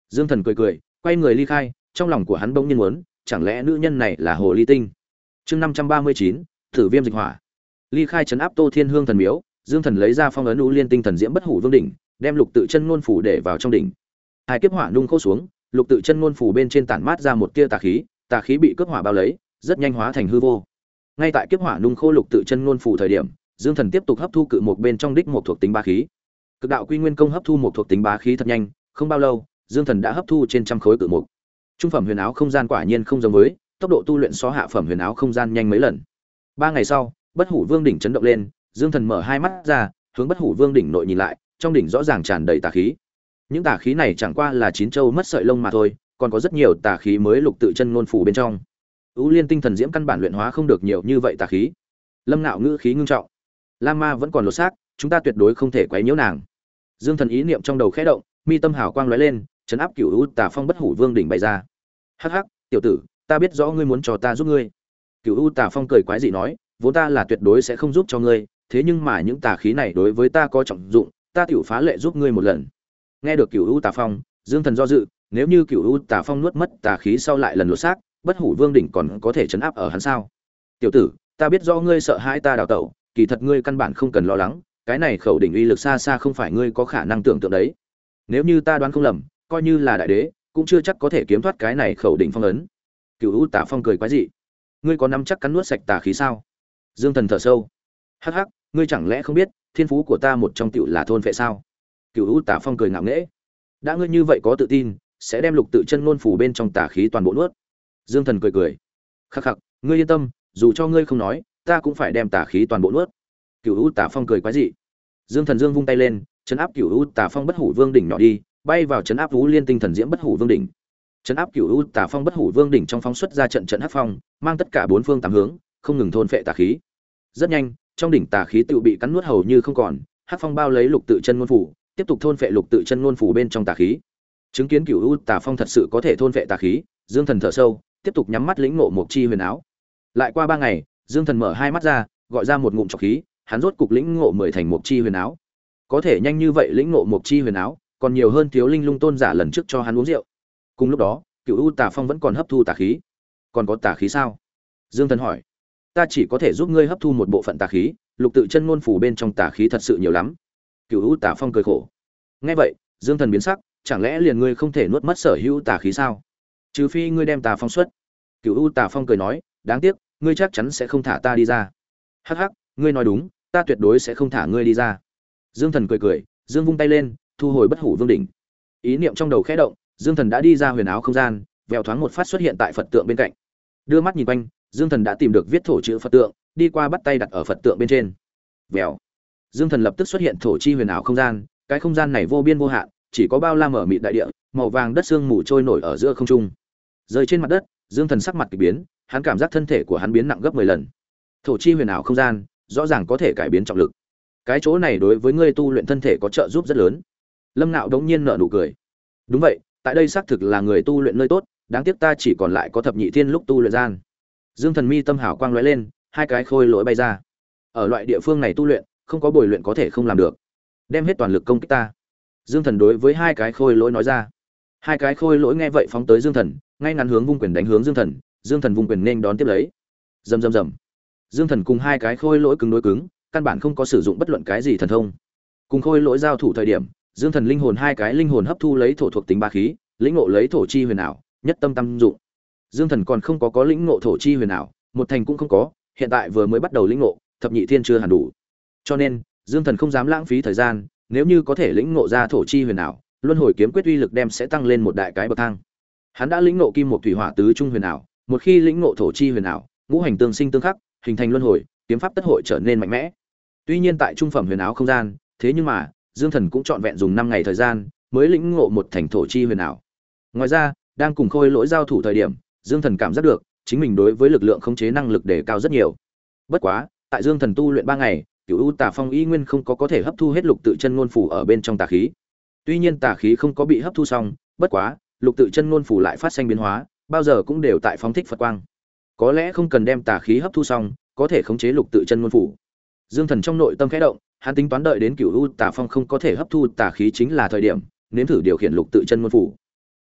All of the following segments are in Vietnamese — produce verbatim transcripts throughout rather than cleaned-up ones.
Dương Thần cười cười, quay người ly khai, trong lòng của hắn bỗng nhiên muốn, chẳng lẽ nữ nhân này là hồ ly tinh. Chương năm trăm ba mươi chín, Thử Viêm Dịch Hỏa. Ly khai trấn áp Tô Thiên Hương thần miếu, Dương Thần lấy ra phong ấn U Liên Tinh Thần Diễm Bất Hủ Vương đỉnh, đem lục tự chân ngôn phủ để vào trong đỉnh. Hai kiếp hỏa nung khô xuống, lục tự chân ngôn phủ bên trên tản mát ra một tia tà khí, tà khí bị cướp hỏa bao lấy, rất nhanh hóa thành hư vô. Ngay tại kiếp hỏa nung khô lục tự chân ngôn phủ thời điểm, Dương Thần tiếp tục hấp thu cự một bên trong đích một thuộc tính bá khí. Cực đạo quy nguyên công hấp thu một thuộc tính bá khí thật nhanh, không bao lâu, Dương Thần đã hấp thu trên trăm khối cự mục. Trung phẩm huyền áo không gian quả nhiên không giống với, tốc độ tu luyện so hạ phẩm huyền áo không gian nhanh mấy lần. Ba ngày sau, Bất Hủ Vương đỉnh chấn động lên, Dương Thần mở hai mắt ra, hướng Bất Hủ Vương đỉnh nội nhìn lại, trong đỉnh rõ ràng tràn đầy tà khí. Những tà khí này chẳng qua là chín châu mất sợi lông mà thôi, còn có rất nhiều tà khí mới lục tự chân ngôn phủ bên trong. U Liên Tinh Thần Diễm căn bản luyện hóa không được nhiều như vậy tà khí. Lâm Nạo ngữ khí ngưng trọng. Lam Ma vẫn còn lột xác, chúng ta tuyệt đối không thể quấy nhiễu nàng. Dương Thần ý niệm trong đầu khẽ động, mi tâm hào quang lóe lên, trấn áp Cửu U Tà Phong Bất Hủ Vương đỉnh bày ra. Hắc hắc, tiểu tử, ta biết rõ ngươi muốn cho ta giúp ngươi. Cửu U Tà Phong cười quái dị nói, vốn ta là tuyệt đối sẽ không giúp cho ngươi, thế nhưng mà những tà khí này đối với ta có trọng dụng, ta tiểu phá lệ giúp ngươi một lần. Nghe được Cửu U Tà Phong, Dương Thần do dự, nếu như Cửu U Tà Phong nuốt mất tà khí sau lại lần lột xác, Bất Hủ Vương đỉnh còn có thể trấn áp ở hắn sao? Tiểu tử, ta biết rõ ngươi sợ hãi ta đào tẩu, kỳ thật ngươi căn bản không cần lo lắng, cái này khẩu đỉnh uy lực xa xa không phải ngươi có khả năng tưởng tượng đấy. Nếu như ta đoán không lầm, coi như là đại đế, cũng chưa chắc có thể kiếm thoát cái này khẩu đỉnh phong ấn. Cửu U Tà Phong cười quái dị, ngươi có nắm chắc cắn nuốt sạch tà khí sao? Dương Thần thở sâu, hắc hắc, ngươi chẳng lẽ không biết, thiên phú của ta một trong tiểu là thôn phệ sao? Cửu U Tà Phong cười ngạo nghễ, đã ngươi như vậy có tự tin, sẽ đem lục tự chân ngôn phủ bên trong tà khí toàn bộ nuốt. Dương Thần cười cười, khắc khắc, ngươi yên tâm, dù cho ngươi không nói, ta cũng phải đem tà khí toàn bộ nuốt. Cửu U Tà Phong cười quái dị. Dương Thần Dương vung tay lên, chấn áp Cửu U Tà Phong Bất Hủ Vương đỉnh nhỏ đi, bay vào chấn áp U Liên Tinh Thần Diễm Bất Hủ Vương đỉnh. Chấn áp Cửu U Tà Phong Bất Hủ Vương đỉnh trong phóng xuất ra trận trận hắc phong, mang tất cả bốn phương tám hướng, không ngừng thôn phệ tà khí. Rất nhanh, trong đỉnh tà khí tự bị cắn nuốt hầu như không còn, hắc phong bao lấy lục tự chân ngôn phủ, tiếp tục thôn phệ lục tự chân ngôn phủ bên trong tà khí. Chứng kiến Cửu U Tà Phong thật sự có thể thôn phệ tà khí, Dương Thần thở sâu, tiếp tục nhắm mắt lĩnh ngộ Mộc Chi Huyền Áo. Lại qua ba ngày, Dương Thần mở hai mắt ra, gọi ra một ngụm trọc khí, hắn rốt cục lĩnh ngộ mười thành Mộc Chi Huyền Áo. Có thể nhanh như vậy lĩnh ngộ Mộc Chi Huyền Áo, còn nhiều hơn Thiếu Linh Lung Tôn giả lần trước cho hắn uống rượu. Cùng lúc đó, Cửu U Tà Phong vẫn còn hấp thu tà khí. Còn có tà khí sao? Dương Thần hỏi. Ta chỉ có thể giúp ngươi hấp thu một bộ phận tà khí, lục tự chân ngôn phủ bên trong tà khí thật sự nhiều lắm. Cửu U Tà Phong cười khổ. Nghe vậy, Dương Thần biến sắc, chẳng lẽ liền ngươi không thể nuốt mất sở hữu tà khí sao? Trừ phi ngươi đem tà phong xuất. Cửu U Tà Phong cười nói, đáng tiếc, ngươi chắc chắn sẽ không thả ta đi ra. Hắc hắc, ngươi nói đúng, ta tuyệt đối sẽ không thả ngươi đi ra. Dương Thần cười cười, Dương vung tay lên, thu hồi Bất Hủ Vương đỉnh. Ý niệm trong đầu khẽ động, Dương Thần đã đi ra huyền áo không gian, vèo thoáng một phát xuất hiện tại Phật tượng bên cạnh. Đưa mắt nhìn quanh, Dương Thần đã tìm được viết thổ chữ Phật tượng, đi qua bắt tay đặt ở Phật tượng bên trên. Vèo. Dương Thần lập tức xuất hiện thổ chi huyền ảo không gian, cái không gian này vô biên vô hạn, chỉ có bao la mở mịt đại địa, màu vàng đất sương mù trôi nổi ở giữa không trung. Rơi trên mặt đất, Dương Thần sắc mặt kỳ biến, hắn cảm giác thân thể của hắn biến nặng gấp mười lần. Thổ chi huyền ảo không gian, rõ ràng có thể cải biến trọng lực. Cái chỗ này đối với ngươi tu luyện thân thể có trợ giúp rất lớn. Lâm Nạo đống nhiên nở nụ cười. Đúng vậy, tại đây xác thực là người tu luyện nơi tốt, đáng tiếc ta chỉ còn lại có thập nhị thiên lúc tu luyện gian. Dương Thần mi tâm hảo quang lóe lên, hai cái khôi lỗi bay ra. Ở loại địa phương này tu luyện, không có bồi luyện có thể không làm được. Đem hết toàn lực công kích ta. Dương Thần đối với hai cái khôi lỗi nói ra. Hai cái khôi lỗi nghe vậy phóng tới Dương Thần, ngay ngắn hướng vung quyền đánh hướng Dương Thần, Dương Thần vung quyền nên đón tiếp lấy. Rầm rầm rầm. Dương Thần cùng hai cái khôi lỗi cứng đối cứng, căn bản không có sử dụng bất luận cái gì thần thông. Cùng khôi lỗi giao thủ thời điểm, Dương Thần linh hồn hai cái linh hồn hấp thu lấy thổ thuộc tính ba khí, lĩnh ngộ lấy thổ chi huyền ảo, nhất tâm tâm dụng. Dương Thần còn không có có lĩnh ngộ thổ chi huyền ảo, một thành cũng không có, hiện tại vừa mới bắt đầu lĩnh ngộ, thập nhị thiên chưa hẳn đủ. Cho nên, Dương Thần không dám lãng phí thời gian, nếu như có thể lĩnh ngộ ra thổ chi huyền ảo, luân hồi kiếm quyết uy lực đem sẽ tăng lên một đại cái bậc thang. Hắn đã lĩnh ngộ kim một thủy hỏa tứ trung huyền ảo, một khi lĩnh ngộ thổ chi huyền ảo, ngũ hành tương sinh tương khắc, hình thành luân hồi, kiếm pháp tất hội trở nên mạnh mẽ. Tuy nhiên tại trung phẩm huyền áo không gian, thế nhưng mà, Dương Thần cũng trọn vẹn dùng năm ngày thời gian mới lĩnh ngộ một thành thổ chi huyền ảo. Ngoài ra, đang cùng khôi lỗi giao thủ thời điểm, Dương Thần cảm giác được chính mình đối với lực lượng khống chế năng lực đề cao rất nhiều. Bất quá, tại Dương Thần tu luyện ba ngày, Cửu U Tà Phong y nguyên không có có thể hấp thu hết lục tự chân ngôn phủ ở bên trong tà khí. Tuy nhiên tà khí không có bị hấp thu xong, bất quá, lục tự chân ngôn phủ lại phát sinh biến hóa, bao giờ cũng đều tại phóng thích Phật quang. Có lẽ không cần đem tà khí hấp thu xong, có thể khống chế lục tự chân ngôn phủ. Dương Thần trong nội tâm khẽ động, hắn tính toán đợi đến Cửu U Tà Phong không có thể hấp thu tà khí chính là thời điểm, nếm thử điều khiển lục tự chân ngôn phủ.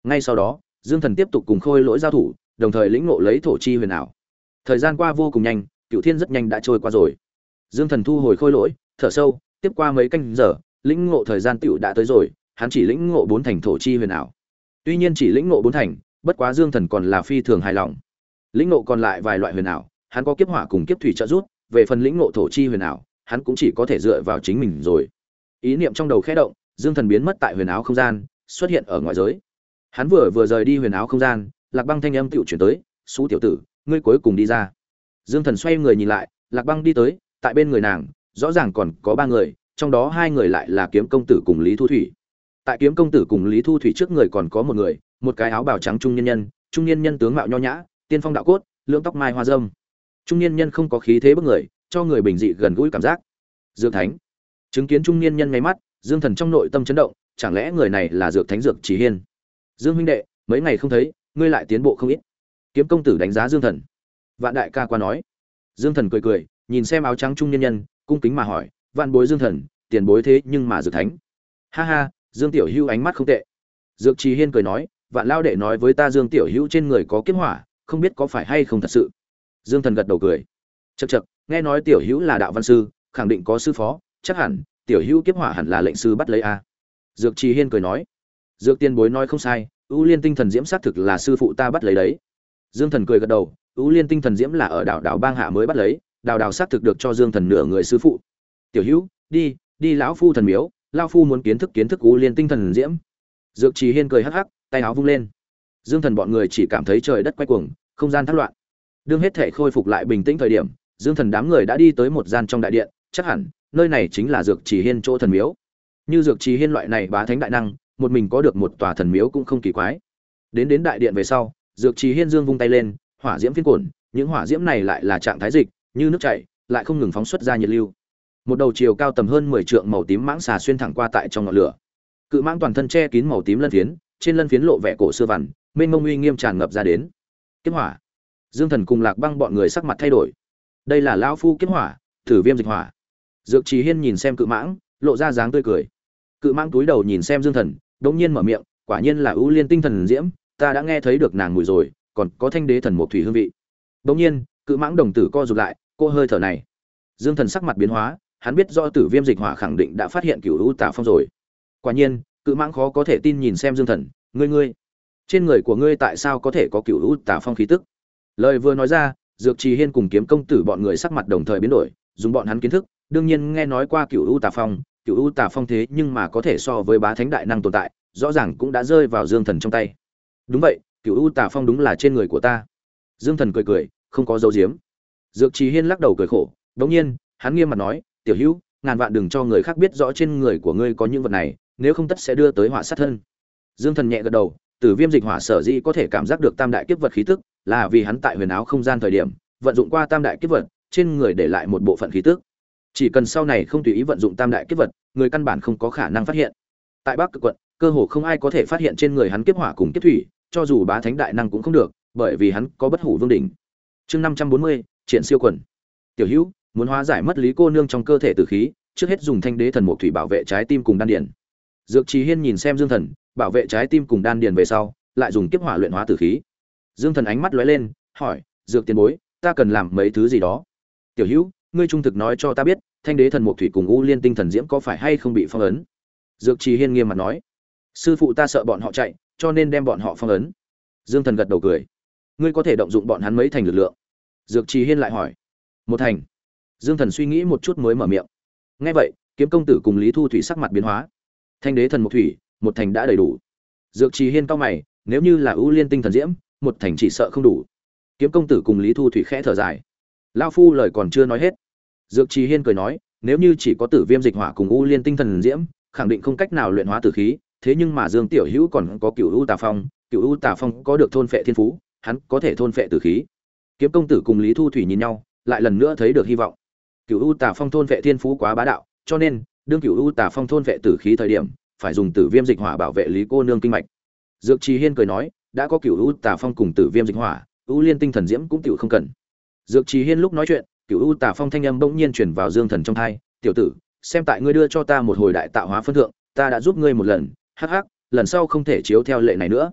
Ngay sau đó, Dương Thần tiếp tục cùng Khôi Lỗi giao thủ, đồng thời lĩnh ngộ lấy thổ chi huyền ảo. Thời gian qua vô cùng nhanh, Cựu Thiên rất nhanh đã trôi qua rồi. Dương Thần thu hồi Khôi Lỗi, thở sâu, tiếp qua mấy canh giờ, lĩnh ngộ thời gian tiểu đã tới rồi, hắn chỉ lĩnh ngộ bốn thành thổ chi huyền ảo. Tuy nhiên chỉ lĩnh ngộ bốn thành, bất quá Dương Thần còn là phi thường hài lòng. Lĩnh ngộ còn lại vài loại huyền ảo, hắn có kiếp hỏa cùng kiếp thủy trợ giúp, về phần lĩnh ngộ thổ chi huyền ảo, hắn cũng chỉ có thể dựa vào chính mình rồi. Ý niệm trong đầu khẽ động, Dương Thần biến mất tại huyền áo không gian, xuất hiện ở ngoại giới. Hắn vừa vừa rời đi huyền áo không gian, Lạc Băng thanh âm tiểu chuyển tới, "Sú tiểu tử, ngươi cuối cùng đi ra." Dương Thần xoay người nhìn lại, Lạc Băng đi tới, tại bên người nàng, rõ ràng còn có ba người, trong đó hai người lại là Kiếm công tử cùng Lý Thu Thủy. Tại Kiếm công tử cùng Lý Thu Thủy trước người còn có một người, một cái áo bào trắng trung niên nhân, trung niên nhân tướng mạo nho nhã, tiên phong đạo cốt, lưỡng tóc mai hoa râm. Trung niên nhân không có khí thế bức người, cho người bình dị gần gũi cảm giác. Dược Thánh. Chứng kiến trung niên nhân ngay mắt, Dương Thần trong nội tâm chấn động, chẳng lẽ người này là Dược Thánh Dược Chỉ Hiên? Dương huynh đệ, mấy ngày không thấy, ngươi lại tiến bộ không ít. Kiếm công tử đánh giá Dương Thần. Vạn đại ca qua nói. Dương Thần cười cười, nhìn xem áo trắng trung niên nhân, cung kính mà hỏi, "Vạn bối Dương Thần, tiền bối thế nhưng mà Dược Thánh." Ha ha, Dương tiểu Hữu ánh mắt không tệ. Dược Trì Hiên cười nói, "Vạn lao đệ nói với ta Dương tiểu Hữu trên người có kiếp hỏa, không biết có phải hay không thật sự." Dương Thần gật đầu cười. Chậc chậc, nghe nói tiểu Hữu là đạo văn sư, khẳng định có sư phó, chắc hẳn tiểu Hữu kiếp hỏa hẳn là lệnh sư bắt lấy a. Dược Trì Hiên cười nói, "Dược tiên bối nói không sai, ưu liên tinh thần diễm xác thực là sư phụ ta bắt lấy đấy." Dương Thần cười gật đầu, ưu liên tinh thần diễm là ở đảo đảo bang hạ mới bắt lấy, đào đào xác thực được cho Dương Thần nửa người sư phụ. "Tiểu Hữu, đi, đi lão phu thần miếu, lão phu muốn kiến thức kiến thức ưu liên tinh thần diễm." Dược Trì Hiên cười hắc hắc, tay áo vung lên. Dương Thần bọn người chỉ cảm thấy trời đất quay cuồng, không gian thác loạn. Đương hết thể khôi phục lại bình tĩnh thời điểm, Dương Thần đám người đã đi tới một gian trong đại điện, chắc hẳn nơi này chính là Dược Trì Hiên chỗ thần miếu. Như Dược Trì Hiên loại này bá thánh đại năng, một mình có được một tòa thần miếu cũng không kỳ quái. Đến đến đại điện về sau, Dược Trì Hiên dương vung tay lên, hỏa diễm phiên cuộn, những hỏa diễm này lại là trạng thái dịch, như nước chảy, lại không ngừng phóng xuất ra nhiệt lưu. Một đầu chiều cao tầm hơn mười trượng màu tím mãng xà xuyên thẳng qua tại trong ngọn lửa. Cự mãng toàn thân che kín màu tím lân phiến, trên lân phiến lộ vẻ cổ xưa vằn, mênh mông uy nghiêm tràn ngập ra đến. Kiếp hỏa. Dương Thần cùng Lạc Băng bọn người sắc mặt thay đổi. Đây là lão phu kiếp hỏa, thử viêm dịch hỏa. Dược Trì Hiên nhìn xem cự mãng, lộ ra dáng tươi cười. Cự mãng túi đầu nhìn xem Dương Thần, đống nhiên mở miệng, quả nhiên là ưu liên tinh thần diễm, ta đã nghe thấy được nàng mùi rồi, còn có thanh đế thần mục thủy hương vị. Đống nhiên, cự mãng đồng tử co rụt lại, cô hơi thở này. Dương Thần sắc mặt biến hóa, hắn biết rõ tử viêm dịch hỏa khẳng định đã phát hiện cửu u tà phong rồi. Quả nhiên, cự mãng khó có thể tin nhìn xem Dương Thần, ngươi ngươi, trên người của ngươi tại sao có thể có cửu u tà phong khí tức? Lời vừa nói ra, Dược Trì Hiên cùng Kiếm công tử bọn người sắc mặt đồng thời biến đổi, dùng bọn hắn kiến thức, đương nhiên nghe nói qua cửu u tà phong, cửu u tà phong thế nhưng mà có thể so với bá thánh đại năng tồn tại, rõ ràng cũng đã rơi vào Dương Thần trong tay. Đúng vậy, cửu u tà phong đúng là trên người của ta. Dương Thần cười cười, không có dấu diếm. Dược Trì Hiên lắc đầu cười khổ, đống nhiên, hắn nghiêm mặt nói, "Tiểu Hữu, ngàn vạn đừng cho người khác biết rõ trên người của ngươi có những vật này, nếu không tất sẽ đưa tới họa sát thân." Dương Thần nhẹ gật đầu, Tử viêm dịch hỏa sở dĩ có thể cảm giác được tam đại kiếp vật khí tức, là vì hắn tại huyền áo không gian thời điểm, vận dụng qua tam đại kiếp vật, trên người để lại một bộ phận khí tức. Chỉ cần sau này không tùy ý vận dụng tam đại kiếp vật, người căn bản không có khả năng phát hiện. Tại Bắc Cực quận, cơ hồ không ai có thể phát hiện trên người hắn kiếp hỏa cùng kiếp thủy, cho dù bá thánh đại năng cũng không được, bởi vì hắn có bất hủ vương đỉnh. Chương năm trăm bốn mươi, triển siêu quần. Tiểu Hữu, muốn hóa giải mất lý cô nương trong cơ thể tử khí, trước hết dùng thanh đế thần mục thủy bảo vệ trái tim cùng đan điền. Dược Trì Hiên nhìn xem Dương Thần, bảo vệ trái tim cùng đan điền về sau, lại dùng kiếp hỏa luyện hóa tử khí. Dương Thần ánh mắt lóe lên, hỏi, "Dược tiền bối, ta cần làm mấy thứ gì đó?" "Tiểu Hữu, ngươi trung thực nói cho ta biết, thanh đế thần mục thủy cùng u liên tinh thần diễm có phải hay không bị phong ấn?" Dược Trì Hiên nghiêm mặt nói, "Sư phụ ta sợ bọn họ chạy, cho nên đem bọn họ phong ấn." Dương Thần gật đầu cười, "Ngươi có thể động dụng bọn hắn mấy thành lực lượng?" Dược Trì Hiên lại hỏi, "Một thành." Dương Thần suy nghĩ một chút mới mở miệng. Nghe vậy, Kiếm công tử cùng Lý Thu Thủy sắc mặt biến hóa. Thanh đế thần mục thủy, một thành đã đầy đủ. Dược Trì Hiên cau mày, nếu như là ưu liên tinh thần diễm, một thành chỉ sợ không đủ. Kiếm công tử cùng Lý Thu Thủy khẽ thở dài. Lão phu lời còn chưa nói hết. Dược Trì Hiên cười nói, nếu như chỉ có tử viêm dịch hỏa cùng ưu liên tinh thần diễm, khẳng định không cách nào luyện hóa tử khí, thế nhưng mà Dương tiểu Hữu còn có cửu u tà phong, cửu u tà phong có được thôn phệ thiên phú, hắn có thể thôn phệ tử khí. Kiếm công tử cùng Lý Thu Thủy nhìn nhau, lại lần nữa thấy được hy vọng. Cửu u tà phong thôn phệ thiên phú quá bá đạo, cho nên đương cửu u tà phong thôn phệ tử khí thời điểm, phải dùng tử viêm dịch hỏa bảo vệ Lý cô nương kinh mạch. Dược Trì Hiên cười nói, đã có cửu u tà phong cùng tử viêm dịch hỏa, ưu liên tinh thần diễm cũng tiểu không cần. Dược Trì Hiên lúc nói chuyện, cửu u tà phong thanh âm bỗng nhiên truyền vào Dương Thần trong tai, "Tiểu tử, xem tại ngươi đưa cho ta một hồi đại tạo hóa phân thượng, ta đã giúp ngươi một lần, hắc hắc, lần sau không thể chiếu theo lệ này nữa."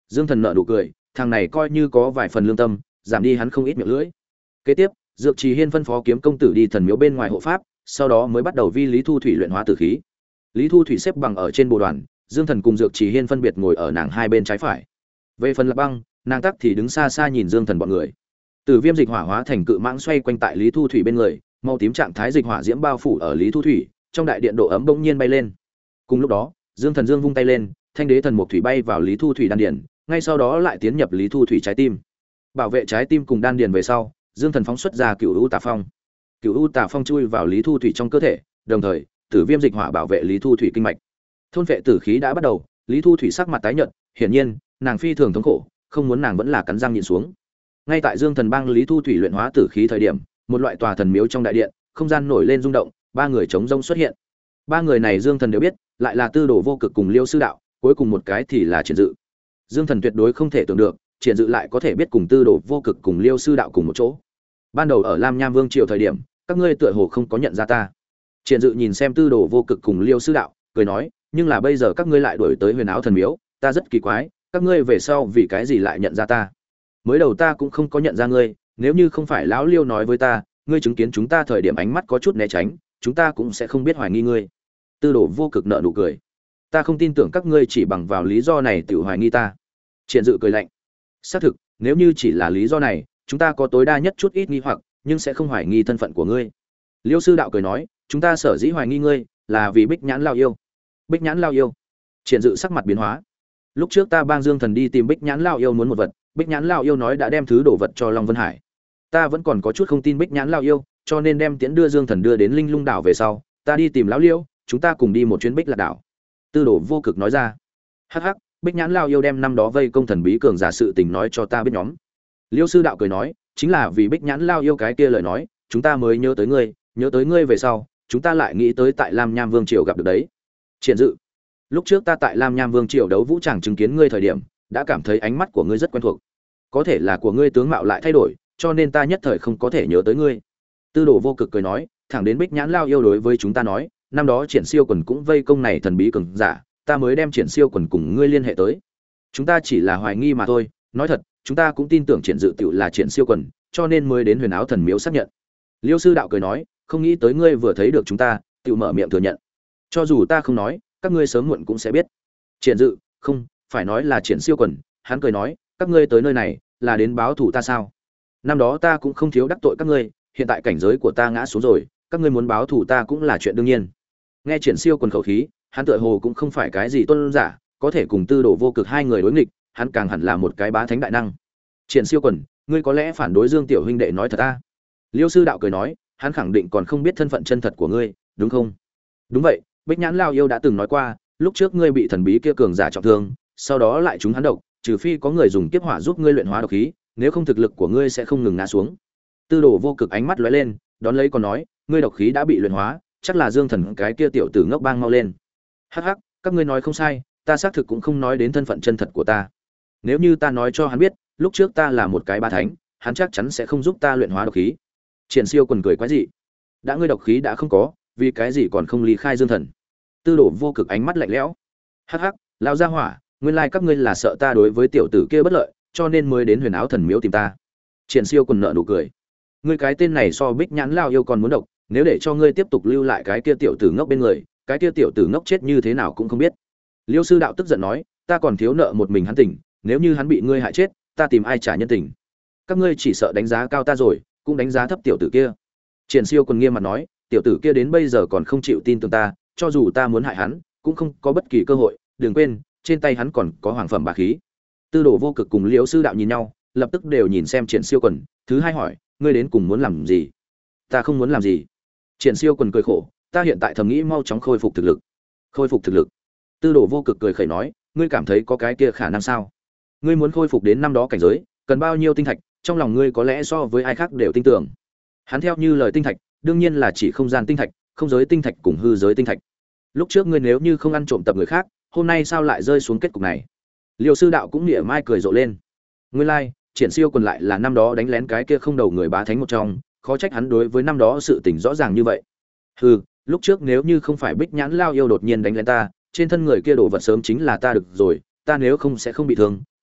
Dương Thần nợ nụ cười, thằng này coi như có vài phần lương tâm, giảm đi hắn không ít miệng lưỡi. Kế tiếp, Dược Trì Hiên phân phó kiếm công tử đi thần miếu bên ngoài hộ pháp, sau đó mới bắt đầu vi Lý Thu Thủy luyện hóa tử khí. Lý Thu Thủy xếp bằng ở trên bồ đoàn, Dương Thần cùng Dược Trì Hiên phân biệt ngồi ở nàng hai bên trái phải. Về phần Lạc Băng, nàng tắc thì đứng xa xa nhìn Dương Thần bọn người. Tử viêm dịch hỏa hóa thành cự mãng xoay quanh tại Lý Thu Thủy bên người, màu tím trạng thái dịch hỏa diễm bao phủ ở Lý Thu Thủy, trong đại điện độ ấm bỗng nhiên bay lên. Cùng lúc đó, Dương Thần Dương vung tay lên, thanh đế thần mục thủy bay vào Lý Thu Thủy đan điền, ngay sau đó lại tiến nhập Lý Thu Thủy trái tim. Bảo vệ trái tim cùng đan điền về sau, Dương Thần phóng xuất ra Cửu U Tà Phong. Cửu U Tà Phong chui vào Lý Thu Thủy trong cơ thể, đồng thời, Tử viêm dịch hỏa bảo vệ Lý Thu Thủy kinh mạch. Thôn vệ tử khí đã bắt đầu, Lý Thu Thủy sắc mặt tái nhợt, hiển nhiên, nàng phi thường thống khổ, không muốn nàng vẫn là cắn răng nhịn xuống. Ngay tại Dương Thần bang Lý Thu Thủy luyện hóa tử khí thời điểm, một loại tòa thần miếu trong đại điện, không gian nổi lên rung động, ba người chống rông xuất hiện. Ba người này Dương Thần đều biết, lại là Tư Đồ Vô Cực cùng Liêu sư đạo, cuối cùng một cái thì là Triển Dự. Dương Thần tuyệt đối không thể tưởng được, Triển Dự lại có thể biết cùng Tư Đồ Vô Cực cùng Liêu sư đạo cùng một chỗ. Ban đầu ở Lam Nham Vương triều thời điểm, các ngươi tựa hồ không có nhận ra ta. Triển Dự nhìn xem Tư Đồ Vô Cực cùng Liêu sư đạo, cười nói, nhưng là bây giờ các ngươi lại đuổi tới Huyền Áo thần miếu, ta rất kỳ quái, các ngươi về sau vì cái gì lại nhận ra ta? Mới đầu ta cũng không có nhận ra ngươi, nếu như không phải lão Liêu nói với ta, ngươi chứng kiến chúng ta thời điểm ánh mắt có chút né tránh, chúng ta cũng sẽ không biết hoài nghi ngươi. Tư Đồ Vô Cực nở nụ cười. Ta không tin tưởng các ngươi chỉ bằng vào lý do này tự hoài nghi ta. Triển Dự cười lạnh. Xác thực, nếu như chỉ là lý do này, chúng ta có tối đa nhất chút ít nghi hoặc, nhưng sẽ không hoài nghi thân phận của ngươi. Liêu sư đạo cười nói, chúng ta sở dĩ hoài nghi ngươi, là vì Bích Nhãn Lao Yêu. Bích Nhãn Lao Yêu. Triển Dự sắc mặt biến hóa. Lúc trước ta bang Dương Thần đi tìm Bích Nhãn Lao Yêu muốn một vật, Bích Nhãn Lao Yêu nói đã đem thứ đồ vật cho Long Vân Hải. Ta vẫn còn có chút không tin Bích Nhãn Lao Yêu, cho nên đem tiễn đưa Dương Thần đưa đến Linh Lung đảo về sau, ta đi tìm lão Liêu, chúng ta cùng đi một chuyến Bích Lạc đảo. Tư Đồ Vô Cực nói ra. Hắc hắc, Bích Nhãn Lao Yêu đem năm đó vây công thần bí cường giả sự tình nói cho ta biết nhóm. Liêu sư đạo cười nói, chính là vì Bích Nhãn Lao Yêu cái kia lời nói, chúng ta mới nhớ tới ngươi, nhớ tới ngươi về sau, chúng ta lại nghĩ tới tại Lam Nham Vương triều gặp được đấy. Triển Dự, lúc trước ta tại Lam Nham Vương triều đấu vũ tràng chứng kiến ngươi thời điểm, đã cảm thấy ánh mắt của ngươi rất quen thuộc. Có thể là của ngươi tướng mạo lại thay đổi, cho nên ta nhất thời không có thể nhớ tới ngươi. Tư Đồ Vô Cực cười nói, thẳng đến Bích Nhãn Lao Yêu đối với chúng ta nói, năm đó Triển Siêu Quần cũng vây công này thần bí cường giả, ta mới đem Triển Siêu Quần cùng ngươi liên hệ tới. Chúng ta chỉ là hoài nghi mà thôi, nói thật, chúng ta cũng tin tưởng Triển Dự tiểu là Triển Siêu Quần, cho nên mới đến Huyền Áo thần miếu xác nhận. Liêu sư đạo cười nói, không nghĩ tới ngươi vừa thấy được chúng ta, tiểu mở miệng thừa nhận. Cho dù ta không nói, các ngươi sớm muộn cũng sẽ biết. Triển Dự, không, phải nói là Triển Siêu Quần, hắn cười nói, các ngươi tới nơi này là đến báo thù ta sao? Năm đó ta cũng không thiếu đắc tội các ngươi, hiện tại cảnh giới của ta ngã xuống rồi, các ngươi muốn báo thù ta cũng là chuyện đương nhiên. Nghe Triển Siêu Quần khẩu khí, hắn tựa hồ cũng không phải cái gì tôn giả, có thể cùng Tư Đồ Vô Cực hai người đối nghịch, hắn càng hẳn là một cái bá thánh đại năng. Triển Siêu Quần, ngươi có lẽ phản đối Dương tiểu huynh đệ nói thật ta? Liêu sư đạo cười nói, hắn khẳng định còn không biết thân phận chân thật của ngươi, đúng không? Đúng vậy, Bích Nhãn Lao Yêu đã từng nói qua, lúc trước ngươi bị thần bí kia cường giả trọng thương, sau đó lại trúng hắn độc, trừ phi có người dùng kiếp hỏa giúp ngươi luyện hóa độc khí, nếu không thực lực của ngươi sẽ không ngừng ngã xuống. Tư Đồ Vô Cực ánh mắt lóe lên, đón lấy còn nói, ngươi độc khí đã bị luyện hóa, chắc là Dương Thần cái kia tiểu tử ngốc bang mau lên. Hắc hắc, các ngươi nói không sai, ta xác thực cũng không nói đến thân phận chân thật của ta. Nếu như ta nói cho hắn biết, lúc trước ta là một cái ba thánh, hắn chắc chắn sẽ không giúp ta luyện hóa độc khí. Triển Siêu Quần cười quái dị. Đã ngươi độc khí đã không có, vì cái gì còn không ly khai Dương Thần? Tư Đồ Vô Cực ánh mắt lạnh lẽo. Hắc hắc, lão gia hỏa, nguyên lai các ngươi là sợ ta đối với tiểu tử kia bất lợi, cho nên mới đến Huyền Áo thần miếu tìm ta. Triển Siêu Quần nở nụ cười. Ngươi cái tên này so Bích Nhãn Lao Yêu còn muốn độc, nếu để cho ngươi tiếp tục lưu lại cái kia tiểu tử ngốc bên người, cái kia tiểu tử ngốc chết như thế nào cũng không biết. Liêu sư đạo tức giận nói, ta còn thiếu nợ một mình hắn tình, nếu như hắn bị ngươi hại chết, ta tìm ai trả nhân tình? Các ngươi chỉ sợ đánh giá cao ta rồi, cũng đánh giá thấp tiểu tử kia. Triển Siêu Quần nghiêm mặt nói, tiểu tử kia đến bây giờ còn không chịu tin tưởng ta, cho dù ta muốn hại hắn, cũng không có bất kỳ cơ hội, đừng quên, trên tay hắn còn có hoàng phẩm bá khí. Tư Đồ Vô Cực cùng Liêu sư đạo nhìn nhau, lập tức đều nhìn xem Triển Siêu Quần, thứ hai hỏi, ngươi đến cùng muốn làm gì? Ta không muốn làm gì. Triển Siêu Quần cười khổ, ta hiện tại thầm nghĩ mau chóng khôi phục thực lực. Khôi phục thực lực? Tư Đồ Vô Cực cười khẩy nói, ngươi cảm thấy có cái kia khả năng sao? Ngươi muốn khôi phục đến năm đó cảnh giới, cần bao nhiêu tinh thạch, trong lòng ngươi có lẽ so với ai khác đều tin tưởng. Hắn theo như lời tinh thạch, đương nhiên là chỉ không gian tinh thạch, không giới tinh thạch cùng hư giới tinh thạch. Lúc trước ngươi nếu như không ăn trộm tập người khác, hôm nay sao lại rơi xuống kết cục này? Liêu sư đạo cũng nghĩa mai cười rộ lên. Nguyên lai, like, Triển Siêu Quần lại là năm đó đánh lén cái kia không đầu người bá thánh một trong, khó trách hắn đối với năm đó sự tình rõ ràng như vậy. Hừ, lúc trước nếu như không phải Bích Nhãn Lao Yêu đột nhiên đánh lén ta, trên thân người kia đổ vật sớm chính là ta được rồi, ta nếu không sẽ không bị thương,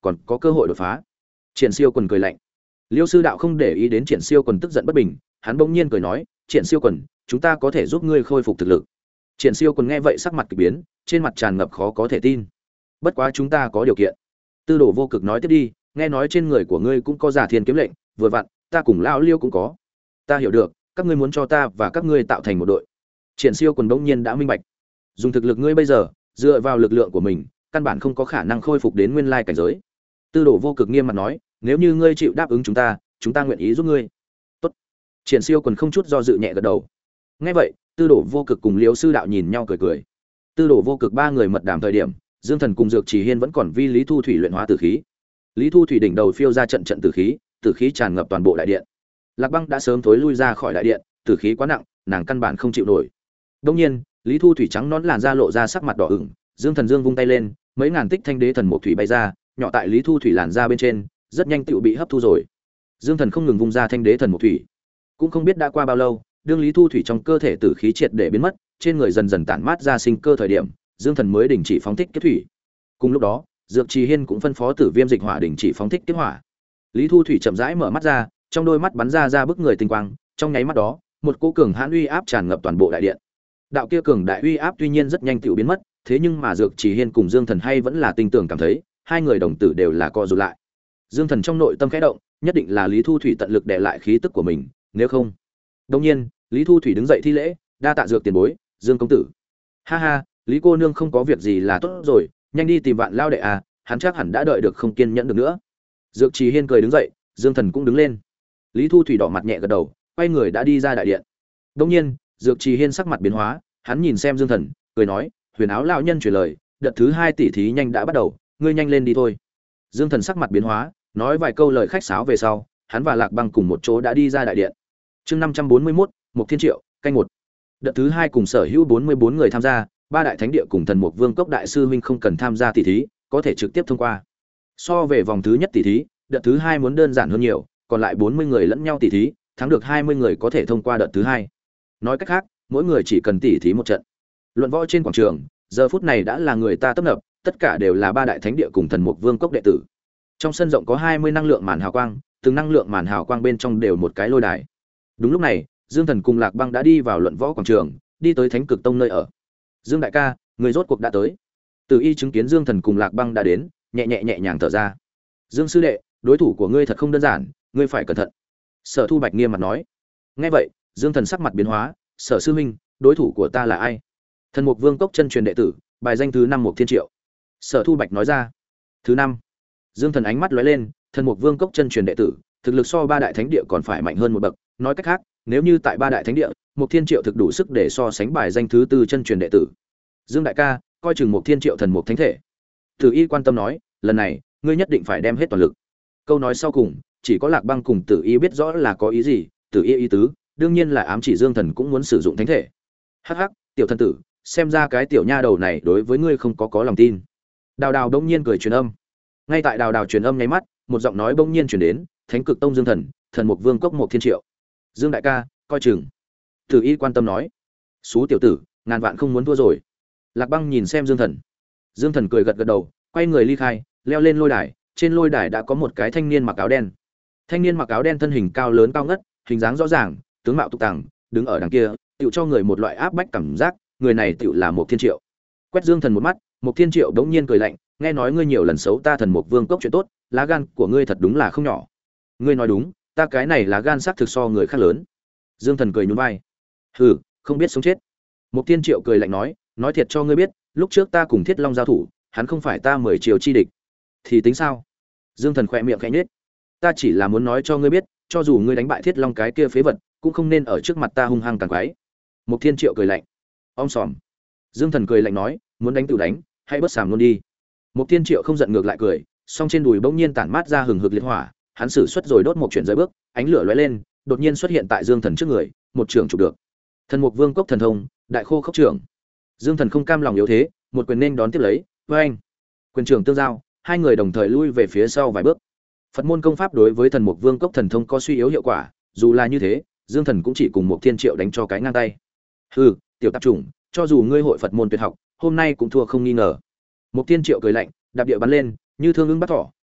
còn có cơ hội đột phá. Triển Siêu Quần cười lạnh. Liêu sư đạo không để ý đến Triển Siêu Quần tức giận bất bình, hắn bỗng nhiên cười nói, "Triển Siêu Quần, chúng ta có thể giúp ngươi khôi phục thực lực." Triển Siêu Quần nghe vậy sắc mặt kỳ biến, trên mặt tràn ngập khó có thể tin. "Bất quá chúng ta có điều kiện." Tư Đồ Vô Cực nói tiếp đi, "Nghe nói trên người của ngươi cũng có Giả Thiên kiếm lệnh, vừa vặn, ta cùng lão Liêu cũng có. Ta hiểu được, các ngươi muốn cho ta và các ngươi tạo thành một đội." Triển Siêu Quần bỗng nhiên đã minh bạch. Dùng thực lực ngươi bây giờ, dựa vào lực lượng của mình, căn bản không có khả năng khôi phục đến nguyên lai cảnh giới. Tư Đồ Vô Cực nghiêm mặt nói, "Nếu như ngươi chịu đáp ứng chúng ta, chúng ta nguyện ý giúp ngươi." Tốt. Triển Siêu Quần không chút do dự nhẹ gật đầu. Nghe vậy, Tư Đồ Vô Cực cùng Liêu sư đạo nhìn nhau cười cười. Tư Đồ Vô Cực ba người mật đàm thời điểm, Dương Thần cùng Dược Trì Hiên vẫn còn vi Lý Thu Thủy luyện hóa tử khí. Lý Thu Thủy đỉnh đầu phiêu ra trận trận tử khí, tử khí tràn ngập toàn bộ đại điện. Lạc Băng đã sớm thối lui ra khỏi đại điện, tử khí quá nặng, nàng căn bản không chịu nổi. Đương nhiên, Lý Thu Thủy trắng nón làn da lộ ra sắc mặt đỏ ửng, Dương Thần Dương vung tay lên, mấy ngàn tích thanh đế thần một thủy bay ra, nhỏ tại Lý Thu Thủy làn da bên trên, rất nhanh tựu bị hấp thu rồi. Dương Thần không ngừng vung ra thanh đế thần một thủy, cũng không biết đã qua bao lâu, đương Lý Thu Thủy trong cơ thể tử khí triệt để biến mất, trên người dần dần tản mát ra sinh cơ thời điểm, Dương Thần mới đình chỉ phóng thích kiếp thủy. Cùng lúc đó, Dược Trì Hiên cũng phân phó Tử Viêm Dịch Hỏa đình chỉ phóng thích kiếp hỏa. Lý Thu Thủy chậm rãi mở mắt ra, trong đôi mắt bắn ra ra bức người tinh quang, trong nháy mắt đó, một cỗ cường hãn uy áp tràn ngập toàn bộ đại điện. Đạo kia cường đại uy áp tuy nhiên rất nhanh tựu biến mất, thế nhưng mà Dược Trì Hiên cùng Dương Thần hay vẫn là tinh tưởng cảm thấy, hai người đồng tử đều là co rụt lại. Dương Thần trong nội tâm khẽ động, nhất định là Lý Thu Thủy tận lực đè lại khí tức của mình, nếu không. Đương nhiên, Lý Thu Thủy đứng dậy thi lễ, đa tạ Dược tiền bối, Dương công tử. Ha ha, Lý cô nương không có việc gì là tốt rồi, nhanh đi tìm Vạn Lao đệ à, hắn chắc hẳn đã đợi được không kiên nhẫn được nữa. Dược Trì Hiên cười đứng dậy, Dương Thần cũng đứng lên. Lý Thu Thủy đỏ mặt nhẹ gật đầu, quay người đã đi ra đại điện. Đương nhiên, Dược Trì Hiên sắc mặt biến hóa, hắn nhìn xem Dương Thần, cười nói, Huyền Áo lão nhân truyền lời, đợt thứ hai tỷ thí nhanh đã bắt đầu, ngươi nhanh lên đi thôi. Dương Thần sắc mặt biến hóa, nói vài câu lời khách sáo về sau, hắn và Lạc Băng cùng một chỗ đã đi ra đại điện. Chương năm trăm bốn mươi mốt, Mục Thiên Triệu, canh một. Đợt thứ hai cùng sở hữu bốn mươi bốn người tham gia, ba đại thánh địa cùng Thần Mục Vương Cốc đại sư huynh không cần tham gia tỷ thí, có thể trực tiếp thông qua. So về vòng thứ nhất tỷ thí, đợt thứ hai muốn đơn giản hơn nhiều, còn lại bốn mươi người lẫn nhau tỷ thí, thắng được hai mươi người có thể thông qua đợt thứ hai. Nói cách khác, mỗi người chỉ cần tỷ thí một trận. Luận võ trên quảng trường, giờ phút này đã là người ta tấp nập, tất cả đều là ba đại thánh địa cùng Thần Mục Vương Cốc đệ tử. Trong sân rộng có hai mươi năng lượng màn hào quang, từng năng lượng màn hào quang bên trong đều một cái lôi đài. Đúng lúc này, Dương Thần cùng Lạc Băng đã đi vào luận võ quảng trường, đi tới Thánh Cực Tông nơi ở. Dương đại ca, người rốt cuộc đã tới. Từ Y chứng kiến Dương Thần cùng Lạc Băng đã đến, nhẹ nhẹ nhẹ nhàng thở ra. Dương sư đệ, đối thủ của ngươi thật không đơn giản, ngươi phải cẩn thận. Sở Thu Bạch nghiêm mặt nói. Nghe vậy, Dương Thần sắc mặt biến hóa, Sở sư huynh, đối thủ của ta là ai? Thần Mục Vương Cốc chân truyền đệ tử, bài danh thứ năm Mục Thiên Triệu. Sở Thu Bạch nói ra. Thứ năm. Dương Thần ánh mắt lóe lên, Thần Mục Vương Cốc chân truyền đệ tử, thực lực so ba đại thánh địa còn phải mạnh hơn một bậc, nói cách khác, nếu như tại ba đại thánh địa, Mục Thiên Triệu thực đủ sức để so sánh bài danh thứ tư chân truyền đệ tử. Dương đại ca, coi chừng Mục Thiên Triệu thần mục thánh thể. Từ Y quan tâm nói, lần này, ngươi nhất định phải đem hết toàn lực. Câu nói sau cùng, chỉ có Lạc Băng cùng Tử Y biết rõ là có ý gì, Tử Y ý tứ, đương nhiên là ám chỉ Dương Thần cũng muốn sử dụng thánh thể. Hắc hắc, tiểu thần tử, xem ra cái tiểu nha đầu này đối với ngươi không có có lòng tin. Đào Đào đông nhiên cười truyền âm. Ngay tại Đào Đào truyền âm nháy mắt, một giọng nói bỗng nhiên truyền đến, Thánh Cực Tông Dương Thần, Thần Mục Vương Cốc Mục Thiên Triệu. Dương đại ca, coi chừng. Tử Y quan tâm nói. Xú tiểu tử, ngàn vạn không muốn thua rồi. Lạc Băng nhìn xem Dương Thần. Dương Thần cười gật gật đầu, quay người ly khai, leo lên lôi đài, trên lôi đài đã có một cái thanh niên mặc áo đen. Thanh niên mặc áo đen thân hình cao lớn cao ngất, hình dáng rõ ràng, tướng mạo tục tằng, đứng ở đằng kia, tựu cho người một loại áp bách cảm giác, người này tựu là Mục Thiên Triệu. Quét Dương Thần một mắt, Mục Thiên Triệu đống nhiên cười lạnh, nghe nói ngươi nhiều lần xấu ta Thần Mục Vương Cốc chuyện tốt, lá gan của ngươi thật đúng là không nhỏ. Ngươi nói đúng, ta cái này lá gan xác thực so người khác lớn. Dương Thần cười nhún vai. Hừ, không biết sống chết. Mục Thiên Triệu cười lạnh nói, nói thiệt cho ngươi biết, lúc trước ta cùng Thiết Long giao thủ, hắn không phải ta mười chiều chi địch. Thì tính sao? Dương Thần khẽ miệng khẽ nhếch. Ta chỉ là muốn nói cho ngươi biết, cho dù ngươi đánh bại Thiết Long cái kia phế vật, cũng không nên ở trước mặt ta hung hăng càng quái. Mục Thiên Triệu cười lạnh. Om sòm. Dương Thần cười lạnh nói, muốn đánh tự đánh, hãy bớt sàm luôn đi. Mục Thiên Triệu không giận ngược lại cười, song trên đùi bỗng nhiên tản mát ra hừng hực liệt hỏa, hắn sử xuất rồi đốt một chuyển rơi bước, ánh lửa lóe lên, đột nhiên xuất hiện tại Dương Thần trước người, một trường chụp được. Thần Mục Vương Cốc thần thông, Đại Khô Khốc Trưởng. Dương Thần không cam lòng yếu thế, một quyền nên đón tiếp lấy, với anh. Quyền trưởng tương giao, hai người đồng thời lui về phía sau vài bước. Phật môn công pháp đối với Thần Mục Vương Cốc thần thông có suy yếu hiệu quả, dù là như thế, Dương Thần cũng chỉ cùng Mục Thiên Triệu đánh cho cái ngang tay. Hừ, tiểu tạp chủng, cho dù ngươi hội Phật môn tuyệt học, hôm nay cũng thua không nghi ngờ. Mục Thiên Triệu cười lạnh, đạp địa bắn lên, như thương ưng bắt thỏ,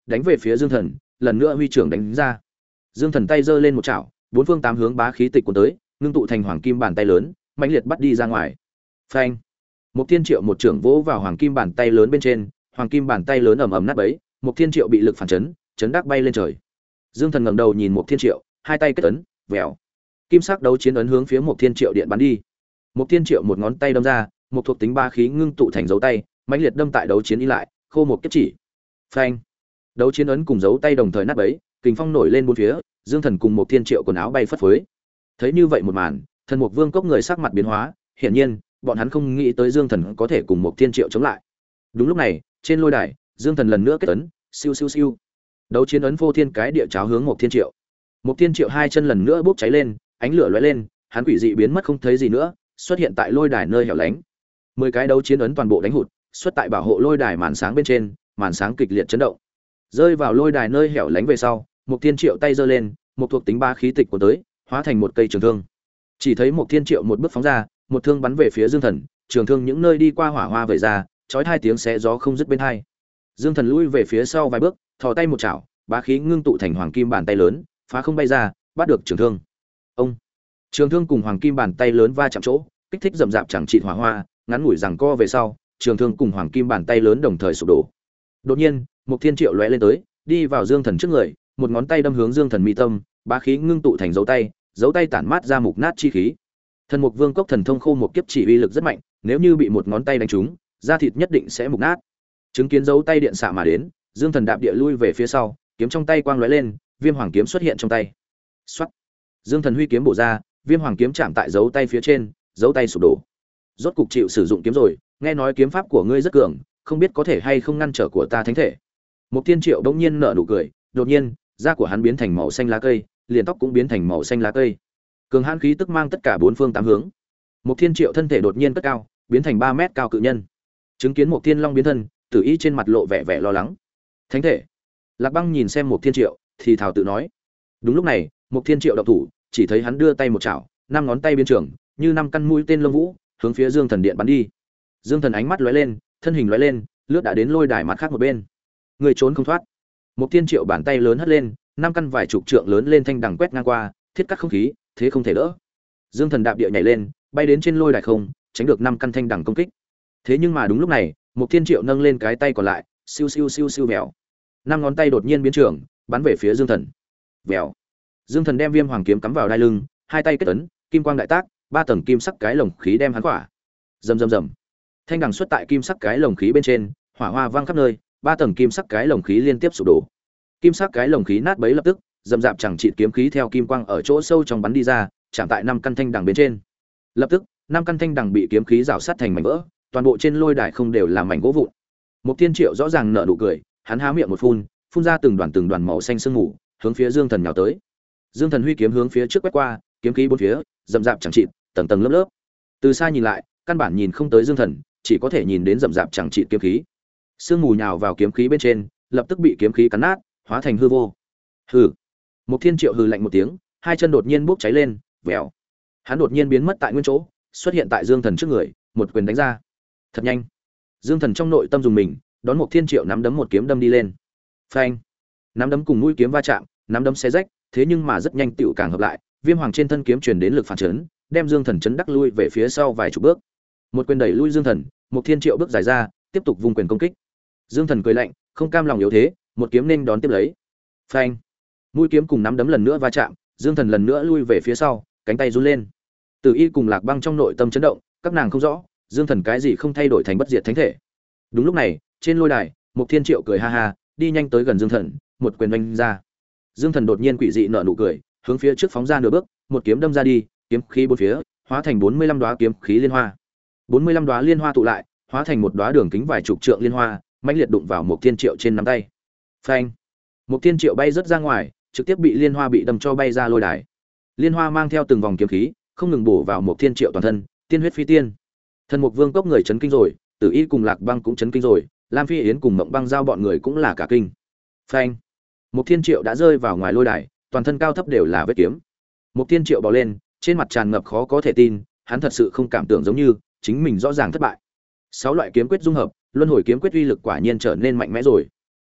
đánh về phía Dương Thần, lần nữa huy trưởng đánh ra. Dương Thần tay giơ lên một chảo, bốn phương tám hướng bá khí tịch cuốn tới, ngưng tụ thành hoàng kim bàn tay lớn, mãnh liệt bắt đi ra ngoài. Phanh! Một Thiên Triệu một trưởng vỗ vào hoàng kim bàn tay lớn bên trên, hoàng kim bàn tay lớn ầm ầm nát bấy, Một Thiên Triệu bị lực phản chấn, chấn đắc bay lên trời. Dương Thần ngẩng đầu nhìn Một Thiên Triệu, hai tay kết ấn, vèo. Kim sắc đấu chiến ấn hướng phía Một Thiên Triệu điện bắn đi. Một Thiên Triệu một ngón tay đâm ra, một thuộc tính ba khí ngưng tụ thành dấu tay, mãnh liệt đâm tại đấu chiến y lại, khô một kiếp chỉ. Phanh! Đấu chiến ấn cùng dấu tay đồng thời nát bấy, kình phong nổi lên bốn phía, Dương Thần cùng Một Thiên Triệu quần áo bay phất phới. Thấy như vậy một màn, Thần Mục Vương cốc người sắc mặt biến hóa, hiển nhiên, bọn hắn không nghĩ tới Dương Thần có thể cùng Một Thiên Triệu chống lại. Đúng lúc này, trên lôi đài, Dương Thần lần nữa kết ấn, siêu siêu siêu. Đấu chiến ấn vô thiên cái địa cháo hướng Một Thiên Triệu. Một Thiên Triệu hai chân lần nữa bốc cháy lên, ánh lửa lóe lên, hắn quỷ dị biến mất không thấy gì nữa, xuất hiện tại lôi đài nơi hẻo lánh. Mười cái đấu chiến ấn toàn bộ đánh hụt, xuất tại bảo hộ lôi đài màn sáng bên trên, màn sáng kịch liệt chấn động. Rơi vào lôi đài nơi hẻo lánh về sau, Một Thiên Triệu tay giơ lên, một thuộc tính ba khí tịch của tới, hóa thành một cây trường thương. Chỉ thấy Một Thiên Triệu một bước phóng ra, một thương bắn về phía Dương Thần, trường thương những nơi đi qua hỏa hoa vẩy ra, chói hai tiếng xé gió không dứt bên hai. Dương Thần lui về phía sau vài bước, thò tay một chảo, bá khí ngưng tụ thành hoàng kim bàn tay lớn, phá không bay ra, bắt được trường thương. Ông! Trường thương cùng hoàng kim bàn tay lớn va chạm chỗ, kích thích rầm rạp chẳng trị hỏa hoa, ngắn ngủi rằng co về sau, trường thương cùng hoàng kim bàn tay lớn đồng thời sụp đổ. Đột nhiên, Một Thiên Triệu lóe lên tới, đi vào Dương Thần trước người, một ngón tay đâm hướng Dương Thần mi tâm, bá khí ngưng tụ thành dấu tay, dấu tay tản mát ra mục nát chi khí. Thần Mục Vương cốc thần thông khô một kiếp chỉ uy lực rất mạnh, nếu như bị một ngón tay đánh trúng, da thịt nhất định sẽ mục nát. Chứng kiến dấu tay điện xạ mà đến, Dương Thần đạp địa lui về phía sau, kiếm trong tay quang lóe lên, Viêm Hoàng kiếm xuất hiện trong tay. Soát. Dương Thần huy kiếm bổ ra, Viêm Hoàng kiếm chạm tại dấu tay phía trên, dấu tay sụp đổ. Rốt cục chịu sử dụng kiếm rồi, nghe nói kiếm pháp của ngươi rất cường, không biết có thể hay không ngăn trở của ta thánh thể. Một Thiên Triệu đống nhiên nở nụ cười, đột nhiên, da của hắn biến thành màu xanh lá cây, liền tóc cũng biến thành màu xanh lá cây. Cường hãn khí tức mang tất cả bốn phương tám hướng. Một Thiên Triệu thân thể đột nhiên cất cao, biến thành ba mét cao cự nhân. Chứng kiến Một Thiên Long biến thân, Tử Y trên mặt lộ vẻ vẻ lo lắng. Thánh thể. Lạc Băng nhìn xem Một Thiên Triệu, thì thào tự nói. Đúng lúc này, Một Thiên Triệu động thủ, chỉ thấy hắn đưa tay một chảo, năm ngón tay biến trường, như năm căn mũi tên lông vũ, hướng phía Dương Thần điện bắn đi. Dương Thần ánh mắt lóe lên, thân hình lóe lên, lướt đã đến lôi đài mặt khác một bên. Người trốn không thoát. Một Thiên Triệu bàn tay lớn hất lên, năm căn vài chục trượng lớn lên thanh đằng quét ngang qua, thiết cắt không khí, thế không thể đỡ. Dương Thần đạp địa nhảy lên, bay đến trên lôi đài không, tránh được năm căn thanh đằng công kích. Thế nhưng mà đúng lúc này, Một Thiên Triệu nâng lên cái tay còn lại, siêu siêu siêu siêu vèo. Năm ngón tay đột nhiên biến trường, bắn về phía Dương Thần. Vèo. Dương Thần đem Viêm Hoàng kiếm cắm vào đai lưng, hai tay kết ấn, kim quang đại tác, ba tầng kim sắc cái lồng khí đem hắn khỏa. Rầm rầm rầm. Thanh đằng xuất tại kim sắc cái lồng khí bên trên, hỏa hoa vang khắp nơi, ba tầng kim sắc cái lồng khí liên tiếp sụp đổ. Kim sắc cái lồng khí nát bấy lập tức, rầm rạp chẳng chịt kiếm khí theo kim quang ở chỗ sâu trong bắn đi ra, chạm tại năm căn thanh đằng bên trên. Lập tức, năm căn thanh đằng bị kiếm khí rào sát thành mảnh vỡ, toàn bộ trên lôi đài không đều là mảnh gỗ vụn. Một Thiên Triệu rõ ràng nở nụ cười, hắn há miệng một phun, phun ra từng đoàn từng đoàn màu xanh sương mù, hướng phía Dương Thần nhào tới. Dương Thần huy kiếm hướng phía trước quét qua, kiếm khí bốn phía, rầm rạp chẳng chịt, tầng tầng lớp lớp. Từ xa nhìn lại, căn bản nhìn không tới Dương Thần, chỉ có thể nhìn đến rầm rạp chẳng chịt kiếm khí. Sương mù nhào vào kiếm khí bên trên, lập tức bị kiếm khí cắn nát, hóa thành hư vô. Hừ. Một Thiên Triệu hừ lạnh một tiếng, hai chân đột nhiên bốc cháy lên, vèo. Hắn đột nhiên biến mất tại nguyên chỗ, xuất hiện tại Dương Thần trước người, một quyền đánh ra. Thật nhanh. Dương Thần trong nội tâm dùng mình, đón Một Thiên Triệu nắm đấm một kiếm đâm đi lên. Phanh. Nắm đấm cùng mũi kiếm va chạm, nắm đấm xé rách, thế nhưng mà rất nhanh tựu càng hợp lại, Viêm Hoàng trên thân kiếm truyền đến lực phản chấn, đem Dương Thần chấn đắc lui về phía sau vài chục bước. Một quyền đẩy lui Dương Thần, Một Thiên Triệu bước dài ra, tiếp tục vung quyền công kích. Dương Thần cười lạnh, không cam lòng yếu thế, một kiếm nên đón tiếp lấy. Phanh. Mũi kiếm cùng nắm đấm lần nữa va chạm, Dương Thần lần nữa lui về phía sau, cánh tay run lên. Từ Y cùng Lạc Băng trong nội tâm chấn động, các nàng không rõ, Dương Thần cái gì không thay đổi thành bất diệt thánh thể. Đúng lúc này, trên lôi đài, Một Thiên Triệu cười ha ha, đi nhanh tới gần Dương Thần, một quyền đánh ra. Dương Thần đột nhiên quỷ dị nở nụ cười, hướng phía trước phóng ra nửa bước, một kiếm đâm ra đi, kiếm khí bốn phía, hóa thành bốn mươi lăm đóa kiếm khí liên hoa. bốn mươi lăm đóa liên hoa tụ lại, hóa thành một đóa đường kính vài chục trượng liên hoa, mãnh liệt đụng vào Một Thiên Triệu trên nắm tay. Phanh! Một Thiên Triệu bay rất ra ngoài, trực tiếp bị liên hoa bị đâm cho bay ra lôi đài. Liên hoa mang theo từng vòng kiếm khí, không ngừng bổ vào Một Thiên Triệu toàn thân, tiên huyết phi tiên. Thần Mục Vương cốc người chấn kinh rồi, Tử Y cùng Lạc Băng cũng chấn kinh rồi, Lam Phi Yến cùng Mộng Băng giao bọn người cũng là cả kinh. Phanh! Một Thiên Triệu đã rơi vào ngoài lôi đài, toàn thân cao thấp đều là vết kiếm. Một Thiên Triệu bò lên, trên mặt tràn ngập khó có thể tin, hắn thật sự không cảm tưởng giống như chính mình rõ ràng thất bại. Sáu loại kiếm quyết dung hợp, luân hồi kiếm quyết uy lực quả nhiên trở nên mạnh mẽ rồi.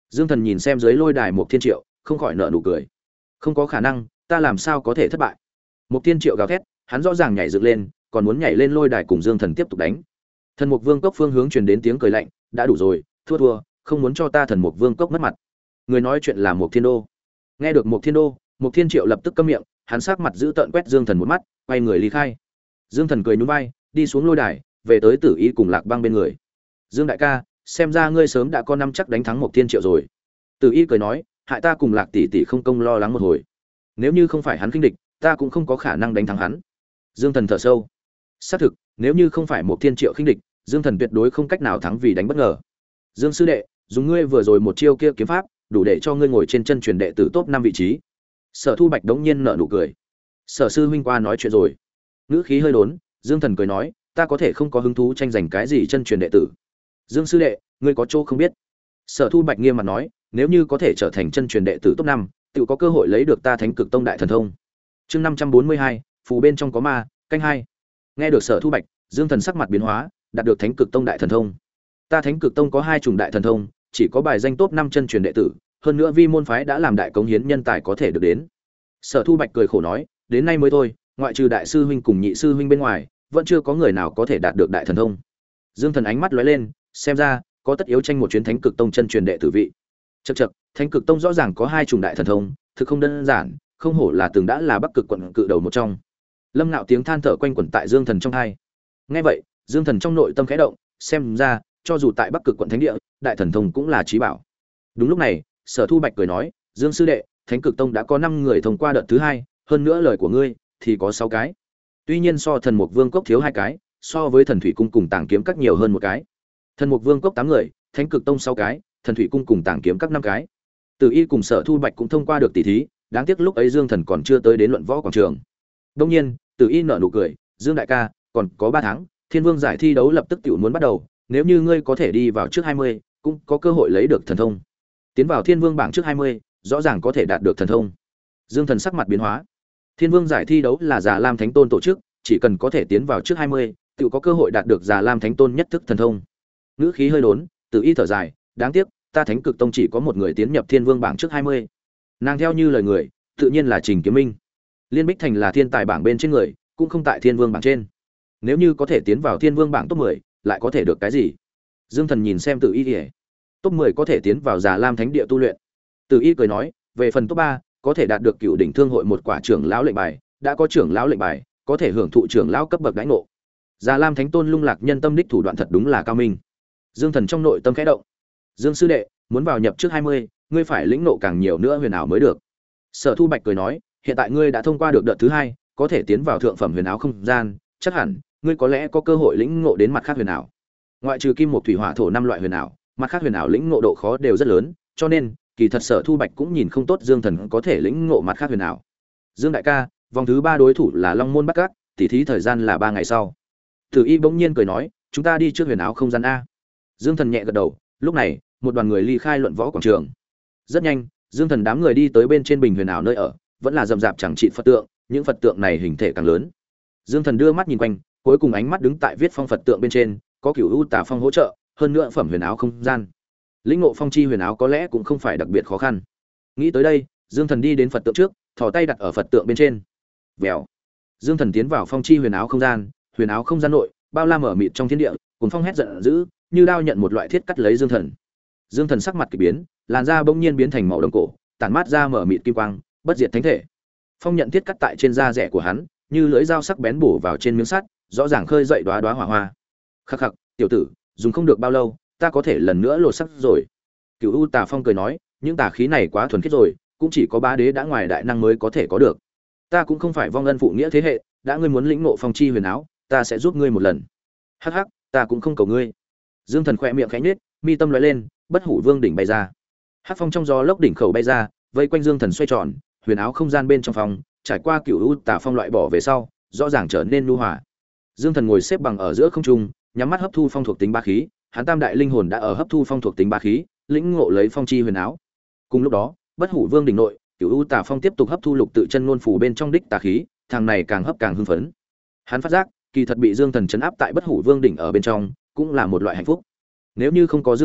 Dương Thần nhìn xem dưới lôi đài Mục Thiên Triệu, không khỏi nở nụ cười. Không có khả năng, ta làm sao có thể thất bại? Mục Thiên Triệu gào thét, hắn rõ ràng nhảy dựng lên, còn muốn nhảy lên lôi đài cùng Dương Thần tiếp tục đánh. Thần Mục Vương cốc phương hướng truyền đến tiếng cười lạnh, đã đủ rồi, thua thua, không muốn cho ta Thần Mục Vương cốc mất mặt. Người nói chuyện là Mục Thiên Đô. Nghe được Mục Thiên Đô, Mục Thiên Triệu lập tức câm miệng, hắn sắc mặt giữ tợn quét Dương Thần một mắt, quay người ly khai. Dương Thần cười nhún vai, đi xuống lôi đài, về tới Tử Y cùng Lạc Băng bên người. Dương đại ca, xem ra ngươi sớm đã có năm chắc đánh thắng Mục Thiên Triệu rồi. Tử Y cười nói, hại ta cùng Lạc tỷ tỷ không công lo lắng một hồi. Nếu như không phải hắn khinh địch, ta cũng không có khả năng đánh thắng hắn. Dương Thần thở sâu. Xác thực, nếu như không phải Mục Thiên Triệu khinh địch, Dương Thần tuyệt đối không cách nào thắng vì đánh bất ngờ. Dương sư đệ, dùng ngươi vừa rồi một chiêu kia kiếm pháp, đủ để cho ngươi ngồi trên chân truyền đệ tử top năm vị trí. Sở Thu Bạch đống nhiên nở nụ cười. Sở sư huynh qua nói chuyện rồi. Ngữ khí hơi đốn, Dương Thần cười nói, ta có thể không có hứng thú tranh giành cái gì chân truyền đệ tử. Dương sư đệ, ngươi có chỗ không biết. Sở Thu Bạch nghiêm mặt nói, nếu như có thể trở thành chân truyền đệ tử top năm, tự có cơ hội lấy được ta Thánh Cực Tông đại thần thông. Chương năm trăm bốn mươi hai, phù bên trong có ma, canh hai. Nghe được Sở Thu Bạch, Dương Thần sắc mặt biến hóa, đạt được Thánh Cực Tông đại thần thông. Ta Thánh Cực Tông có hai chủng đại thần thông, chỉ có bài danh top năm chân truyền đệ tử, hơn nữa vi môn phái đã làm đại cống hiến nhân tài có thể được đến. Sở Thu Bạch cười khổ nói, đến nay mới thôi, ngoại trừ đại sư huynh cùng nhị sư huynh bên ngoài, vẫn chưa có người nào có thể đạt được đại thần thông. Dương Thần ánh mắt lóe lên, xem ra có tất yếu tranh một chuyến Thánh Cực Tông chân truyền đệ tử vị. Chậc chậc, Thánh Cực Tông rõ ràng có hai chủng đại thần thông, thực không đơn giản, không hổ là từng đã là Bắc Cực quận cự đầu một trong. Lâm Nạo tiếng than thở quanh quẩn tại Dương Thần trong tai. Nghe vậy, Dương Thần trong nội tâm khẽ động, xem ra, cho dù tại Bắc Cực quận thánh địa, đại thần thông cũng là chí bảo. Đúng lúc này, Sở Thu Bạch cười nói, Dương sư đệ, Thánh Cực Tông đã có năm người thông qua đợt thứ hai, hơn nữa lời của ngươi thì có sáu cái. Tuy nhiên so Thần Mục Vương cốc thiếu hai cái, so với Thần Thủy cung cùng Tàng kiếm các nhiều hơn một cái. Thần Mục Vương cốc tám người, Thánh Cực Tông sáu cái, Thần Thủy cung cùng Tàng kiếm các năm cái. Từ Y cùng Sở Thu Bạch cũng thông qua được tỷ thí, đáng tiếc lúc ấy Dương Thần còn chưa tới đến luận võ quảng trường. Đương nhiên, Từ Y nở nụ cười, Dương đại ca, còn có ba tháng, Thiên Vương giải thi đấu lập tức tiểu muốn bắt đầu, nếu như ngươi có thể đi vào trước hai mươi, cũng có cơ hội lấy được thần thông. Tiến vào Thiên Vương bảng trước hai mươi, rõ ràng có thể đạt được thần thông. Dương Thần sắc mặt biến hóa. Thiên Vương giải thi đấu là Già Lam Thánh Tôn tổ chức, chỉ cần có thể tiến vào trước hai mươi, tự có cơ hội đạt được Già Lam Thánh Tôn nhất thức thần thông. Ngữ khí hơi đốn, Từ Y thở dài, đáng tiếc, ta Thánh Cực Tông chỉ có một người tiến nhập Thiên Vương bảng trước hai mươi. Nàng theo như lời người, tự nhiên là Trình Kiếm Minh. Liên Bích Thành là thiên tài bảng bên trên người, cũng không tại Thiên Vương bảng trên. Nếu như có thể tiến vào Thiên Vương bảng top mười, lại có thể được cái gì? Dương Thần nhìn xem Từ Y kìa. Top mười có thể tiến vào Già Lam Thánh địa tu luyện. Từ Y cười nói, về phần top ba, có thể đạt được Cựu đỉnh thương hội một quả trưởng lão lệnh bài, đã có trưởng lão lệnh bài, có thể hưởng thụ trưởng lão cấp bậc đãi ngộ. Già Lam Thánh Tôn lung lạc nhân tâm đích thủ đoạn thật đúng là cao minh. Dương Thần trong nội tâm khẽ động. Dương sư đệ, muốn vào nhập trước hai mươi, ngươi phải lĩnh ngộ càng nhiều nữa huyền ảo mới được. Sở Thu Bạch cười nói, hiện tại ngươi đã thông qua được đợt thứ hai, có thể tiến vào thượng phẩm huyền ảo không gian, chắc hẳn ngươi có lẽ có cơ hội lĩnh ngộ đến mặt khác huyền ảo. Ngoại trừ kim một thủy hỏa thổ năm loại huyền ảo, mặt khác huyền ảo lĩnh ngộ độ khó đều rất lớn, cho nên kỳ thật Sở Thu Bạch cũng nhìn không tốt Dương Thần có thể lĩnh ngộ mặt khác huyền ảo. Dương đại ca, vòng thứ ba đối thủ là Long Môn Bắc Các, tỉ thí thời gian là ba ngày sau. Từ Y bỗng nhiên cười nói, chúng ta đi trước huyền ảo không gian a. Dương Thần nhẹ gật đầu, lúc này, một đoàn người ly khai luận võ quảng trường. Rất nhanh, Dương Thần đám người đi tới bên trên bình huyền ảo nơi ở, vẫn là rậm rạp chẳng trị Phật tượng, những Phật tượng này hình thể càng lớn. Dương Thần đưa mắt nhìn quanh, cuối cùng ánh mắt đứng tại viết phong Phật tượng bên trên, có Cửu U Tà Phong hỗ trợ, hơn nữa phẩm huyền ảo không gian. Lĩnh ngộ phong chi huyền ảo có lẽ cũng không phải đặc biệt khó khăn. Nghĩ tới đây, Dương Thần đi đến Phật tượng trước, thò tay đặt ở Phật tượng bên trên. Vèo. Dương Thần tiến vào phong chi huyền ảo không gian, huyền ảo không gian nội, bao la mở mịt trong thiên địa, cuồng phong hét giận dữ, như đao nhận một loại thiết cắt lấy Dương Thần. Dương Thần sắc mặt kỳ biến, làn da bỗng nhiên biến thành màu đồng cổ, tản mát ra mở mịt kim quang, bất diệt thánh thể. Phong nhận thiết cắt tại trên da rẻ của hắn, như lưỡi dao sắc bén bổ vào trên miếng sắt, rõ ràng khơi dậy đóa đóa hỏa hoa. Khắc khắc, tiểu tử, dùng không được bao lâu, ta có thể lần nữa lột sắc rồi. Cửu U Tà Phong cười nói, những tà khí này quá thuần khiết rồi, cũng chỉ có bá đế đã ngoài đại năng mới có thể có được. Ta cũng không phải vong ân phụ nghĩa thế hệ, đã ngươi muốn lĩnh ngộ phong chi huyền áo, ta sẽ giúp ngươi một lần. Hắc hắc, ta cũng không cầu ngươi. Dương Thần khẽ miệng khẽ nhếch, mi tâm lóe lên, Bất Hủ Vương đỉnh bay ra. Hắc phong trong gió lốc đỉnh khẩu bay ra, vây quanh Dương Thần xoay tròn, huyền áo không gian bên trong phòng, trải qua Cửu U Tà Phong loại bỏ về sau, rõ ràng trở nên nhu hòa. Dương Thần ngồi xếp bằng ở giữa không trung, nhắm mắt hấp thu phong thuộc tính ba khí, hắn tam đại linh hồn đã ở hấp thu phong thuộc tính ba khí, lĩnh ngộ lấy phong chi huyền áo. Cùng lúc đó, Bất Hủ Vương đỉnh nội, Cửu U Tà Phong tiếp tục hấp thu lục tự chân ngôn phủ bên trong đích tà khí, thằng này càng hấp càng hưng phấn. Hắn phát giác, kỳ thật bị Dương Thần trấn áp tại Bất Hủ Vương đỉnh ở bên trong, cũng là một loại hạnh phúc. Nếu như không có Dương Thần,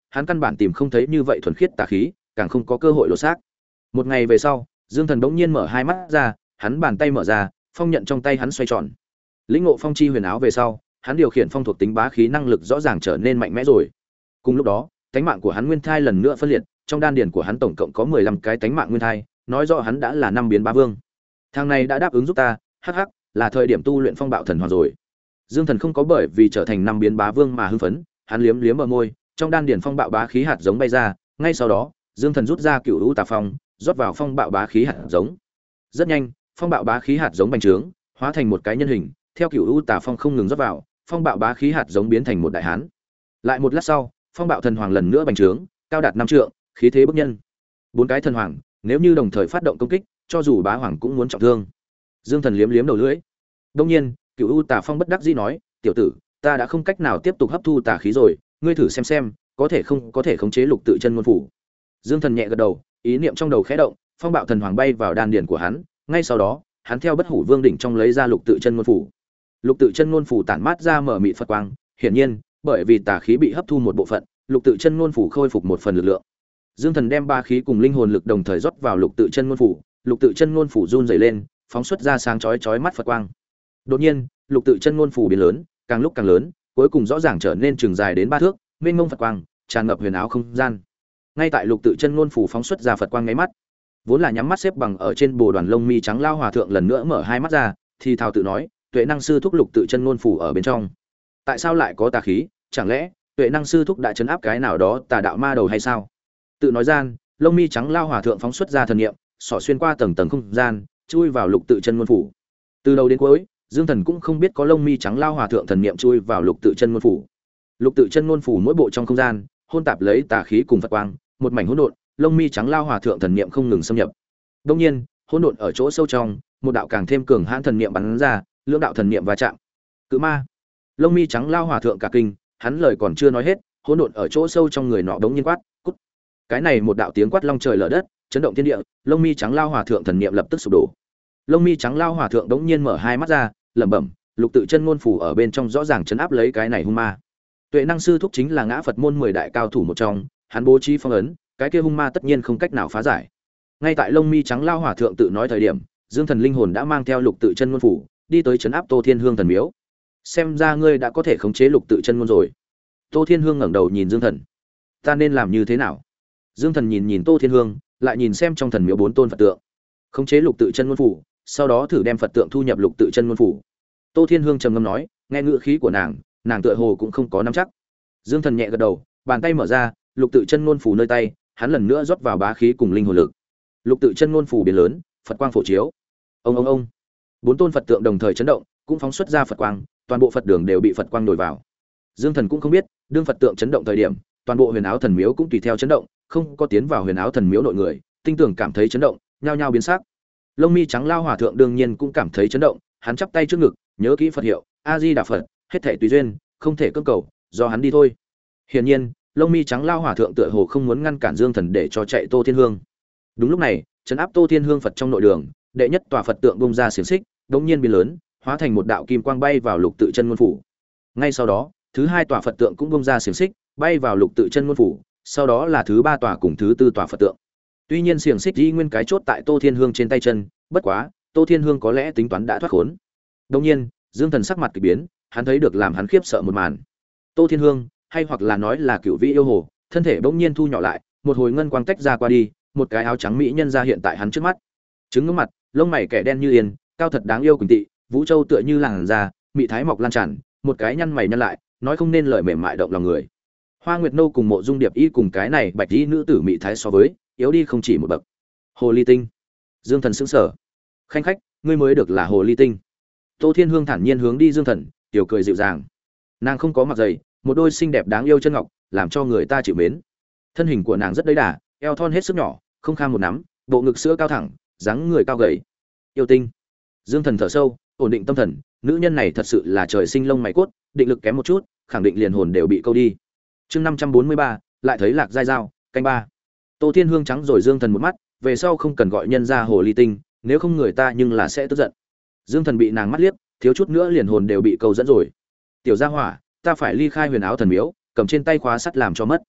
hắn căn bản tìm không thấy như vậy thuần khiết tà khí, càng không có cơ hội lột xác. Một ngày về sau, Dương Thần bỗng nhiên mở hai mắt ra, hắn bàn tay mở ra, phong nhận trong tay hắn xoay tròn. Lĩnh ngộ phong chi huyền áo về sau, hắn điều khiển phong thuộc tính bá khí năng lực rõ ràng trở nên mạnh mẽ rồi. Cùng lúc đó, tánh mạng của hắn nguyên thai lần nữa phân liệt, trong đan điền của hắn tổng cộng có mười lăm cái tánh mạng nguyên thai, nói rõ hắn đã là năm biến bá vương. Thằng này đã đáp ứng giúp ta, hắc hắc, là thời điểm tu luyện phong bạo thần hoàn rồi. Dương Thần không có bởi vì trở thành năm biến bá vương mà hưng phấn, hắn liếm liếm bờ môi, trong đan điền phong bạo bá khí hạt giống bay ra, ngay sau đó, Dương Thần rút ra cựu u tà phong, rót vào phong bạo bá khí hạt giống. Rất nhanh, phong bạo bá khí hạt giống bành trướng, hóa thành một cái nhân hình, theo cựu u tà phong không ngừng rót vào, phong bạo bá khí hạt giống biến thành một đại hán. Lại một lát sau, phong bạo thần hoàng lần nữa bành trướng, cao đạt năm trượng, khí thế bức nhân. Bốn cái thần hoàng, nếu như đồng thời phát động công kích, cho dù bá hoàng cũng muốn trọng thương. Dương Thần liếm liếm đầu lưỡi. Đương nhiên, cựu u tà phong bất đắc dĩ nói, tiểu tử, ta đã không cách nào tiếp tục hấp thu tà khí rồi, ngươi thử xem xem, có thể không có thể khống chế lục tự chân ngôn phủ. Dương Thần nhẹ gật đầu, ý niệm trong đầu khẽ động, phong bạo thần hoàng bay vào đan điền của hắn, ngay sau đó, hắn theo bất hủ vương đỉnh trong lấy ra lục tự chân ngôn phủ. Lục tự chân ngôn phủ tản mát ra mở mịt phật quang, hiển nhiên, bởi vì tà khí bị hấp thu một bộ phận, lục tự chân ngôn phủ khôi phục một phần lực lượng. Dương Thần đem ba khí cùng linh hồn lực đồng thời rót vào lục tự chân ngôn phủ, lục tự chân ngôn phủ run rẩy lên, phóng xuất ra sáng chói chói mắt phật quang. Đột nhiên, lục tự chân ngôn phủ biến lớn, càng lúc càng lớn, cuối cùng rõ ràng trở nên trường dài đến ba thước, mênh mông phật quang, tràn ngập huyền áo không gian. Ngay tại lục tự chân ngôn phủ phóng xuất ra phật quang nháy mắt, vốn là nhắm mắt xếp bằng ở trên bồ đoàn lông mi trắng lao hòa thượng lần nữa mở hai mắt ra, thì thào tự nói, tuệ năng sư thúc lục tự chân ngôn phủ ở bên trong. Tại sao lại có tà khí? Chẳng lẽ tuệ năng sư thúc đã chấn áp cái nào đó tà đạo ma đầu hay sao? Tự nói gian, lông mi trắng lao hòa thượng phóng xuất ra thần niệm, xỏ xuyên qua tầng tầng không gian, chui vào lục tự chân ngôn phủ. Từ đầu đến cuối, Dương Thần cũng không biết có lông mi trắng lao hòa thượng thần niệm chui vào lục tự chân ngôn phủ. Lục tự chân ngôn phủ mỗi bộ trong không gian, hôn tạp lấy tà khí cùng Phật quang, một mảnh hỗn độn, lông mi trắng lao hòa thượng thần niệm không ngừng xâm nhập. Đương nhiên, hỗn độn ở chỗ sâu trong, một đạo càng thêm cường hãn thần niệm bắn ra, lưỡng đạo thần niệm va chạm. Cự ma. Lông mi trắng lao hòa thượng cả kinh, hắn lời còn chưa nói hết, hỗn độn ở chỗ sâu trong người nọ đống nhiên quát, cút. Cái này một đạo tiếng quát long trời lở đất, chấn động thiên địa, lông mi trắng lao hòa thượng thần niệm lập tức sụp đổ. Lông mi trắng lao hòa thượng đống nhiên mở hai mắt ra, lẩm bẩm, lục tự chân ngôn phủ ở bên trong rõ ràng chấn áp lấy cái này hung ma. Tuệ năng sư thúc chính là ngã Phật môn mười đại cao thủ một trong, hắn bố trí phong ấn, cái kia hung ma tất nhiên không cách nào phá giải. Ngay tại lông mi trắng lao hòa thượng tự nói thời điểm, Dương Thần linh hồn đã mang theo lục tự chân ngôn phủ, đi tới trấn áp Tô Thiên Hương thần miếu. Xem ra ngươi đã có thể khống chế lục tự chân ngôn rồi. Tô Thiên Hương ngẩng đầu nhìn Dương Thần. Ta nên làm như thế nào? Dương Thần nhìn nhìn Tô Thiên Hương, lại nhìn xem trong thần miếu bốn tôn Phật tượng. Khống chế lục tự chân ngôn phủ, sau đó thử đem Phật tượng thu nhập lục tự chân ngôn phủ. Tô Thiên Hương trầm ngâm nói, nghe ngữ khí của nàng, nàng tựa hồ cũng không có nắm chắc. Dương Thần nhẹ gật đầu, bàn tay mở ra, lục tự chân ngôn phủ nơi tay, hắn lần nữa rót vào bá khí cùng linh hồn lực. Lục tự chân ngôn phủ biến lớn, Phật quang phổ chiếu. Ông ông ông. Bốn tôn Phật tượng đồng thời chấn động, cũng phóng xuất ra Phật quang, toàn bộ Phật đường đều bị Phật quang nổi vào. Dương Thần cũng không biết, đương Phật tượng chấn động thời điểm, toàn bộ huyền áo thần miếu cũng tùy theo chấn động, không có tiến vào huyền áo thần miếu nội người, tinh tưởng cảm thấy chấn động, nhao nhao biến sắc. Lông mi trắng lao hòa thượng đương nhiên cũng cảm thấy chấn động, hắn chắp tay trước ngực, nhớ kỹ Phật hiệu, A Di Đà Phật, hết thảy tùy duyên, không thể cưỡng cầu, do hắn đi thôi. Hiển nhiên, lông mi trắng lao hòa thượng tựa hồ không muốn ngăn cản Dương Thần để cho chạy Tô Thiên Hương. Đúng lúc này, trấn áp Tô Thiên Hương Phật trong nội đường, đệ nhất tòa Phật tượng bung ra xiềng xích, đột nhiên biến lớn, hóa thành một đạo kim quang bay vào lục tự chân ngôn phủ. Ngay sau đó, thứ hai tòa Phật tượng cũng bung ra xiềng xích, bay vào lục tự chân ngôn phủ, sau đó là thứ ba tòa cùng thứ tư tòa Phật tượng. Tuy nhiên xiềng xích y nguyên cái chốt tại Tô Thiên Hương trên tay chân, bất quá, Tô Thiên Hương có lẽ tính toán đã thoát khốn. Đột nhiên, Dương Thần sắc mặt kỳ biến, hắn thấy được làm hắn khiếp sợ một màn. Tô Thiên Hương, hay hoặc là nói là Cửu Vĩ yêu hồ, thân thể bỗng nhiên thu nhỏ lại, một hồi ngân quang tách ra qua đi, một cái áo trắng mỹ nhân ra hiện tại hắn trước mắt. Trứng ngưỡng mặt, lông mày kẻ đen như yên, cao thật đáng yêu quỳnh tị, vũ châu tựa như làn da, mị thái mọc lan tràn, một cái nhăn mày nhăn lại, nói không nên lời mềm mại động lòng người. Hoa Nguyệt Nô cùng Mộ Dung Điệp Y cùng cái này bạch y nữ tử mị thái so với, yếu đi không chỉ một bậc. Hồ ly tinh. Dương Thần sững sờ. Khanh khách, ngươi mới được là hồ ly tinh. Tô Thiên Hương thản nhiên hướng đi Dương Thần, tiểu cười dịu dàng. Nàng không có mặc giày, một đôi xinh đẹp đáng yêu chân ngọc, làm cho người ta chịu mến. Thân hình của nàng rất đầy đà, eo thon hết sức nhỏ, không kham một nắm, bộ ngực sữa cao thẳng, dáng người cao gầy. Yêu tinh. Dương Thần thở sâu, ổn định tâm thần, nữ nhân này thật sự là trời sinh lông mày cốt, định lực kém một chút, khẳng định liền hồn đều bị câu đi. Chương năm trăm bốn mươi ba, lại thấy Lạc Giai Dao, canh ba. Tô Thiên Hương trắng rồi Dương Thần một mắt, về sau không cần gọi nhân ra hồ ly tinh, nếu không người ta nhưng là sẽ tức giận. Dương Thần bị nàng mắt liếc, thiếu chút nữa liền hồn đều bị câu dẫn rồi. Tiểu gia hỏa, ta phải ly khai huyền áo thần miếu, cầm trên tay khóa sắt làm cho mất.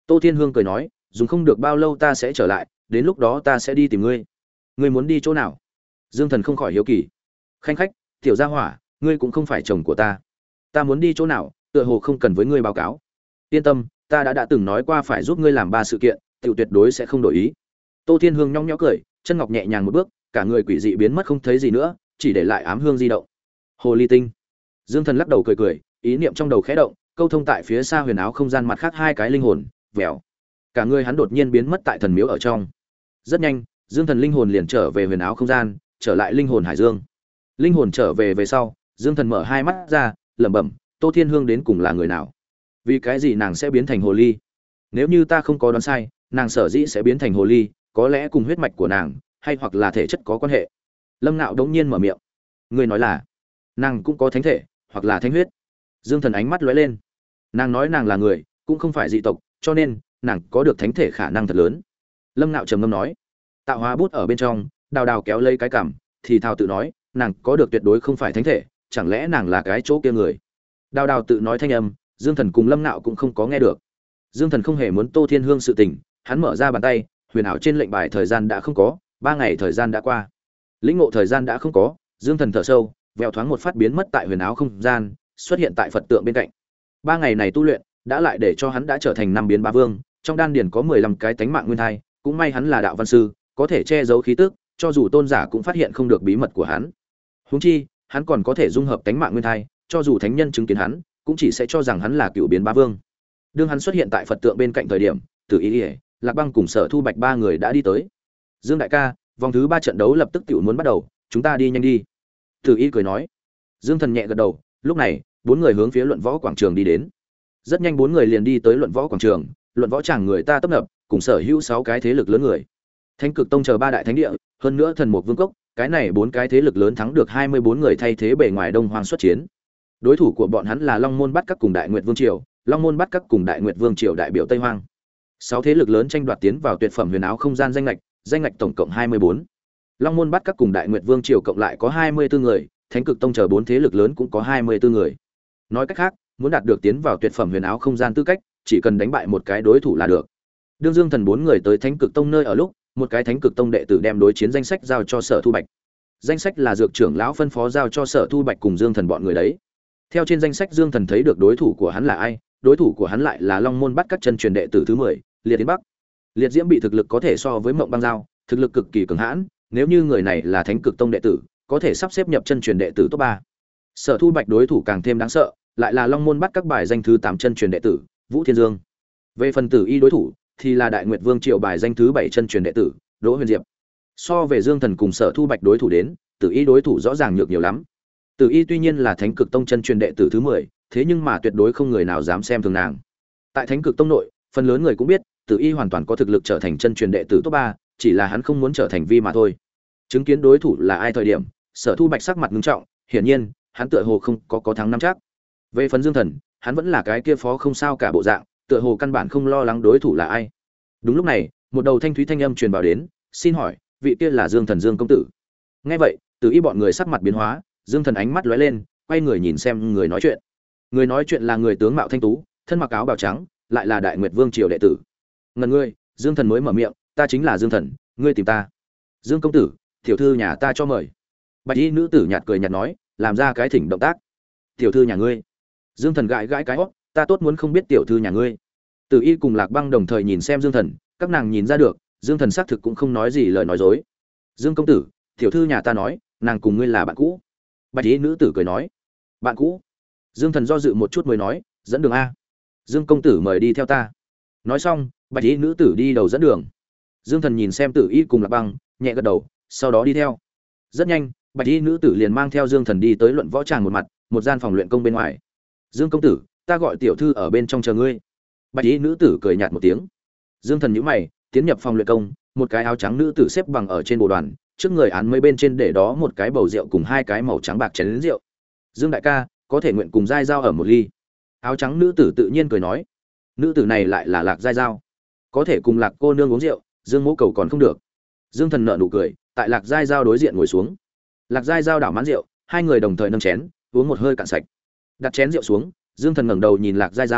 Tô Thiên Hương cười nói, dùng không được bao lâu ta sẽ trở lại, đến lúc đó ta sẽ đi tìm ngươi. Ngươi muốn đi chỗ nào? Dương Thần không khỏi hiếu kỳ. Khanh khách, tiểu gia hỏa, ngươi cũng không phải chồng của ta. Ta muốn đi chỗ nào, tựa hồ không cần với ngươi báo cáo. Yên tâm, ta đã đã từng nói qua phải giúp ngươi làm ba sự kiện, tiểu tuyệt đối sẽ không đổi ý. Tô Thiên Hương nhõng nhẽo cười, chân ngọc nhẹ nhàng một bước, cả người quỷ dị biến mất không thấy gì nữa, chỉ để lại ám hương di động. Hồ ly tinh. Dương Thần lắc đầu cười cười, ý niệm trong đầu khẽ động, câu thông tại phía xa huyền áo không gian mặt khác hai cái linh hồn, vèo. Cả người hắn đột nhiên biến mất tại thần miếu ở trong. Rất nhanh, Dương Thần linh hồn liền trở về huyền áo không gian, trở lại linh hồn hải dương. Linh hồn trở về về sau, Dương Thần mở hai mắt ra, lẩm bẩm, Tô Thiên Hương đến cùng là người nào? Vì cái gì nàng sẽ biến thành hồ ly? Nếu như ta không có đoán sai, nàng sở dĩ sẽ biến thành hồ ly, có lẽ cùng huyết mạch của nàng, hay hoặc là thể chất có quan hệ. Lâm Nạo đống nhiên mở miệng. Người nói là, nàng cũng có thánh thể, hoặc là thánh huyết. Dương Thần ánh mắt lóe lên. Nàng nói nàng là người, cũng không phải dị tộc, cho nên nàng có được thánh thể khả năng thật lớn. Lâm Nạo trầm ngâm nói. Tạo hóa bút ở bên trong, Đào Đào kéo lấy cái cằm, thì thào tự nói, nàng có được tuyệt đối không phải thánh thể, chẳng lẽ nàng là cái chỗ kia người? Đào Đào tự nói thanh âm, Dương Thần cùng Lâm Nạo cũng không có nghe được. Dương Thần không hề muốn Tô Thiên Hương sự tình, hắn mở ra bàn tay, huyền ảo trên lệnh bài thời gian đã không có, ba ngày thời gian đã qua. Lĩnh ngộ thời gian đã không có, Dương Thần thở sâu, vèo thoáng một phát biến mất tại huyền áo không gian, xuất hiện tại Phật tượng bên cạnh. Ba ngày này tu luyện, đã lại để cho hắn đã trở thành năm biến ba vương, trong đan điền có mười lăm cái tánh mạng nguyên thai, cũng may hắn là đạo văn sư, có thể che giấu khí tức, cho dù tôn giả cũng phát hiện không được bí mật của hắn. Huống chi, hắn còn có thể dung hợp tánh mạng nguyên thai, cho dù thánh nhân chứng kiến hắn, cũng chỉ sẽ cho rằng hắn là cựu biến ba vương. Đương hắn xuất hiện tại Phật tượng bên cạnh thời điểm, Tử Ý, Lạc Băng cùng Sở Thu Bạch ba người đã đi tới. Dương đại ca, vòng thứ ba trận đấu lập tức tiểu muốn bắt đầu, chúng ta đi nhanh đi. Tử Y cười nói. Dương Thần nhẹ gật đầu, lúc này, bốn người hướng phía luận võ quảng trường đi đến. Rất nhanh bốn người liền đi tới luận võ quảng trường, luận võ tràng người ta tấp nập, cùng sở hữu sáu cái thế lực lớn người. Thánh Cực Tông chờ ba đại thánh địa, hơn nữa Thần Mục Vương cốc, cái này bốn cái thế lực lớn thắng được hai mươi bốn người thay thế bề ngoài Đông Hoang xuất chiến. Đối thủ của bọn hắn là Long Môn Bát Các cùng Đại Nguyệt Vương triều, Long Môn Bát Các cùng Đại Nguyệt Vương triều đại biểu Tây Hoang. Sáu thế lực lớn tranh đoạt tiến vào tuyệt phẩm huyền áo không gian danh ngạch, danh ngạch tổng cộng hai mươi bốn. Long Môn Bát Các cùng Đại Nguyệt Vương triều cộng lại có hai mươi bốn người, Thánh Cực Tông chờ bốn thế lực lớn cũng có hai mươi bốn người. Nói cách khác, muốn đạt được tiến vào tuyệt phẩm huyền áo không gian tư cách, chỉ cần đánh bại một cái đối thủ là được. Đương Dương Thần bốn người tới Thánh Cực Tông nơi ở lúc, một cái Thánh Cực Tông đệ tử đem đối chiến danh sách giao cho Sở Thu Bạch. Danh sách là dược trưởng lão phân phó giao cho Sở Thu Bạch cùng Dương Thần bọn người đấy. Theo trên danh sách Dương Thần thấy được đối thủ của hắn là ai, đối thủ của hắn lại là Long Môn Bát Các chân truyền đệ tử thứ mười, Liệt Tiến Bắc. Liệt Diễm bị thực lực có thể so với Mộng Băng Giao, thực lực cực kỳ cường hãn, nếu như người này là Thánh Cực Tông đệ tử, có thể sắp xếp nhập chân truyền đệ tử top ba. Sở Thu Bạch đối thủ càng thêm đáng sợ, lại là Long Môn Bát Các bài danh thứ tám chân truyền đệ tử, Vũ Thiên Dương. Về phần Tử Y đối thủ, thì là Đại Nguyệt Vương triều bài danh thứ bảy chân truyền đệ tử, Đỗ Huyền Diệp. So về Dương Thần cùng Sở Thu Bạch đối thủ đến, Tử Y đối thủ rõ ràng nhược nhiều lắm. Tử Y tuy nhiên là Thánh Cực Tông chân truyền đệ tử thứ mười, thế nhưng mà tuyệt đối không người nào dám xem thường nàng. Tại Thánh Cực Tông nội, phần lớn người cũng biết, Tử Y hoàn toàn có thực lực trở thành chân truyền đệ tử top ba, chỉ là hắn không muốn trở thành vi mà thôi. Chứng kiến đối thủ là ai thời điểm, Sở Thu Bạch sắc mặt nghiêm trọng, hiển nhiên, hắn tựa hồ không có có thắng nắm chắc. Về phần Dương Thần, hắn vẫn là cái kia phó không sao cả bộ dạng, tựa hồ căn bản không lo lắng đối thủ là ai. Đúng lúc này, một đầu thanh thúy thanh âm truyền vào đến, "Xin hỏi, vị kia là Dương Thần Dương công tử?" Nghe vậy, Tử Y bọn người sắc mặt biến hóa, Dương Thần ánh mắt lóe lên, quay người nhìn xem người nói chuyện. Người nói chuyện là người tướng mạo thanh tú, thân mặc áo bào trắng, lại là Đại Nguyệt Vương triều đệ tử. Ngần ngươi, Dương Thần mới mở miệng, "Ta chính là Dương Thần, ngươi tìm ta?" "Dương công tử, tiểu thư nhà ta cho mời." Bạch y nữ tử nhạt cười nhạt nói, làm ra cái thỉnh động tác. "Tiểu thư nhà ngươi?" Dương Thần gãi gãi cái hót, "Ta tốt muốn không biết tiểu thư nhà ngươi." Tử Y cùng Lạc Băng đồng thời nhìn xem Dương Thần, các nàng nhìn ra được, Dương Thần xác thực cũng không nói gì lời nói dối. "Dương công tử, tiểu thư nhà ta nói, nàng cùng ngươi là bạn cũ." Bạch y nữ tử cười nói, "Bạn cũ?" Dương Thần do dự một chút mới nói, "Dẫn đường a." "Dương công tử mời đi theo ta." Nói xong, Bạch y nữ tử đi đầu dẫn đường. Dương Thần nhìn xem Tử Y cùng Lạc Băng, nhẹ gật đầu, sau đó đi theo. Rất nhanh, Bạch y nữ tử liền mang theo Dương Thần đi tới luận võ tràng một mặt, một gian phòng luyện công bên ngoài. "Dương công tử, ta gọi tiểu thư ở bên trong chờ ngươi." Bạch y nữ tử cười nhạt một tiếng. Dương Thần nhíu mày, tiến nhập phòng luyện công, một cái áo trắng nữ tử xếp bằng ở trên bồ đoàn, trước người án mấy bên trên để đó một cái bầu rượu cùng hai cái màu trắng bạc chén lớn rượu. "Dương đại ca, có thể nguyện cùng giai giao ở một ly." Áo trắng nữ tử tự nhiên cười nói. Nữ tử này lại là Lạc giai giao, có thể cùng Lạc cô nương uống rượu, Dương Mỗ cầu còn không được. Dương Thần nở nụ cười, tại Lạc giai giao đối diện ngồi xuống. Lạc giai giao đảo mãn rượu, hai người đồng thời nâng chén, uống một hơi cạn sạch. Đặt chén rượu xuống, Dương Thần ngẩng đầu nhìn Lạc giai giao,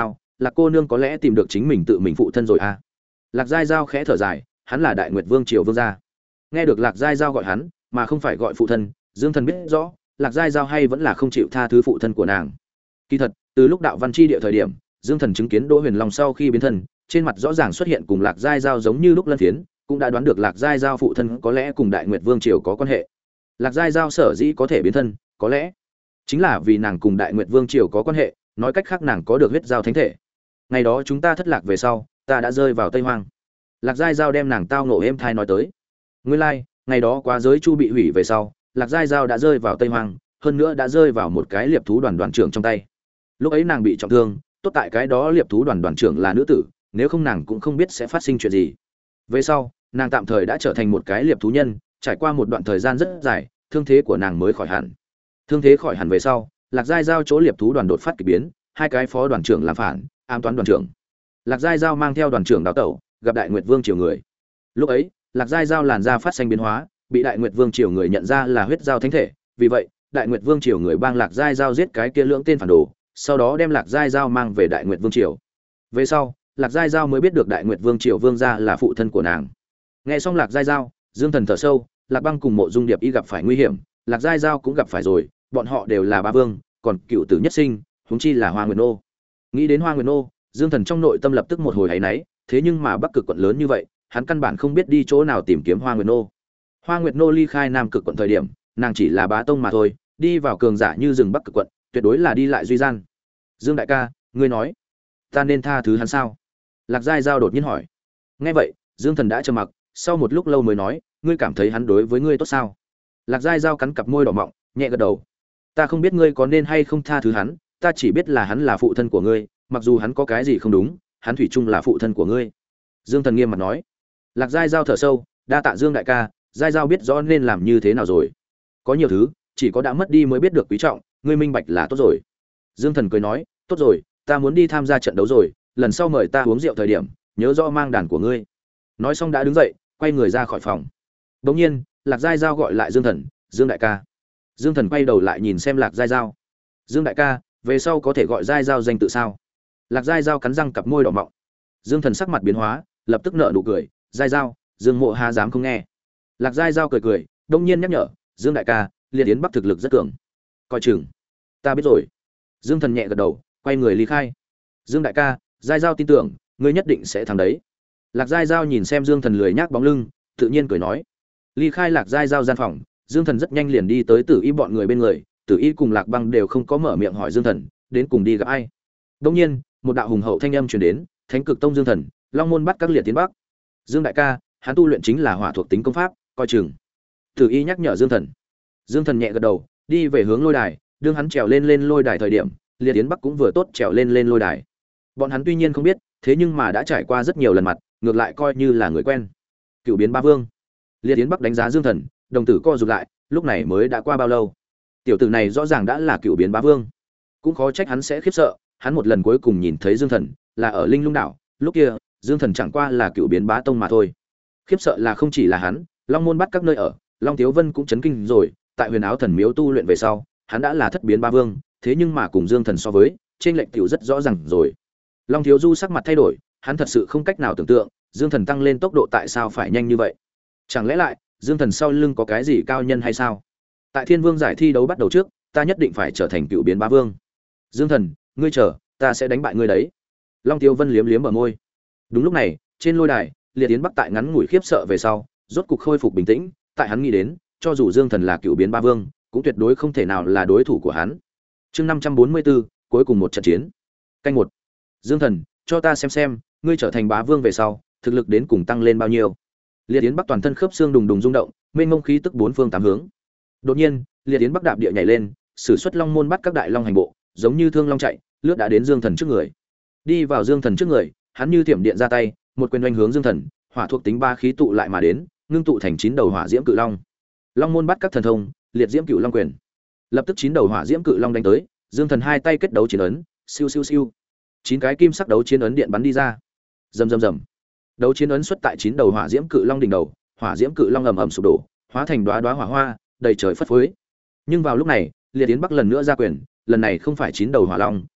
Lạc cô nương có lẽ tìm được chính mình tự mình phụ thân rồi à? Lạc Giai Giao khẽ thở dài, hắn là Đại Nguyệt Vương triều vương gia. Nghe được Lạc Giai Giao gọi hắn, mà không phải gọi phụ thân, Dương Thần biết rõ, Lạc Giai Giao hay vẫn là không chịu tha thứ phụ thân của nàng. Kỳ thật, từ lúc đạo văn chi địa thời điểm, Dương Thần chứng kiến Đỗ Huyền Long sau khi biến thân, trên mặt rõ ràng xuất hiện cùng Lạc Giai Giao giống như lúc lân phiến, cũng đã đoán được Lạc Giai Giao phụ thân có lẽ cùng Đại Nguyệt Vương triều có quan hệ. Lạc Giai Giao sở dĩ có thể biến thân, có lẽ chính là vì nàng cùng Đại Nguyệt Vương triều có quan hệ, nói cách khác nàng có được huyết giao thánh thể. Ngày đó chúng ta thất lạc về sau, ta đã rơi vào Tây Hoang. Lạc Giai Giao đem nàng tao ngộ êm thai nói tới. Nguyên lai, like, ngày đó quá giới chu bị hủy về sau, Lạc Giai Giao đã rơi vào Tây Hoang, hơn nữa đã rơi vào một cái liệp thú đoàn đoàn trưởng trong tay. Lúc ấy nàng bị trọng thương, tốt tại cái đó liệp thú đoàn đoàn trưởng là nữ tử, nếu không nàng cũng không biết sẽ phát sinh chuyện gì. Về sau, nàng tạm thời đã trở thành một cái liệp thú nhân, trải qua một đoạn thời gian rất dài, thương thế của nàng mới khỏi hẳn. Thương thế khỏi hẳn về sau, Lạc Giai Giao chỗ liệp thú đoàn đột phát kỳ biến, hai cái phó đoàn trưởng làm phản, ám toán đoàn trưởng. Lạc Giai Giao mang theo đoàn trưởng đào tẩu, gặp Đại Nguyệt Vương triều người. Lúc ấy, Lạc Giai Giao làn da phát sinh biến hóa, bị Đại Nguyệt Vương triều người nhận ra là huyết giao thánh thể, vì vậy, Đại Nguyệt Vương triều người bang Lạc Giai Giao giết cái kia lưỡng tên phản đồ, sau đó đem Lạc Giai Giao mang về Đại Nguyệt Vương triều. Về sau, Lạc Giai Giao mới biết được Đại Nguyệt Vương triều vương gia là phụ thân của nàng. Nghe xong Lạc Giai Giao, Dương Thần thở sâu, Lạc Băng cùng Mộ Dung Điệp y gặp phải nguy hiểm, Lạc Giai Giao cũng gặp phải rồi, bọn họ đều là ba vương, còn cựu tử nhất sinh, huống chi là Hoa Nguyệt Nô. Nghĩ đến Hoa Nguyệt Nô, Dương Thần trong nội tâm lập tức một hồi áy náy, thế nhưng mà Bắc Cực quận lớn như vậy, hắn căn bản không biết đi chỗ nào tìm kiếm Hoa Nguyệt Nô. Hoa Nguyệt Nô ly khai Nam Cực quận thời điểm, nàng chỉ là bá tông mà thôi, đi vào cường giả như rừng Bắc Cực quận, tuyệt đối là đi lại duy gian. Dương đại ca, ngươi nói, ta nên tha thứ hắn sao? Lạc Giai Giao đột nhiên hỏi. Nghe vậy, Dương Thần đã trầm mặc, sau một lúc lâu mới nói, ngươi cảm thấy hắn đối với ngươi tốt sao? Lạc Giai Giao cắn cặp môi đỏ mọng, nhẹ gật đầu. Ta không biết ngươi có nên hay không tha thứ hắn, ta chỉ biết là hắn là phụ thân của ngươi, mặc dù hắn có cái gì không đúng, hắn thủy chung là phụ thân của ngươi. Dương Thần nghiêm mặt nói. Lạc Giai Giao thở sâu, đa tạ Dương đại ca, Giai Giao biết rõ nên làm như thế nào rồi. Có nhiều thứ, chỉ có đã mất đi mới biết được quý trọng, ngươi minh bạch là tốt rồi. Dương Thần cười nói, tốt rồi, ta muốn đi tham gia trận đấu rồi, lần sau mời ta uống rượu thời điểm, nhớ rõ mang đàn của ngươi. Nói xong đã đứng dậy, quay người ra khỏi phòng. Đột nhiên, Lạc Giai Giao gọi lại Dương Thần, Dương đại ca. Dương Thần quay đầu lại nhìn xem Lạc Giai Giao. Dương đại ca, về sau có thể gọi Giai Giao danh tự sao? Lạc Giai Giao cắn răng cặp môi đỏ mọng. Dương Thần sắc mặt biến hóa, lập tức nở nụ cười, Giai Giao, Dương Mộ Hà dám không nghe. Lạc Giai Giao cười cười, đông nhiên nhắc nhở, Dương đại ca, Liệt Yến Bắc thực lực rất cường, coi chừng. Ta biết rồi. Dương Thần nhẹ gật đầu, quay người ly khai. Dương đại ca, Giai Giao tin tưởng, ngươi nhất định sẽ thắng đấy. Lạc Giai Giao nhìn xem Dương Thần lười nhác bóng lưng, tự nhiên cười nói. Ly khai Lạc Giai Giao gian phòng, Dương Thần rất nhanh liền đi tới Tử Y bọn người bên người, Tử Y cùng Lạc Băng đều không có mở miệng hỏi Dương Thần, đến cùng đi gặp ai. Đương nhiên, một đạo hùng hậu thanh âm truyền đến, Thánh Cực Tông Dương Thần, Long môn bắt các liệt tiến bắc. Dương đại ca, hắn tu luyện chính là hỏa thuộc tính công pháp, coi chừng. Tử Y nhắc nhở Dương Thần. Dương Thần nhẹ gật đầu, đi về hướng lôi đài, đương hắn trèo lên lên lôi đài thời điểm, Liệt Yến Bắc cũng vừa tốt trèo lên lên lôi đài. Bọn hắn tuy nhiên không biết, thế nhưng mà đã trải qua rất nhiều lần mặt, ngược lại coi như là người quen. Cựu biến ba vương. Liệt Yến Bắc đánh giá Dương Thần, đồng tử co rụt lại, lúc này mới đã qua bao lâu? Tiểu tử này rõ ràng đã là cựu biến bá vương, cũng khó trách hắn sẽ khiếp sợ. Hắn một lần cuối cùng nhìn thấy Dương Thần là ở Linh Lung đảo, lúc kia Dương Thần chẳng qua là cựu biến bá tông mà thôi. Khiếp sợ là không chỉ là hắn, Long môn bắt các nơi ở, Long Tiếu Vân cũng chấn kinh rồi. Tại Huyền Áo Thần Miếu tu luyện về sau, hắn đã là thất biến bá vương, thế nhưng mà cùng Dương Thần so với, trên lệnh tiểu rất rõ ràng rồi. Long Thiếu Du sắc mặt thay đổi, hắn thật sự không cách nào tưởng tượng, Dương Thần tăng lên tốc độ tại sao phải nhanh như vậy? Chẳng lẽ lại, Dương Thần sau lưng có cái gì cao nhân hay sao? Tại Thiên Vương giải thi đấu bắt đầu trước, ta nhất định phải trở thành cựu biến bá vương. Dương Thần, ngươi chờ, ta sẽ đánh bại ngươi đấy. Long Tiêu Vân liếm liếm bờ môi. Đúng lúc này, trên lôi đài, Liệt Yến Bắc tại ngắn ngủi khiếp sợ về sau, rốt cục khôi phục bình tĩnh, tại hắn nghĩ đến, cho dù Dương Thần là cựu biến bá vương, cũng tuyệt đối không thể nào là đối thủ của hắn. Chương năm trăm bốn mươi bốn, cuối cùng một trận chiến. Canh một. Dương Thần, cho ta xem xem, ngươi trở thành bá vương về sau, thực lực đến cùng tăng lên bao nhiêu? Liệt Yến Bắc toàn thân khớp xương đùng đùng rung động, mênh mông khí tức bốn phương tám hướng. Đột nhiên, Liệt Yến Bắc đạp địa nhảy lên, sử xuất Long môn bắt các đại long hành bộ, giống như thương long chạy, lướt đã đến Dương Thần trước người. Đi vào Dương Thần trước người, hắn như thiểm điện ra tay, một quyền oanh hướng Dương Thần, hỏa thuộc tính ba khí tụ lại mà đến, ngưng tụ thành chín đầu hỏa diễm cự long. Long môn bắt các thần thông, liệt diễm cự long quyền. Lập tức chín đầu hỏa diễm cự long đánh tới, Dương Thần hai tay kết đấu chiến ấn, siêu siêu siêu. Chín cái kim sắc đấu chiến ấn điện bắn đi ra. Rầm rầm rầm. Đấu chiến ấn xuất tại chín đầu hỏa diễm cự long đỉnh đầu, hỏa diễm cự long ầm ầm sụp đổ, hóa thành đóa đóa hỏa hoa, đầy trời phất phới. Nhưng vào lúc này, Liệt Yến Bắc lần nữa ra quyền, lần này không phải chín đầu hỏa long,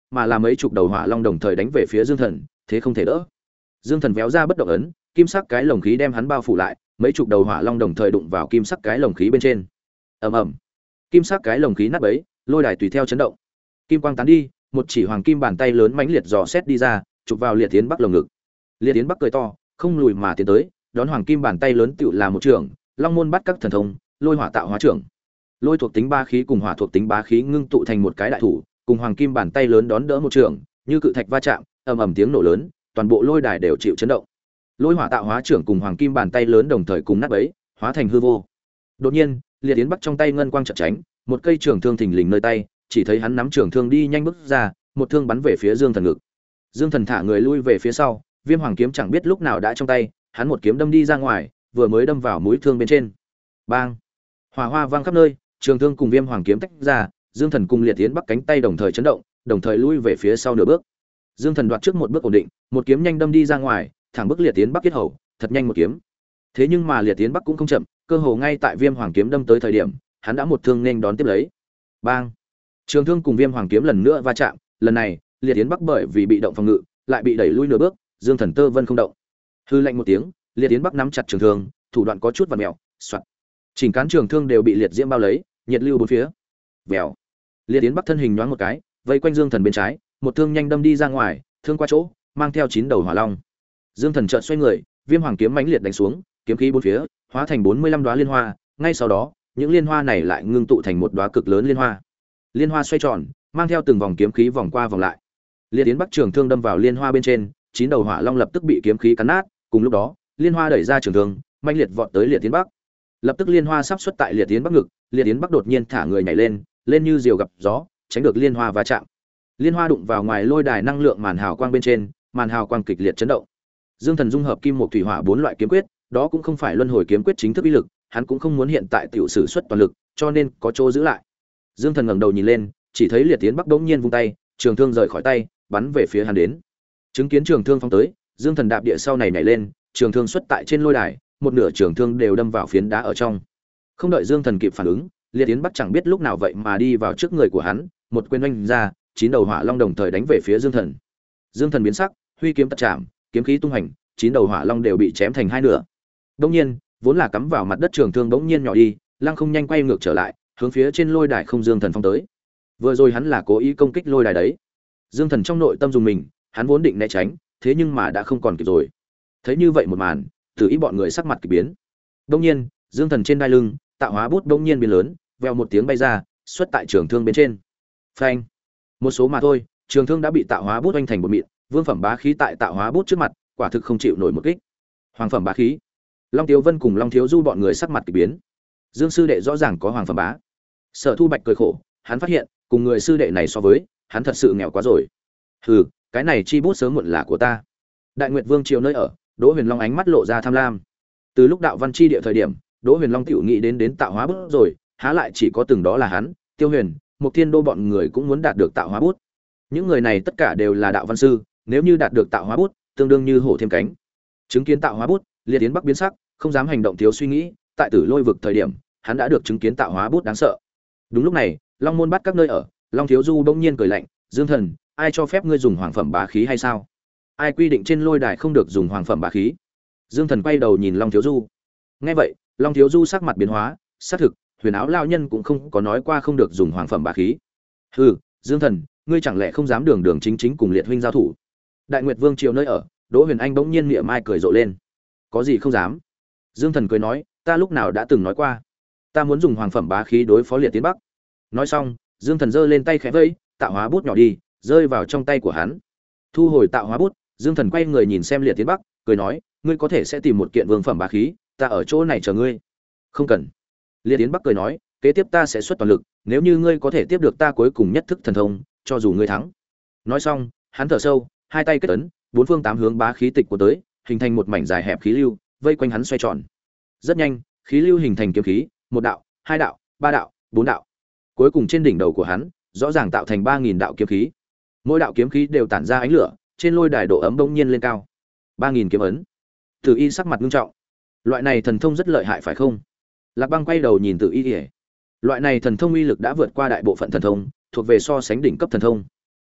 mà là mấy chục đầu hỏa long đồng thời đánh về phía Dương Thần, thế không thể đỡ. Dương Thần véo ra bất động ấn, kim sắc cái lồng khí đem hắn bao phủ lại, mấy chục đầu hỏa long đồng thời đụng vào kim sắc cái lồng khí bên trên. Ầm ầm. Kim sắc cái lồng khí nát bấy, lôi đài tùy theo chấn động. Kim quang tán đi, một chỉ hoàng kim bàn tay lớn mãnh liệt dò xét đi ra, chụp vào Liệt Tiến Bắc lồng ngực. Liệt Tiến Bắc cười to, không lùi mà tiến tới, đón hoàng kim bàn tay lớn tựu là một trường, Long môn bắt các thần thông, lôi hỏa tạo hóa trưởng. Lôi thuộc tính ba khí cùng hỏa thuộc tính bá khí ngưng tụ thành một cái đại thủ, cùng hoàng kim bàn tay lớn đón đỡ một trường, như cự thạch va chạm, ầm ầm tiếng nổ lớn, toàn bộ lôi đài đều chịu chấn động. Lôi hỏa tạo hóa trưởng cùng hoàng kim bàn tay lớn đồng thời cùng nát bấy, hóa thành hư vô. Đột nhiên, Liệt Tiến Bắc trong tay ngân quang chợt tránh, một cây trường thương thình lình nơi tay, chỉ thấy hắn nắm trường thương đi nhanh bước ra, một thương bắn về phía Dương Thần ngực. Dương Thần thả người lui về phía sau, Viêm Hoàng kiếm chẳng biết lúc nào đã trong tay, hắn một kiếm đâm đi ra ngoài, vừa mới đâm vào mũi thương bên trên. Bang! Hỏa hoa vang khắp nơi, trường thương cùng Viêm Hoàng kiếm tách ra, Dương Thần cùng Liệt Tiến Bắc cánh tay đồng thời chấn động, đồng thời lui về phía sau nửa bước. Dương Thần đoạt trước một bước ổn định, một kiếm nhanh đâm đi ra ngoài, thẳng bước Liệt Tiến Bắc kết hầu, thật nhanh một kiếm. Thế nhưng mà Liệt Tiến Bắc cũng không chậm, cơ hồ ngay tại Viêm Hoàng kiếm đâm tới thời điểm, hắn đã một thương nên đón tiếp lấy. Bang! Trường thương cùng Viêm Hoàng kiếm lần nữa va chạm, lần này, Liệt Tiến Bắc bởi vì bị động phòng ngự, lại bị đẩy lui nửa bước, Dương Thần tơ vân không động. Hư lạnh một tiếng, Liệt Tiến Bắc nắm chặt trường thương, thủ đoạn có chút vặn mèo, xoạt. Chỉnh cán trường thương đều bị liệt diễm bao lấy, nhiệt lưu bốn phía. Vèo. Liệt Tiến Bắc thân hình nhoáng một cái, vây quanh Dương Thần bên trái, một thương nhanh đâm đi ra ngoài, thương qua chỗ, mang theo chín đầu hỏa long. Dương Thần chợt xoay người, Viêm Hoàng kiếm mãnh liệt đánh xuống, kiếm khí bốn phía, hóa thành bốn mươi lăm đóa liên hoa, ngay sau đó, những liên hoa này lại ngưng tụ thành một đóa cực lớn liên hoa. Liên hoa xoay tròn, mang theo từng vòng kiếm khí vòng qua vòng lại. Liệt Tiến Bắc trường thương đâm vào liên hoa bên trên, chín đầu hỏa long lập tức bị kiếm khí cắn nát, cùng lúc đó, liên hoa đẩy ra trường thương, mãnh liệt vọt tới Liệt Tiến Bắc. Lập tức liên hoa sắp xuất tại Liệt Tiến Bắc ngực, Liệt Tiến Bắc đột nhiên thả người nhảy lên, lên như diều gặp gió, tránh được liên hoa va chạm. Liên hoa đụng vào ngoài lôi đài năng lượng màn hào quang bên trên, màn hào quang kịch liệt chấn động. Dương Thần dung hợp kim một thủy hỏa bốn loại kiếm quyết, đó cũng không phải luân hồi kiếm quyết chính thức uy lực, hắn cũng không muốn hiện tại tiểu sử xuất toàn lực, cho nên có chỗ giữ lại. Dương Thần ngẩng đầu nhìn lên, chỉ thấy Liệt Tiến Bắc bỗng nhiên vung tay, trường thương rời khỏi tay, bắn về phía hắn đến. Chứng kiến trường thương phóng tới, Dương Thần đạp địa sau này nhảy lên, trường thương xuất tại trên lôi đài, một nửa trường thương đều đâm vào phiến đá ở trong. Không đợi Dương Thần kịp phản ứng, Liệt Tiến Bắc chẳng biết lúc nào vậy mà đi vào trước người của hắn, một quyền oanh ra, chín đầu hỏa long đồng thời đánh về phía Dương Thần. Dương Thần biến sắc, huy kiếm tật chạm, kiếm khí tung hành, chín đầu hỏa long đều bị chém thành hai nửa. Đương nhiên, vốn là cắm vào mặt đất trường thương bỗng nhiên nhỏ đi, lăng không nhanh quay ngược trở lại, hướng phía trên lôi đài không Dương Thần phong tới. Vừa rồi hắn là cố ý công kích lôi đài đấy. Dương Thần trong nội tâm dùng mình, hắn vốn định né tránh, thế nhưng mà đã không còn kịp rồi. Thấy như vậy một màn, Tử Ý bọn người sắc mặt kỳ biến. Đương nhiên, Dương Thần trên đai lưng, tạo hóa bút bỗng nhiên biến lớn, vèo một tiếng bay ra, xuất tại trường thương bên trên. Phanh! Một số mà thôi, trường thương đã bị tạo hóa bút oanh thành bột mịn, vương phẩm bá khí tại tạo hóa bút trước mặt, quả thực không chịu nổi một kích. Hoàng phẩm bá khí. Long Tiếu Vân cùng Long Thiếu Du bọn người sắc mặt kỳ biến. Dương sư đệ rõ ràng có hoàng phẩm bá. Sở Thu Bạch cười khổ, hắn phát hiện, cùng người sư đệ này so với, hắn thật sự nghèo quá rồi. Hừ, cái này chi bút sớm muộn là của ta. Đại Nguyệt Vương triều nơi ở, Đỗ Huyền Long ánh mắt lộ ra tham lam. Từ lúc đạo văn chi địa thời điểm, Đỗ Huyền Long tiểu nghĩ đến đến tạo hóa bút rồi, há lại chỉ có từng đó là hắn, Tiêu Huyền, Mục Thiên Đô bọn người cũng muốn đạt được tạo hóa bút. Những người này tất cả đều là đạo văn sư, nếu như đạt được tạo hóa bút, tương đương như hổ thêm cánh. Chứng kiến tạo hóa bút, Liệt Tiến Bắc biến sắc, không dám hành động thiếu suy nghĩ, tại Tử Lôi vực thời điểm, hắn đã được chứng kiến tạo hóa bút đáng sợ. Đúng lúc này, Long môn bắt các nơi ở, Long Thiếu Du bỗng nhiên cười lạnh, "Dương Thần, ai cho phép ngươi dùng hoàng phẩm bá khí hay sao? Ai quy định trên lôi đài không được dùng hoàng phẩm bá khí?" Dương Thần quay đầu nhìn Long Thiếu Du. Nghe vậy, Long Thiếu Du sắc mặt biến hóa, xác thực, Huyền Áo lão nhân cũng không có nói qua không được dùng hoàng phẩm bá khí. "Hừ, Dương Thần, ngươi chẳng lẽ không dám đường đường chính chính cùng Liệt huynh giao thủ?" Đại Nguyệt Vương triều nơi ở, Đỗ Huyền Anh bỗng nhiên miệng mai cười rộ lên. "Có gì không dám?" Dương Thần cười nói, "Ta lúc nào đã từng nói qua, ta muốn dùng hoàng phẩm bá khí đối phó Liệt Tiến Bắc." Nói xong, Dương Thần giơ lên tay khẽ vẫy, tạo hóa bút nhỏ đi, rơi vào trong tay của hắn. Thu hồi tạo hóa bút, Dương Thần quay người nhìn xem Liệt Tiến Bắc, cười nói, "Ngươi có thể sẽ tìm một kiện vương phẩm bá khí, ta ở chỗ này chờ ngươi." "Không cần." Liệt Tiến Bắc cười nói, "Kế tiếp ta sẽ xuất toàn lực, nếu như ngươi có thể tiếp được ta cuối cùng nhất thức thần thông, cho dù ngươi thắng." Nói xong, hắn thở sâu, hai tay kết ấn, bốn phương tám hướng bá khí tịch của tới, hình thành một mảnh dài hẹp khí lưu, vây quanh hắn xoay tròn. Rất nhanh, khí lưu hình thành kiếm khí, một đạo, hai đạo, ba đạo, bốn đạo. Cuối cùng trên đỉnh đầu của hắn, rõ ràng tạo thành ba nghìn đạo kiếm khí. Mỗi đạo kiếm khí đều tản ra ánh lửa, trên lôi đài độ ấm bỗng nhiên lên cao. ba nghìn kiếm ấn. Tử Y sắc mặt nghiêm trọng. Loại này thần thông rất lợi hại phải không? Lạc Băng quay đầu nhìn Tử Y. Loại này thần thông uy lực đã vượt qua đại bộ phận thần thông, thuộc về so sánh đỉnh cấp thần thông.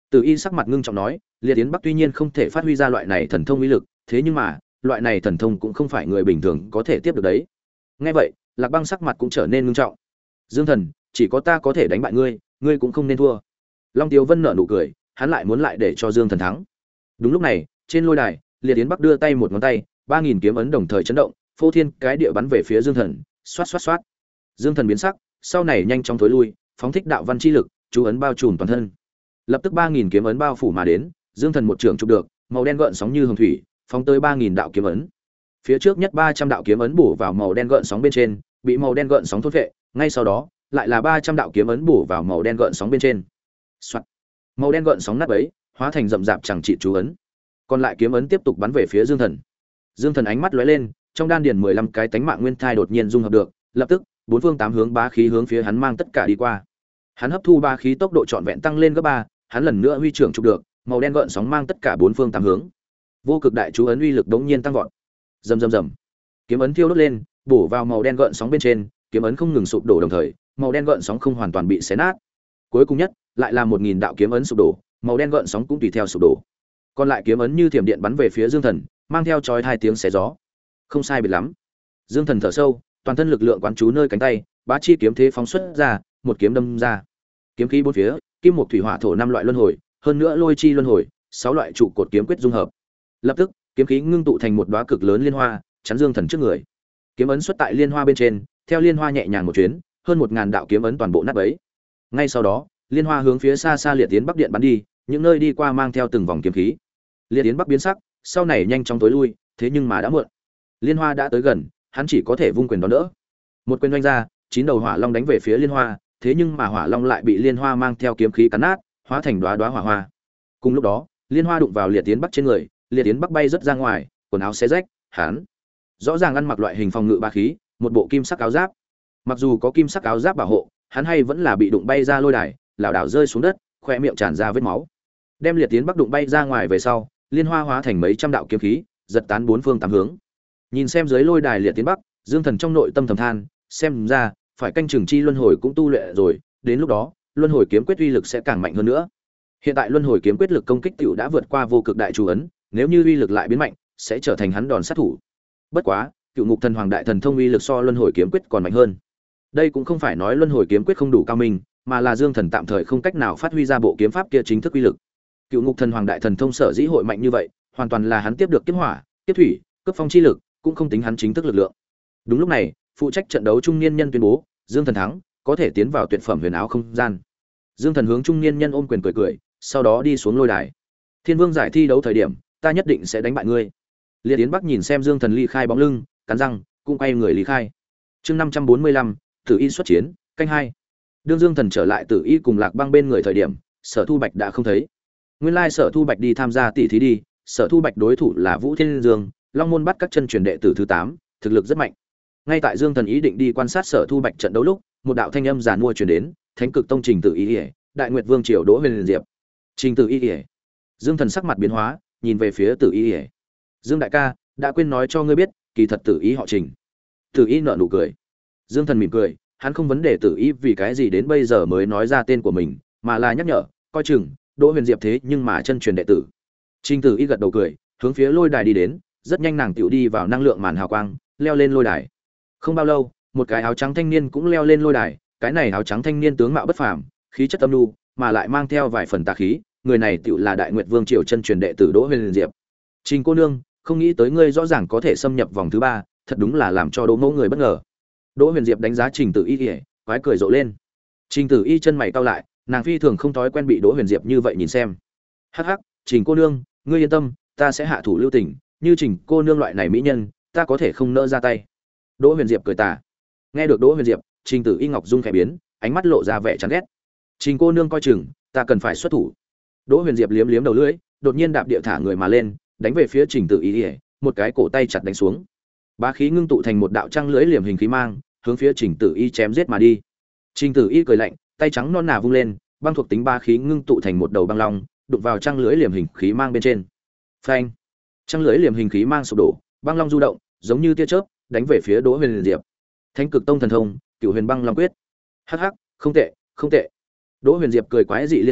Từ Y sắc mặt ngưng trọng nói, Liệt Tiến Bắc tuy nhiên không thể phát huy ra loại này thần thông uy lực, thế nhưng mà, loại này thần thông cũng không phải người bình thường có thể tiếp được đấy. Nghe vậy, Lạc Băng sắc mặt cũng trở nên ngưng trọng. Dương Thần, chỉ có ta có thể đánh bại ngươi, ngươi cũng không nên thua. Long Tiếu Vân nở nụ cười, hắn lại muốn lại để cho Dương Thần thắng. Đúng lúc này, trên lôi đài, Liệt Tiến Bắc đưa tay một ngón tay, ba nghìn kiếm ấn đồng thời chấn động, phô thiên cái địa bắn về phía Dương Thần, xoát xoát xoát. Dương Thần biến sắc, sau này nhanh chóng thối lui, phóng thích đạo văn chi lực, chú ấn bao trùm toàn thân. Lập tức ba nghìn kiếm ấn bao phủ mà đến, Dương Thần một trường chụp được, màu đen gợn sóng như hồng thủy, phóng tới ba nghìn đạo kiếm ấn. Phía trước nhất ba trăm đạo kiếm ấn bổ vào màu đen gợn sóng bên trên, bị màu đen gợn sóng thôn phệ, ngay sau đó, lại là ba trăm đạo kiếm ấn bổ vào màu đen gợn sóng bên trên. Soạt. Màu đen gợn sóng nát bấy, hóa thành rậm rạp chẳng trị chú ấn. Còn lại kiếm ấn tiếp tục bắn về phía Dương Thần. Dương Thần ánh mắt lóe lên, trong đan điền mười lăm cái tánh mạng nguyên thai đột nhiên dung hợp được, lập tức, bốn phương tám hướng bá khí hướng phía hắn mang tất cả đi qua. Hắn hấp thu ba khí tốc độ trọn vẹn tăng lên gấp ba, hắn lần nữa huy trưởng chụp được, màu đen gợn sóng mang tất cả bốn phương tám hướng. Vô cực đại chú ấn uy lực đống nhiên tăng vọt. Rầm rầm rầm. Kiếm ấn thiêu đốt lên, bổ vào màu đen gợn sóng bên trên, kiếm ấn không ngừng sụp đổ đồng thời, màu đen gợn sóng không hoàn toàn bị xé nát. Cuối cùng nhất, lại là một nghìn đạo kiếm ấn sụp đổ, màu đen gợn sóng cũng tùy theo sụp đổ. Còn lại kiếm ấn như thiểm điện bắn về phía Dương Thần, mang theo chói hai tiếng xé gió. Không sai biệt lắm. Dương Thần thở sâu, toàn thân lực lượng quán chú nơi cánh tay, bá chi kiếm thế phóng xuất ra, một kiếm đâm ra. Kiếm khí bốn phía, kim một thủy hỏa thổ năm loại luân hồi, hơn nữa lôi chi luân hồi, sáu loại trụ cột kiếm quyết dung hợp. Lập tức, kiếm khí ngưng tụ thành một đóa cực lớn liên hoa, chắn Dương Thần trước người. Kiếm ấn xuất tại liên hoa bên trên, theo liên hoa nhẹ nhàng một chuyến, hơn một ngàn đạo kiếm ấn toàn bộ nát bấy. Ngay sau đó, liên hoa hướng phía xa xa Liệt Tiến Bắc điện bắn đi, những nơi đi qua mang theo từng vòng kiếm khí. Liệt Tiến Bắc biến sắc, sau này nhanh chóng tối lui, thế nhưng mà đã muộn. Liên hoa đã tới gần, hắn chỉ có thể vung quyền đón đỡ. Một quyền đánh ra, chín đầu hỏa long đánh về phía liên hoa, thế nhưng mà hỏa long lại bị liên hoa mang theo kiếm khí cắn nát, hóa thành đóa đóa hỏa hoa. Cùng lúc đó, liên hoa đụng vào Liệt Tiến Bắc trên người, Liệt Tiến Bắc bay rất ra ngoài, quần áo xé rách, hắn rõ ràng ăn mặc loại hình phòng ngự ba khí, một bộ kim sắc áo giáp. Mặc dù có kim sắc áo giáp bảo hộ, hắn hay vẫn là bị đụng bay ra lôi đài, lảo đảo rơi xuống đất, khoe miệng tràn ra vết máu. Đem Liệt Tiến Bắc đụng bay ra ngoài về sau, liên hoa hóa thành mấy trăm đạo kiếm khí, giật tán bốn phương tám hướng. Nhìn xem dưới lôi đài Liệt Tiến Bắc, Dương Thần trong nội tâm thầm than, xem ra phải canh chừng chi luân hồi cũng tu luyện rồi, đến lúc đó, luân hồi kiếm quyết uy lực sẽ càng mạnh hơn nữa. Hiện tại luân hồi kiếm quyết lực công kích tiểu đã vượt qua vô cực đại chú ấn, nếu như uy lực lại biến mạnh, sẽ trở thành hắn đòn sát thủ. Bất quá, Cựu Ngục Thần Hoàng đại thần thông uy lực so luân hồi kiếm quyết còn mạnh hơn. Đây cũng không phải nói luân hồi kiếm quyết không đủ cao minh, mà là Dương Thần tạm thời không cách nào phát huy ra bộ kiếm pháp kia chính thức uy lực. Cựu Ngục Thần Hoàng đại thần thông sở dĩ hội mạnh như vậy, hoàn toàn là hắn tiếp được kiếp hỏa, kiếp thủy, cấp phong chi lực, cũng không tính hắn chính thức lực lượng. Đúng lúc này, phụ trách trận đấu trung niên nhân tuyên bố, Dương Thần thắng, có thể tiến vào tuyệt phẩm huyền áo không gian. Dương Thần hướng trung niên nhân ôm quyền cười cười, sau đó đi xuống lôi đài. Thiên Vương giải thi đấu thời điểm, ta nhất định sẽ đánh bại ngươi. Liệt Tiến Bắc nhìn xem Dương Thần ly khai bóng lưng, cắn răng, cũng quay người ly khai. Chương năm trăm bốn mươi lăm, Tử Y xuất chiến, canh hai. Đương Dương Thần trở lại Tử Y cùng Lạc Băng bên người thời điểm, Sở Thu Bạch đã không thấy. Nguyên lai Sở Thu Bạch đi tham gia tỷ thí đi, Sở Thu Bạch đối thủ là Vũ Thiên Dương, Long môn bắt các chân truyền đệ tử thứ tám, thực lực rất mạnh. Ngay tại Dương Thần ý định đi quan sát Sở Thu Bạch trận đấu lúc, một đạo thanh âm giàn mua truyền đến, Thánh Cực Tông Trình Tử Y, Đại Nguyệt Vương triều Đỗ Huyền Diệp. Trình Tử Y. Dương Thần sắc mặt biến hóa, nhìn về phía Tử Y. Dương đại ca, đã quên nói cho ngươi biết, kỳ thật Tử Y họ Trình. Tử Y nở nụ cười. Dương Thần mỉm cười, hắn không vấn đề Tử Y vì cái gì đến bây giờ mới nói ra tên của mình, mà là nhắc nhở, coi chừng, Đỗ Huyền Diệp thế nhưng mà chân truyền đệ tử. Trình Tử Y gật đầu cười, hướng phía lôi đài đi đến, rất nhanh nàng tiểu đi vào năng lượng màn hào quang, leo lên lôi đài. Không bao lâu, một cái áo trắng thanh niên cũng leo lên lôi đài, cái này áo trắng thanh niên tướng mạo bất phàm, khí chất âm nhu, mà lại mang theo vài phần tà khí, người này tiểu là Đại Nguyệt Vương triều chân truyền đệ tử Đỗ Huyền Diệp. Trình cô nương, không nghĩ tới ngươi rõ ràng có thể xâm nhập vòng thứ ba, thật đúng là làm cho Đỗ mẫu người bất ngờ. Đỗ Huyền Diệp đánh giá Trình Tử Y, quái cười rộ lên. Trình Tử Y chân mày cau lại, nàng phi thường không thói quen bị Đỗ Huyền Diệp như vậy nhìn xem. Hắc hắc, Trình cô nương, ngươi yên tâm, ta sẽ hạ thủ lưu tình, như Trình cô nương loại này mỹ nhân, ta có thể không nỡ ra tay. Đỗ Huyền Diệp cười tà. Nghe được Đỗ Huyền Diệp, Trình Tử Y ngọc dung khẽ biến, ánh mắt lộ ra vẻ chán ghét. Trình cô nương coi chừng, ta cần phải xuất thủ. Đỗ Huyền Diệp liếm liếm đầu lưỡi, đột nhiên đạp địa thả người mà lên, đánh về phía Trình Tử Y, một cái cổ tay chặt đánh xuống. Bá khí ngưng tụ thành một đạo trăng lưỡi liềm hình khí mang, hướng phía Trình Tử Y chém giết mà đi. Trình Tử Y cười lạnh, tay trắng non nà vung lên, băng thuộc tính bá khí ngưng tụ thành một đầu băng long, đụng vào trăng lưỡi liềm hình khí mang bên trên. Phanh! Trăng lưỡi liềm hình khí mang sụp đổ, băng long du động, giống như tia chớp, đánh về phía Đỗ Huyền Diệp. Thánh Cực Tông thần thông, Cửu Huyền Băng Long Quyết. Hắc hắc, không tệ, không tệ. Đỗ Huyền Diệp cười quái dị liên tục,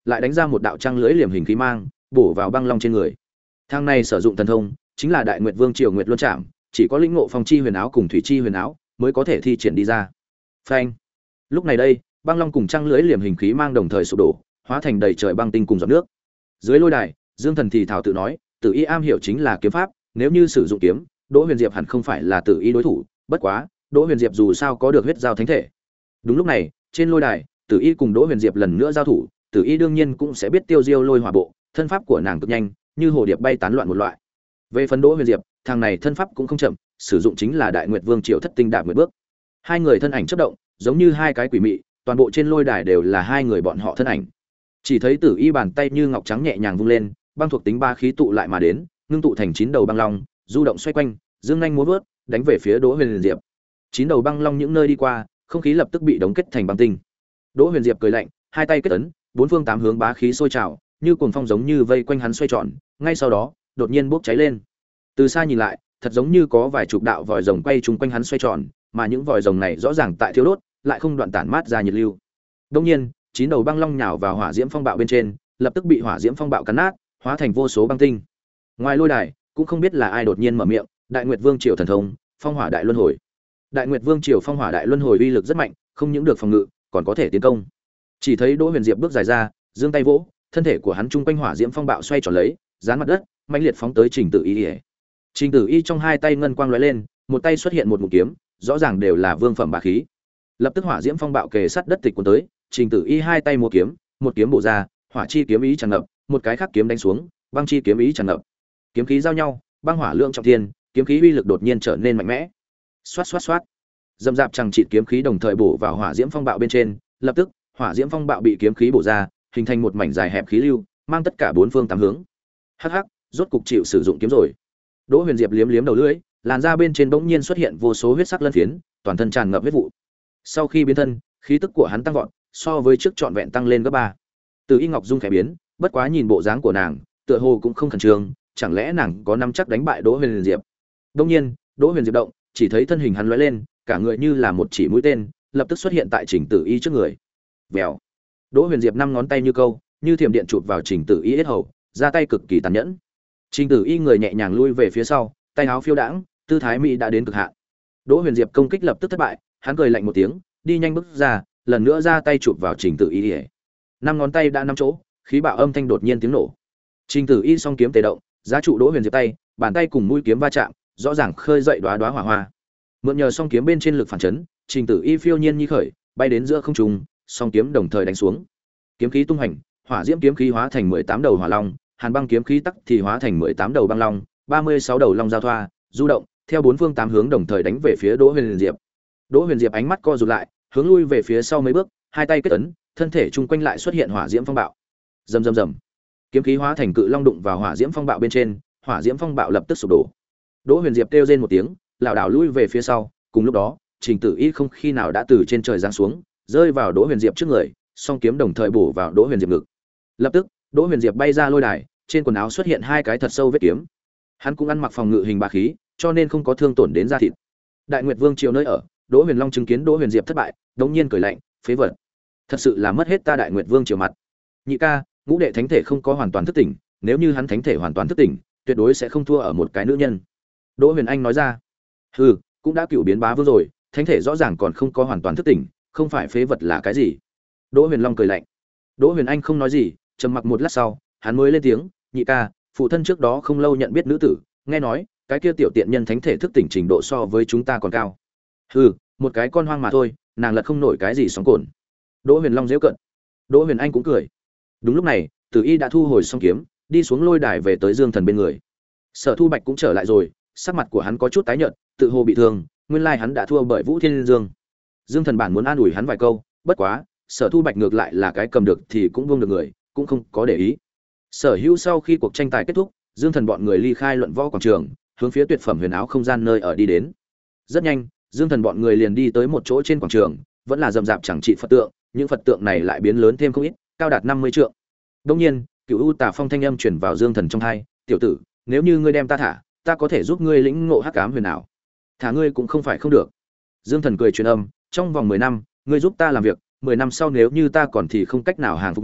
lại đánh ra một đạo trăng lưỡi liềm hình khí mang, bổ vào băng long trên người. Thang này sử dụng thần thông, chính là Đại Nguyệt Vương Triều Nguyệt Luân Trảm, chỉ có lĩnh ngộ phong chi huyền áo cùng thủy chi huyền áo mới có thể thi triển đi ra. Phanh. Lúc này đây, băng long cùng trăng lưỡi liềm hình khí mang đồng thời sụp đổ, hóa thành đầy trời băng tinh cùng giọt nước. Dưới lôi đài, Dương Thần thì thào tự nói, Tử Y am hiểu chính là kiếm pháp, nếu như sử dụng kiếm, Đỗ Huyền Diệp hẳn không phải là Tử Y đối thủ, bất quá, Đỗ Huyền Diệp dù sao có được huyết giao thánh thể. Đúng lúc này, trên lôi đài, Tử Y cùng Đỗ Huyền Diệp lần nữa giao thủ, Tử Y đương nhiên cũng sẽ biết tiêu diêu lôi hỏa bộ, thân pháp của nàng cực nhanh, như hồ điệp bay tán loạn một loại. Về phần Đỗ Huyền Diệp, thằng này thân pháp cũng không chậm, sử dụng chính là Đại Nguyệt Vương Triều Thất Tinh Đạp Nguyệt bước. Hai người thân ảnh chớp động, giống như hai cái quỷ mị, toàn bộ trên lôi đài đều là hai người bọn họ thân ảnh. Chỉ thấy Tử Y bàn tay như ngọc trắng nhẹ nhàng vung lên, băng thuộc tính ba khí tụ lại mà đến, ngưng tụ thành chín đầu băng long, du động xoay quanh, dương nhanh múa vớt, đánh về phía Đỗ Huyền Diệp. Chín đầu băng long những nơi đi qua, không khí lập tức bị đóng kết thành băng tinh. Đỗ Huyền Diệp cười lạnh, hai tay kết ấn, bốn phương tám hướng bá khí sôi trào, như cuồng phong giống như vây quanh hắn xoay tròn, ngay sau đó, đột nhiên bốc cháy lên. Từ xa nhìn lại, thật giống như có vài chục đạo vòi rồng quay chung quanh hắn xoay tròn, mà những vòi rồng này rõ ràng tại thiêu đốt, lại không đoạn tản mát ra nhiệt lưu. Đương nhiên, chín đầu băng long nhào vào hỏa diễm phong bạo bên trên, lập tức bị hỏa diễm phong bạo cắn nát, hóa thành vô số băng tinh. Ngoài lôi đài, cũng không biết là ai đột nhiên mở miệng, Đại Nguyệt Vương Triều thần thông, Phong Hỏa Đại Luân Hồi. Đại Nguyệt Vương Triều Phong Hỏa Đại Luân Hồi uy lực rất mạnh, không những được phòng ngự, còn có thể tiến công. Chỉ thấy Đỗ Huyền Diệp bước dài ra, giương tay vỗ, thân thể của hắn trung quanh hỏa diễm phong bạo xoay tròn lấy, dán mặt đất, mãnh liệt phóng tới Trình Tử Y. Trình Tử Y trong hai tay ngân quang lóe lên, một tay xuất hiện một mũi kiếm, rõ ràng đều là vương phẩm bá khí. Lập tức hỏa diễm phong bạo kề sát đất tịch cuốn tới, Trình Tử Y hai tay múa kiếm, một kiếm bổ ra, hỏa chi kiếm ý tràn ngập, một cái khác kiếm đánh xuống, băng chi kiếm ý tràn ngập. Kiếm khí giao nhau, băng hỏa lượng trọng thiên, kiếm khí uy lực đột nhiên trở nên mạnh mẽ. Xoát xoát xoát. Dầm dạp chằng chịt kiếm khí đồng thời bổ vào hỏa diễm phong bạo bên trên, lập tức, hỏa diễm phong bạo bị kiếm khí bổ ra, hình thành một mảnh dài hẹp khí lưu, mang tất cả bốn phương tám hướng. Hắc hắc, rốt cục chịu sử dụng kiếm rồi. Đỗ Huyền Diệp liếm liếm đầu lưỡi, làn da bên trên bỗng nhiên xuất hiện vô số huyết sắc lân phiến, toàn thân tràn ngập huyết vụ. Sau khi biến thân, khí tức của hắn tăng vọt, so với trước trọn vẹn tăng lên gấp ba. Từ Y Ngọc Dung khẽ biến, bất quá nhìn bộ dáng của nàng, tựa hồ cũng không khẩn trương, chẳng lẽ nàng có nắm chắc đánh bại Đỗ Huyền Diệp? Đương nhiên, Đỗ Huyền Diệp động, chỉ thấy thân hình hắn lóe lên, cả người như là một chỉ mũi tên, lập tức xuất hiện tại Trình Tử Y trước người. Vèo. Đỗ Huyền Diệp năm ngón tay như câu, như thiểm điện chụp vào Trình Tử Y yết hầu, ra tay cực kỳ tàn nhẫn. Trình Tử Y người nhẹ nhàng lui về phía sau, tay áo phiêu đãng, tư thái mỹ đã đến cực hạn. Đỗ Huyền Diệp công kích lập tức thất bại, hắn cười lạnh một tiếng, đi nhanh bước ra, lần nữa ra tay chụp vào Trình Tử Y. Năm ngón tay đã năm chỗ, khí bạo âm thanh đột nhiên tiếng nổ. Trình Tử Y song kiếm tề động, giá trụ Đỗ Huyền Diệp tay, bàn tay cùng mũi kiếm va chạm, rõ ràng khơi dậy đóa đóa hỏa hoa. Mượn nhờ song kiếm bên trên lực phản chấn, Trình Tử Y phiêu nhiên như khởi, bay đến giữa không trung, song kiếm đồng thời đánh xuống. Kiếm khí tung hành, hỏa diễm kiếm khí hóa thành mười tám đầu hỏa long, hàn băng kiếm khí tắc thì hóa thành mười tám đầu băng long, ba mươi sáu đầu long giao thoa, du động, theo bốn phương tám hướng đồng thời đánh về phía Đỗ Huyền Diệp. Đỗ Huyền Diệp ánh mắt co rụt lại, hướng lui về phía sau mấy bước, hai tay kết ấn, thân thể chung quanh lại xuất hiện hỏa diễm phong bạo. Rầm rầm rầm. Kiếm khí hóa thành cự long đụng vào hỏa diễm phong bạo bên trên, hỏa diễm phong bạo lập tức sụp đổ. Đỗ Huyền Diệp kêu rên một tiếng, lảo đảo lui về phía sau, cùng lúc đó, Trình Tử Y không khi nào đã từ trên trời giáng xuống, rơi vào Đỗ Huyền Diệp trước người, song kiếm đồng thời bổ vào Đỗ Huyền Diệp ngực. Lập tức, Đỗ Huyền Diệp bay ra lôi đài, trên quần áo xuất hiện hai cái thật sâu vết kiếm. Hắn cũng ăn mặc phòng ngự hình bá khí, cho nên không có thương tổn đến da thịt. Đại Nguyệt Vương triều nơi ở, Đỗ Huyền Long chứng kiến Đỗ Huyền Diệp thất bại, đống nhiên cười lạnh, phế vật. Thật sự là mất hết ta Đại Nguyệt Vương triều mặt. Nhị ca, ngũ đệ thánh thể không có hoàn toàn thức tỉnh, nếu như hắn thánh thể hoàn toàn thức tỉnh, tuyệt đối sẽ không thua ở một cái nữ nhân. Đỗ Huyền Anh nói ra. Hừ, cũng đã cựu biến bá vương rồi, thánh thể rõ ràng còn không có hoàn toàn thức tỉnh, không phải phế vật là cái gì? Đỗ Huyền Long cười lạnh. Đỗ Huyền Anh không nói gì, trầm mặc một lát sau, hắn mới lên tiếng, nhị ca, phụ thân trước đó không lâu nhận biết nữ tử, nghe nói, cái kia tiểu tiện nhân thánh thể thức tỉnh trình độ so với chúng ta còn cao. Hừ, một cái con hoang mà thôi, nàng lật không nổi cái gì sóng cồn. Đỗ Huyền Long giễu cận. Đỗ Huyền Anh cũng cười. Đúng lúc này, Tử Y đã thu hồi song kiếm, đi xuống lôi đài về tới Dương Thần bên người. Sở Thu Bạch cũng trở lại rồi, sắc mặt của hắn có chút tái nhợt, tự hồ bị thương, nguyên lai hắn đã thua bởi Vũ Thiên Dương. Dương Thần bản muốn an ủi hắn vài câu, bất quá, Sở Thu Bạch ngược lại là cái cầm được thì cũng buông được người, cũng không có để ý. Sở Hữu sau khi cuộc tranh tài kết thúc, Dương Thần bọn người ly khai luận võ quảng trường, hướng phía tuyệt phẩm huyền áo không gian nơi ở đi đến. Rất nhanh, Dương Thần bọn người liền đi tới một chỗ trên quảng trường, vẫn là rậm rạp chẳng trị Phật tượng, những Phật tượng này lại biến lớn thêm không ít, cao đạt năm mươi trượng. Đương nhiên, Cửu U Tà Phong thanh âm truyền vào Dương Thần trong tai, "Tiểu tử, nếu như ngươi đem ta thả, ta có thể giúp ngươi lĩnh ngộ hắc ám huyền ảo. Thả ngươi cũng không phải không được." Dương Thần cười truyền âm, "Trong vòng mười năm, ngươi giúp ta làm việc, mười năm sau nếu như ta còn thì không cách nào hàng phục ngươi,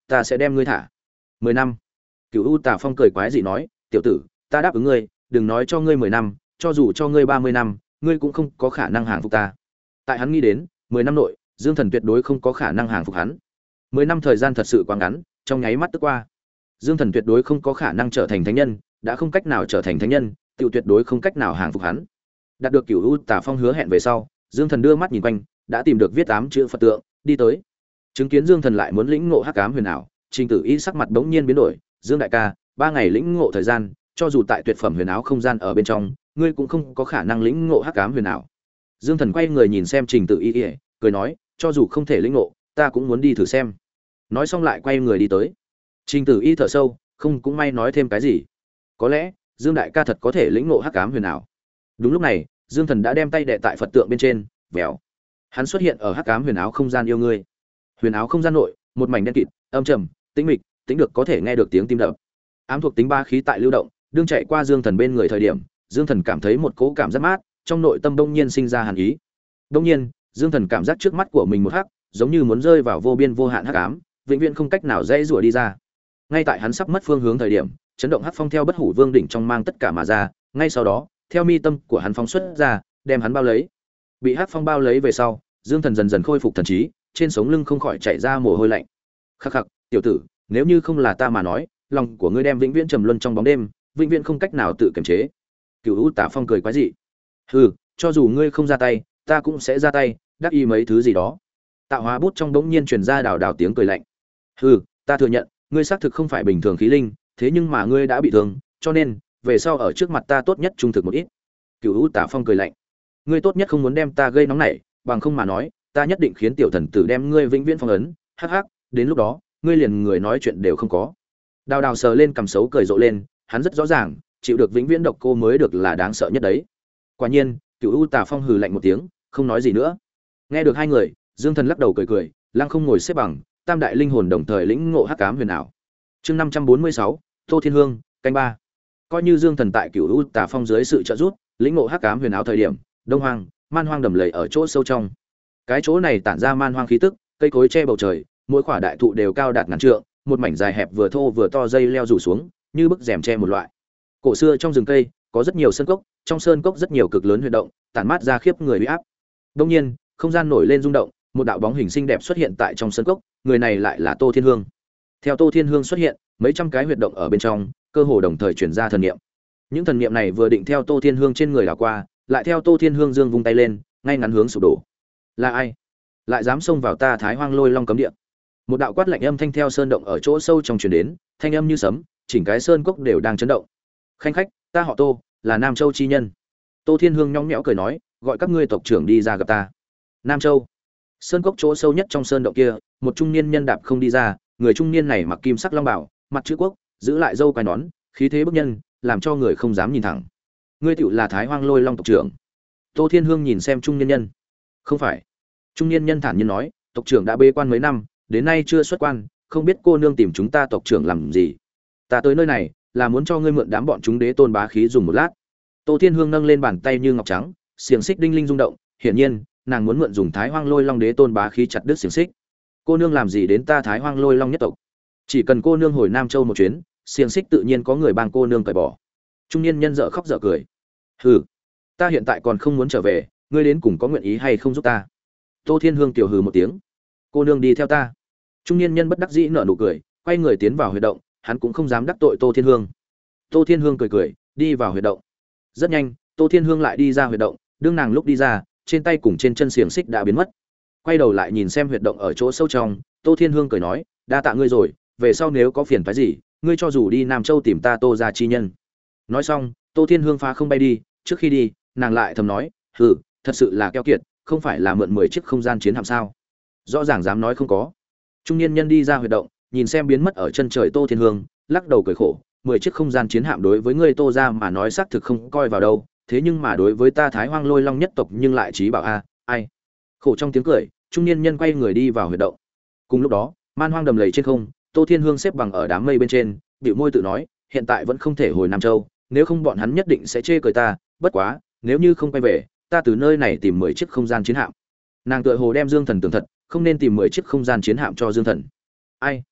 ta sẽ đem ngươi thả. Mười năm. Cửu U Tà Phong cười quái dị nói, tiểu tử, ta đáp ứng ngươi, đừng nói cho ngươi mười năm, cho dù cho ngươi ba mươi năm, ngươi cũng không có khả năng hàng phục ta. Tại hắn nghĩ đến, mười năm nội, Dương Thần tuyệt đối không có khả năng hàng phục hắn. Mười năm thời gian thật sự quá ngắn, trong nháy mắt tức qua. Dương Thần tuyệt đối không có khả năng trở thành thánh nhân, đã không cách nào trở thành thánh nhân, tiểu tuyệt đối không cách nào hàng phục hắn. Đạt được Cửu U Tà Phong hứa hẹn về sau, Dương Thần đưa mắt nhìn quanh, đã tìm được viết ám chữ Phật tượng, đi tới. Chứng kiến Dương Thần lại muốn lĩnh ngộ hắc ám huyền ảo, Trình Tử Y sắc mặt bỗng nhiên biến đổi, "Dương đại ca, ba ngày lĩnh ngộ thời gian, cho dù tại tuyệt phẩm huyền áo không gian ở bên trong, ngươi cũng không có khả năng lĩnh ngộ hắc ám huyền ảo." Dương Thần quay người nhìn xem Trình Tử Y, cười nói, "Cho dù không thể lĩnh ngộ, ta cũng muốn đi thử xem." Nói xong lại quay người đi tới. Trình Tử Y thở sâu, không cũng may nói thêm cái gì. Có lẽ, Dương đại ca thật có thể lĩnh ngộ hắc ám huyền ảo. Đúng lúc này, Dương Thần đã đem tay đè tại Phật tượng bên trên, vèo. Hắn xuất hiện ở hắc ám huyền áo không gian yêu ngươi. Huyền áo không gian nội, một mảnh đen kịt, âm trầm, tĩnh mịch, tĩnh được có thể nghe được tiếng tim đập. Ám thuộc tính ba khí tại lưu động, đương chạy qua Dương Thần bên người thời điểm, Dương Thần cảm thấy một cỗ cảm giác mát, trong nội tâm đông nhiên sinh ra hàn ý. Đông nhiên, Dương Thần cảm giác trước mắt của mình một hắc, giống như muốn rơi vào vô biên vô hạn hắc ám, vĩnh viễn không cách nào dễ rủa đi ra. Ngay tại hắn sắp mất phương hướng thời điểm, chấn động hắc phong theo Bất Hủ Vương đỉnh trong mang tất cả mà ra, ngay sau đó, theo mi tâm của hắn phóng xuất ra, đem hắn bao lấy. Bị hắc phong bao lấy về sau, Dương Thần dần dần khôi phục thần trí, trên sống lưng không khỏi chảy ra mồ hôi lạnh. Khắc khắc, tiểu tử, nếu như không là ta mà nói, lòng của ngươi đem vĩnh viễn trầm luân trong bóng đêm, vĩnh viễn không cách nào tự kiềm chế. Cửu U Tà Phong cười quái dị. Hừ, cho dù ngươi không ra tay, ta cũng sẽ ra tay, đắc ý mấy thứ gì đó. Tạo hóa bút trong đống nhiên truyền ra đào đào tiếng cười lạnh. Hừ, ta thừa nhận, ngươi xác thực không phải bình thường khí linh, thế nhưng mà ngươi đã bị thương, cho nên, về sau ở trước mặt ta tốt nhất trung thực một ít. Cửu U Tà Phong cười lạnh. Ngươi tốt nhất không muốn đem ta gây nóng nảy, bằng không mà nói, ta nhất định khiến tiểu thần tử đem ngươi vĩnh viễn phong ấn, hắc hắc, đến lúc đó, ngươi liền người nói chuyện đều không có. Đào đào sờ lên cằm xấu cười rộ lên, hắn rất rõ ràng, chịu được vĩnh viễn độc cô mới được là đáng sợ nhất đấy. Quả nhiên, Cửu U Tà Phong hừ lạnh một tiếng, không nói gì nữa. Nghe được hai người, Dương Thần lắc đầu cười cười, lăng không ngồi xếp bằng, tam đại linh hồn đồng thời lĩnh ngộ hắc ám huyền ảo. Chương năm trăm bốn mươi sáu, Tô Thiên Hương, canh ba. Coi như Dương Thần tại Cửu U Tà Phong dưới sự trợ giúp, lĩnh ngộ hắc ám huyền ảo thời điểm, Đông Hoang, Man Hoang đầm lầy ở chỗ sâu trong. Cái chỗ này tản ra man hoang khí tức, cây cối che bầu trời, mỗi quả đại thụ đều cao đạt ngàn trượng, một mảnh dài hẹp vừa thô vừa to dây leo rủ xuống, như bức rèm che một loại. Cổ xưa trong rừng cây, có rất nhiều sơn cốc, trong sơn cốc rất nhiều cực lớn huy động, tản mát ra khiếp người uy áp. Đương nhiên, không gian nổi lên rung động, một đạo bóng hình xinh đẹp xuất hiện tại trong sơn cốc, người này lại là Tô Thiên Hương. Theo Tô Thiên Hương xuất hiện, mấy trăm cái huyệt động ở bên trong, cơ hồ đồng thời truyền ra thần niệm. Những thần niệm này vừa định theo Tô Thiên Hương trên người đảo qua, lại theo Tô Thiên Hương giương vung tay lên, ngay ngắn hướng sụp đổ. Là ai lại dám xông vào ta Thái Hoang Lôi Long cấm địa? Một đạo quát lạnh âm thanh theo sơn động ở chỗ sâu trong truyền đến, thanh âm như sấm, chỉnh cái sơn cốc đều đang chấn động. Khanh khách, ta họ Tô, là Nam Châu chi nhân. Tô Thiên Hương nhõng nhẽo cười nói, gọi các ngươi tộc trưởng đi ra gặp ta. Nam Châu. Sơn cốc chỗ sâu nhất trong sơn động kia, một trung niên nhân đạp không đi ra, người trung niên này mặc kim sắc long bào, mặt chữ quốc, giữ lại râu quai nón, khí thế bức nhân, làm cho người không dám nhìn thẳng. Ngươi tựu là Thái Hoang Lôi Long tộc trưởng? Tô Thiên Hương nhìn xem trung niên nhân. Không phải. Trung niên nhân thản nhiên nói, tộc trưởng đã bế quan mấy năm, đến nay chưa xuất quan, không biết cô nương tìm chúng ta tộc trưởng làm gì. Ta tới nơi này là muốn cho ngươi mượn đám bọn chúng đế tôn bá khí dùng một lát. Tô Thiên Hương nâng lên bàn tay như ngọc trắng, xiềng xích đinh linh rung động, hiển nhiên, nàng muốn mượn dùng Thái Hoang Lôi Long đế tôn bá khí chặt đứt xiềng xích. Cô nương làm gì đến ta Thái Hoang Lôi Long nhất tộc? Chỉ cần cô nương hồi Nam Châu một chuyến, xiềng xích tự nhiên có người bang cô nương cởi bỏ. Trung niên nhân dở khóc dở cười. Hừ, ta hiện tại còn không muốn trở về, ngươi đến cùng có nguyện ý hay không giúp ta? Tô Thiên Hương tiểu hừ một tiếng. Cô nương đi theo ta. Trung niên nhân bất đắc dĩ nở nụ cười, quay người tiến vào huyệt động, hắn cũng không dám đắc tội Tô Thiên Hương. Tô Thiên Hương cười cười, đi vào huyệt động. Rất nhanh, Tô Thiên Hương lại đi ra huyệt động, đương nàng lúc đi ra, trên tay cùng trên chân xiềng xích đã biến mất. Quay đầu lại nhìn xem huyệt động ở chỗ sâu trong, Tô Thiên Hương cười nói, đa tạ ngươi rồi, về sau nếu có phiền phức gì, ngươi cho dù đi Nam Châu tìm ta Tô gia chi nhân. Nói xong, Tô Thiên Hương phá không bay đi, trước khi đi, nàng lại thầm nói, hừ, thật sự là keo kiệt, không phải là mượn mười chiếc không gian chiến hạm sao? Rõ ràng dám nói không có. Trung niên nhân đi ra huyệt động, nhìn xem biến mất ở chân trời Tô Thiên Hương, lắc đầu cười khổ, mười chiếc không gian chiến hạm đối với ngươi Tô gia mà nói xác thực không coi vào đâu, thế nhưng mà đối với ta Thái Hoang Lôi Long nhất tộc nhưng lại trí bảo a, ai. Khổ trong tiếng cười, trung niên nhân quay người đi vào huyệt động. Cùng lúc đó, man hoang đầm lầy trên không, Tô Thiên Hương xếp bằng ở đám mây bên trên, bĩu môi tự nói, hiện tại vẫn không thể hồi Nam Châu, nếu không bọn hắn nhất định sẽ chê cười ta, bất quá, nếu như không quay về, ta từ nơi này tìm mười chiếc không gian chiến hạm. Nàng tựa hồ đem Dương Thần tưởng thật, không nên tìm mười chiếc không gian chiến hạm cho Dương Thần. Ai,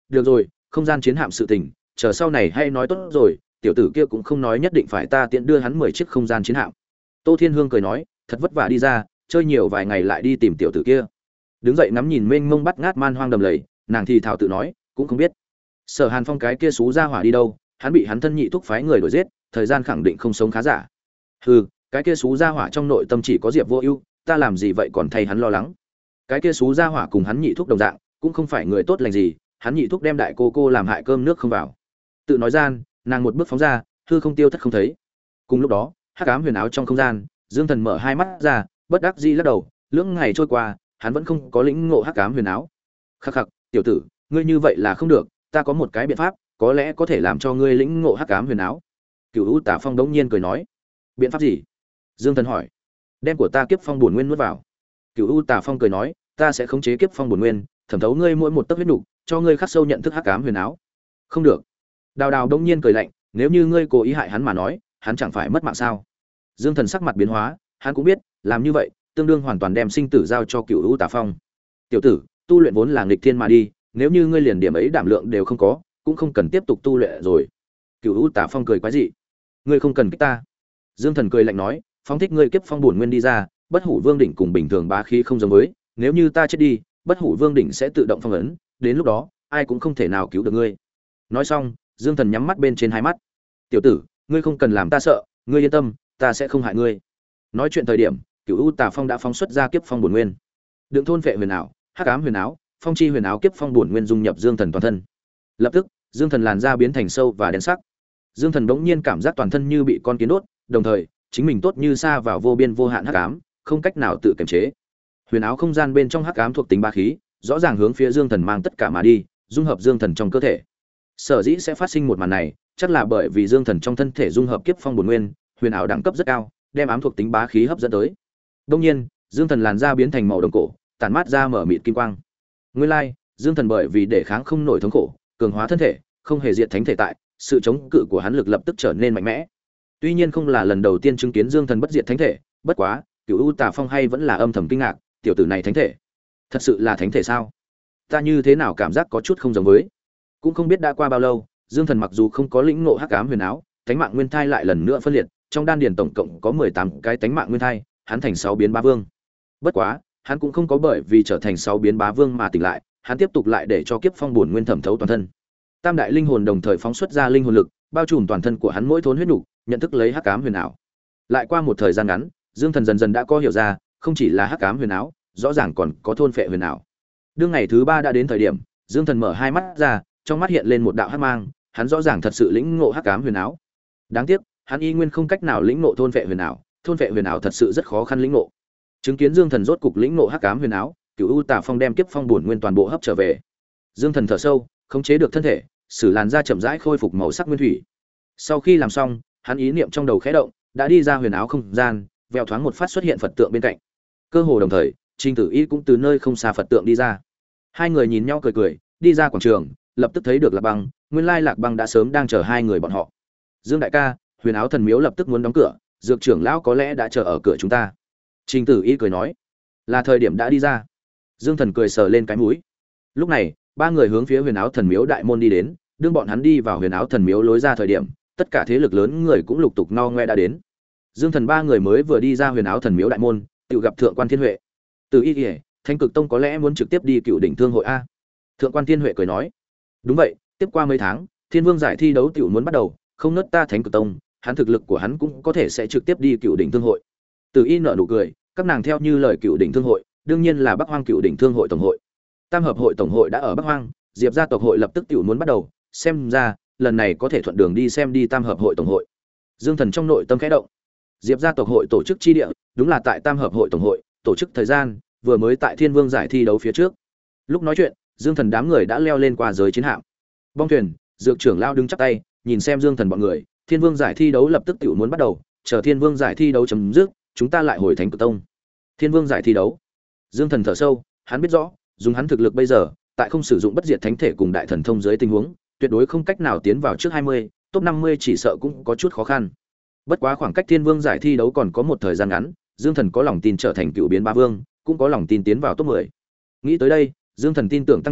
được rồi, không gian chiến hạm sự tình, chờ sau này hay nói tốt rồi, tiểu tử kia cũng không nói nhất định phải ta tiện đưa hắn mười chiếc không gian chiến hạm. Tô Thiên Hương cười nói, thật vất vả đi ra, chơi nhiều vài ngày lại đi tìm tiểu tử kia. Đứng dậy ngắm nhìn mênh mông bắt ngát man hoang đầm lầy, nàng thì thào tự nói, cũng không biết Sở Hàn Phong cái kia xú ra hỏa đi đâu, hắn bị hắn thân nhị thúc phái người đuổi giết, thời gian khẳng định không sống khá giả. Hừ, cái kia xú ra hỏa trong nội tâm chỉ có Diệp Vô Ưu, ta làm gì vậy còn thay hắn lo lắng. Cái kia xú ra hỏa cùng hắn nhị thúc đồng dạng, cũng không phải người tốt lành gì, hắn nhị thúc đem đại cô cô làm hại cơm nước không vào. Tự nói gian, nàng một bước phóng ra, hư không tiêu thất không thấy. Cùng lúc đó, hắc ám huyền áo trong không gian, Dương Thần mở hai mắt ra, bất đắc dĩ lắc đầu, lưỡng ngày trôi qua, hắn vẫn không có lĩnh ngộ hắc ám huyền áo. Khắc khắc, tiểu tử, ngươi như vậy là không được, ta có một cái biện pháp, có lẽ có thể làm cho ngươi lĩnh ngộ hắc ám huyền áo. Cửu U Tà Phong đống nhiên cười nói, biện pháp gì? Dương Thần hỏi. Đem của ta kiếp phong bổn nguyên nuốt vào. Cửu U Tà Phong cười nói, ta sẽ khống chế kiếp phong bổn nguyên, thẩm thấu ngươi mỗi một tấc huyết nục, cho ngươi khắc sâu nhận thức hắc ám huyền áo. Không được. Đào Đào đống nhiên cười lạnh, nếu như ngươi cố ý hại hắn mà nói, hắn chẳng phải mất mạng sao? Dương Thần sắc mặt biến hóa, hắn cũng biết, làm như vậy, tương đương hoàn toàn đem sinh tử giao cho Cửu U Tà Phong. Tiểu tử, tu luyện vốn là nghịch thiên mà đi, nếu như ngươi liền điểm ấy đảm lượng đều không có, cũng không cần tiếp tục tu luyện rồi. Cửu U Tà Phong cười quái dị, ngươi không cần kích ta. Dương Thần cười lạnh nói, phóng thích ngươi kiếp phong bổn nguyên đi ra, bất hủ vương đỉnh cùng bình thường bá khí không giống với, nếu như ta chết đi, bất hủ vương đỉnh sẽ tự động phong ấn, đến lúc đó, ai cũng không thể nào cứu được ngươi. Nói xong, Dương Thần nhắm mắt bên trên hai mắt. Tiểu tử, ngươi không cần làm ta sợ, ngươi yên tâm, ta sẽ không hại ngươi. Nói chuyện thời điểm, Cửu U Tà Phong đã phóng xuất ra kiếp phong bổn nguyên. Đựng thôn vệ huyền ảo, hắc ám huyền áo, phong chi huyền áo kiếp phong bổn nguyên dung nhập Dương Thần toàn thân. Lập tức, Dương Thần làn da biến thành sâu và đen sắc. Dương Thần bỗng nhiên cảm giác toàn thân như bị con kiến đốt, đồng thời, chính mình tốt như sa vào vô biên vô hạn hắc ám, không cách nào tự kiềm chế. Huyền áo không gian bên trong hắc ám thuộc tính bá khí, rõ ràng hướng phía Dương Thần mang tất cả mà đi, dung hợp Dương Thần trong cơ thể. Sở dĩ sẽ phát sinh một màn này, chắc là bởi vì Dương Thần trong thân thể dung hợp kiếp phong bổn nguyên, huyền ảo đẳng cấp rất cao, đem ám thuộc tính bá khí hấp dẫn tới. Đương nhiên, Dương Thần làn da biến thành màu đồng cổ, tản mát ra mở mịt kim quang. Nguyên lai, Dương Thần bởi vì để kháng không nổi thống khổ, cường hóa thân thể, không hề diệt thánh thể tại, sự chống cự của hắn lực lập tức trở nên mạnh mẽ. Tuy nhiên không là lần đầu tiên chứng kiến Dương Thần bất diệt thánh thể, bất quá, Cửu U Tà Phong hay vẫn là âm thầm kinh ngạc, tiểu tử này thánh thể, thật sự là thánh thể sao? Ta như thế nào cảm giác có chút không giống với. Cũng không biết đã qua bao lâu, Dương Thần mặc dù không có lĩnh ngộ hắc ám huyền áo, tánh mạng nguyên thai lại lần nữa phân liệt, trong đan điền tổng cộng có mười tám cái tánh mạng nguyên thai, hắn thành sáu biến bá vương. Bất quá, hắn cũng không có bởi vì trở thành sáu biến bá vương mà tỉnh lại, hắn tiếp tục lại để cho kiếp phong bổn nguyên thẩm thấu toàn thân. Tam đại linh hồn đồng thời phóng xuất ra linh hồn lực, bao trùm toàn thân của hắn mỗi thốn huyết nục, nhận thức lấy hắc ám huyền ảo. Lại qua một thời gian ngắn, Dương Thần dần dần đã có hiểu ra, không chỉ là hắc ám huyền ảo, rõ ràng còn có thôn phệ huyền ảo. Đương ngày thứ ba đã đến thời điểm, Dương Thần mở hai mắt ra, trong mắt hiện lên một đạo hắc mang, hắn rõ ràng thật sự lĩnh ngộ hắc ám huyền ảo. Đáng tiếc, hắn y nguyên không cách nào lĩnh ngộ thôn phệ huyền ảo, thôn phệ huyền ảo thật sự rất khó khăn lĩnh ngộ. Chứng kiến Dương Thần rốt cục lĩnh ngộ hắc ám huyền ảo, Cửu U Tà Phong đem kiếp phong bổn nguyên toàn bộ hấp trở về. Dương Thần thở sâu, khống chế được thân thể, sử làn da chậm rãi khôi phục màu sắc nguyên thủy. Sau khi làm xong, hắn ý niệm trong đầu khẽ động, đã đi ra huyền áo không gian, vèo thoáng một phát xuất hiện Phật tượng bên cạnh. Cơ hồ đồng thời, Trình Tử Y cũng từ nơi không xa Phật tượng đi ra. Hai người nhìn nhau cười cười, đi ra quảng trường, lập tức thấy được Lạc Băng, nguyên lai Lạc Băng đã sớm đang chờ hai người bọn họ. Dương đại ca, huyền áo thần miếu lập tức muốn đóng cửa, dược trưởng lão có lẽ đã chờ ở cửa chúng ta. Trình Tử Y cười nói, là thời điểm đã đi ra. Dương Thần cười sờ lên cái mũi. Lúc này, ba người hướng phía huyền áo thần miếu đại môn đi đến, đương bọn hắn đi vào huyền áo thần miếu lối ra thời điểm, tất cả thế lực lớn người cũng lục tục no ngoe đã đến. Dương Thần ba người mới vừa đi ra huyền áo thần miếu đại môn, tự gặp thượng quan Thiên Huệ. Từ Y Y, Thanh Cực Tông có lẽ muốn trực tiếp đi Cựu Đỉnh Thương hội a. Thượng quan Thiên Huệ cười nói, đúng vậy, tiếp qua mấy tháng, Thiên Vương giải thi đấu tiểu muốn bắt đầu, không nớt ta Thánh Cực Tông, hắn thực lực của hắn cũng có thể sẽ trực tiếp đi Cựu Đỉnh Thương hội. Từ Y nở nụ cười, các nàng theo như lời Cựu Đỉnh Thương hội, đương nhiên là Bắc Hoang Cựu Đỉnh Thương hội tổng hội. Tam hợp hội tổng hội đã ở Bắc Hoang, Diệp gia tộc hội lập tức tiểu muốn bắt đầu, xem ra lần này có thể thuận đường đi xem đi Tam hợp hội tổng hội. Dương Thần trong nội tâm khẽ động. Diệp gia tộc hội tổ chức chi địa, đúng là tại Tam hợp hội tổng hội, tổ chức thời gian vừa mới tại Thiên Vương giải thi đấu phía trước. Lúc nói chuyện, Dương Thần đám người đã leo lên qua giới chiến hạm. Bong thuyền, dược trưởng lao đứng chắp tay, nhìn xem Dương Thần bọn người, Thiên Vương giải thi đấu lập tức tiểu muốn bắt đầu, chờ Thiên Vương giải thi đấu chấm dứt, chúng ta lại hồi Thánh Cực Tông. Thiên Vương giải thi đấu. Dương Thần thở sâu, hắn biết rõ, dùng hắn thực lực bây giờ, tại không sử dụng bất diệt thánh thể cùng đại thần thông dưới tình huống, tuyệt đối không cách nào tiến vào trước hai mươi, top năm mươi chỉ sợ cũng có chút khó khăn. Bất quá khoảng cách Thiên Vương giải thi đấu còn có một thời gian ngắn, Dương Thần có lòng tin trở thành cựu biến ba vương, cũng có lòng tin tiến vào top mười. Nghĩ tới đây, Dương Thần tin tưởng tăng nhiều,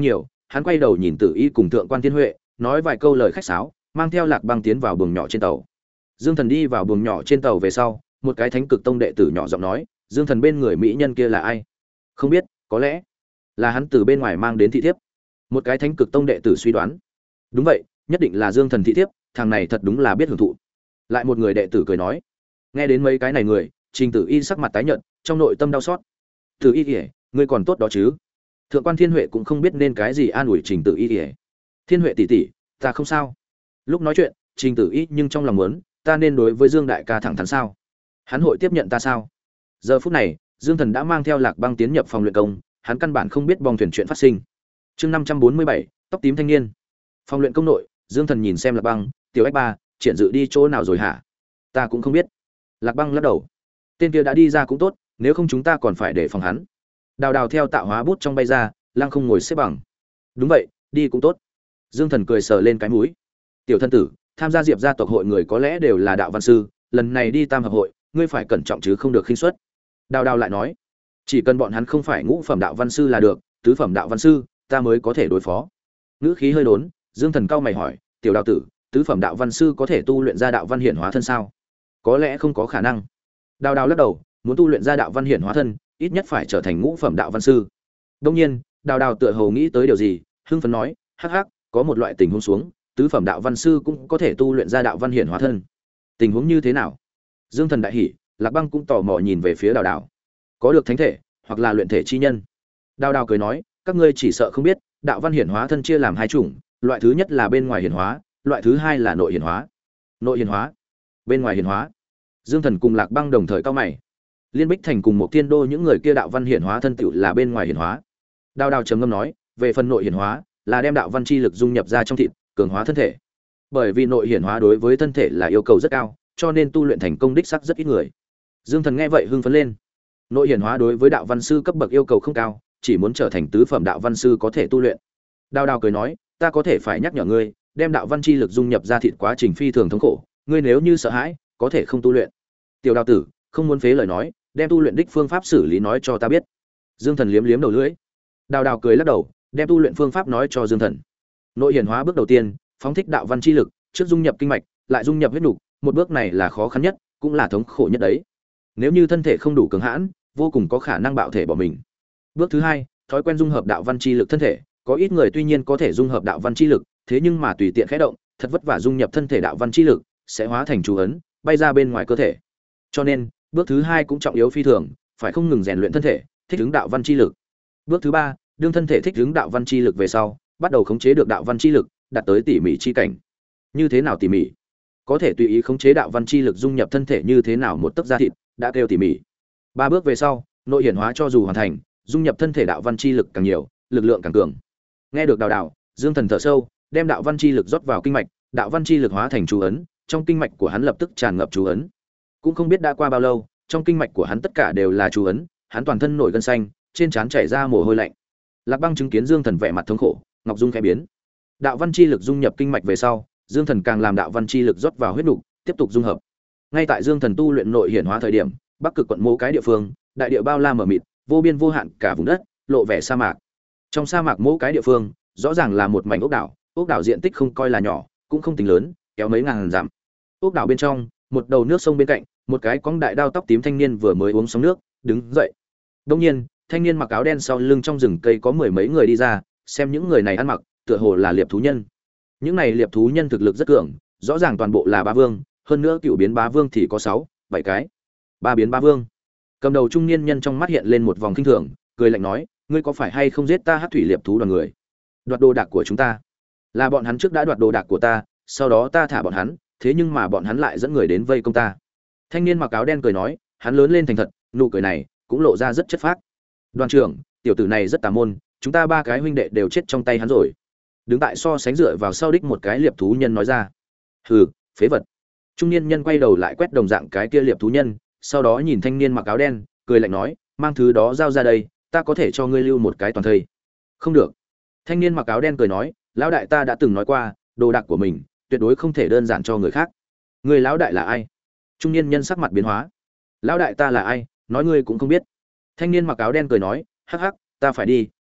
hắn quay đầu nhìn Tử Y cùng Thượng quan Thiên Huệ, nói vài câu lời khách sáo, mang theo Lạc Băng tiến vào buồng nhỏ trên tàu. Dương Thần đi vào buồng nhỏ trên tàu về sau, một cái Thánh Cực Tông đệ tử nhỏ giọng nói, Dương Thần bên người mỹ nhân kia là ai? Không biết, có lẽ là hắn từ bên ngoài mang đến thị thiếp. Một cái Thánh Cực Tông đệ tử suy đoán. Đúng vậy, nhất định là Dương Thần thị thiếp, thằng này thật đúng là biết hưởng thụ. Lại một người đệ tử cười nói. Nghe đến mấy cái này người, Trình Tử Y sắc mặt tái nhợt, trong nội tâm đau xót. Tử Y ỉa, ngươi còn tốt đó chứ? Thượng quan Thiên Huệ cũng không biết nên cái gì an ủi Trình Tử Y ỉa. Thiên Huệ tỷ tỷ, ta không sao. Lúc nói chuyện, Trình Tử Y nhưng trong lòng muốn, ta nên đối với Dương đại ca thẳng thắn sao? Hắn hội tiếp nhận ta sao? Giờ phút này, Dương Thần đã mang theo Lạc Băng tiến nhập phòng luyện công, hắn căn bản không biết bong thuyền chuyện phát sinh. Chương năm trăm bốn mươi bảy, tóc tím thanh niên. Phòng luyện công nội, Dương Thần nhìn xem Lạc Băng, "Tiểu Ách Ba, triển dự đi chỗ nào rồi hả?" "Ta cũng không biết." Lạc Băng lắc đầu. "Tên kia đã đi ra cũng tốt, nếu không chúng ta còn phải để phòng hắn." Đào Đào theo tạo hóa bút trong bay ra, lăng không ngồi xếp bằng. "Đúng vậy, đi cũng tốt." Dương Thần cười sờ lên cái mũi. "Tiểu thân tử, tham gia Diệp gia tộc hội người có lẽ đều là đạo văn sư, lần này đi tam hợp hội, ngươi phải cẩn trọng chứ không được khinh suất." Đào Đào lại nói, "Chỉ cần bọn hắn không phải ngũ phẩm đạo văn sư là được, tứ phẩm đạo văn sư, ta mới có thể đối phó." Ngữ khí hơi đốn, Dương Thần cau mày hỏi, "Tiểu Đào tử, tứ phẩm đạo văn sư có thể tu luyện ra đạo văn hiển hóa thân sao?" "Có lẽ không có khả năng." Đào Đào lắc đầu, muốn tu luyện ra đạo văn hiển hóa thân, ít nhất phải trở thành ngũ phẩm đạo văn sư. Đương nhiên, Đào Đào tựa hồ nghĩ tới điều gì, hưng phấn nói, "Hắc hắc, có một loại tình huống xuống, tứ phẩm đạo văn sư cũng có thể tu luyện ra đạo văn hiển hóa thân." "Tình huống như thế nào?" Dương Thần đại hỉ, Lạc Băng cũng tò mò nhìn về phía Đào Đào. "Có được thánh thể, hoặc là luyện thể chi nhân." Đào Đào cười nói, "Các ngươi chỉ sợ không biết, đạo văn hiển hóa thân chia làm hai chủng, loại thứ nhất là bên ngoài hiển hóa, loại thứ hai là nội hiển hóa." "Nội hiển hóa?" "Bên ngoài hiển hóa." Dương Thần cùng Lạc Băng đồng thời cau mày. Liên Bích Thành cùng một Tiên Đô những người kia đạo văn hiển hóa thân tựu là bên ngoài hiển hóa. Đào Đào trầm ngâm nói, về phần nội hiển hóa, là đem đạo văn chi lực dung nhập ra trong thịt, cường hóa thân thể. Bởi vì nội hiển hóa đối với thân thể là yêu cầu rất cao, cho nên tu luyện thành công đích sắc rất ít người. Dương Thần nghe vậy hưng phấn lên. Nội hiển hóa đối với đạo văn sư cấp bậc yêu cầu không cao, chỉ muốn trở thành tứ phẩm đạo văn sư có thể tu luyện. Đào Đào cười nói, "Ta có thể phải nhắc nhở ngươi, đem đạo văn chi lực dung nhập ra thịt quá trình phi thường thống khổ, ngươi nếu như sợ hãi, có thể không tu luyện." "Tiểu Đào tử, không muốn phế lời nói, đem tu luyện đích phương pháp xử lý nói cho ta biết." Dương Thần liếm liếm đầu lưỡi. Đào Đào cười lắc đầu, đem tu luyện phương pháp nói cho Dương Thần. Nội hiển hóa bước đầu tiên, phóng thích đạo văn chi lực, trước dung nhập kinh mạch, lại dung nhập huyết nục, một bước này là khó khăn nhất, cũng là thống khổ nhất đấy. Nếu như thân thể không đủ cường hãn, vô cùng có khả năng bạo thể bỏ mình. Bước thứ hai, thói quen dung hợp đạo văn chi lực thân thể, có ít người tuy nhiên có thể dung hợp đạo văn chi lực, thế nhưng mà tùy tiện khẽ động, thật vất vả dung nhập thân thể đạo văn chi lực, sẽ hóa thành chú ấn, bay ra bên ngoài cơ thể. Cho nên, bước thứ hai cũng trọng yếu phi thường, phải không ngừng rèn luyện thân thể, thích ứng đạo văn chi lực. Bước thứ ba, đương thân thể thích ứng đạo văn chi lực về sau, bắt đầu khống chế được đạo văn chi lực, đạt tới tỉ mỉ chi cảnh. Như thế nào tỉ mỉ? Có thể tùy ý khống chế đạo văn chi lực dung nhập thân thể như thế nào một tấc da thịt, đã kêu tỉ mỉ. Ba bước về sau, nội hiển hóa cho dù hoàn thành, dung nhập thân thể đạo văn chi lực càng nhiều, lực lượng càng cường. Nghe được Đào Đào, Dương Thần thở sâu, đem đạo văn chi lực rót vào kinh mạch, đạo văn chi lực hóa thành chú ấn, trong kinh mạch của hắn lập tức tràn ngập chú ấn. Cũng không biết đã qua bao lâu, trong kinh mạch của hắn tất cả đều là chú ấn, hắn toàn thân nổi gân xanh, trên trán chảy ra mồ hôi lạnh. Lạc Băng chứng kiến Dương Thần vẻ mặt thống khổ, ngọc dung khẽ biến. Đạo văn chi lực dung nhập kinh mạch về sau, Dương Thần càng làm đạo văn chi lực rót vào huyết nục, tiếp tục dung hợp. Ngay tại Dương Thần tu luyện nội hiển hóa thời điểm, Bắc Cực quận mỗi cái địa phương, đại địa bao la mở mịt, vô biên vô hạn cả vùng đất, lộ vẻ sa mạc. Trong sa mạc mỗi cái địa phương, rõ ràng là một mảnh ốc đảo, ốc đảo diện tích không coi là nhỏ, cũng không tính lớn, kéo mấy ngàn dặm. Ốc đảo bên trong, một đầu nước sông bên cạnh, một cái cóng đại đao tóc tím thanh niên vừa mới uống xong nước, đứng dậy. Đương nhiên, thanh niên mặc áo đen sau lưng trong rừng cây có mười mấy người đi ra, xem những người này ăn mặc, tựa hồ là liệp thú nhân. Những này liệp thú nhân thực lực rất cường, rõ ràng toàn bộ là bá vương, hơn nữa cựu biến bá vương thì có sáu, bảy cái. Ba biến bá vương. Cầm đầu trung niên nhân trong mắt hiện lên một vòng khinh thường, cười lạnh nói, ngươi có phải hay không giết ta hắc thủy liệp thú đoàn người? Đoạt đồ đạc của chúng ta. Là bọn hắn trước đã đoạt đồ đạc của ta, sau đó ta thả bọn hắn, thế nhưng mà bọn hắn lại dẫn người đến vây công ta. Thanh niên mặc áo đen cười nói, hắn lớn lên thành thật, nụ cười này cũng lộ ra rất chất phác. Đoàn trưởng, tiểu tử này rất tà môn, chúng ta ba cái huynh đệ đều chết trong tay hắn rồi. Đứng tại so sánh dựa vào sau đích một cái liệp thú nhân nói ra. Hừ, phế vật. Trung niên nhân quay đầu lại quét đồng dạng cái kia liệp thú nhân, sau đó nhìn thanh niên mặc áo đen, cười lạnh nói, mang thứ đó giao ra đây, ta có thể cho ngươi lưu một cái toàn thây. Không được. Thanh niên mặc áo đen cười nói, lão đại ta đã từng nói qua, đồ đạc của mình tuyệt đối không thể đơn giản cho người khác. Người lão đại là ai? Trung niên nhân sắc mặt biến hóa. Lão đại ta là ai, nói ngươi cũng không biết. Thanh niên mặc áo đen cười nói, hắc hắc, ta phải đi,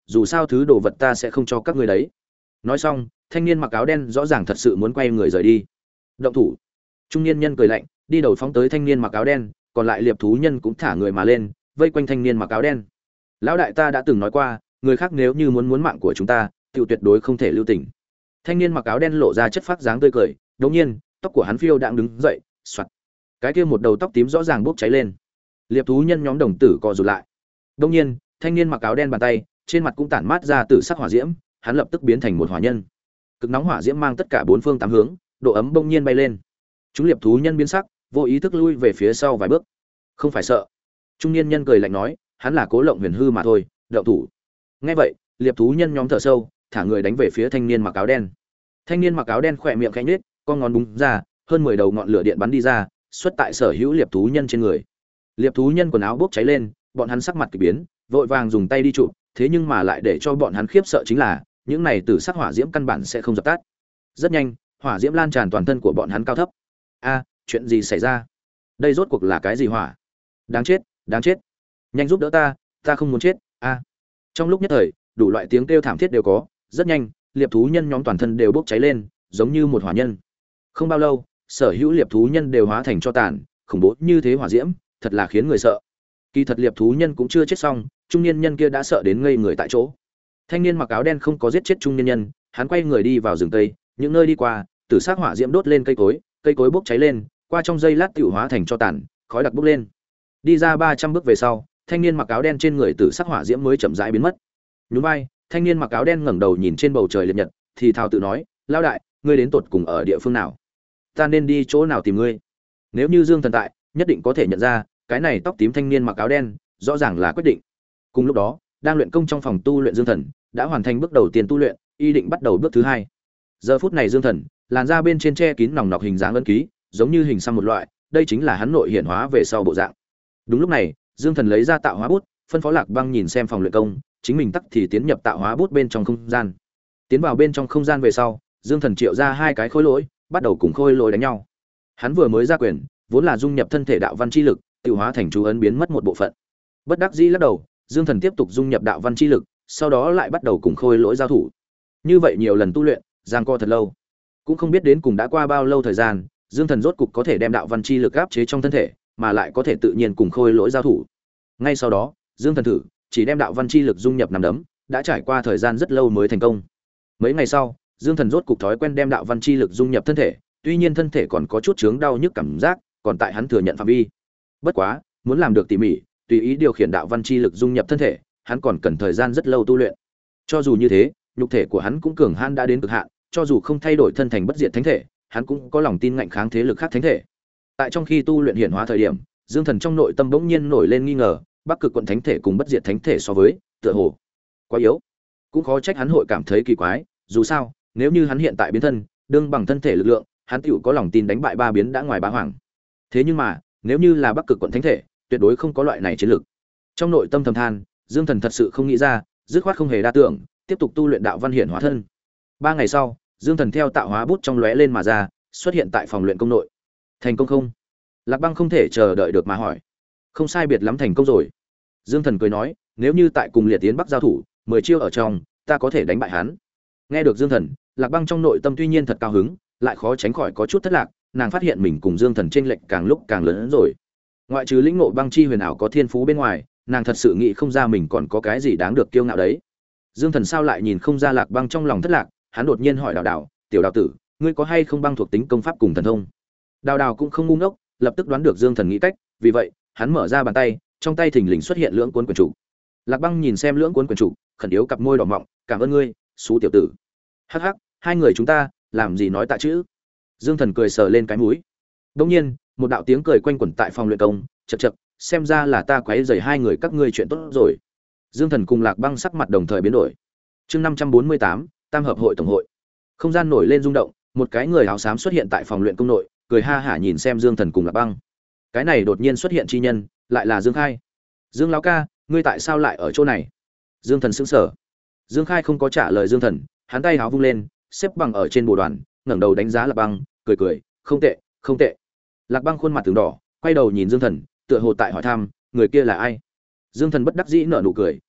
dù sao thứ đồ vật ta sẽ không cho các ngươi đấy. Nói xong, thanh niên mặc áo đen rõ ràng thật sự muốn quay người rời đi. Động thủ. Trung niên nhân cười lạnh, đi đầu phóng tới thanh niên mặc áo đen, còn lại liệp thú nhân cũng thả người mà lên, vây quanh thanh niên mặc áo đen. Lão đại ta đã từng nói qua, người khác nếu như muốn muốn mạng của chúng ta, tiểu tuyệt đối không thể lưu tình. Thanh niên mặc áo đen lộ ra chất phác dáng tươi cười, đột nhiên, tóc của hắn phiêu đang đứng dậy, xoạt. Cái kia một đầu tóc tím rõ ràng bốc cháy lên. Liệp thú nhân nhóm đồng tử co rụt lại. Đột nhiên, thanh niên mặc áo đen bàn tay, trên mặt cũng tản mát ra tử sắc hỏa diễm, hắn lập tức biến thành một hỏa nhân. Cực nóng hỏa diễm mang tất cả bốn phương tám hướng, độ ấm bỗng nhiên bay lên. Chúng liệp thú nhân biến sắc, vô ý thức lui về phía sau vài bước. Không phải sợ. Trung niên nhân cười lạnh nói, hắn là Cố Lộng Huyền hư mà thôi, động thủ. Nghe vậy, liệp thú nhân nhóm thở sâu, thả người đánh về phía thanh niên mặc áo đen. Thanh niên mặc áo đen khỏe miệng khẽ nhếch, con ngón búng ra, hơn mười đầu ngọn lửa điện bắn đi ra, xuất tại sở hữu liệp thú nhân trên người. Liệp thú nhân quần áo bốc cháy lên, bọn hắn sắc mặt kỳ biến, vội vàng dùng tay đi chụp, thế nhưng mà lại để cho bọn hắn khiếp sợ chính là, những này tử sắc hỏa diễm căn bản sẽ không dập tắt. Rất nhanh, hỏa diễm lan tràn toàn thân của bọn hắn cao thấp. A, chuyện gì xảy ra? Đây rốt cuộc là cái gì hỏa? Đáng chết, đáng chết. Nhanh giúp đỡ ta, ta không muốn chết. A. Trong lúc nhất thời, đủ loại tiếng kêu thảm thiết đều có, rất nhanh, liệp thú nhân nhóm toàn thân đều bốc cháy lên, giống như một hỏa nhân. Không bao lâu, sở hữu liệp thú nhân đều hóa thành tro tàn, khủng bố như thế hỏa diễm, thật là khiến người sợ. Kỳ thật liệp thú nhân cũng chưa chết xong, trung niên nhân kia đã sợ đến ngây người tại chỗ. Thanh niên mặc áo đen không có giết chết trung niên nhân, hắn quay người đi vào rừng tây, những nơi đi qua, tử sắc hỏa diễm đốt lên cây cối, cây cối bốc cháy lên, qua trong giây lát tiểu hóa thành tro tàn, khói đặc bốc lên. Đi ra ba trăm bước về sau, thanh niên mặc áo đen trên người tử sắc hỏa diễm mới chậm rãi biến mất. Nhún vai, thanh niên mặc áo đen ngẩng đầu nhìn trên bầu trời liệt nhật, thì thào tự nói, lão đại, ngươi đến tột cùng ở địa phương nào? Ta nên đi chỗ nào tìm ngươi? Nếu như Dương Thần tại, nhất định có thể nhận ra, cái này tóc tím thanh niên mặc áo đen, rõ ràng là quyết định. Cùng lúc đó, đang luyện công trong phòng tu luyện Dương Thần, đã hoàn thành bước đầu tiên tu luyện, ý định bắt đầu bước thứ hai. Giờ phút này Dương Thần, làn da bên trên che kín nòng nọc hình dáng ấn ký, giống như hình xăm một loại, đây chính là hắn nội hiện hóa về sau bộ dạng. Đúng lúc này, Dương Thần lấy ra tạo hóa bút, phân phó Lạc Băng nhìn xem phòng luyện công, chính mình tắc thì tiến nhập tạo hóa bút bên trong không gian. Tiến vào bên trong không gian về sau, Dương Thần triệu ra hai cái khối lỗi, bắt đầu cùng khối lỗi đánh nhau. Hắn vừa mới ra quyền, vốn là dung nhập thân thể đạo văn chi lực, tiêu hóa thành chú ấn biến mất một bộ phận. Bất đắc dĩ lắc đầu, Dương Thần tiếp tục dung nhập đạo văn chi lực, sau đó lại bắt đầu cùng khối lỗi giao thủ. Như vậy nhiều lần tu luyện, giằng co thật lâu. Cũng không biết đến cùng đã qua bao lâu thời gian, Dương Thần rốt cục có thể đem đạo văn chi lực áp chế trong thân thể, mà lại có thể tự nhiên cùng khôi lỗi giao thủ. Ngay sau đó, Dương Thần thử, chỉ đem đạo văn chi lực dung nhập nằm đấm, đã trải qua thời gian rất lâu mới thành công. Mấy ngày sau, Dương Thần rốt cục thói quen đem đạo văn chi lực dung nhập thân thể, tuy nhiên thân thể còn có chút chướng đau nhức cảm giác, còn tại hắn thừa nhận phạm vi. Bất quá, muốn làm được tỉ mỉ, tùy ý điều khiển đạo văn chi lực dung nhập thân thể, hắn còn cần thời gian rất lâu tu luyện. Cho dù như thế, nhục thể của hắn cũng cường hãn đã đến cực hạn, cho dù không thay đổi thân thành bất diệt thánh thể, hắn cũng có lòng tin ngạnh kháng thế lực khác thánh thể. Tại trong khi tu luyện hiển hóa thời điểm, Dương Thần trong nội tâm bỗng nhiên nổi lên nghi ngờ, Bắc Cực quận thánh thể cùng bất diệt thánh thể so với, tựa hồ quá yếu. Cũng khó trách hắn hội cảm thấy kỳ quái, dù sao, nếu như hắn hiện tại biến thân, đương bằng thân thể lực lượng, hắn tựu có lòng tin đánh bại ba biến đã ngoài bá hoàng. Thế nhưng mà, nếu như là Bắc Cực quận thánh thể, tuyệt đối không có loại này chiến lực. Trong nội tâm thầm than, Dương Thần thật sự không nghĩ ra, dứt khoát không hề đa tưởng, tiếp tục tu luyện đạo văn hiển hóa thân. Ba ngày sau, Dương Thần theo tạo hóa bút trong lóe lên mà ra, xuất hiện tại phòng luyện công nội. Thành công không? Lạc Băng không thể chờ đợi được mà hỏi. Không sai biệt lắm thành công rồi. Dương Thần cười nói, nếu như tại cùng Liệt Tiến Bắc giao thủ, mười chiêu ở trong, ta có thể đánh bại hắn. Nghe được Dương Thần, Lạc Băng trong nội tâm tuy nhiên thật cao hứng, lại khó tránh khỏi có chút thất lạc, nàng phát hiện mình cùng Dương Thần chênh lệch càng lúc càng lớn hơn rồi. Ngoại trừ lĩnh ngộ băng chi huyền ảo có thiên phú bên ngoài, nàng thật sự nghĩ không ra mình còn có cái gì đáng được kiêu ngạo đấy. Dương Thần sao lại nhìn không ra Lạc Băng trong lòng thất lạc, hắn đột nhiên hỏi Đào Đào, "Tiểu Đào tử, ngươi có hay không băng thuộc tính công pháp cùng thần thông?" Đào Đào cũng không ngu ngốc, lập tức đoán được Dương Thần nghĩ cách, vì vậy, hắn mở ra bàn tay, trong tay thình lình xuất hiện lưỡng cuốn quyển trục. Lạc Băng nhìn xem lưỡng cuốn quyển trục, khẩn yếu cặp môi đỏ mọng, "Cảm ơn ngươi, xú tiểu tử." Hắc hắc, hai người chúng ta, làm gì nói tạ chữ. Dương Thần cười sờ lên cái mũi. Đột nhiên, một đạo tiếng cười quanh quẩn tại phòng luyện công, chậc chậc, xem ra là ta quấy rầy hai người các ngươi chuyện tốt rồi. Dương Thần cùng Lạc Băng sắc mặt đồng thời biến đổi. Chương năm trăm bốn mươi tám, Tam hợp hội tổng hội. Không gian nổi lên rung động, một cái người áo xám xuất hiện tại phòng luyện công nội, cười ha hả nhìn xem Dương Thần cùng Lạc Băng. Cái này đột nhiên xuất hiện chi nhân, lại là Dương Khai. "Dương lão ca, ngươi tại sao lại ở chỗ này?" Dương Thần sững sờ. Dương Khai không có trả lời Dương Thần, hắn tay áo vung lên, xếp bằng ở trên bồ đoàn, ngẩng đầu đánh giá Lạc Băng, cười cười, "Không tệ, không tệ." Lạc Băng khuôn mặt từng đỏ, quay đầu nhìn Dương Thần, tựa hồ tại hỏi thăm, người kia là ai. Dương Thần bất đắc dĩ nở nụ cười,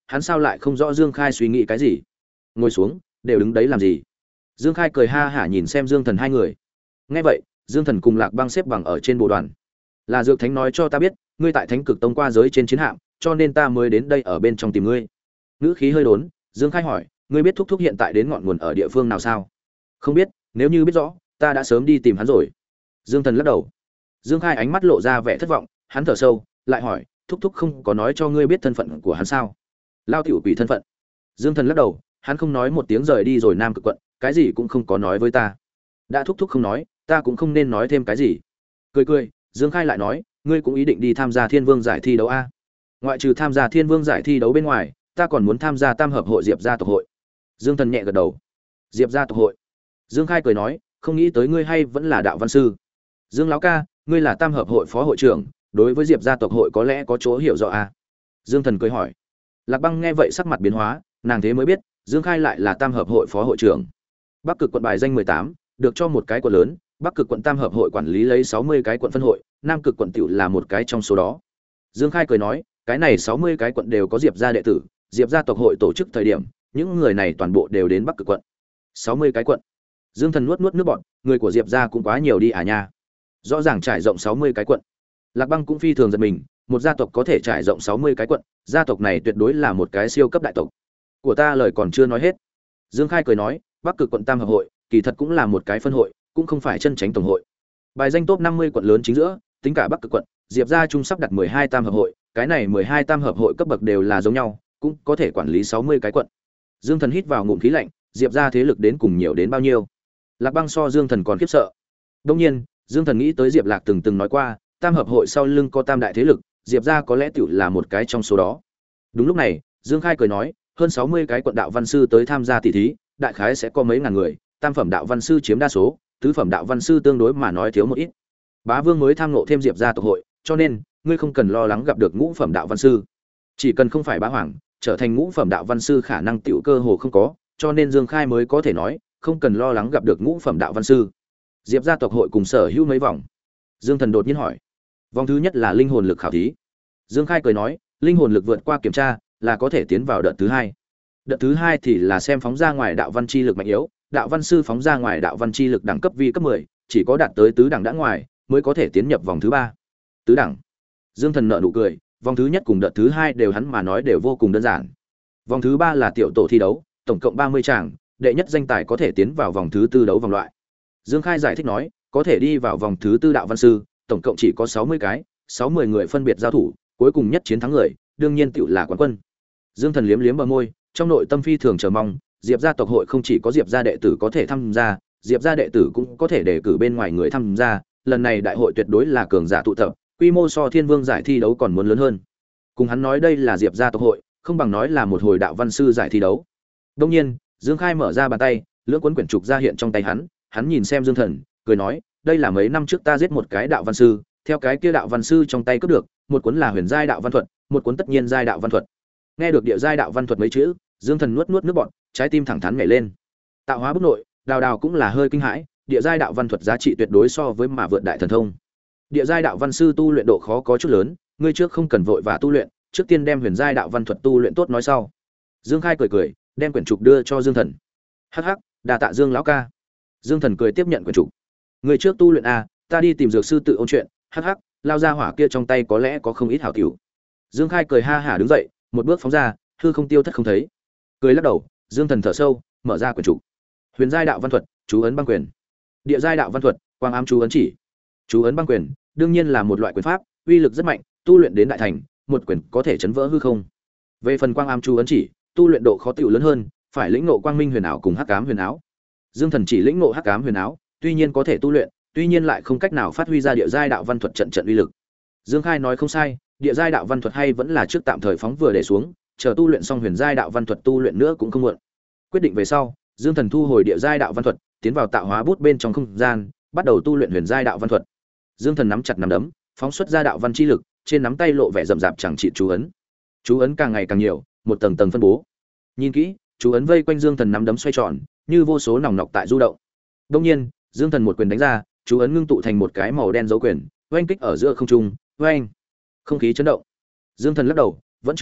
hắn sao lại không rõ Dương Khai suy nghĩ cái gì. Ngồi xuống, đều đứng đấy làm gì? Dương Khai cười ha hả nhìn xem Dương Thần hai người. Nghe vậy, Dương Thần cùng Lạc Băng xếp bằng ở trên bộ đoàn. Là Dược Thánh nói cho ta biết, ngươi tại Thánh Cực Tông qua giới trên chiến hạm, cho nên ta mới đến đây ở bên trong tìm ngươi. Ngữ khí hơi đốn, Dương Khai hỏi, ngươi biết thúc thúc hiện tại đến ngọn nguồn ở địa phương nào sao? Không biết, nếu như biết rõ, ta đã sớm đi tìm hắn rồi. Dương Thần lắc đầu. Dương Khai ánh mắt lộ ra vẻ thất vọng, hắn thở sâu, lại hỏi, thúc thúc không có nói cho ngươi biết thân phận của hắn sao? Lao tiểu quỷ thân phận. Dương Thần lắc đầu, hắn không nói một tiếng rời đi rồi Nam Cực quận, cái gì cũng không có nói với ta. Đã thúc thúc không nói, ta cũng không nên nói thêm cái gì. Cười cười, Dương Khai lại nói, ngươi cũng ý định đi tham gia Thiên Vương giải thi đấu a? Ngoại trừ tham gia Thiên Vương giải thi đấu bên ngoài, ta còn muốn tham gia Tam hợp hội Diệp gia tộc hội. Dương Thần nhẹ gật đầu. Diệp gia tộc hội. Dương Khai cười nói, không nghĩ tới ngươi hay vẫn là đạo văn sư. Dương lão ca, ngươi là Tam hợp hội phó hội trưởng, đối với Diệp gia tộc hội có lẽ có chỗ hiểu rõ a? Dương Thần cười hỏi. Lạc Băng nghe vậy sắc mặt biến hóa, nàng thế mới biết, Dương Khai lại là Tam hợp hội phó hội trưởng. Bắc Cực quận bài danh mười tám, được cho một cái quận lớn, Bắc Cực quận Tam hợp hội quản lý lấy sáu mươi cái quận phân hội, Nam Cực quận tiểu là một cái trong số đó. Dương Khai cười nói, cái này sáu mươi cái quận đều có Diệp gia đệ tử, Diệp gia tộc hội tổ chức thời điểm, những người này toàn bộ đều đến Bắc Cực quận. sáu mươi cái quận. Dương Thần nuốt nuốt nước bọt, người của Diệp gia cũng quá nhiều đi à nha. Rõ ràng trải rộng sáu mươi cái quận. Lạc Băng cũng phi thường giật mình, một gia tộc có thể trải rộng sáu mươi cái quận, gia tộc này tuyệt đối là một cái siêu cấp đại tộc. Của ta lời còn chưa nói hết. Dương Khai cười nói, Bắc Cực quận Tam hợp hội, kỳ thật cũng là một cái phân hội, cũng không phải chân chính tổng hội. Bài danh top năm mươi quận lớn chính giữa, tính cả Bắc Cực quận, Diệp gia chung sắp đặt mười hai Tam hợp hội, cái này mười hai Tam hợp hội cấp bậc đều là giống nhau, cũng có thể quản lý sáu mươi cái quận. Dương Thần hít vào ngụm khí lạnh, Diệp gia thế lực đến cùng nhiều đến bao nhiêu? Lạc Băng so Dương Thần còn khiếp sợ. Đương nhiên, Dương Thần nghĩ tới Diệp Lạc từng từng nói qua, Tam hợp hội sau lưng có tam đại thế lực, Diệp gia có lẽ tiểu là một cái trong số đó. Đúng lúc này, Dương Khai cười nói, hơn sáu mươi cái quận đạo văn sư tới tham gia tỷ thí, đại khái sẽ có mấy ngàn người, tam phẩm đạo văn sư chiếm đa số, tứ phẩm đạo văn sư tương đối mà nói thiếu một ít. Bá Vương mới tham ngộ thêm Diệp gia tộc hội, cho nên ngươi không cần lo lắng gặp được ngũ phẩm đạo văn sư. Chỉ cần không phải Bá Hoàng, trở thành ngũ phẩm đạo văn sư khả năng tiểu cơ hồ không có, cho nên Dương Khai mới có thể nói, không cần lo lắng gặp được ngũ phẩm đạo văn sư. Diệp gia tộc hội cùng sở hữu mấy vòng? Dương Thần đột nhiên hỏi. Vòng thứ nhất là linh hồn lực khảo thí. Dương Khai cười nói, linh hồn lực vượt qua kiểm tra, là có thể tiến vào đợt thứ hai. Đợt thứ hai thì là xem phóng ra ngoài đạo văn chi lực mạnh yếu, đạo văn sư phóng ra ngoài đạo văn chi lực đẳng cấp vi cấp mười, chỉ có đạt tới tứ đẳng đã ngoài mới có thể tiến nhập vòng thứ ba. Tứ đẳng. Dương Thần nở nụ cười, vòng thứ nhất cùng đợt thứ hai đều hắn mà nói đều vô cùng đơn giản. Vòng thứ ba là tiểu tổ thi đấu, tổng cộng ba mươi tràng, đệ nhất danh tài có thể tiến vào vòng thứ tư đấu vòng loại. Dương Khai giải thích nói, có thể đi vào vòng thứ tư đạo văn sư, tổng cộng chỉ có sáu mươi cái, sáu mươi người phân biệt giao thủ, cuối cùng nhất chiến thắng người, đương nhiên tựu là quán quân. Dương Thần liếm liếm bờ môi, trong nội tâm phi thường chờ mong, Diệp gia tộc hội không chỉ có Diệp gia đệ tử có thể tham gia, Diệp gia đệ tử cũng có thể đề cử bên ngoài người tham gia, lần này đại hội tuyệt đối là cường giả tụ tập, quy mô so Thiên Vương giải thi đấu còn muốn lớn hơn. Cùng hắn nói đây là Diệp gia tộc hội, không bằng nói là một hồi đạo văn sư giải thi đấu. Đương nhiên, Dương Khai mở ra bàn tay, lưỡng cuốn quyển trục ra hiện trong tay hắn, hắn nhìn xem Dương Thần, cười nói, đây là mấy năm trước ta giết một cái đạo văn sư, theo cái kia đạo văn sư trong tay cướp được, một cuốn là huyền giai đạo văn thuật, một cuốn tất nhiên giai đạo văn thuật. Nghe được địa giai đạo văn thuật mấy chữ, Dương Thần nuốt nuốt nước bọt, trái tim thẳng thắn nhảy lên. Tạo hóa bức nội, Đào Đào cũng là hơi kinh hãi, địa giai đạo văn thuật giá trị tuyệt đối so với mà vượt đại thần thông. Địa giai đạo văn sư tu luyện độ khó có chút lớn, ngươi trước không cần vội và tu luyện, trước tiên đem huyền giai đạo văn thuật tu luyện tốt nói sau. Dương Khai cười cười, đem quyển trục đưa cho Dương Thần. Hắc hắc, đa tạ Dương lão ca. Dương Thần cười tiếp nhận quyển trục. Ngươi trước tu luyện a, ta đi tìm dược sư tự ôn chuyện. Hắc hắc, lao ra hỏa kia trong tay có lẽ có không ít hảo tiểu. Dương Khai cười ha hả đứng dậy, một bước phóng ra, hư không tiêu thất không thấy. Cười lắc đầu, Dương Thần thở sâu, mở ra quyển trục. Huyền giai đạo văn thuật, chú ấn băng quyền. Địa giai đạo văn thuật, quang ám chú ấn chỉ. Chú ấn băng quyền, đương nhiên là một loại quyền pháp, uy lực rất mạnh, tu luyện đến đại thành, một quyền có thể chấn vỡ hư không. Về phần quang ám chú ấn chỉ, tu luyện độ khó tiểu lớn hơn, phải lĩnh ngộ quang minh huyền ảo cùng hắc ám huyền áo. Dương Thần chỉ lĩnh ngộ hắc ám huyền áo, tuy nhiên có thể tu luyện, tuy nhiên lại không cách nào phát huy ra địa giai đạo văn thuật trận trận uy lực. Dương Khai nói không sai, địa giai đạo văn thuật hay vẫn là trước tạm thời phóng vừa để xuống, chờ tu luyện xong huyền giai đạo văn thuật tu luyện nữa cũng không muộn. Quyết định về sau, Dương Thần thu hồi địa giai đạo văn thuật, tiến vào tạo hóa bút bên trong không gian, bắt đầu tu luyện huyền giai đạo văn thuật. Dương Thần nắm chặt nắm đấm, phóng xuất ra đạo văn chi lực, trên nắm tay lộ vẻ rậm rạp chẳng trị chú ấn. Chú ấn càng ngày càng nhiều, một tầng tầng phân bố. Nhìn kỹ, chú ấn vây quanh Dương Thần nắm đấm xoay tròn, như vô số nòng nọc tại du động. Đương nhiên, Dương Thần một quyền đánh ra, chú ấn ngưng tụ thành một cái màu đen dấu quyền, oanh kích ở giữa không trung, oanh. Không khí chấn động. Dương Thần lắc đầu, vẫn chưa được,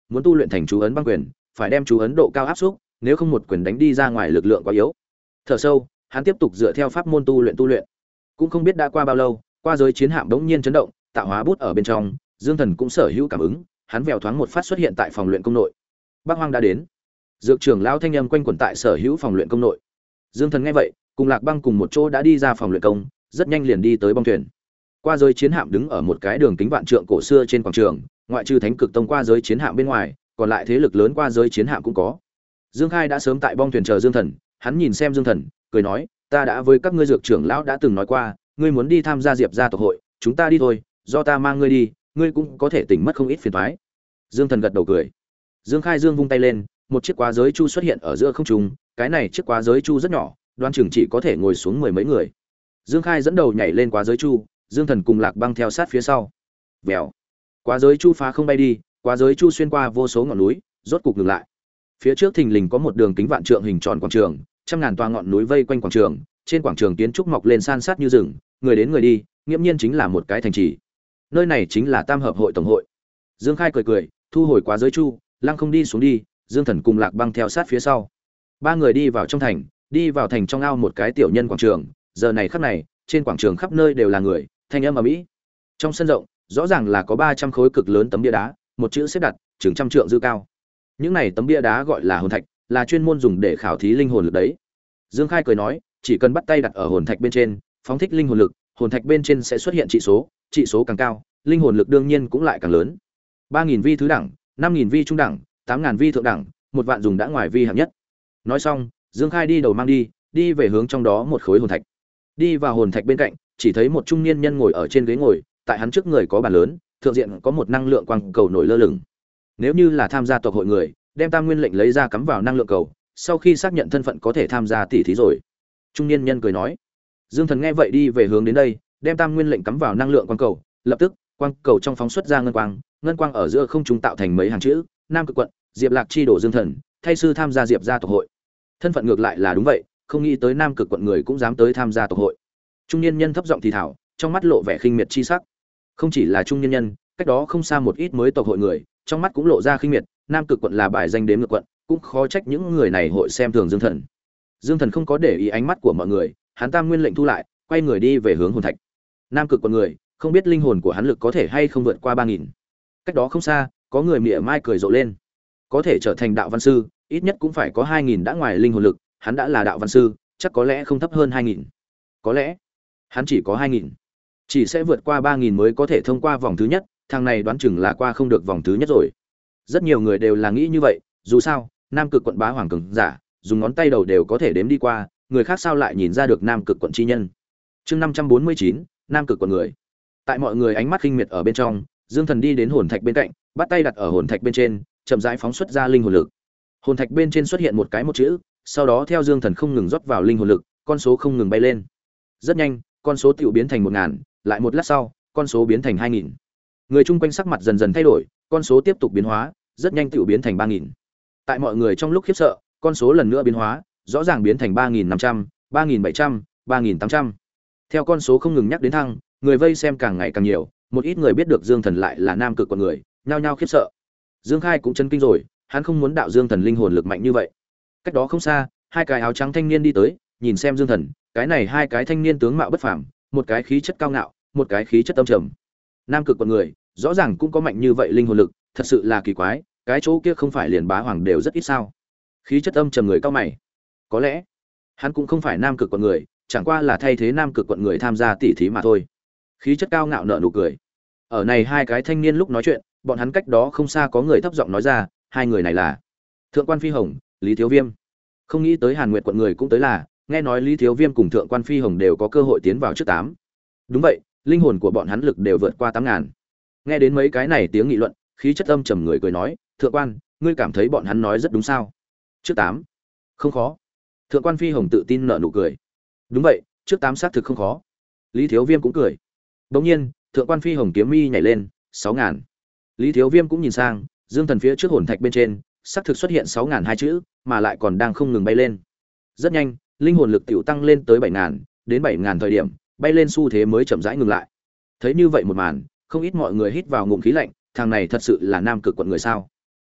muốn tu luyện thành chú ấn băng quyền, phải đem chú ấn độ cao áp xúc, nếu không một quyền đánh đi ra ngoài lực lượng quá yếu. Thở sâu, hắn tiếp tục dựa theo pháp môn tu luyện tu luyện. Cũng không biết đã qua bao lâu, qua giới chiến hạm đống nhiên chấn động, tạo hóa bút ở bên trong, Dương Thần cũng sở hữu cảm ứng, hắn vèo thoáng một phát xuất hiện tại phòng luyện công nội. Bác Hoang đã đến. Dược trưởng lão thanh âm quanh quẩn tại sở hữu phòng luyện công nội. Dương Thần nghe vậy, cùng Lạc Băng cùng một chỗ đã đi ra phòng luyện công, rất nhanh liền đi tới bong thuyền. Qua giới chiến hạm đứng ở một cái đường kính vạn trượng cổ xưa trên quảng trường, ngoại trừ Thánh Cực Tông qua giới chiến hạm bên ngoài, còn lại thế lực lớn qua giới chiến hạm cũng có. Dương Khai đã sớm tại bong thuyền chờ Dương Thần, hắn nhìn xem Dương Thần, cười nói, ta đã với các ngươi dược trưởng lão đã từng nói qua, ngươi muốn đi tham gia Diệp gia tộc hội, chúng ta đi thôi, do ta mang ngươi đi, ngươi cũng có thể tỉnh mất không ít phiền toái. Dương Thần gật đầu cười. Dương Khai Dương vung tay lên, một chiếc quá giới chu xuất hiện ở giữa không trung, cái này chiếc quá giới chu rất nhỏ, đoán chừng chỉ có thể ngồi xuống mười mấy người. Dương Khai dẫn đầu nhảy lên quá giới chu, Dương Thần cùng Lạc Băng theo sát phía sau. Vèo. Quá giới chu phá không bay đi, quá giới chu xuyên qua vô số ngọn núi, rốt cục ngừng lại. Phía trước thình lình có một đường kính vạn trượng hình tròn quảng trường, trăm ngàn toa ngọn núi vây quanh quảng trường, trên quảng trường kiến trúc mọc lên san sát như rừng, người đến người đi, nghiễm nhiên chính là một cái thành trì. Nơi này chính là Tam hợp hội tổng hội. Dương Khai cười cười, thu hồi quá giới chu, lăng không đi xuống đi, Dương Thần cùng Lạc Băng theo sát phía sau. Ba người đi vào trong thành, đi vào thành trong ao một cái tiểu nhân quảng trường, giờ này khắc này, trên quảng trường khắp nơi đều là người, thanh âm ầm ĩ. Trong sân rộng, rõ ràng là có ba trăm khối cực lớn tấm bia đá, một chữ xếp đặt, chừng trăm trượng dư cao. Những này tấm bia đá gọi là hồn thạch, là chuyên môn dùng để khảo thí linh hồn lực đấy. Dương Khai cười nói, chỉ cần bắt tay đặt ở hồn thạch bên trên, phóng thích linh hồn lực, hồn thạch bên trên sẽ xuất hiện trị số, trị số càng cao, linh hồn lực đương nhiên cũng lại càng lớn. ba nghìn vi thứ đẳng, năm nghìn vi trung đẳng, tám nghìn vi thượng đẳng, một vạn dùng đã ngoài vi hạng nhất. Nói xong, Dương Khai đi đầu mang đi, đi về hướng trong đó một khối hồn thạch. Đi vào hồn thạch bên cạnh, chỉ thấy một trung niên nhân ngồi ở trên ghế ngồi, tại hắn trước người có bàn lớn, thượng diện có một năng lượng quang cầu nổi lơ lửng. Nếu như là tham gia tộc hội người, đem Tam Nguyên lệnh lấy ra cắm vào năng lượng cầu, sau khi xác nhận thân phận có thể tham gia tỷ thí rồi. Trung niên nhân cười nói. Dương Thần nghe vậy đi về hướng đến đây, đem Tam Nguyên lệnh cắm vào năng lượng quang cầu, lập tức, quang cầu trong phóng xuất ra ngân quang, ngân quang ở giữa không trung tạo thành mấy hàng chữ, Nam Cực quận, Diệp Lạc chi đổ Dương Thần, thay sư tham gia Diệp gia tộc hội. Thân phận ngược lại là đúng vậy, không nghĩ tới Nam Cực quận người cũng dám tới tham gia tộc hội. Trung niên nhân thấp giọng thì thào, trong mắt lộ vẻ khinh miệt chi sắc. Không chỉ là trung niên nhân, cách đó không xa một ít mới tộc hội người, trong mắt cũng lộ ra khinh miệt, Nam Cực quận là bài danh đếm ngược quận, cũng khó trách những người này hội xem thường Dương Thần. Dương Thần không có để ý ánh mắt của mọi người, hắn Tam Nguyên lệnh thu lại, quay người đi về hướng hồn thạch. Nam Cực quận người, không biết linh hồn của hắn lực có thể hay không vượt qua ba nghìn. Cách đó không xa, có người mỉa mai cười rộ lên. Có thể trở thành đạo văn sư, ít nhất cũng phải có hai nghìn đã ngoài linh hồn lực, hắn đã là đạo văn sư, chắc có lẽ không thấp hơn hai nghìn. Có lẽ, hắn chỉ có hai nghìn. Chỉ sẽ vượt qua ba nghìn mới có thể thông qua vòng thứ nhất, thằng này đoán chừng là qua không được vòng thứ nhất rồi. Rất nhiều người đều là nghĩ như vậy, dù sao, Nam Cực quận bá hoàng cường giả, dùng ngón tay đầu đều có thể đếm đi qua, người khác sao lại nhìn ra được Nam Cực quận chi nhân. Chương năm trăm bốn mươi chín, Nam Cực quận người. Tại mọi người ánh mắt khinh miệt ở bên trong, Dương Thần đi đến hồn thạch bên cạnh, bắt tay đặt ở hồn thạch bên trên, chậm rãi phóng xuất ra linh hồn lực. Hồn thạch bên trên xuất hiện một cái một chữ, sau đó theo Dương Thần không ngừng rót vào linh hồn lực, con số không ngừng bay lên. Rất nhanh, con số tiểu biến thành một ngàn, lại một lát sau, con số biến thành hai nghìn. Người chung quanh sắc mặt dần dần thay đổi, con số tiếp tục biến hóa, rất nhanh tiểu biến thành ba nghìn. Tại mọi người trong lúc khiếp sợ, con số lần nữa biến hóa, rõ ràng biến thành ba nghìn năm trăm, ba nghìn bảy trăm, ba nghìn tám trăm. Theo con số không ngừng nhắc đến thăng, người vây xem càng ngày càng nhiều, một ít người biết được Dương Thần lại là Nam Cực quận người, nhao nhao khiếp sợ. Dương Khai cũng chấn kinh rồi, hắn không muốn đạo Dương Thần linh hồn lực mạnh như vậy. Cách đó không xa, hai cái áo trắng thanh niên đi tới, nhìn xem Dương Thần, cái này hai cái thanh niên tướng mạo bất phàm, một cái khí chất cao ngạo, một cái khí chất âm trầm. Nam Cực quận người, rõ ràng cũng có mạnh như vậy linh hồn lực, thật sự là kỳ quái, cái chỗ kia không phải liền bá hoàng đều rất ít sao? Khí chất âm trầm người cao mày. Có lẽ, hắn cũng không phải Nam Cực quận người, chẳng qua là thay thế Nam Cực quận người tham gia tỷ thí mà thôi. Khí chất cao ngạo nở nụ cười. Ở này hai cái thanh niên lúc nói chuyện, bọn hắn cách đó không xa có người thấp giọng nói ra, hai người này là Thượng quan Phi Hồng, Lý Thiếu Viêm. Không nghĩ tới Hàn Nguyệt quận người cũng tới là, nghe nói Lý Thiếu Viêm cùng Thượng quan Phi Hồng đều có cơ hội tiến vào trước tám. Đúng vậy, linh hồn của bọn hắn lực đều vượt qua tám ngàn. Nghe đến mấy cái này tiếng nghị luận, khí chất âm trầm người cười nói, "Thượng quan, ngươi cảm thấy bọn hắn nói rất đúng sao?" Trước tám, không khó. Thượng quan Phi Hồng tự tin nở nụ cười. Đúng vậy, trước tám xác thực không khó. Lý Thiếu Viêm cũng cười. Đột nhiên, Thượng quan Phi Hồng kiếm mi nhảy lên, sáu ngàn. Lý Thiếu Viêm cũng nhìn sang, Dương Thần phía trước hồn thạch bên trên, xác thực xuất hiện sáu ngàn hai chữ, mà lại còn đang không ngừng bay lên. Rất nhanh, linh hồn lực tiểu tăng lên tới bảy ngàn, đến bảy ngàn thời điểm, bay lên xu thế mới chậm rãi ngừng lại. Thấy như vậy một màn, không ít mọi người hít vào ngụm khí lạnh, thằng này thật sự là Nam Cực quận người sao?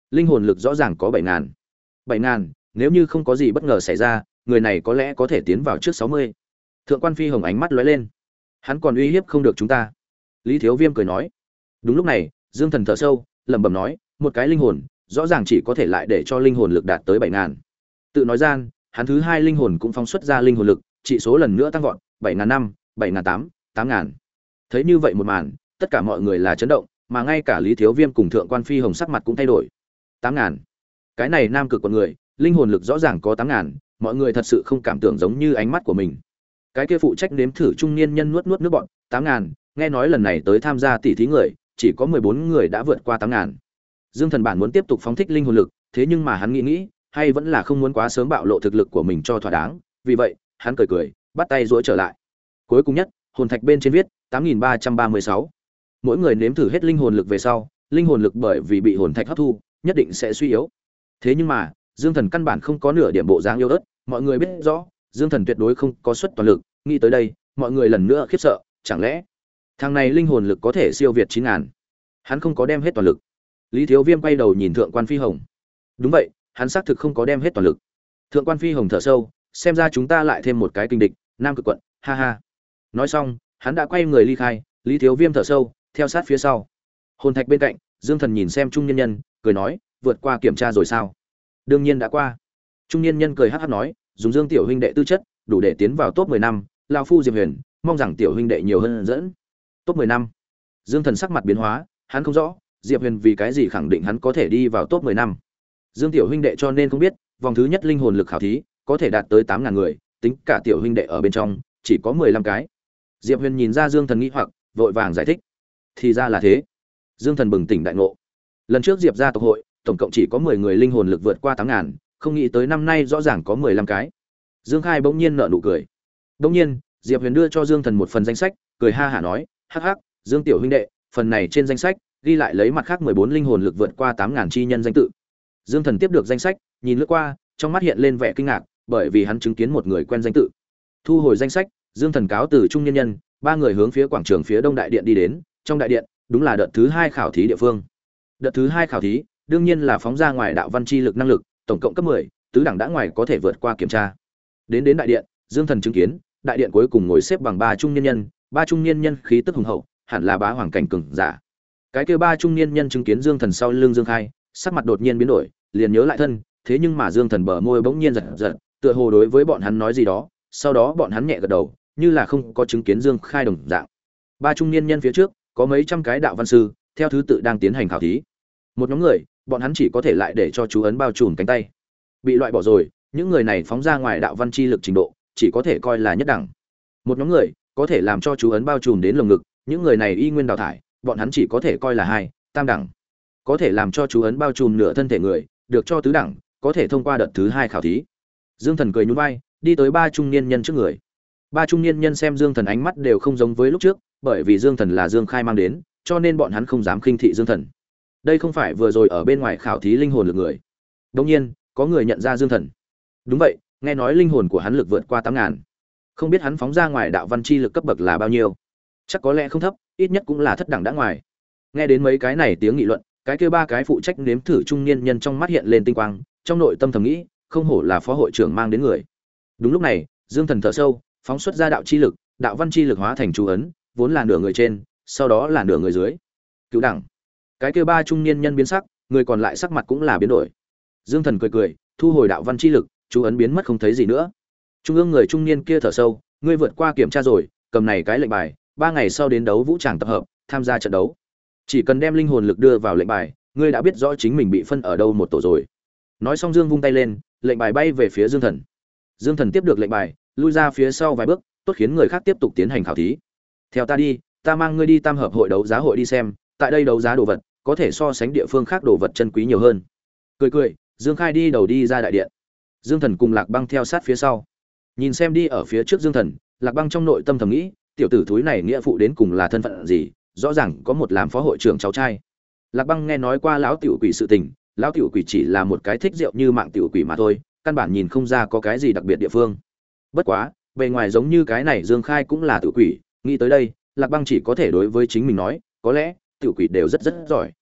linh hồn lực rõ ràng có bảy ngàn. Bảy ngàn, nếu như không có gì bất ngờ xảy ra, người này có lẽ có thể tiến vào trước sáu mươi. Thượng quan Phi Hồng ánh mắt lóe lên. Hắn còn uy hiếp không được chúng ta. Lý Thiếu Viêm cười nói. Đúng lúc này, Dương Thần thở sâu, lẩm bẩm nói, một cái linh hồn, rõ ràng chỉ có thể lại để cho linh hồn lực đạt tới bảy ngàn. Tự nói gian, hắn thứ hai linh hồn cũng phóng xuất ra linh hồn lực, trị số lần nữa tăng vọt, bảy ngàn năm, bảy ngàn tám, tám ngàn. Thấy như vậy một màn, tất cả mọi người là chấn động, mà ngay cả Lý Thiếu Viêm cùng Thượng quan Phi Hồng sắc mặt cũng thay đổi. tám ngàn. Cái này nam cực con người, linh hồn lực rõ ràng có tám ngàn, mọi người thật sự không cảm tưởng giống như ánh mắt của mình. Cái kia phụ trách nếm thử trung niên nhân nuốt nuốt nước bọn, tám ngàn, nghe nói lần này tới tham gia tỷ thí người, chỉ có mười bốn người đã vượt qua tám ngàn. Dương Thần bản muốn tiếp tục phóng thích linh hồn lực, thế nhưng mà hắn nghĩ nghĩ, hay vẫn là không muốn quá sớm bạo lộ thực lực của mình cho thỏa đáng, vì vậy, hắn cười cười, bắt tay duỗi trở lại. Cuối cùng nhất, hồn thạch bên trên viết tám nghìn ba trăm ba mươi sáu. Mỗi người nếm thử hết linh hồn lực về sau, linh hồn lực bởi vì bị hồn thạch hấp thu, nhất định sẽ suy yếu. Thế nhưng mà, Dương Thần căn bản không có nửa điểm bộ dáng yếu ớt, mọi người biết rõ, Dương Thần tuyệt đối không có suất toàn lực, nghĩ tới đây, mọi người lần nữa khiếp sợ, chẳng lẽ thằng này linh hồn lực có thể siêu việt chín ngàn? Hắn không có đem hết toàn lực. Lý Thiếu Viêm quay đầu nhìn Thượng quan Phi Hồng. Đúng vậy, hắn xác thực không có đem hết toàn lực. Thượng quan Phi Hồng thở sâu, xem ra chúng ta lại thêm một cái kinh địch, Nam Cực quận, ha ha. Nói xong, hắn đã quay người ly khai, Lý Thiếu Viêm thở sâu, theo sát phía sau. Hồn thạch bên cạnh, Dương Thần nhìn xem trung nhân nhân, cười nói, vượt qua kiểm tra rồi sao? Đương nhiên đã qua. Trung niên nhân cười hắc hắc nói, dùng Dương tiểu huynh đệ tư chất, đủ để tiến vào top mười năm, lão phu Diệp Huyền, mong rằng tiểu huynh đệ nhiều hơn dẫn. Top mười năm. Dương Thần sắc mặt biến hóa, hắn không rõ, Diệp Huyền vì cái gì khẳng định hắn có thể đi vào top mười năm. Dương tiểu huynh đệ cho nên không biết, vòng thứ nhất linh hồn lực khảo thí, có thể đạt tới tám ngàn người, tính cả tiểu huynh đệ ở bên trong, chỉ có mười lăm cái. Diệp Huyền nhìn ra Dương Thần nghi hoặc, vội vàng giải thích. Thì ra là thế. Dương Thần bừng tỉnh đại ngộ. Lần trước Diệp gia tộc hội, tổng cộng chỉ có mười người linh hồn lực vượt qua tám ngàn, không nghĩ tới năm nay rõ ràng có mười lăm cái. Dương Khai bỗng nhiên nở nụ cười. Bỗng nhiên, Diệp Huyền đưa cho Dương Thần một phần danh sách, cười ha hả nói, hắc hắc, Dương tiểu huynh đệ, phần này trên danh sách ghi lại lấy mặt khác mười bốn linh hồn lực vượt qua tám ngàn chi nhân danh tự. Dương Thần tiếp được danh sách, nhìn lướt qua, trong mắt hiện lên vẻ kinh ngạc, bởi vì hắn chứng kiến một người quen danh tự. Thu hồi danh sách, Dương Thần cáo từ trung nhân nhân, ba người hướng phía quảng trường phía đông đại điện đi đến, trong đại điện, đúng là đợt thứ hai khảo thí địa phương. Đợt thứ hai khảo thí, đương nhiên là phóng ra ngoài đạo văn chi lực năng lực, tổng cộng cấp mười, tứ đẳng đã ngoài có thể vượt qua kiểm tra. Đến đến đại điện, Dương Thần chứng kiến, đại điện cuối cùng ngồi xếp bằng ba trung niên nhân, ba trung niên nhân khí tức hùng hậu, hẳn là bá hoàng cảnh cường giả. Cái kia ba trung niên nhân chứng kiến Dương Thần sau lưng Dương Khai, sắc mặt đột nhiên biến đổi, liền nhớ lại thân, thế nhưng mà Dương Thần bờ môi bỗng nhiên giật giật, tựa hồ đối với bọn hắn nói gì đó, sau đó bọn hắn nhẹ gật đầu, như là không có chứng kiến Dương Khai đồng dạng. Ba trung niên nhân phía trước, có mấy trăm cái đạo văn sư, theo thứ tự đang tiến hành khảo thí. Một nhóm người, bọn hắn chỉ có thể lại để cho chú ấn bao trùm cánh tay. Bị loại bỏ rồi, những người này phóng ra ngoài đạo văn chi lực trình độ, chỉ có thể coi là nhất đẳng. Một nhóm người, có thể làm cho chú ấn bao trùm đến lồng ngực, những người này y nguyên đào thải, bọn hắn chỉ có thể coi là hai, tam đẳng. Có thể làm cho chú ấn bao trùm nửa thân thể người, được cho tứ đẳng, có thể thông qua đợt thứ hai khảo thí. Dương Thần cười nhún vai, đi tới ba trung niên nhân trước người. Ba trung niên nhân xem Dương Thần ánh mắt đều không giống với lúc trước, bởi vì Dương Thần là Dương Khai mang đến, cho nên bọn hắn không dám khinh thị Dương Thần. Đây không phải vừa rồi ở bên ngoài khảo thí linh hồn lực người. Đương nhiên, có người nhận ra Dương Thần. Đúng vậy, nghe nói linh hồn của hắn lực vượt qua tám ngàn. Không biết hắn phóng ra ngoài đạo văn chi lực cấp bậc là bao nhiêu? Chắc có lẽ không thấp, ít nhất cũng là thất đẳng đã ngoài. Nghe đến mấy cái này tiếng nghị luận, cái kia ba cái phụ trách nếm thử trung niên nhân trong mắt hiện lên tinh quang, trong nội tâm thầm nghĩ, không hổ là phó hội trưởng mang đến người. Đúng lúc này, Dương Thần thở sâu, phóng xuất ra đạo chi lực, đạo văn chi lực hóa thành chú ấn, vốn là nửa người trên, sau đó là nửa người dưới. Cứu đẳng. Cái kia ba trung niên nhân biến sắc, người còn lại sắc mặt cũng là biến đổi. Dương Thần cười cười, thu hồi đạo văn chi lực, chú ấn biến mất không thấy gì nữa. Trung ương người trung niên kia thở sâu, ngươi vượt qua kiểm tra rồi, cầm này cái lệnh bài, ba ngày sau đến đấu vũ tràng tập hợp, tham gia trận đấu. Chỉ cần đem linh hồn lực đưa vào lệnh bài, ngươi đã biết rõ chính mình bị phân ở đâu một tổ rồi. Nói xong Dương vung tay lên, lệnh bài bay về phía Dương Thần. Dương Thần tiếp được lệnh bài, lui ra phía sau vài bước, tốt khiến người khác tiếp tục tiến hành khảo thí. Theo ta đi, ta mang ngươi đi tam hợp hội đấu giá hội đi xem, tại đây đấu giá đồ vật, có thể so sánh địa phương khác đồ vật chân quý nhiều hơn. Cười cười, Dương Khai đi đầu đi ra đại điện. Dương Thần cùng Lạc Băng theo sát phía sau. Nhìn xem đi ở phía trước Dương Thần, Lạc Băng trong nội tâm thầm nghĩ, tiểu tử thúi này nghĩa phụ đến cùng là thân phận gì, rõ ràng có một làm phó hội trưởng cháu trai. Lạc Băng nghe nói qua lão tiểu quỷ sự tình, lão tiểu quỷ chỉ là một cái thích rượu như mạng tiểu quỷ mà thôi, căn bản nhìn không ra có cái gì đặc biệt địa phương. Bất quá, bề ngoài giống như cái này Dương Khai cũng là tiểu quỷ, nghĩ tới đây, Lạc Băng chỉ có thể đối với chính mình nói, có lẽ tiểu quỷ đều rất rất giỏi.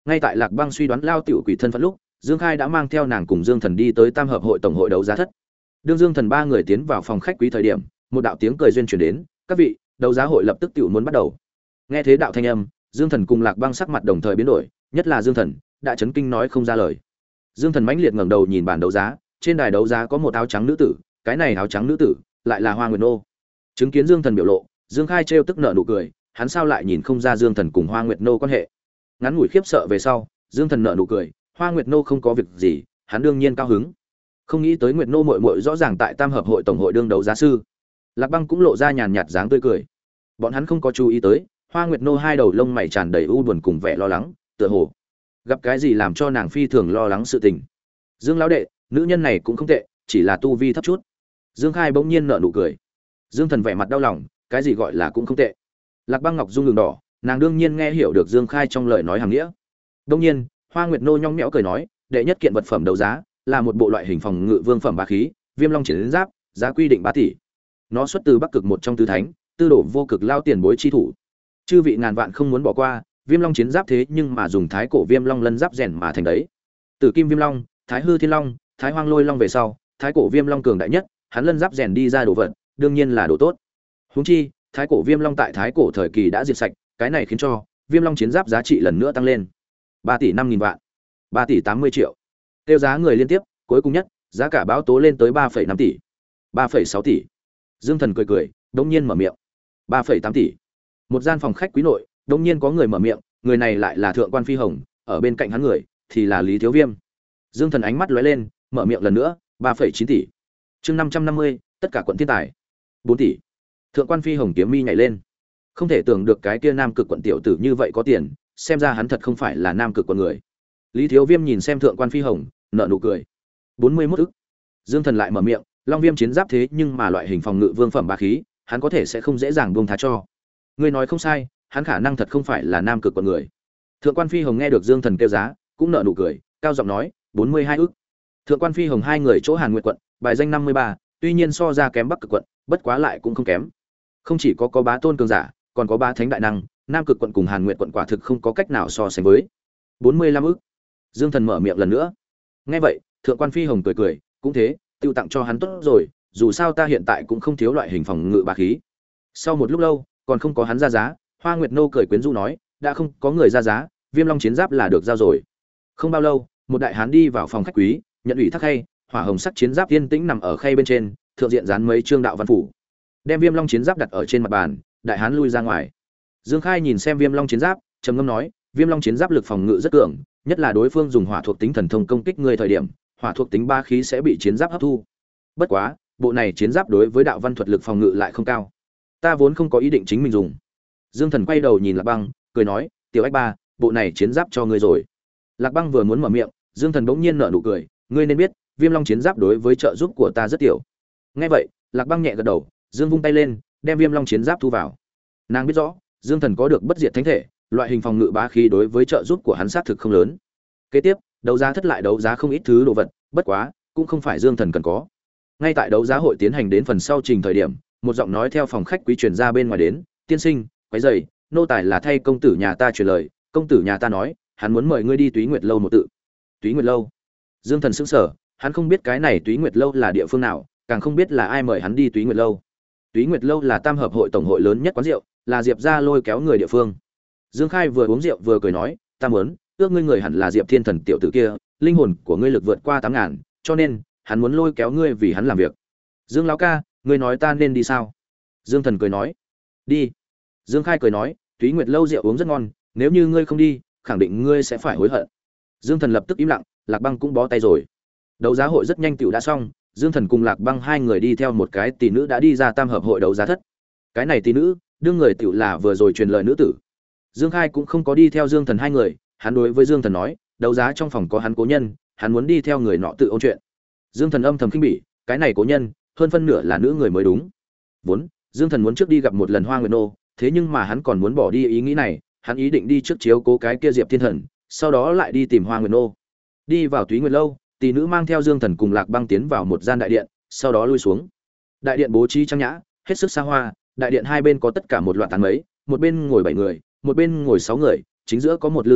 Ngay tại Lạc Băng suy đoán lao tiểu quỷ thân phận lúc, Dương Khai đã mang theo nàng cùng Dương Thần đi tới Tam hợp hội tổng hội đấu giá thất. Đương Dương Thần ba người tiến vào phòng khách quý thời điểm, một đạo tiếng cười duyên truyền đến, "Các vị, đấu giá hội lập tức tiểu muốn bắt đầu." Nghe thế đạo thanh âm, Dương Thần cùng Lạc Băng sắc mặt đồng thời biến đổi, nhất là Dương Thần, đã chấn kinh nói không ra lời. Dương Thần mãnh liệt ngẩng đầu nhìn bàn đấu giá, trên đài đấu giá có một áo trắng nữ tử, cái này áo trắng nữ tử lại là Hoa Nguyệt Nô. Chứng kiến Dương Thần biểu lộ, Dương Khai trêu tức nở nụ cười, hắn sao lại nhìn không ra Dương Thần cùng Hoa Nguyệt Nô quan hệ. Ngắn ngủi khiếp sợ về sau, Dương Thần nở nụ cười, Hoa Nguyệt Nô không có việc gì, hắn đương nhiên cao hứng. Không nghĩ tới Nguyệt Nô muội muội rõ ràng tại Tam hợp hội tổng hội đương đấu giá sư. Lạc Băng cũng lộ ra nhàn nhạt dáng tươi cười. Bọn hắn không có chú ý tới, Hoa Nguyệt Nô hai đầu lông mày tràn đầy u buồn cùng vẻ lo lắng, tựa hồ gặp cái gì làm cho nàng phi thường lo lắng sự tình. Dương lão đệ, nữ nhân này cũng không tệ, chỉ là tu vi thấp chút. Dương Khai bỗng nhiên nở nụ cười. Dương Thần vẻ mặt đau lòng, cái gì gọi là cũng không tệ. Lạc Băng ngọc dung đường đỏ, nàng đương nhiên nghe hiểu được Dương Khai trong lời nói hàng nghĩa. Đương nhiên, Hoa Nguyệt Nô nhõng nhẽo cười nói, đệ nhất kiện vật phẩm đấu giá là một bộ loại hình phòng ngự vương phẩm bá khí, Viêm Long chiến giáp, giá quy định ba tỷ. Nó xuất từ Bắc Cực một trong tứ thánh, tư đồ vô cực lao tiền bối chi thủ. Chư vị ngàn vạn không muốn bỏ qua, Viêm Long chiến giáp thế nhưng mà dùng thái cổ Viêm Long lân giáp rèn mà thành đấy. Tử Kim Viêm Long, Thái Hư Thiên Long, Thái Hoang Lôi Long về sau, thái cổ Viêm Long cường đại nhất, hắn lân giáp rèn đi ra đồ vật, đương nhiên là đồ tốt. Huống chi, thái cổ Viêm Long tại thái cổ thời kỳ đã diệt sạch, cái này khiến cho Viêm Long chiến giáp giá trị lần nữa tăng lên. ba tỷ năm nghìn vạn, ba tỷ tám mươi triệu. Tiêu giá người liên tiếp, cuối cùng nhất, giá cả báo tố lên tới ba phẩy năm tỷ, ba phẩy sáu tỷ. Dương Thần cười cười, đống nhiên mở miệng. ba phẩy tám tỷ. Một gian phòng khách quý nội, đống nhiên có người mở miệng, người này lại là thượng quan Phi Hồng, ở bên cạnh hắn người thì là Lý Thiếu Viêm. Dương Thần ánh mắt lóe lên, mở miệng lần nữa, ba phẩy chín tỷ. Chương năm trăm năm mươi, tất cả quận thiên tài. bốn tỷ. Thượng quan Phi Hồng kiếm mi nhảy lên. Không thể tưởng được cái kia Nam Cực quận tiểu tử như vậy có tiền, xem ra hắn thật không phải là Nam Cực quận người. Lý Thiếu Viêm nhìn xem Thượng quan Phi Hồng, nở nụ cười. bốn mươi mốt ức. Dương Thần lại mở miệng, Long Viêm chiến giáp thế nhưng mà loại hình phòng ngự vương phẩm bá khí, hắn có thể sẽ không dễ dàng buông tha cho. Ngươi nói không sai, hắn khả năng thật không phải là Nam Cực quận người. Thượng quan Phi Hồng nghe được Dương Thần kêu giá, cũng nở nụ cười, cao giọng nói, bốn mươi hai ức. Thượng quan Phi Hồng hai người chỗ Hàn Nguyệt quận, bài danh năm mươi ba, tuy nhiên so ra kém Bắc Cực quận, bất quá lại cũng không kém. Không chỉ có có bá tôn cường giả, còn có bá thánh đại năng, Nam Cực quận cùng Hàn Nguyệt quận quả thực không có cách nào so sánh với. bốn mươi lăm ức. Dương Thần mở miệng lần nữa. Nghe vậy, Thượng quan Phi Hồng cười cười, cũng thế, tiêu tặng cho hắn tốt rồi, dù sao ta hiện tại cũng không thiếu loại hình phòng ngự bá khí. Sau một lúc lâu, còn không có hắn ra giá, Hoa Nguyệt Nô cười quyến rũ nói, đã không có người ra giá, Viêm Long chiến giáp là được giao rồi. Không bao lâu, một đại hán đi vào phòng khách quý, nhận ủy thác khay, hỏa hồng sắc chiến giáp yên tĩnh nằm ở khay bên trên, thượng diện dán mấy trương đạo văn phủ. Đem Viêm Long chiến giáp đặt ở trên mặt bàn, đại hán lui ra ngoài. Dương Khai nhìn xem Viêm Long chiến giáp, trầm ngâm nói, Viêm Long chiến giáp lực phòng ngự rất cường, nhất là đối phương dùng hỏa thuộc tính thần thông công kích người thời điểm, hỏa thuộc tính ba khí sẽ bị chiến giáp hấp thu. Bất quá, bộ này chiến giáp đối với đạo văn thuật lực phòng ngự lại không cao. Ta vốn không có ý định chính mình dùng. Dương Thần quay đầu nhìn Lạc Băng, cười nói, "Tiểu Ách Ba, bộ này chiến giáp cho ngươi rồi." Lạc Băng vừa muốn mở miệng, Dương Thần bỗng nhiên nở nụ cười, "Ngươi nên biết, Viêm Long chiến giáp đối với trợ giúp của ta rất tiểu." Nghe vậy, Lạc Băng nhẹ gật đầu, Dương vung tay lên, đem Viêm Long chiến giáp thu vào. Nàng biết rõ, Dương Thần có được bất diệt thánh thể, loại hình phòng ngự bá khí đối với trợ giúp của hắn sát thực không lớn. Kế tiếp, đấu giá thất lại đấu giá không ít thứ đồ vật, bất quá, cũng không phải Dương Thần cần có. Ngay tại đấu giá hội tiến hành đến phần sau trình thời điểm, một giọng nói theo phòng khách quý truyền ra bên ngoài đến, "Tiên sinh, quấy rầy, nô tài là thay công tử nhà ta truyền lời, công tử nhà ta nói, hắn muốn mời ngươi đi Túy Nguyệt lâu một tự." Túy Nguyệt lâu? Dương Thần sững sờ, hắn không biết cái này Túy Nguyệt lâu là địa phương nào, càng không biết là ai mời hắn đi Túy Nguyệt lâu. Túy Nguyệt lâu là Tam hợp hội tổng hội lớn nhất quán rượu, là Diệp gia lôi kéo người địa phương. Dương Khai vừa uống rượu vừa cười nói, "Ta muốn, ước ngươi người hẳn là Diệp Thiên Thần tiểu tử kia, linh hồn của ngươi lực vượt qua tám ngàn, cho nên hắn muốn lôi kéo ngươi vì hắn làm việc." "Dương lão ca, ngươi nói ta nên đi sao?" Dương Thần cười nói, "Đi." Dương Khai cười nói, "Túy Nguyệt lâu rượu uống rất ngon, nếu như ngươi không đi, khẳng định ngươi sẽ phải hối hận." Dương Thần lập tức im lặng, Lạc Băng cũng bó tay rồi. Đấu giá hội rất nhanh tựu đã xong, Dương Thần cùng Lạc Băng hai người đi theo một cái tỷ nữ đã đi ra Tam hợp hội đấu giá thất. Cái này tỷ nữ, đương người tựu là vừa rồi truyền lời nữ tử. Dương Khai cũng không có đi theo Dương Thần hai người, hắn đối với Dương Thần nói, đấu giá trong phòng có hắn cố nhân, hắn muốn đi theo người nọ tự ôn chuyện. Dương Thần âm thầm khinh bỉ, cái này cố nhân, hơn phân nửa là nữ người mới đúng. Vốn, Dương Thần muốn trước đi gặp một lần Hoa Nguyệt Nô, thế nhưng mà hắn còn muốn bỏ đi ý nghĩ này, hắn ý định đi trước chiếu cố cái kia Diệp Thiên Thần, sau đó lại đi tìm Hoa Nguyệt Nô. Đi vào Túy Nguyệt lâu, tỷ nữ mang theo Dương Thần cùng Lạc Băng tiến vào một gian đại điện, sau đó lui xuống. Đại điện bố trí trang nhã, hết sức xa hoa, đại điện hai bên có tất cả một loạt tán mấy, một bên ngồi bảy người, một bên ngồi sáu người, chính giữa có một lư hương,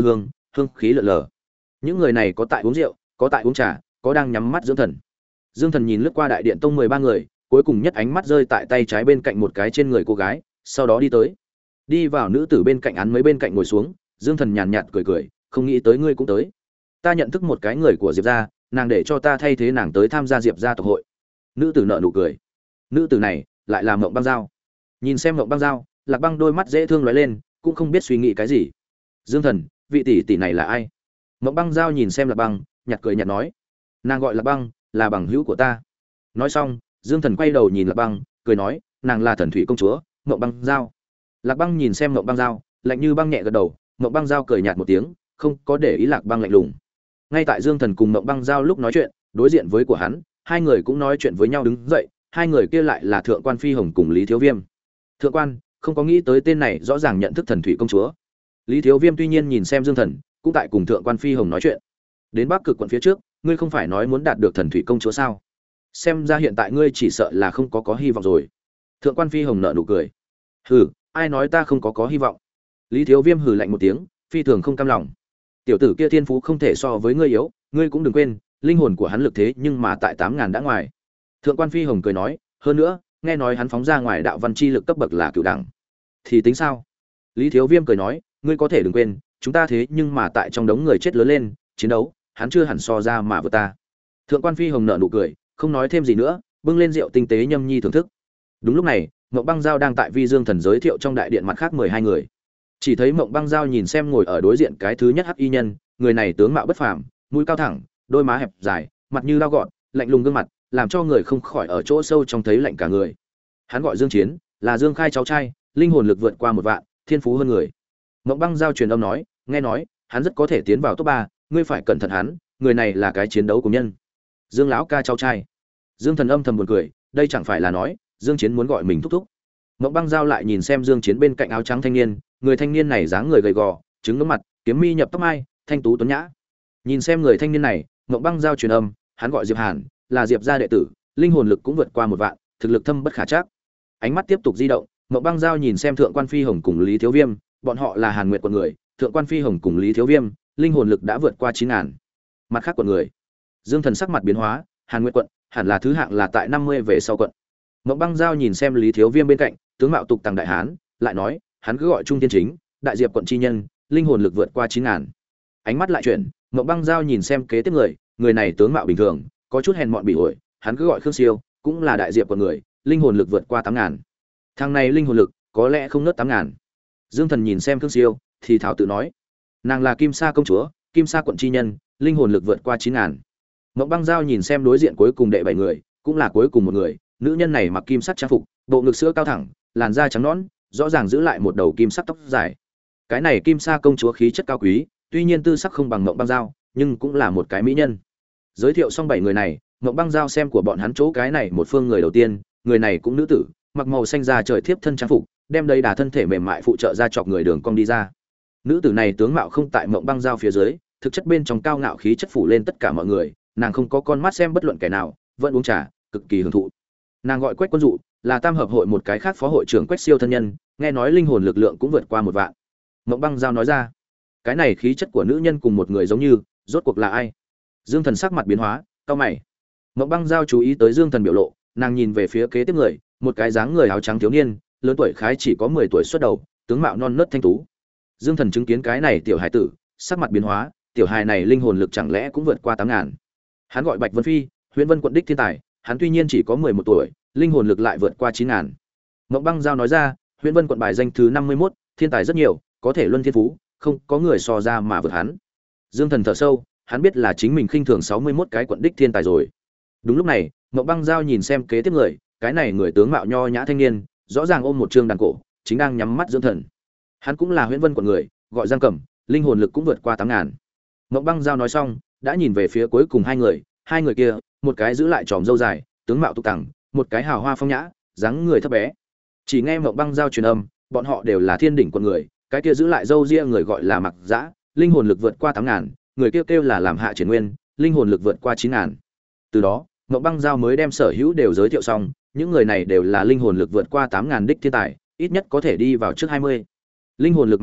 hương khí lượn lờ. Những người này có tại uống rượu, có tại uống trà, có đang nhắm mắt dưỡng thần. Dương Thần nhìn lướt qua đại điện tông mười ba người, cuối cùng nhất ánh mắt rơi tại tay trái bên cạnh một cái trên người cô gái, sau đó đi tới. Đi vào nữ tử bên cạnh án mấy bên cạnh ngồi xuống, Dương Thần nhàn nhạt cười cười, không nghĩ tới ngươi cũng tới. Ta nhận thức một cái người của Diệp gia, nàng để cho ta thay thế nàng tới tham gia Diệp gia tộc hội. Nữ tử nở nụ cười. Nữ tử này lại là Mộng Băng Dao. Nhìn xem Mộng Băng Dao, Lạc Băng đôi mắt dễ thương lóe lên, cũng không biết suy nghĩ cái gì. Dương Thần, vị tỷ tỷ này là ai? Mộng Băng Dao nhìn xem Lạc Băng, nhạt cười nhạt nói, nàng gọi Lạc Băng, là bằng hữu của ta. Nói xong, Dương Thần quay đầu nhìn Lạc Băng, cười nói, nàng là Thần Thủy công chúa, Mộng Băng Dao. Lạc Băng nhìn xem Mộng Băng Dao, lạnh như băng nhẹ gật đầu. Mộng Băng Dao cười nhạt một tiếng, không có để ý Lạc Băng lạnh lùng. Ngay tại Dương Thần cùng Mộng Băng Dao lúc nói chuyện, đối diện với của hắn, hai người cũng nói chuyện với nhau đứng dậy, hai người kia lại là Thượng quan Phi Hồng cùng Lý Thiếu Viêm. Thượng quan, không có nghĩ tới tên này rõ ràng nhận thức Thần Thủy công chúa. Lý Thiếu Viêm tuy nhiên nhìn xem Dương Thần, cũng tại cùng Thượng quan Phi Hồng nói chuyện. Đến Bắc Cực quận phía trước, ngươi không phải nói muốn đạt được Thần Thủy công chúa sao? Xem ra hiện tại ngươi chỉ sợ là không có có hy vọng rồi. Thượng quan Phi Hồng nở nụ cười. Hừ, ai nói ta không có có hy vọng? Lý Thiếu Viêm hừ lạnh một tiếng, phi thường không cam lòng. Tiểu tử kia thiên phú không thể so với ngươi yếu, ngươi cũng đừng quên, linh hồn của hắn lực thế nhưng mà tại tám ngàn đã ngoài. Thượng quan Phi Hồng cười nói, hơn nữa, nghe nói hắn phóng ra ngoài đạo văn chi lực cấp bậc là cửu đẳng. Thì tính sao? Lý Thiếu Viêm cười nói, ngươi có thể đừng quên, chúng ta thế nhưng mà tại trong đống người chết lớn lên, chiến đấu, hắn chưa hẳn so ra mà vượt ta. Thượng quan Phi Hồng nở nụ cười, không nói thêm gì nữa, bưng lên rượu tinh tế nhâm nhi thưởng thức. Đúng lúc này, Mộng Băng Dao đang tại Vi Dương Thần giới thiệu trong đại điện mặt khác mười hai người. Chỉ thấy Mộng Băng Dao nhìn xem ngồi ở đối diện cái thứ nhất hắc y nhân, người này tướng mạo bất phàm, mũi cao thẳng, đôi má hẹp dài, mặt như lao gọn, lạnh lùng gương mặt, làm cho người không khỏi ở chỗ sâu trong thấy lạnh cả người. Hắn gọi Dương Chiến, là Dương Khai cháu trai, linh hồn lực vượt qua một vạn, thiên phú hơn người. Mộng Băng Dao truyền âm nói, nghe nói, hắn rất có thể tiến vào top ba, ngươi phải cẩn thận hắn, người này là cái chiến đấu của nhân. Dương lão ca cháu trai. Dương Thần âm thầm buồn cười, đây chẳng phải là nói, Dương Chiến muốn gọi mình thúc thúc. Mộng Băng Dao lại nhìn xem Dương Chiến bên cạnh áo trắng thanh niên, người thanh niên này dáng người gầy gò, trứng ngưỡng mặt, kiếm mi nhập tóc mai, thanh tú tuấn nhã. Nhìn xem người thanh niên này, Mộng Băng Dao truyền âm, hắn gọi Diệp Hàn, là Diệp gia đệ tử, linh hồn lực cũng vượt qua một vạn, thực lực thâm bất khả trắc. Ánh mắt tiếp tục di động, Mộng Băng Dao nhìn xem Thượng quan Phi Hồng cùng Lý Thiếu Viêm, bọn họ là Hàn Nguyệt quận người, Thượng quan Phi Hồng cùng Lý Thiếu Viêm, linh hồn lực đã vượt qua chín ngàn. Mặt khác quận người, Dương Thần sắc mặt biến hóa, Hàn Nguyệt quận, hẳn là thứ hạng là tại năm mươi về sau quận. Mộng Băng Dao nhìn xem Lý Thiếu Viêm bên cạnh, tướng mạo tục tằng đại hán, lại nói, hắn cứ gọi Trung Tiên Chính, đại diệp quận chi nhân, linh hồn lực vượt qua chín ngàn. Ánh mắt lại chuyển, Mộng Băng Dao nhìn xem kế tiếp người, người này tướng mạo bình thường, có chút hèn mọn bị ổi, hắn cứ gọi Khương Siêu, cũng là đại diệp quận người, linh hồn lực vượt qua tám ngàn. Thằng này linh hồn lực có lẽ không nớt tám ngàn. Dương Thần nhìn xem Khương Siêu, thì thảo tự nói, nàng là Kim Sa công chúa, Kim Sa quận chi nhân, linh hồn lực vượt qua chín ngàn. Mộng Băng Dao nhìn xem đối diện cuối cùng đệ bảy người, cũng là cuối cùng một người, nữ nhân này mặc kim sắc trang phục, bộ ngực sữa cao thẳng, làn da trắng nõn, rõ ràng giữ lại một đầu kim sắc tóc dài. Cái này Kim Sa công chúa khí chất cao quý, tuy nhiên tư sắc không bằng Mộng Băng Dao, nhưng cũng là một cái mỹ nhân. Giới thiệu xong bảy người này, Mộng Băng Dao xem của bọn hắn chỗ cái này một phương người đầu tiên, người này cũng nữ tử, mặc màu xanh da trời thiếp thân trang phục, đem đầy đà thân thể mềm mại phụ trợ ra chọc người đường cong đi ra. Nữ tử này tướng mạo không tại Mộng Băng Dao phía dưới, thực chất bên trong cao ngạo khí chất phủ lên tất cả mọi người, nàng không có con mắt xem bất luận kẻ nào, vẫn uống trà, cực kỳ hưởng thụ. Nàng gọi Quách Quân Dụ, là tam hợp hội một cái khác phó hội trưởng Quách Siêu thân nhân, nghe nói linh hồn lực lượng cũng vượt qua một vạn. Mộng Băng Dao nói ra, cái này khí chất của nữ nhân cùng một người giống như, rốt cuộc là ai? Dương Thần sắc mặt biến hóa, cau mày. Mộng Băng Dao chú ý tới Dương Thần biểu lộ, nàng nhìn về phía kế tiếp người, một cái dáng người áo trắng thiếu niên, lớn tuổi khái chỉ có mười tuổi xuất đầu, tướng mạo non nớt thanh tú. Dương Thần chứng kiến cái này tiểu hài tử, sắc mặt biến hóa, tiểu hài này linh hồn lực chẳng lẽ cũng vượt qua tám ngàn. Hắn gọi Bạch Vân Phi, Huyền Vân quận đích thiên tài, hắn tuy nhiên chỉ có mười một tuổi, linh hồn lực lại vượt qua chín ngàn. Mộng Băng Dao nói ra, Huyền Vân quận bài danh thứ năm mươi mốt, thiên tài rất nhiều, có thể luân thiên phú, không có người so ra mà vượt hắn. Dương Thần thở sâu, hắn biết là chính mình khinh thường sáu mươi mốt cái quận đích thiên tài rồi. Đúng lúc này, Mộng Băng Dao nhìn xem kế tiếp người, cái này người tướng mạo nho nhã thanh niên, rõ ràng ôm một trương đàn cổ, chính đang nhắm mắt dưỡng thần. Hắn cũng là Huyền Vân quận người, gọi Giang Cẩm, linh hồn lực cũng vượt qua tám ngàn. Mộng Băng Dao nói xong, đã nhìn về phía cuối cùng hai người, hai người kia, một cái giữ lại tròm râu dài, tướng mạo tục tằng, một cái hào hoa phong nhã, dáng người thấp bé. Chỉ nghe Mộng Băng Dao truyền âm, bọn họ đều là Thiên đỉnh quận người, cái kia giữ lại râu ria người gọi là Mặc Dã, linh hồn lực vượt qua tám ngàn, người kia kêu, kêu là Làm Hạ Triển Nguyên, linh hồn lực vượt qua chín ngàn. Từ đó, Mộng Băng Dao mới đem sở hữu đều giới thiệu xong, những người này đều là linh hồn lực vượt qua tám ngàn đích thiên tài, ít nhất có thể đi vào trước hai mươi. Linh hồn lực mạnh yếu,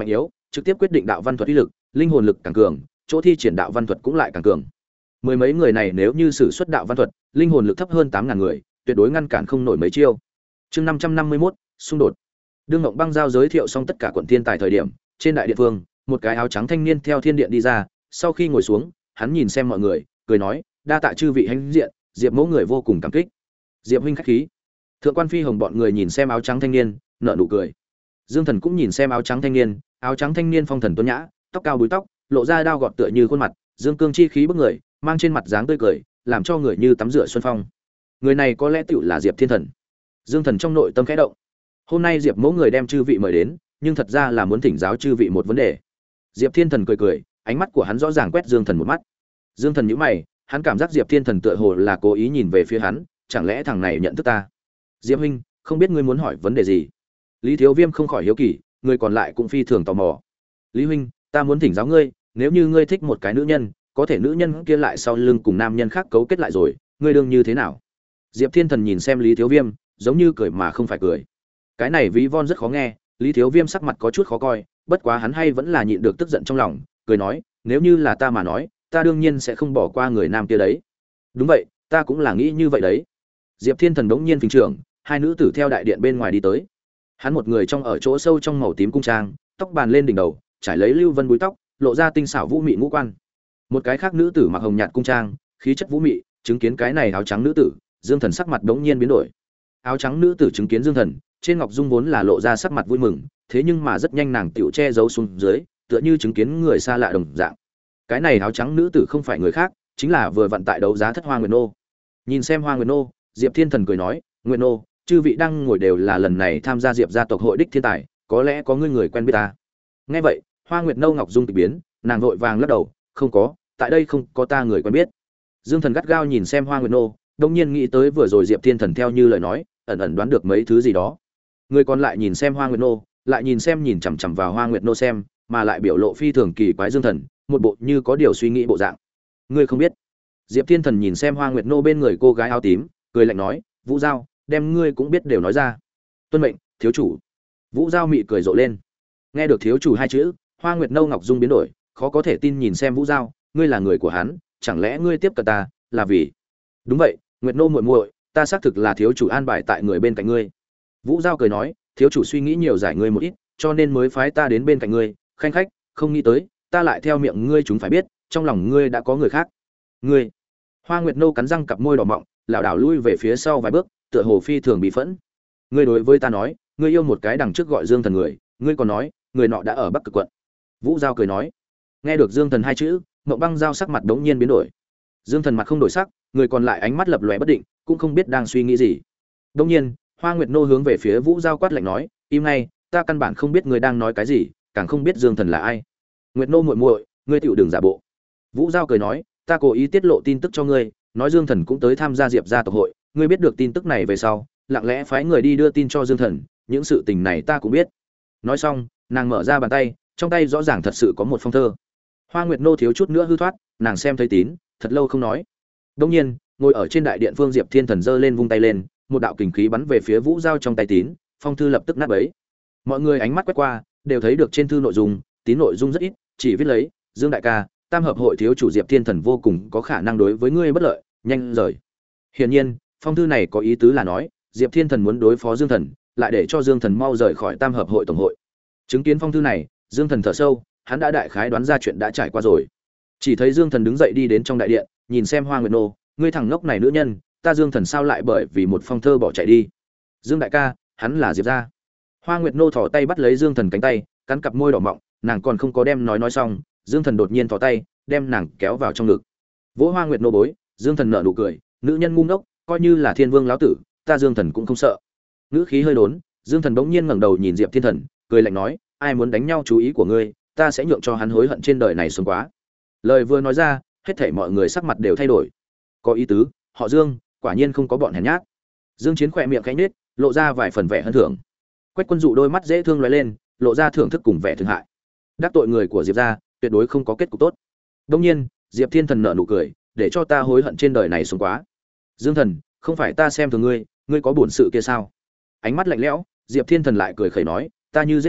trực tiếp quyết định đạo văn thuật uy lực, linh hồn lực càng cường, chỗ thi triển đạo văn thuật cũng lại càng cường. Mười mấy người này nếu như sử xuất đạo văn thuật, linh hồn lực thấp hơn tám ngàn người, tuyệt đối ngăn cản không nổi mấy chiêu. Chương năm trăm năm mươi mốt, xung đột. Đương Ngộng Băng Giao giới thiệu xong tất cả quận thiên tài thời điểm, trên đại điện phương, một cái áo trắng thanh niên theo thiên điện đi ra, sau khi ngồi xuống, hắn nhìn xem mọi người, cười nói, đa tạ chư vị hãnh diện, Diệp mẫu người vô cùng cảm kích. Diệp huynh khách khí. Thượng quan Phi Hồng bọn người nhìn xem áo trắng thanh niên, nở nụ cười. Dương Thần cũng nhìn xem áo trắng thanh niên, áo trắng thanh niên phong thần tuấn nhã, tóc cao búi tóc, lộ ra đao gọt tựa như khuôn mặt, dương cương chi khí bức người, mang trên mặt dáng tươi cười, làm cho người như tắm rửa xuân phong. Người này có lẽ tựu là Diệp Thiên Thần. Dương Thần trong nội tâm khẽ động. Hôm nay Diệp mẫu người đem chư vị mời đến, nhưng thật ra là muốn thỉnh giáo chư vị một vấn đề. Diệp Thiên Thần cười cười, ánh mắt của hắn rõ ràng quét Dương Thần một mắt. Dương Thần nhíu mày, hắn cảm giác Diệp Thiên Thần tựa hồ là cố ý nhìn về phía hắn, chẳng lẽ thằng này nhận thức ta? Diệp huynh, không biết ngươi muốn hỏi vấn đề gì? Lý Thiếu Viêm không khỏi hiếu kỳ, người còn lại cũng phi thường tò mò. Lý huynh, ta muốn thỉnh giáo ngươi, nếu như ngươi thích một cái nữ nhân, có thể nữ nhân kia lại sau lưng cùng nam nhân khác cấu kết lại rồi, ngươi đương như thế nào? Diệp Thiên Thần nhìn xem Lý Thiếu Viêm, giống như cười mà không phải cười. Cái này ví von rất khó nghe, Lý Thiếu Viêm sắc mặt có chút khó coi, bất quá hắn hay vẫn là nhịn được tức giận trong lòng, cười nói, nếu như là ta mà nói, ta đương nhiên sẽ không bỏ qua người nam kia đấy. Đúng vậy, ta cũng là nghĩ như vậy đấy. Diệp Thiên Thần đống nhiên phình trưởng, hai nữ tử theo đại điện bên ngoài đi tới. Hắn một người trong ở chỗ sâu trong màu tím cung trang, tóc bàn lên đỉnh đầu, trải lấy lưu vân búi tóc, lộ ra tinh xảo vũ mị ngũ quan. Một cái khác nữ tử mặc hồng nhạt cung trang, khí chất vũ mị, chứng kiến cái này áo trắng nữ tử, Dương Thần sắc mặt đống nhiên biến đổi. Áo trắng nữ tử chứng kiến Dương Thần, trên ngọc dung vốn là lộ ra sắc mặt vui mừng, thế nhưng mà rất nhanh nàng tiểu che giấu xuống dưới, tựa như chứng kiến người xa lạ đồng dạng. Cái này áo trắng nữ tử không phải người khác, chính là vừa vận tại đấu giá thất Hoa Nguyệt Nô. Nhìn xem Hoa Nguyệt Nô, Diệp Thiên Thần cười nói, Nguyệt Nô, chư vị đang ngồi đều là lần này tham gia Diệp gia tộc hội đích thiên tài, có lẽ có ngươi người quen biết ta. Nghe vậy, Hoa Nguyệt Nô ngọc dung tịch biến, nàng vội vàng lắc đầu, không có, tại đây không có ta người quen biết. Dương Thần gắt gao nhìn xem Hoa Nguyệt Nô, đột nhiên nghĩ tới vừa rồi Diệp Thiên Thần theo như lời nói, ẩn ẩn đoán được mấy thứ gì đó. Người còn lại nhìn xem Hoa Nguyệt Nô, lại nhìn xem nhìn chằm chằm vào Hoa Nguyệt Nô xem, mà lại biểu lộ phi thường kỳ quái. Dương Thần, một bộ như có điều suy nghĩ bộ dạng. Ngươi không biết? Diệp Thiên Thần nhìn xem Hoa Nguyệt Nô bên người cô gái áo tím, cười lạnh nói, Vũ Giao, đem ngươi cũng biết đều nói ra. Tuân mệnh, thiếu chủ. Vũ Giao mị cười rộ lên. Nghe được thiếu chủ hai chữ, Hoa Nguyệt Nô ngọc dung biến đổi, khó có thể tin nhìn xem Vũ Giao, ngươi là người của hắn, chẳng lẽ ngươi tiếp cận ta là vì? Đúng vậy, Nguyệt Nô muội muội, ta xác thực là thiếu chủ an bài tại người bên cạnh ngươi. Vũ Giao cười nói, thiếu chủ suy nghĩ nhiều giải ngươi một ít, cho nên mới phái ta đến bên cạnh ngươi, khanh khách, không nghĩ tới, ta lại theo miệng ngươi chúng phải biết, trong lòng ngươi đã có người khác. Ngươi? Hoa Nguyệt Nô cắn răng cặp môi đỏ mọng, lảo đảo lui về phía sau vài bước, tựa hồ phi thường bị phẫn. Ngươi đối với ta nói, ngươi yêu một cái đằng trước gọi Dương Thần người, ngươi còn nói, người nọ đã ở Bắc Cực quận. Vũ Giao cười nói. Nghe được Dương Thần hai chữ, Mộng Băng Giao sắc mặt đống nhiên biến đổi. Dương Thần mặt không đổi sắc, người còn lại ánh mắt lập lòe bất định, cũng không biết đang suy nghĩ gì. Đống nhiên, Hoa Nguyệt Nô hướng về phía Vũ Giao quát lạnh nói, im ngay, ta căn bản không biết ngươi đang nói cái gì, càng không biết Dương Thần là ai. Nguyệt Nô muội muội, ngươi tiểu đừng giả bộ. Vũ Giao cười nói, ta cố ý tiết lộ tin tức cho ngươi, nói Dương Thần cũng tới tham gia Diệp gia tộc hội, ngươi biết được tin tức này về sau, lặng lẽ phái người đi đưa tin cho Dương Thần, những sự tình này ta cũng biết. Nói xong, nàng mở ra bàn tay, trong tay rõ ràng thật sự có một phong thơ. Hoa Nguyệt Nô thiếu chút nữa hư thoát, nàng xem thấy tín, thật lâu không nói. Đương nhiên, ngồi ở trên đại điện phương Diệp Thiên Thần giơ lên vung tay lên, một đạo kình khí bắn về phía Vũ Giao trong tay tín, phong thư lập tức nát bấy. Mọi người ánh mắt quét qua, đều thấy được trên thư nội dung, tín nội dung rất ít, chỉ viết lấy, Dương đại ca, Tam hợp hội thiếu chủ Diệp Thiên Thần vô cùng có khả năng đối với ngươi bất lợi, nhanh rời. Hiển nhiên, phong thư này có ý tứ là nói, Diệp Thiên Thần muốn đối phó Dương Thần, lại để cho Dương Thần mau rời khỏi Tam hợp hội tổng hội. Chứng kiến phong thư này, Dương Thần thở sâu, hắn đã đại khái đoán ra chuyện đã trải qua rồi. Chỉ thấy Dương Thần đứng dậy đi đến trong đại điện, nhìn xem Hoa Nguyệt Nô, ngươi thằng ngốc này nữ nhân, ta Dương Thần sao lại bởi vì một phong thơ bỏ chạy đi? Dương đại ca, hắn là Diệp gia. Hoa Nguyệt Nô thò tay bắt lấy Dương Thần cánh tay, cắn cặp môi đỏ mọng, nàng còn không có đem nói nói xong, Dương Thần đột nhiên thò tay, đem nàng kéo vào trong ngực. Vỗ Hoa Nguyệt Nô bối, Dương Thần nở nụ cười, nữ nhân ngu ngốc, coi như là Thiên Vương lão tử, ta Dương Thần cũng không sợ. Ngữ khí hơi đốn, Dương Thần bỗng nhiên ngẩng đầu nhìn Diệp Thiên Thần, cười lạnh nói, ai muốn đánh nhau chú ý của ngươi, ta sẽ nhượng cho hắn hối hận trên đời này xuống quá. Lời vừa nói ra, hết thảy mọi người sắc mặt đều thay đổi. Có ý tứ, họ Dương, quả nhiên không có bọn hèn nhát. Dương Chiến khỏe miệng khẽ nhếch, lộ ra vài phần vẻ hân thưởng. Quách Quân Dụ đôi mắt dễ thương lóe lên, lộ ra thưởng thức cùng vẻ thương hại. Đắc tội người của Diệp gia, tuyệt đối không có kết cục tốt. Đương nhiên, Diệp Thiên Thần nở nụ cười, để cho ta hối hận trên đời này xuống quá. Dương Thần, không phải ta xem thường ngươi, ngươi có buồn sự kia sao? Ánh mắt lạnh lẽo, Diệp Thiên Thần lại cười khẩy nói, ta như giết ngươi,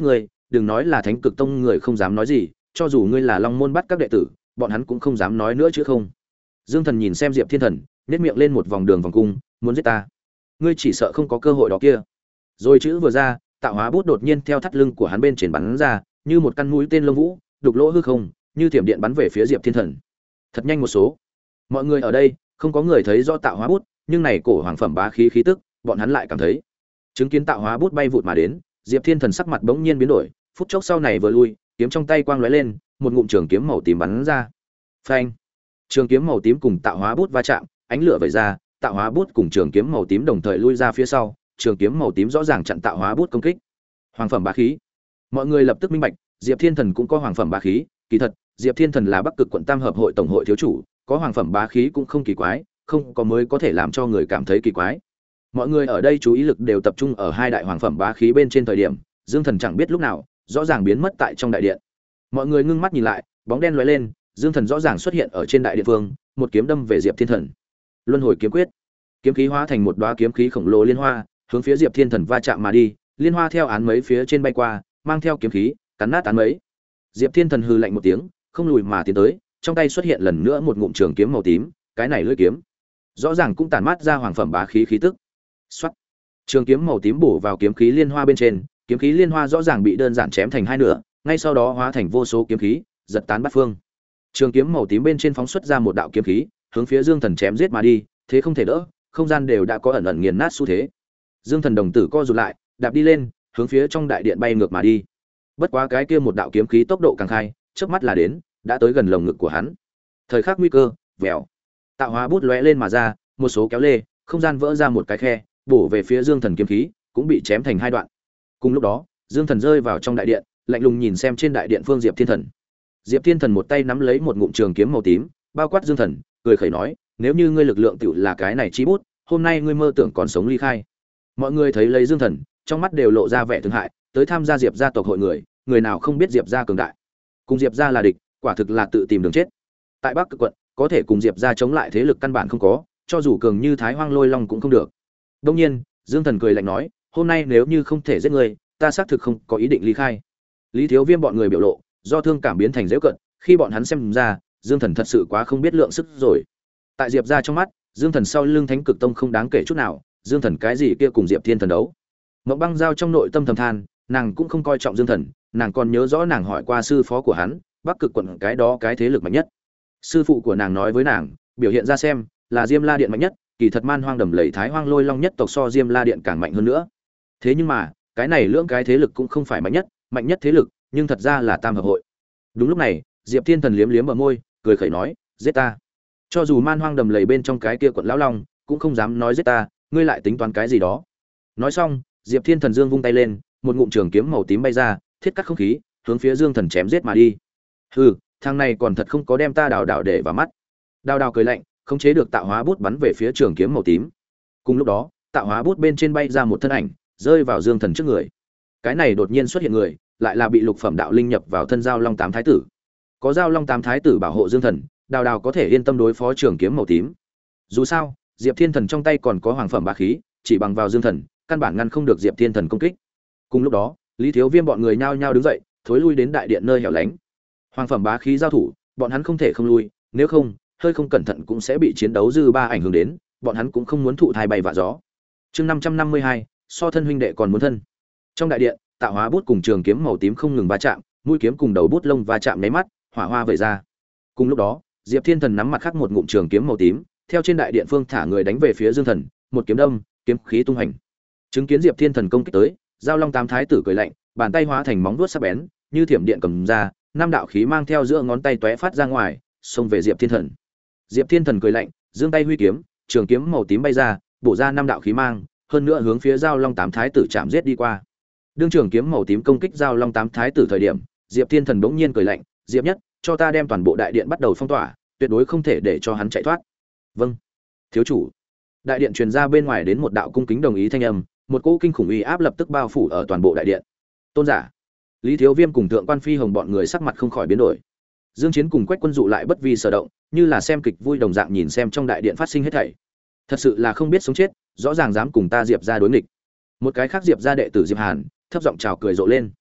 đừng nói là Thánh Cực Tông người không dám nói gì, cho dù ngươi là Long môn bắt các đệ tử, bọn hắn cũng không dám nói nữa chứ không. Dương Thần nhìn xem Diệp Thiên Thần, nhếch miệng lên một vòng đường vòng cung, muốn giết ta, ngươi chỉ sợ không có cơ hội đó kia. Rồi chữ vừa ra, tạo hóa bút đột nhiên theo thắt lưng của hắn bên trên bắn ra, như một căn mũi tên lông vũ, đục lỗ hư không, như thiểm điện bắn về phía Diệp Thiên Thần. Thật nhanh một số. Mọi người ở đây, không có người thấy rõ tạo hóa bút, nhưng này cổ hoàng phẩm bá khí khí tức, bọn hắn lại cảm thấy. Chứng kiến tạo hóa bút bay vụt mà đến, Diệp Thiên Thần sắc mặt bỗng nhiên biến đổi, phút chốc sau này vừa lui, kiếm trong tay quang lóe lên, một ngụm trường kiếm màu tím bắn ra. Phanh! Trường kiếm màu tím cùng tạo hóa bút va chạm, ánh lửa vẩy ra, tạo hóa bút cùng trường kiếm màu tím đồng thời lui ra phía sau, trường kiếm màu tím rõ ràng chặn tạo hóa bút công kích. Hoàng phẩm bá khí. Mọi người lập tức minh bạch, Diệp Thiên Thần cũng có hoàng phẩm bá khí, kỳ thật, Diệp Thiên Thần là Bắc Cực quận Tam hợp hội tổng hội thiếu chủ, có hoàng phẩm bá khí cũng không kỳ quái, không có mới có thể làm cho người cảm thấy kỳ quái. Mọi người ở đây chú ý lực đều tập trung ở hai đại hoàng phẩm bá khí bên trên thời điểm, Dương Thần chẳng biết lúc nào, rõ ràng biến mất tại trong đại điện. Mọi người ngưng mắt nhìn lại, bóng đen lóe lên, Dương Thần rõ ràng xuất hiện ở trên đại điện phương, một kiếm đâm về Diệp Thiên Thần. Luân hồi kiếm quyết. Kiếm khí hóa thành một đóa kiếm khí khổng lồ liên hoa, hướng phía Diệp Thiên Thần va chạm mà đi, liên hoa theo án mấy phía trên bay qua, mang theo kiếm khí, cắn nát án mấy. Diệp Thiên Thần hừ lạnh một tiếng, không lùi mà tiến tới, trong tay xuất hiện lần nữa một ngụm trường kiếm màu tím, cái này lưỡi kiếm, rõ ràng cũng tản mát ra hoàng phẩm bá khí khí tức. Soát. Trường kiếm màu tím bổ vào kiếm khí liên hoa bên trên, kiếm khí liên hoa rõ ràng bị đơn giản chém thành hai nửa, ngay sau đó hóa thành vô số kiếm khí, giật tán bát phương. Trường kiếm màu tím bên trên phóng xuất ra một đạo kiếm khí, hướng phía Dương Thần chém giết mà đi, thế không thể đỡ, không gian đều đã có ẩn ẩn nghiền nát xu thế. Dương Thần đồng tử co rụt lại, đạp đi lên, hướng phía trong đại điện bay ngược mà đi. Bất quá cái kia một đạo kiếm khí tốc độ càng khai, chớp mắt là đến, đã tới gần lồng ngực của hắn. Thời khắc nguy cơ, vèo. Tạo hóa bút lóe lên mà ra, một số kéo lê, không gian vỡ ra một cái khe, bổ về phía Dương Thần kiếm khí, cũng bị chém thành hai đoạn. Cùng lúc đó, Dương Thần rơi vào trong đại điện, lạnh lùng nhìn xem trên đại điện phương Diệp Thiên Thần. Diệp Thiên Thần một tay nắm lấy một ngụm trường kiếm màu tím, bao quát Dương Thần, cười khẩy nói, nếu như ngươi lực lượng tiểu là cái này chí bút, hôm nay ngươi mơ tưởng còn sống ly khai. Mọi người thấy lấy Dương Thần, trong mắt đều lộ ra vẻ thương hại, tới tham gia Diệp gia tộc hội người, người nào không biết Diệp gia cường đại. Cùng Diệp gia là địch, quả thực là tự tìm đường chết. Tại Bắc Cực quận, có thể cùng Diệp gia chống lại thế lực căn bản không có, cho dù cường như Thái Hoang Lôi Long cũng không được. Đương nhiên, Dương Thần cười lạnh nói, hôm nay nếu như không thể giết ngươi, ta xác thực không có ý định ly khai. Lý Thiếu Viêm bọn người biểu lộ, do thương cảm biến thành giễu cận, khi bọn hắn xem ra, Dương Thần thật sự quá không biết lượng sức rồi. Tại Diệp gia trong mắt, Dương Thần sau lưng Thánh Cực Tông không đáng kể chút nào, Dương Thần cái gì kia cùng Diệp Thiên Thần đấu. Mộng Băng Giao trong nội tâm thầm than, nàng cũng không coi trọng Dương Thần, nàng còn nhớ rõ nàng hỏi qua sư phó của hắn, Bắc Cực quận cái đó cái thế lực mạnh nhất. Sư phụ của nàng nói với nàng, biểu hiện ra xem, là Diêm La Điện mạnh nhất, kỳ thật Man Hoang Đầm Lầy Thái Hoang Lôi Long nhất tộc so Diêm La Điện càng mạnh hơn nữa. Thế nhưng mà, cái này lưỡng cái thế lực cũng không phải mạnh nhất, mạnh nhất thế lực, nhưng thật ra là Tam hợp hội. Đúng lúc này, Diệp Thiên Thần liếm liếm ở môi, cười khẩy nói, giết ta. Cho dù Man Hoang Đầm Lầy bên trong cái kia quận lão long, cũng không dám nói giết ta, ngươi lại tính toán cái gì đó. Nói xong, Diệp Thiên Thần dương vung tay lên, một ngụm trường kiếm màu tím bay ra, thiết cắt không khí, hướng phía Dương Thần chém giết mà đi. Hừ, thằng này còn thật không có đem ta đào đào để vào mắt. Đào đào cười lạnh, khống chế được tạo hóa bút bắn về phía trường kiếm màu tím. Cùng lúc đó, tạo hóa bút bên trên bay ra một thân ảnh, rơi vào Dương Thần trước người. Cái này đột nhiên xuất hiện người, lại là bị lục phẩm đạo linh nhập vào thân giao long tám thái tử. Có giao long tám thái tử bảo hộ Dương Thần, đào đào có thể yên tâm đối phó trường kiếm màu tím. Dù sao, Diệp Thiên Thần trong tay còn có hoàng phẩm bá khí, chỉ bằng vào Dương Thần, căn bản ngăn không được Diệp Thiên Thần công kích. Cùng lúc đó, Lý Thiếu Viêm bọn người nhao nhao đứng dậy, thối lui đến đại điện nơi hẻo lánh. Hoàng phẩm bá khí giao thủ, bọn hắn không thể không lui, nếu không, hơi không cẩn thận cũng sẽ bị chiến đấu dư ba ảnh hưởng đến, bọn hắn cũng không muốn thụ thai bay vạ gió. Chương năm trăm năm mươi hai, so thân huynh đệ còn muốn thân. Trong đại điện, tạo hóa bút cùng trường kiếm màu tím không ngừng va chạm, mũi kiếm cùng đầu bút lông va chạm nháy mắt, hỏa hoa vẩy ra. Cùng lúc đó, Diệp Thiên Thần nắm mặt khác một ngụm trường kiếm màu tím, theo trên đại điện phương thả người đánh về phía Dương Thần, một kiếm đâm, kiếm khí tung hành. Chứng kiến Diệp Thiên Thần công kích tới, Giao Long tám thái tử cười lạnh, bàn tay hóa thành móng vuốt sắc bén, như thiểm điện cầm ra, năm đạo khí mang theo giữa ngón tay tóe phát ra ngoài, xông về Diệp Thiên Thần. Diệp Thiên Thần cười lạnh, giương tay huy kiếm, trường kiếm màu tím bay ra, bổ ra năm đạo khí mang, hơn nữa hướng phía Giao Long tám thái tử chạm giết đi qua. Đương trường kiếm màu tím công kích Giao Long tám thái tử thời điểm, Diệp Thiên Thần bỗng nhiên cười lạnh, "Diệp Nhất, cho ta đem toàn bộ đại điện bắt đầu phong tỏa, tuyệt đối không thể để cho hắn chạy thoát." "Vâng, thiếu chủ." Đại điện truyền ra bên ngoài đến một đạo cung kính đồng ý thanh âm, một cỗ kinh khủng uy áp lập tức bao phủ ở toàn bộ đại điện. Tôn giả, Lý Thiếu Viêm cùng Thượng Quan Phi Hồng bọn người sắc mặt không khỏi biến đổi. Dương Chiến cùng Quách Quân dụ lại bất vi sở động, như là xem kịch vui đồng dạng nhìn xem trong đại điện phát sinh hết thảy. Thật sự là không biết sống chết, rõ ràng dám cùng ta Diệp gia đối nghịch. Một cái khác Diệp gia đệ tử Diệp Hàn, thấp giọng chào cười rộ lên.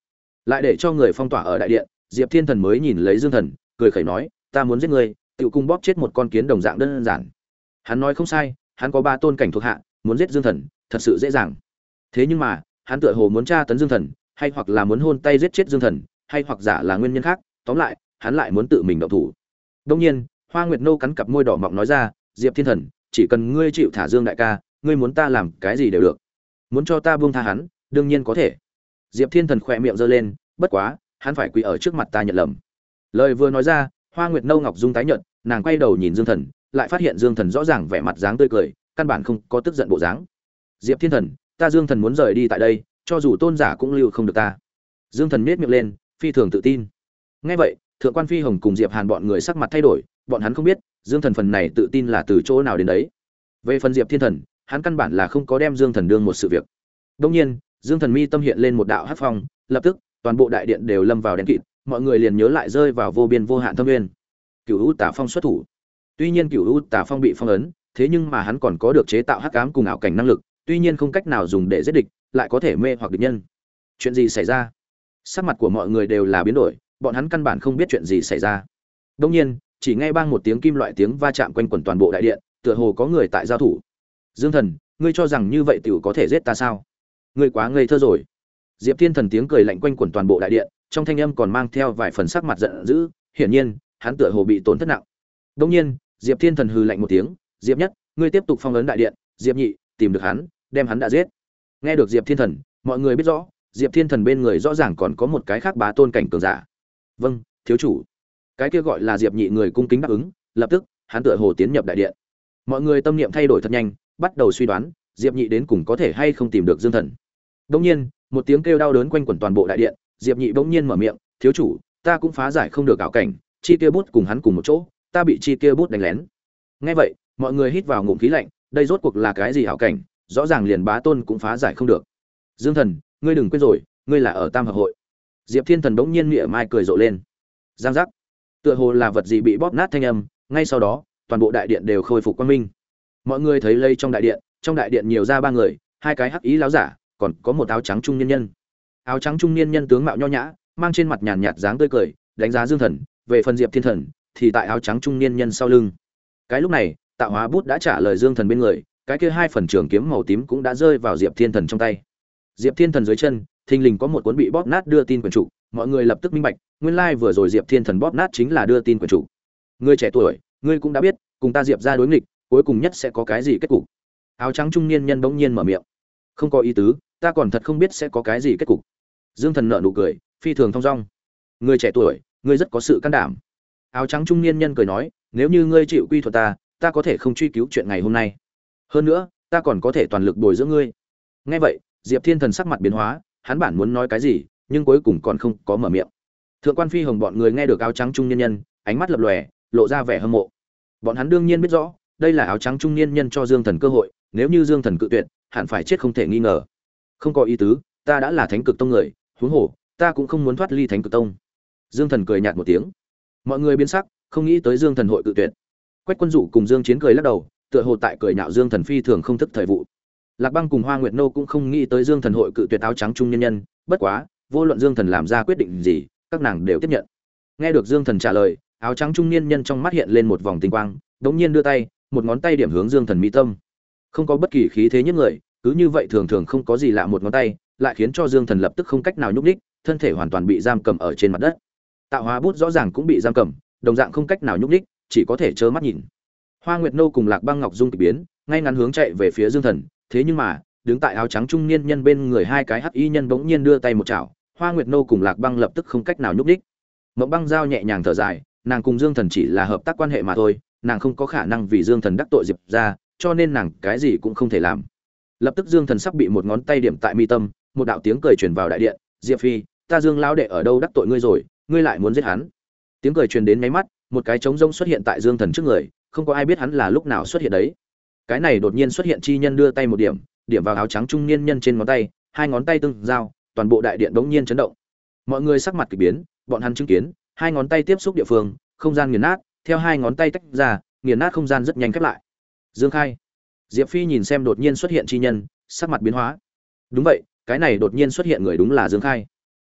lại để cho người phong tỏa ở đại điện. Diệp Thiên Thần mới nhìn lấy Dương Thần, cười khẩy nói, ta muốn giết ngươi, tự cung bóp chết một con kiến đồng dạng đơn giản. Hắn nói không sai, hắn có ba tôn cảnh thuộc hạ, muốn giết Dương Thần, thật sự dễ dàng. Thế nhưng mà, hắn tựa hồ muốn tra tấn Dương Thần, hay hoặc là muốn hôn tay giết chết Dương Thần, hay hoặc giả là nguyên nhân khác, tóm lại, hắn lại muốn tự mình động thủ. Đương nhiên, Hoa Nguyệt Nô cắn cặp môi đỏ mọng nói ra, Diệp Thiên Thần, chỉ cần ngươi chịu thả Dương đại ca, ngươi muốn ta làm cái gì đều được. Muốn cho ta buông tha hắn, đương nhiên có thể. Diệp Thiên Thần khỏe miệng giơ lên, bất quá, hắn phải quỳ ở trước mặt ta nhận lầm. Lời vừa nói ra, Hoa Nguyệt Nâu ngọc dung tái nhợt, nàng quay đầu nhìn Dương Thần, lại phát hiện Dương Thần rõ ràng vẻ mặt dáng tươi cười, căn bản không có tức giận bộ dáng. Diệp Thiên Thần, ta Dương Thần muốn rời đi tại đây, cho dù tôn giả cũng lưu không được ta. Dương Thần nhếch miệng lên, phi thường tự tin. Nghe vậy, Thượng quan Phi Hồng cùng Diệp Hàn bọn người sắc mặt thay đổi, bọn hắn không biết, Dương Thần phần này tự tin là từ chỗ nào đến đấy. Về phần Diệp Thiên Thần, hắn căn bản là không có đem Dương Thần đương một sự việc. Đương nhiên, Dương Thần mi tâm hiện lên một đạo hắc phong, lập tức, toàn bộ đại điện đều lâm vào đen kịt, mọi người liền nhớ lại rơi vào vô biên vô hạn thâm nguyên. Cửu U Tà Phong xuất thủ. Tuy nhiên Cửu U Tà Phong bị phong ấn, thế nhưng mà hắn còn có được chế tạo hắc ám cùng ảo cảnh năng lực, tuy nhiên không cách nào dùng để giết địch, lại có thể mê hoặc địch nhân. Chuyện gì xảy ra? Sắc mặt của mọi người đều là biến đổi, bọn hắn căn bản không biết chuyện gì xảy ra. Đương nhiên, chỉ nghe bang một tiếng kim loại tiếng va chạm quanh quẩn toàn bộ đại điện, tựa hồ có người tại giao thủ. Dương Thần, ngươi cho rằng như vậy tiểu có thể giết ta sao? Ngươi quá ngây thơ rồi. Diệp Thiên Thần tiếng cười lạnh quanh quẩn toàn bộ đại điện, trong thanh âm còn mang theo vài phần sắc mặt giận dữ, hiển nhiên, hắn tựa hồ bị tổn thất nặng. Đương nhiên, Diệp Thiên Thần hừ lạnh một tiếng, "Diệp Nhất, ngươi tiếp tục phong ấn đại điện, Diệp Nhị, tìm được hắn, đem hắn đã giết." Nghe được Diệp Thiên Thần, mọi người biết rõ, Diệp Thiên Thần bên người rõ ràng còn có một cái khác bá tôn cảnh cường giả. "Vâng, thiếu chủ." Cái kia gọi là Diệp Nhị người cung kính đáp ứng, lập tức, hắn tựa hồ tiến nhập đại điện. Mọi người tâm niệm thay đổi thật nhanh, bắt đầu suy đoán, Diệp Nhị đến cùng có thể hay không tìm được Dương Thần. Đương nhiên, một tiếng kêu đau đớn quanh quẩn toàn bộ đại điện, Diệp Nhị bỗng nhiên mở miệng, "Thiếu chủ, ta cũng phá giải không được ảo cảnh, chi kia bút cùng hắn cùng một chỗ, ta bị chi kia bút đánh lén." Nghe vậy, mọi người hít vào ngụm khí lạnh, đây rốt cuộc là cái gì ảo cảnh, rõ ràng liền bá tôn cũng phá giải không được. Dương Thần, ngươi đừng quên rồi, ngươi là ở Tam Hợp hội. Diệp Thiên Thần bỗng nhiên mỉa mai cười rộ lên. Giang giác. Tựa hồ là vật gì bị bóp nát thanh âm, ngay sau đó, toàn bộ đại điện đều khôi phục quang minh. Mọi người thấy lây trong đại điện, trong đại điện nhiều ra ba người, hai cái hắc ý láo giả, còn có một áo trắng trung niên nhân. Áo trắng trung niên nhân tướng mạo nho nhã, mang trên mặt nhàn nhạt dáng tươi cười, đánh giá Dương Thần, về phần Diệp Thiên Thần thì tại áo trắng trung niên nhân sau lưng. Cái lúc này, Tạo Hóa bút đã trả lời Dương Thần bên người, cái kia hai phần trường kiếm màu tím cũng đã rơi vào Diệp Thiên Thần trong tay. Diệp Thiên Thần dưới chân, thình lình có một cuốn bị bóp nát đưa tin quyển trục, mọi người lập tức minh bạch, nguyên lai like vừa rồi Diệp Thiên Thần bóp nát chính là đưa tin quyển trục. Ngươi trẻ tuổi, ngươi cũng đã biết, cùng ta Diệp ra đối nghịch, cuối cùng nhất sẽ có cái gì kết cục. Áo trắng trung niên nhân bỗng nhiên mở miệng. Không có ý tứ, ta còn thật không biết sẽ có cái gì kết cục. Dương Thần nở nụ cười, phi thường thong dong. Ngươi trẻ tuổi, ngươi rất có sự can đảm. Áo trắng trung niên nhân cười nói, nếu như ngươi chịu quy thuận ta, ta có thể không truy cứu chuyện ngày hôm nay. Hơn nữa, ta còn có thể toàn lực bồi dưỡng ngươi. Nghe vậy, Diệp Thiên Thần sắc mặt biến hóa, hắn bản muốn nói cái gì, nhưng cuối cùng còn không có mở miệng. Thượng quan Phi Hồng bọn người nghe được áo trắng trung niên nhân, ánh mắt lập lòe, lộ ra vẻ hâm mộ. Bọn hắn đương nhiên biết rõ, đây là áo trắng trung niên nhân cho Dương Thần cơ hội, nếu như Dương Thần cự tuyệt, hẳn phải chết không thể nghi ngờ. Không có ý tứ, ta đã là Thánh Cực Tông người, huống hồ, ta cũng không muốn thoát ly Thánh Cực Tông. Dương Thần cười nhạt một tiếng. Mọi người biến sắc, không nghĩ tới Dương Thần hội cự tuyệt. Quách Quân Dụ cùng Dương Chiến cười lắc đầu, tựa hồ tại cười nhạo Dương Thần phi thường không thức thời vụ. Lạc Băng cùng Hoa Nguyệt Nô cũng không nghĩ tới Dương Thần hội cự tuyệt áo trắng trung nhân nhân, bất quá, vô luận Dương Thần làm ra quyết định gì, các nàng đều tiếp nhận. Nghe được Dương Thần trả lời, áo trắng trung niên nhân trong mắt hiện lên một vòng tinh quang, đống nhiên đưa tay, một ngón tay điểm hướng Dương Thần mi tâm. Không có bất kỳ khí thế nhất người, cứ như vậy thường thường không có gì lạ một ngón tay, lại khiến cho Dương Thần lập tức không cách nào nhúc nhích, thân thể hoàn toàn bị giam cầm ở trên mặt đất. Tạo Hóa bút rõ ràng cũng bị giam cầm, đồng dạng không cách nào nhúc nhích, chỉ có thể trơ mắt nhìn. Hoa Nguyệt Nô cùng Lạc Băng Ngọc Dung kỳ biến, ngay ngắn hướng chạy về phía Dương Thần, thế nhưng mà, đứng tại áo trắng trung niên nhân bên người hai cái hắc y nhân bỗng nhiên đưa tay một chảo, Hoa Nguyệt Nô cùng Lạc Băng lập tức không cách nào nhúc nhích. Mộng Băng Giao nhẹ nhàng thở dài, nàng cùng Dương Thần chỉ là hợp tác quan hệ mà thôi, nàng không có khả năng vì Dương Thần đắc tội Diệp ra, cho nên nàng cái gì cũng không thể làm. Lập tức Dương Thần sắp bị một ngón tay điểm tại mi tâm, một đạo tiếng cười truyền vào đại điện, "Diệp Phi, ta Dương lão đệ ở đâu đắc tội ngươi rồi, ngươi lại muốn giết hắn?" Tiếng cười truyền đến mấy mắt, một cái trống rỗng xuất hiện tại Dương Thần trước người, không có ai biết hắn là lúc nào xuất hiện đấy. Cái này đột nhiên xuất hiện chi nhân đưa tay một điểm, điểm vào áo trắng trung niên nhân trên ngón tay, hai ngón tay tương giao, toàn bộ đại điện bỗng nhiên chấn động. Mọi người sắc mặt kỳ biến, bọn hắn chứng kiến, hai ngón tay tiếp xúc địa phương, không gian nghiền nát, theo hai ngón tay tách ra, nghiền nát không gian rất nhanh khép lại. Dương Khai. Diệp Phi nhìn xem đột nhiên xuất hiện chi nhân, sắc mặt biến hóa. Đúng vậy, cái này đột nhiên xuất hiện người đúng là Dương Khai.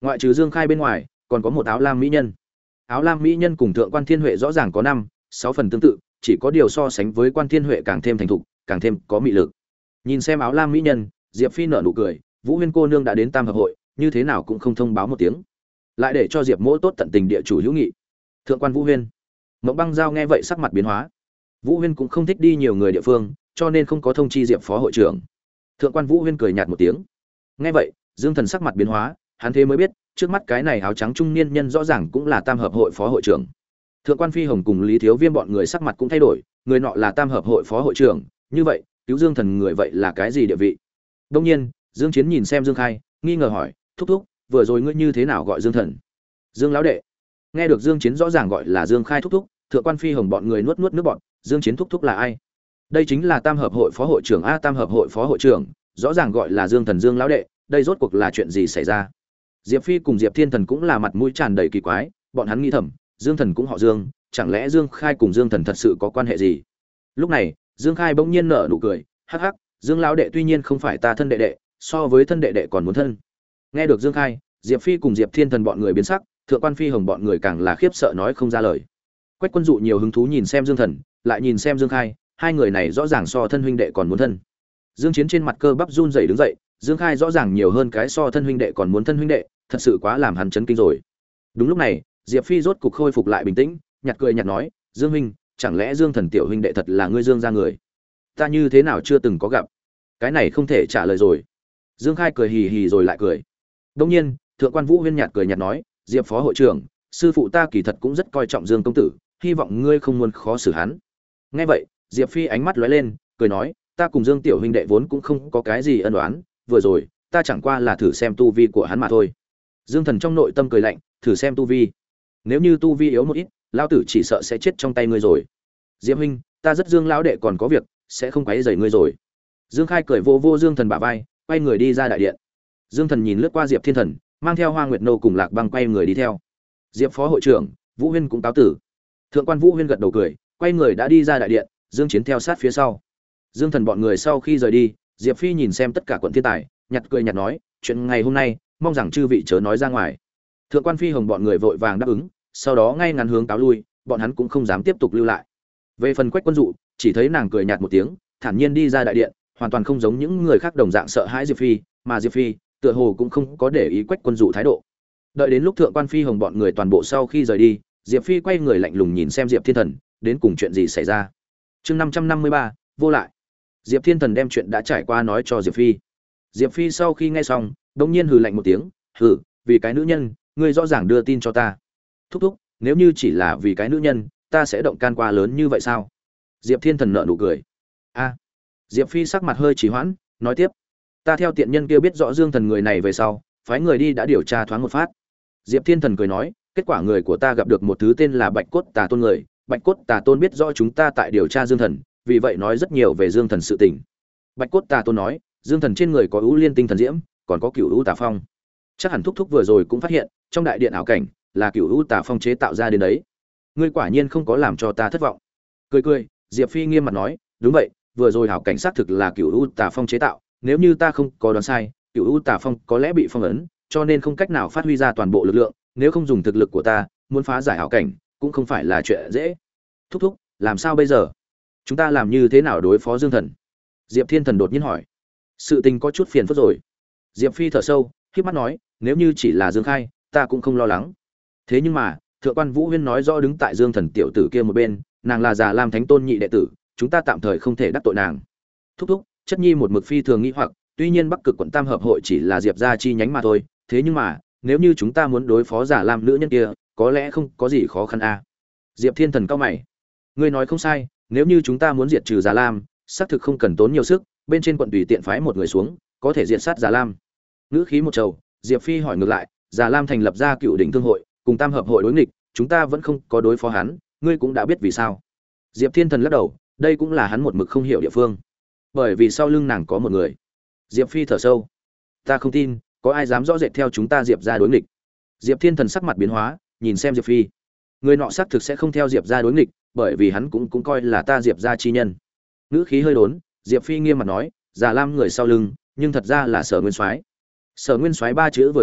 Ngoại trừ Dương Khai bên ngoài, còn có một áo lam mỹ nhân. Áo lam mỹ nhân cùng thượng quan Thiên Huệ rõ ràng có năm, sáu phần tương tự, chỉ có điều so sánh với quan Thiên Huệ càng thêm thành thục, càng thêm có mị lực. Nhìn xem áo lam mỹ nhân, Diệp Phi nở nụ cười, Vũ Huyên cô nương đã đến Tam hợp hội, như thế nào cũng không thông báo một tiếng, lại để cho Diệp Mỗ tốt tận tình địa chủ hữu nghị. Thượng quan Vũ Huyên. Mộng Băng Giao nghe vậy sắc mặt biến hóa. Vũ Huyên cũng không thích đi nhiều người địa phương, cho nên không có thông chi Diệp phó hội trưởng. Thượng quan Vũ Huyên cười nhạt một tiếng. Nghe vậy, Dương Thần sắc mặt biến hóa, hắn thế mới biết, trước mắt cái này áo trắng trung niên nhân rõ ràng cũng là Tam hợp hội phó hội trưởng. Thượng quan Phi Hồng cùng Lý Thiếu Viêm bọn người sắc mặt cũng thay đổi, người nọ là Tam hợp hội phó hội trưởng, như vậy, cứu Dương Thần người vậy là cái gì địa vị? Đương nhiên, Dương Chiến nhìn xem Dương Khai, nghi ngờ hỏi, thúc thúc, vừa rồi ngươi như thế nào gọi Dương Thần? Dương lão đệ. Nghe được Dương Chiến rõ ràng gọi là Dương Khai thúc thúc, Thượng quan Phi Hồng bọn người nuốt nuốt nước bọt, Dương Chiến thúc thúc là ai? Đây chính là Tam hợp hội phó hội trưởng a, Tam hợp hội phó hội trưởng, rõ ràng gọi là Dương Thần Dương lão đệ, đây rốt cuộc là chuyện gì xảy ra? Diệp Phi cùng Diệp Thiên Thần cũng là mặt mũi tràn đầy kỳ quái, bọn hắn nghĩ thầm, Dương Thần cũng họ Dương, chẳng lẽ Dương Khai cùng Dương Thần thật sự có quan hệ gì? Lúc này, Dương Khai bỗng nhiên nở nụ cười, hắc hắc, Dương lão đệ tuy nhiên không phải ta thân đệ đệ, so với thân đệ đệ còn muốn thân. Nghe được Dương Khai, Diệp Phi cùng Diệp Thiên Thần bọn người biến sắc, Thượng quan Phi Hồng bọn người càng là khiếp sợ nói không ra lời. Quách Quân Dụ nhiều hứng thú nhìn xem Dương Thần, lại nhìn xem Dương Khai, hai người này rõ ràng so thân huynh đệ còn muốn thân. Dương Chiến trên mặt cơ bắp run rẩy đứng dậy, Dương Khai rõ ràng nhiều hơn cái so thân huynh đệ còn muốn thân huynh đệ, thật sự quá làm hắn chấn kinh rồi. Đúng lúc này, Diệp Phi rốt cục khôi phục lại bình tĩnh, nhạt cười nhạt nói, Dương huynh, chẳng lẽ Dương Thần tiểu huynh đệ thật là ngươi Dương gia người? Ta như thế nào chưa từng có gặp? Cái này không thể trả lời rồi. Dương Khai cười hì hì rồi lại cười. Đương nhiên, Thượng quan Vũ Huyên nhạt cười nhạt nói, Diệp phó hội trưởng, sư phụ ta kỳ thật cũng rất coi trọng Dương công tử, hy vọng ngươi không muốn khó xử hắn. Nghe vậy, Diệp Phi ánh mắt lóe lên, cười nói, ta cùng Dương tiểu huynh đệ vốn cũng không có cái gì ân oán, vừa rồi, ta chẳng qua là thử xem tu vi của hắn mà thôi. Dương Thần trong nội tâm cười lạnh, thử xem tu vi. Nếu như tu vi yếu một ít, lão tử chỉ sợ sẽ chết trong tay ngươi rồi. Diệp huynh, ta rất Dương lão đệ còn có việc, sẽ không quấy rầy ngươi rồi. Dương Khai cười vô vô Dương Thần bả vai, quay người đi ra đại điện. Dương Thần nhìn lướt qua Diệp Thiên Thần, mang theo Hoa Nguyệt Nô cùng Lạc Băng quay người đi theo. Diệp phó hội trưởng, Vũ Huyên cũng cáo tử. Thượng quan Vũ Huyên gật đầu cười, quay người đã đi ra đại điện, Dương Chiến theo sát phía sau. Dương Thần bọn người sau khi rời đi, Diệp Phi nhìn xem tất cả quận thiên tài, nhặt cười nhặt nói, chuyện ngày hôm nay, mong rằng chư vị chớ nói ra ngoài. Thượng quan Phi Hồng bọn người vội vàng đáp ứng, sau đó ngay ngắn hướng cáo lui, bọn hắn cũng không dám tiếp tục lưu lại. Về phần Quách Quân Dụ, chỉ thấy nàng cười nhạt một tiếng, thản nhiên đi ra đại điện, hoàn toàn không giống những người khác đồng dạng sợ hãi Diệp Phi, mà Diệp Phi, tựa hồ cũng không có để ý Quách Quân Dụ thái độ. Đợi đến lúc Thượng quan Phi Hồng bọn người toàn bộ sau khi rời đi, Diệp Phi quay người lạnh lùng nhìn xem Diệp Thiên Thần, đến cùng chuyện gì xảy ra. Chương năm trăm năm mươi ba, vô lại. Diệp Thiên Thần đem chuyện đã trải qua nói cho Diệp Phi. Diệp Phi sau khi nghe xong, đống nhiên hừ lạnh một tiếng, "Hừ, vì cái nữ nhân, ngươi rõ ràng đưa tin cho ta." Thúc thúc, nếu như chỉ là vì cái nữ nhân, ta sẽ động can qua lớn như vậy sao? Diệp Thiên Thần nở nụ cười. A. Diệp Phi sắc mặt hơi trì hoãn, nói tiếp, "Ta theo tiện nhân kia biết rõ Dương Thần người này về sau, phái người đi đã điều tra thoáng một phát." Diệp Thiên Thần cười nói, "Kết quả người của ta gặp được một thứ tên là Bạch Cốt Tà Tôn người, Bạch Cốt Tà Tôn biết rõ chúng ta tại điều tra Dương Thần, vì vậy nói rất nhiều về Dương Thần sự tình." Bạch Cốt Tà Tôn nói, Dương Thần trên người có ưu liên tinh thần diễm, còn có cửu ưu tà phong. Chắc hẳn thúc thúc vừa rồi cũng phát hiện, trong đại điện ảo cảnh là cửu ưu tà phong chế tạo ra đến đấy. Ngươi quả nhiên không có làm cho ta thất vọng. Cười cười, Diệp Phi nghiêm mặt nói, "Đúng vậy, vừa rồi ảo cảnh xác thực là cửu ưu tà phong chế tạo, nếu như ta không có đoán sai, cửu ưu tà phong có lẽ bị phong ấn, cho nên không cách nào phát huy ra toàn bộ lực lượng, nếu không dùng thực lực của ta, muốn phá giải ảo cảnh cũng không phải là chuyện dễ." Thúc thúc, làm sao bây giờ? Chúng ta làm như thế nào đối phó Dương Thần? Diệp Thiên Thần đột nhiên hỏi. Sự tình có chút phiền phức rồi. Diệp Phi thở sâu, khép mắt nói, nếu như chỉ là Dương Khai, ta cũng không lo lắng. Thế nhưng mà, Thượng quan Vũ Huyên nói rõ đứng tại Dương Thần tiểu tử kia một bên, nàng là Già Lam Thánh Tôn nhị đệ tử, chúng ta tạm thời không thể đắc tội nàng. Thúc thúc, chất nhi một mực phi thường nghĩ hoặc, tuy nhiên Bắc Cực quận Tam hợp hội chỉ là Diệp gia chi nhánh mà thôi, thế nhưng mà, nếu như chúng ta muốn đối phó Già Lam nữ nhân kia, có lẽ không có gì khó khăn a. À. Diệp Thiên Thần cao mày. Ngươi nói không sai, nếu như chúng ta muốn diệt trừ Già Lam, xác thực không cần tốn nhiều sức, bên trên quận tùy tiện phái một người xuống, có thể diệt sát Già Lam. Ngữ khí một trầu, Diệp Phi hỏi ngược lại, Già Lam thành lập ra Cựu Đỉnh Thương hội, cùng Tam hợp hội đối nghịch, chúng ta vẫn không có đối phó hắn, ngươi cũng đã biết vì sao. Diệp Thiên Thần lắc đầu, đây cũng là hắn một mực không hiểu địa phương. Bởi vì sau lưng nàng có một người. Diệp Phi thở sâu, ta không tin, có ai dám rõ rệt theo chúng ta Diệp gia đối nghịch. Diệp Thiên Thần sắc mặt biến hóa, nhìn xem Diệp Phi. Người nọ xác thực sẽ không theo Diệp gia đối nghịch, bởi vì hắn cũng cũng coi là ta Diệp gia chi nhân. Ngữ khí hơi đốn, Diệp Phi nghiêm mặt nói, Già Lam người sau lưng, nhưng thật ra là Sở Nguyên Soái. Sở Nguyên Soái ba chữ vừa ra,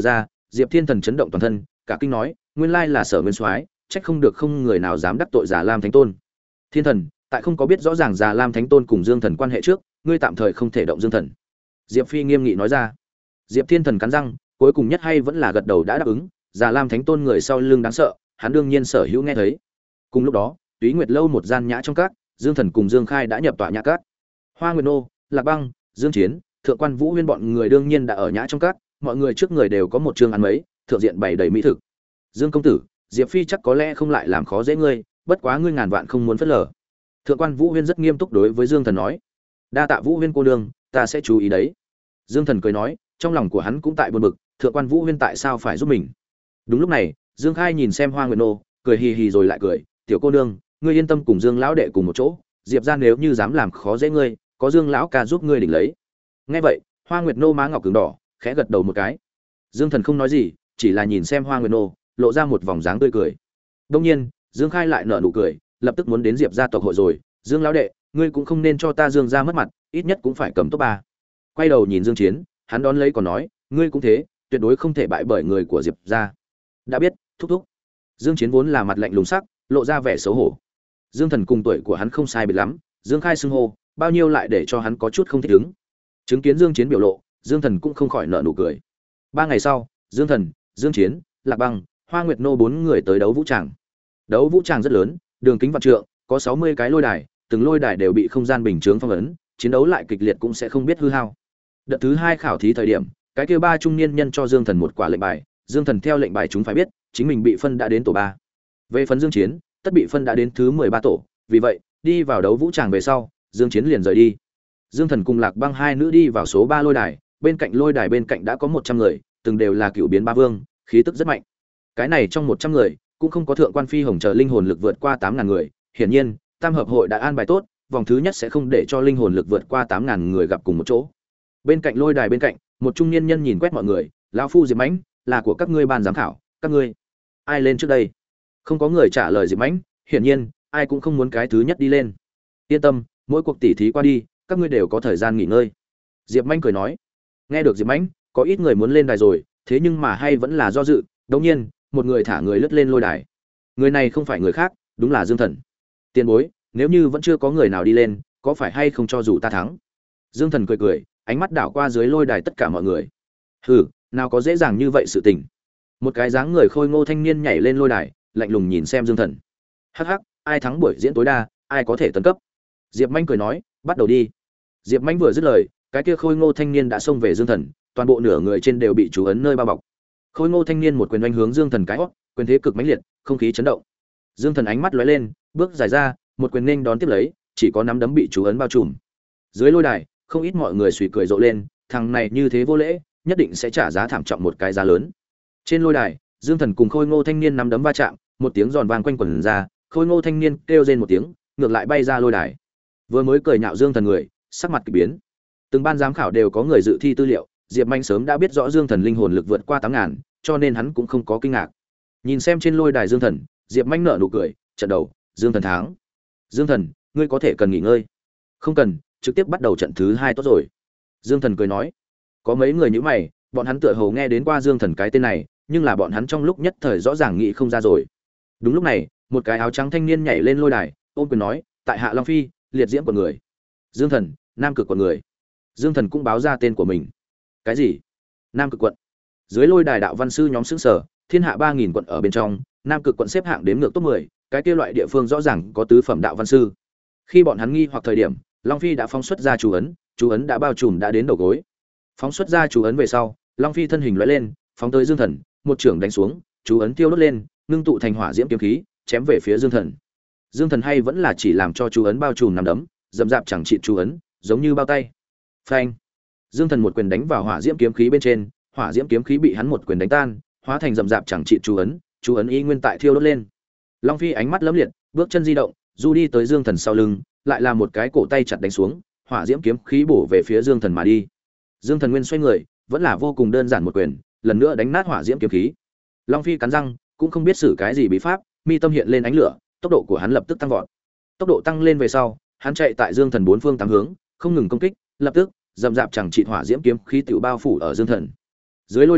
Diệp Thiên Thần chấn động toàn thân, cả kinh nói, nguyên lai là Sở Nguyên Soái, trách không được không người nào dám đắc tội Già Lam Thánh Tôn. Thiên Thần, tại không có biết rõ ràng Già Lam Thánh Tôn cùng Dương Thần quan hệ trước, ngươi tạm thời không thể động Dương Thần. Diệp Phi nghiêm nghị nói ra. Diệp Thiên Thần cắn răng, cuối cùng nhất hay vẫn là gật đầu đã đáp ứng, Già Lam Thánh Tôn người sau lưng đáng sợ, hắn đương nhiên sở hữu nghe thấy. Cùng lúc đó, Túy Nguyệt lâu một gian nhã trong các, Dương Thần cùng Dương Khai đã nhập tọa nhã các. Hoa Nguyệt Nô, Lạc Băng, Dương Chiến, Thượng quan Vũ Huyên bọn người đương nhiên đã ở nhã trong các, mọi người trước người đều có một trường ăn mấy, thượng diện bày đầy mỹ thực. Dương công tử, Diệp Phi chắc có lẽ không lại làm khó dễ ngươi, bất quá ngươi ngàn vạn không muốn phớt lờ. Thượng quan Vũ Huyên rất nghiêm túc đối với Dương Thần nói. Đa tạ Vũ Huyên cô đương, ta sẽ chú ý đấy. Dương Thần cười nói, trong lòng của hắn cũng tại buồn bực, Thượng quan Vũ Huyên tại sao phải giúp mình. Đúng lúc này, Dương Khai nhìn xem Hoa Nguyệt Nô, cười hì hì rồi lại cười, tiểu cô nương, ngươi yên tâm cùng Dương lão đệ cùng một chỗ, Diệp gia nếu như dám làm khó dễ ngươi, có Dương lão ca giúp ngươi đỉnh lấy. Nghe vậy, Hoa Nguyệt Nô má ngọc cứng đỏ, khẽ gật đầu một cái. Dương Thần không nói gì, chỉ là nhìn xem Hoa Nguyệt Nô, lộ ra một vòng dáng tươi cười. Đương nhiên, Dương Khai lại nở nụ cười, lập tức muốn đến Diệp gia tộc hội rồi, Dương lão đệ, ngươi cũng không nên cho ta Dương gia mất mặt, ít nhất cũng phải cầm top ba. Quay đầu nhìn Dương Chiến, hắn đón lấy còn nói, ngươi cũng thế, tuyệt đối không thể bại bởi người của Diệp gia. Đã biết, thúc thúc. Dương Chiến vốn là mặt lạnh lùng sắc, lộ ra vẻ xấu hổ. Dương Thần cùng tuổi của hắn không sai biệt lắm, Dương Khai xưng hô, bao nhiêu lại để cho hắn có chút không thích ứng. Chứng kiến Dương Chiến biểu lộ, Dương Thần cũng không khỏi nở nụ cười. Ba ngày sau, Dương Thần, Dương Chiến, Lạc Băng, Hoa Nguyệt Nô bốn người tới đấu vũ tràng. Đấu vũ tràng rất lớn, đường kính vạn trượng, có sáu mươi cái lôi đài, từng lôi đài đều bị không gian bình chướng phong ấn, chiến đấu lại kịch liệt cũng sẽ không biết hư hao. Đợt thứ hai khảo thí thời điểm, cái kia ba trung niên nhân cho Dương Thần một quả lệnh bài, Dương Thần theo lệnh bài chúng phải biết, chính mình bị phân đã đến tổ ba. Về phần Dương Chiến, tất bị phân đã đến thứ mười ba tổ, vì vậy, đi vào đấu vũ tràng về sau, Dương Chiến liền rời đi. Dương Thần cùng Lạc Băng hai nữ đi vào số ba lôi đài, bên cạnh lôi đài bên cạnh đã có một trăm người, từng đều là cựu biến ba vương, khí tức rất mạnh. Cái này trong một trăm người, cũng không có thượng quan Phi Hồng chờ linh hồn lực vượt qua tám ngàn người, hiển nhiên, Tam hợp hội đã an bài tốt, vòng thứ nhất sẽ không để cho linh hồn lực vượt qua tám ngàn người gặp cùng một chỗ. Bên cạnh lôi đài bên cạnh, một trung niên nhân nhìn quét mọi người, lão phu Diệp Mãnh, là của các ngươi ban giám khảo, các ngươi ai lên trước đây? Không có người trả lời Diệp Mãnh, hiển nhiên, ai cũng không muốn cái thứ nhất đi lên. Yên tâm, mỗi cuộc tỉ thí qua đi, các ngươi đều có thời gian nghỉ ngơi. Diệp Mãnh cười nói. Nghe được Diệp Mãnh, có ít người muốn lên đài rồi, thế nhưng mà hay vẫn là do dự. Đột nhiên, một người thả người lướt lên lôi đài. Người này không phải người khác, đúng là Dương Thần. Tiền bối, nếu như vẫn chưa có người nào đi lên, có phải hay không cho dù ta thắng? Dương Thần cười cười, ánh mắt đảo qua dưới lôi đài tất cả mọi người. Hừ, nào có dễ dàng như vậy sự tình. Một cái dáng người khôi ngô thanh niên nhảy lên lôi đài, lạnh lùng nhìn xem Dương Thần. Hắc hắc, ai thắng buổi diễn tối đa, ai có thể tấn cấp. Diệp Manh cười nói, bắt đầu đi. Diệp Manh vừa dứt lời, cái kia khôi ngô thanh niên đã xông về Dương Thần, toàn bộ nửa người trên đều bị chú ấn nơi bao bọc. Khôi ngô thanh niên một quyền đánh hướng Dương Thần cái hót, quyền thế cực mãnh liệt, không khí chấn động. Dương Thần ánh mắt lóe lên, bước dài ra, một quyền nên đón tiếp lấy, chỉ có nắm đấm bị chú ấn bao trùm. Dưới lôi đài, không ít mọi người suy cười rộ lên, thằng này như thế vô lễ, nhất định sẽ trả giá thảm trọng một cái giá lớn. Trên lôi đài, Dương Thần cùng khôi ngô thanh niên nắm đấm va chạm, một tiếng giòn vang quanh quẩn ra, khôi ngô thanh niên kêu rên một tiếng, ngược lại bay ra lôi đài. Vừa mới cười nhạo Dương Thần người, sắc mặt kỳ biến. Từng ban giám khảo đều có người dự thi tư liệu, Diệp Manh sớm đã biết rõ Dương Thần linh hồn lực vượt qua tám ngàn, cho nên hắn cũng không có kinh ngạc. Nhìn xem trên lôi đài Dương Thần, Diệp Manh nở nụ cười, trận đầu, Dương Thần thắng. Dương Thần, ngươi có thể cần nghỉ ngơi. Không cần, trực tiếp bắt đầu trận thứ hai tốt rồi. Dương Thần cười nói. Có mấy người như mày, bọn hắn tựa hồ nghe đến qua Dương Thần cái tên này, nhưng là bọn hắn trong lúc nhất thời rõ ràng nghĩ không ra rồi. Đúng lúc này, một cái áo trắng thanh niên nhảy lên lôi đài, ôm quyền nói, tại hạ Long Phi, liệt diễm của người. Dương Thần, Nam Cực quận người. Dương Thần cũng báo ra tên của mình. Cái gì? Nam Cực quận? Dưới lôi đài đạo văn sư nhóm xứng sở, thiên hạ ba nghìn quận ở bên trong, Nam Cực quận xếp hạng đếm ngược top mười, cái kia loại địa phương rõ ràng có tứ phẩm đạo văn sư. Khi bọn hắn nghi hoặc thời điểm, Long Phi đã phóng xuất ra chú ấn, chú ấn đã bao trùm đã đến đầu gối. Phóng xuất ra chú ấn về sau, Long Phi thân hình lóe lên, phóng tới Dương Thần, một trưởng đánh xuống, chú ấn tiêu đốt lên, ngưng tụ thành hỏa diễm kiếm khí, chém về phía Dương Thần. Dương Thần hay vẫn là chỉ làm cho chú ấn bao trùm nằm đấm, dậm dạp chẳng trị chú ấn, giống như bao tay. Phanh! Dương Thần một quyền đánh vào hỏa diễm kiếm khí bên trên, hỏa diễm kiếm khí bị hắn một quyền đánh tan, hóa thành dậm dạp chẳng trị chú ấn, chú ấn y nguyên tại thiêu đốt lên. Long Phi ánh mắt lấm liệt, bước chân di động, du đi tới Dương Thần sau lưng, lại là một cái cổ tay chặt đánh xuống, hỏa diễm kiếm khí bổ về phía Dương Thần mà đi. Dương Thần nguyên xoay người, vẫn là vô cùng đơn giản một quyền, lần nữa đánh nát hỏa diễm kiếm khí. Long Phi cắn răng, cũng không biết sử cái gì bí pháp, mi tâm hiện lên ánh lửa, tốc độ của hắn lập tức tăng vọt. Tốc độ tăng lên về sau, hắn chạy tại Dương Thần bốn phương tám hướng, không ngừng công kích, lập tức, dầm dạp chẳng trị hỏa diễm kiếm khí tiểu bao phủ ở Dương Thần. Dưới lôi đài,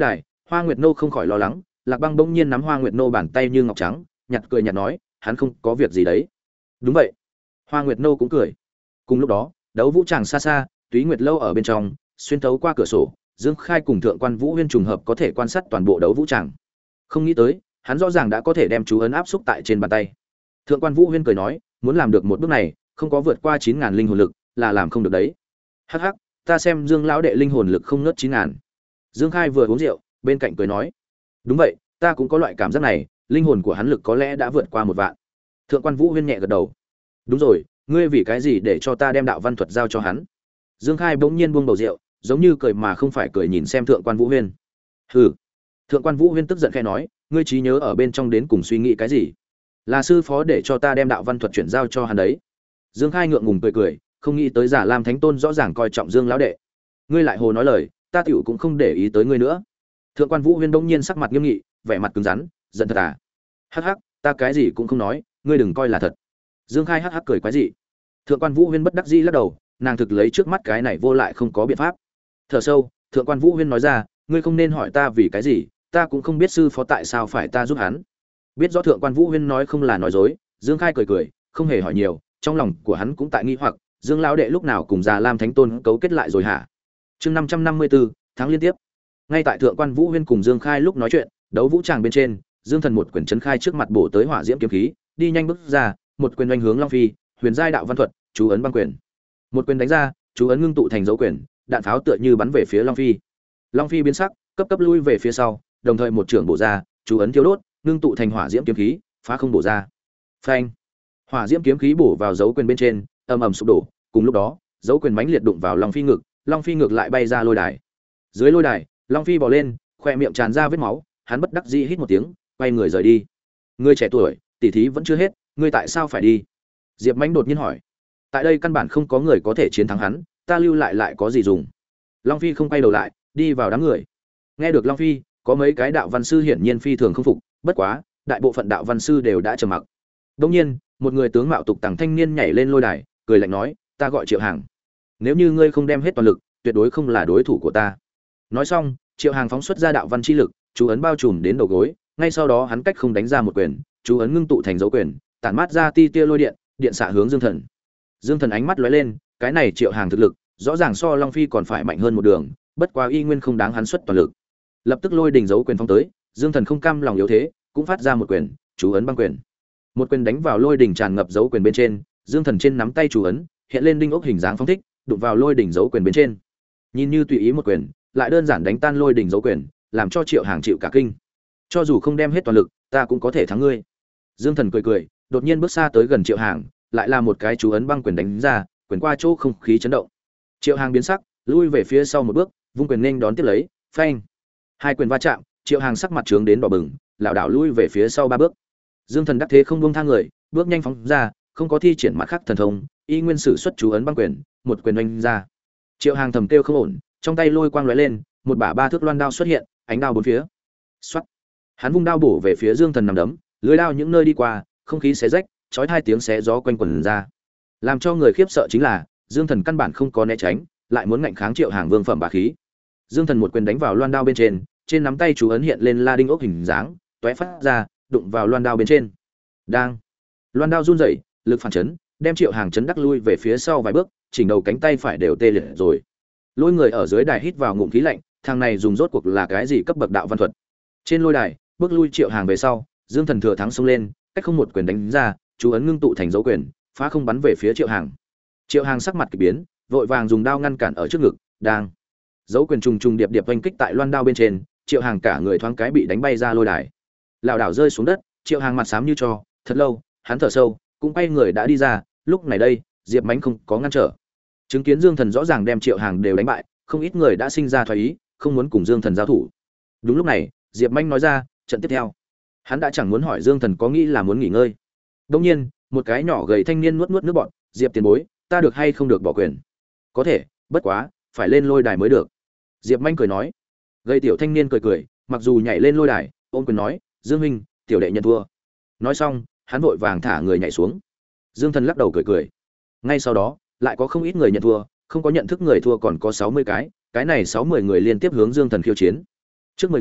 Hoa Nguyệt Nô không khỏi lo lắng, Lạc Băng bỗng nhiên nắm Hoa Nguyệt Nô bàn tay như ngọc trắng, nhặt cười nhạt nói, hắn không có việc gì đấy. Đúng vậy. Hoa Nguyệt Nô cũng cười. Cùng lúc đó, đấu vũ tràng xa xa, Túy Nguyệt lâu ở bên trong, xuyên thấu qua cửa sổ, Dương Khai cùng Thượng quan Vũ Huyên trùng hợp có thể quan sát toàn bộ đấu vũ tràng. Không nghĩ tới, hắn rõ ràng đã có thể đem chú ấn áp xúc tại trên bàn tay. Thượng quan Vũ Huyên cười nói, muốn làm được một bước này, không có vượt qua chín ngàn linh hồn lực, là làm không được đấy. Hắc hắc, ta xem Dương lão đệ linh hồn lực không ngớt chín ngàn. Dương Khai vừa uống rượu, bên cạnh cười nói, đúng vậy, ta cũng có loại cảm giác này, linh hồn của hắn lực có lẽ đã vượt qua một vạn. Thượng quan Vũ Huyên nhẹ gật đầu. Đúng rồi, ngươi vì cái gì để cho ta đem đạo văn thuật giao cho hắn? Dương Khai bỗng nhiên buông bầu rượu, giống như cười mà không phải cười nhìn xem Thượng quan Vũ Huyên. Hừ. Thượng quan Vũ Huyên tức giận khẽ nói, ngươi trí nhớ ở bên trong đến cùng suy nghĩ cái gì? Là sư phó để cho ta đem đạo văn thuật chuyển giao cho hắn đấy. Dương Khai ngượng ngùng cười cười, không nghĩ tới Giả Lam Thánh Tôn rõ ràng coi trọng Dương lão đệ. Ngươi lại hồ nói lời, ta tiểu cũng không để ý tới ngươi nữa. Thượng quan Vũ Huyên bỗng nhiên sắc mặt nghiêm nghị, vẻ mặt cứng rắn, giận thật à? Hắc hắc, ta cái gì cũng không nói, ngươi đừng coi là thật. Dương Khai hắc hắc cười quái dị. Thượng quan Vũ Huyên bất đắc dĩ lắc đầu, nàng thực lấy trước mắt cái này vô lại không có biện pháp. Thở sâu, Thượng quan Vũ Huyên nói ra, ngươi không nên hỏi ta vì cái gì, ta cũng không biết sư phó tại sao phải ta giúp hắn. Biết rõ Thượng quan Vũ Huyên nói không là nói dối, Dương Khai cười cười, không hề hỏi nhiều, trong lòng của hắn cũng tại nghi hoặc, Dương lão đệ lúc nào cùng Già Lam Thánh Tôn cấu kết lại rồi hả? Chương năm trăm năm mươi tư, tháng liên tiếp. Ngay tại Thượng quan Vũ Huyên cùng Dương Khai lúc nói chuyện, đấu vũ tràng bên trên, Dương Thần một quyền chấn khai trước mặt bổ tới hỏa diễm kiếm khí, đi nhanh bước ra, một quyền đánh hướng Long Phi, huyền giai đạo văn thuật, chú ấn băng quyền. Một quyền đánh ra, chú ấn ngưng tụ thành dấu quyền, đạn pháo tựa như bắn về phía Long Phi. Long Phi biến sắc, cấp cấp lui về phía sau, đồng thời một trường bổ ra, chú ấn thiêu đốt, ngưng tụ thành hỏa diễm kiếm khí, phá không bổ ra. Phanh! Hỏa diễm kiếm khí bổ vào dấu quyền bên trên, ầm ầm sụp đổ, cùng lúc đó, dấu quyền mãnh liệt đụng vào Long Phi ngực, Long Phi ngược lại bay ra lôi đài. Dưới lôi đài, Long Phi bò lên, khoe miệng tràn ra vết máu, hắn bất đắc dĩ hít một tiếng, quay người rời đi. Ngươi trẻ tuổi, tỷ thí vẫn chưa hết, ngươi tại sao phải đi? Diệp Mãnh đột nhiên hỏi. Tại đây căn bản không có người có thể chiến thắng hắn, ta lưu lại lại có gì dùng? Long Phi không quay đầu lại, đi vào đám người. Nghe được Long Phi, có mấy cái đạo văn sư hiển nhiên phi thường không phục, bất quá, đại bộ phận đạo văn sư đều đã trầm mặc. Đương nhiên, một người tướng mạo tục tằng thanh niên nhảy lên lôi đài, cười lạnh nói, ta gọi Triệu Hàng. Nếu như ngươi không đem hết toàn lực, tuyệt đối không là đối thủ của ta. Nói xong, Triệu Hàng phóng xuất ra đạo văn chi lực, chú ấn bao trùm đến đầu gối, ngay sau đó hắn cách không đánh ra một quyền, chú ấn ngưng tụ thành dấu quyền, tản mát ra ti tia lôi điện, điện xạ hướng Dương Thần. Dương Thần ánh mắt lóe lên, cái này Triệu Hàng thực lực, rõ ràng so Long Phi còn phải mạnh hơn một đường, bất quá y nguyên không đáng hắn xuất toàn lực. Lập tức lôi đỉnh dấu quyền phóng tới, Dương Thần không cam lòng yếu thế, cũng phát ra một quyền, chú ấn băng quyền. Một quyền đánh vào lôi đỉnh tràn ngập dấu quyền bên trên, Dương Thần trên nắm tay chú ấn, hiện lên đinh ốc hình dáng phóng thích, đụng vào lôi đỉnh dấu quyền bên trên. Nhìn như tùy ý một quyền, lại đơn giản đánh tan lôi đỉnh dấu quyền, làm cho Triệu Hàng chịu cả kinh. Cho dù không đem hết toàn lực, ta cũng có thể thắng ngươi. Dương Thần cười cười, đột nhiên bước xa tới gần Triệu Hàng, lại là một cái chú ấn băng quyền đánh ra, quyền qua chỗ không khí chấn động. Triệu Hàng biến sắc, lui về phía sau một bước, vung quyền nên đón tiếp lấy, phanh. Hai quyền va chạm, Triệu Hàng sắc mặt trướng đến đỏ bừng, lảo đảo lui về phía sau ba bước. Dương Thần đắc thế không buông tha người, bước nhanh phóng ra, không có thi triển mặt khác thần thông, y nguyên sử xuất chú ấn băng quyền, một quyền đánh ra. Triệu Hàng thầm kêu không ổn, trong tay lôi quang lóe lên, một bả ba thước loan đao xuất hiện, ánh đao bốn phía. Soát. Hắn vung đao bổ về phía Dương Thần nằm đấm, lưỡi đao những nơi đi qua, không khí xé rách, chói hai tiếng xé gió quanh quẩn ra. Làm cho người khiếp sợ chính là, Dương Thần căn bản không có né tránh, lại muốn ngạnh kháng Triệu Hàng vương phẩm bá khí. Dương Thần một quyền đánh vào loan đao bên trên, trên nắm tay chú ấn hiện lên la đinh ốc hình dáng, tóe phát ra, đụng vào loan đao bên trên. Đang. Loan đao run rẩy, lực phản chấn, đem Triệu Hàng chấn đắc lui về phía sau vài bước, chỉnh đầu cánh tay phải đều tê liệt rồi. Lôi người ở dưới đài hít vào ngụm khí lạnh, thằng này dùng rốt cuộc là cái gì cấp bậc đạo văn thuật? Trên lôi đài, bước lui Triệu Hàng về sau, Dương Thần thừa thắng xông lên, cách không một quyền đánh ra, chú ấn ngưng tụ thành dấu quyền, phá không bắn về phía Triệu Hàng. Triệu Hàng sắc mặt kỳ biến, vội vàng dùng đao ngăn cản ở trước ngực, đang. Dấu quyền trùng trùng điệp điệp vành kích tại loan đao bên trên, Triệu Hàng cả người thoáng cái bị đánh bay ra lôi đài. Lảo đảo rơi xuống đất, Triệu Hàng mặt xám như tro, thật lâu, hắn thở sâu, cũng quay người đã đi ra, lúc này đây, Diệp Mánh không có ngăn trở. Chứng kiến Dương Thần rõ ràng đem Triệu Hàng đều đánh bại, không ít người đã sinh ra thoái ý, không muốn cùng Dương Thần giao thủ. Đúng lúc này, Diệp Mánh nói ra, trận tiếp theo. Hắn đã chẳng muốn hỏi Dương Thần có nghĩ là muốn nghỉ ngơi. Đương nhiên, một cái nhỏ gầy thanh niên nuốt nuốt nước bọt, Diệp tiền bối, ta được hay không được bỏ quyền? Có thể, bất quá, phải lên lôi đài mới được. Diệp Manh cười nói. Gầy tiểu thanh niên cười cười, mặc dù nhảy lên lôi đài, ôm quyền nói, Dương huynh, tiểu đệ nhận thua. Nói xong, hắn vội vàng thả người nhảy xuống. Dương Thần lắc đầu cười cười. Ngay sau đó, lại có không ít người nhận thua, không có nhận thức người thua còn có sáu mươi cái, cái này sáu mươi người liên tiếp hướng Dương Thần khiêu chiến. Trước mười người,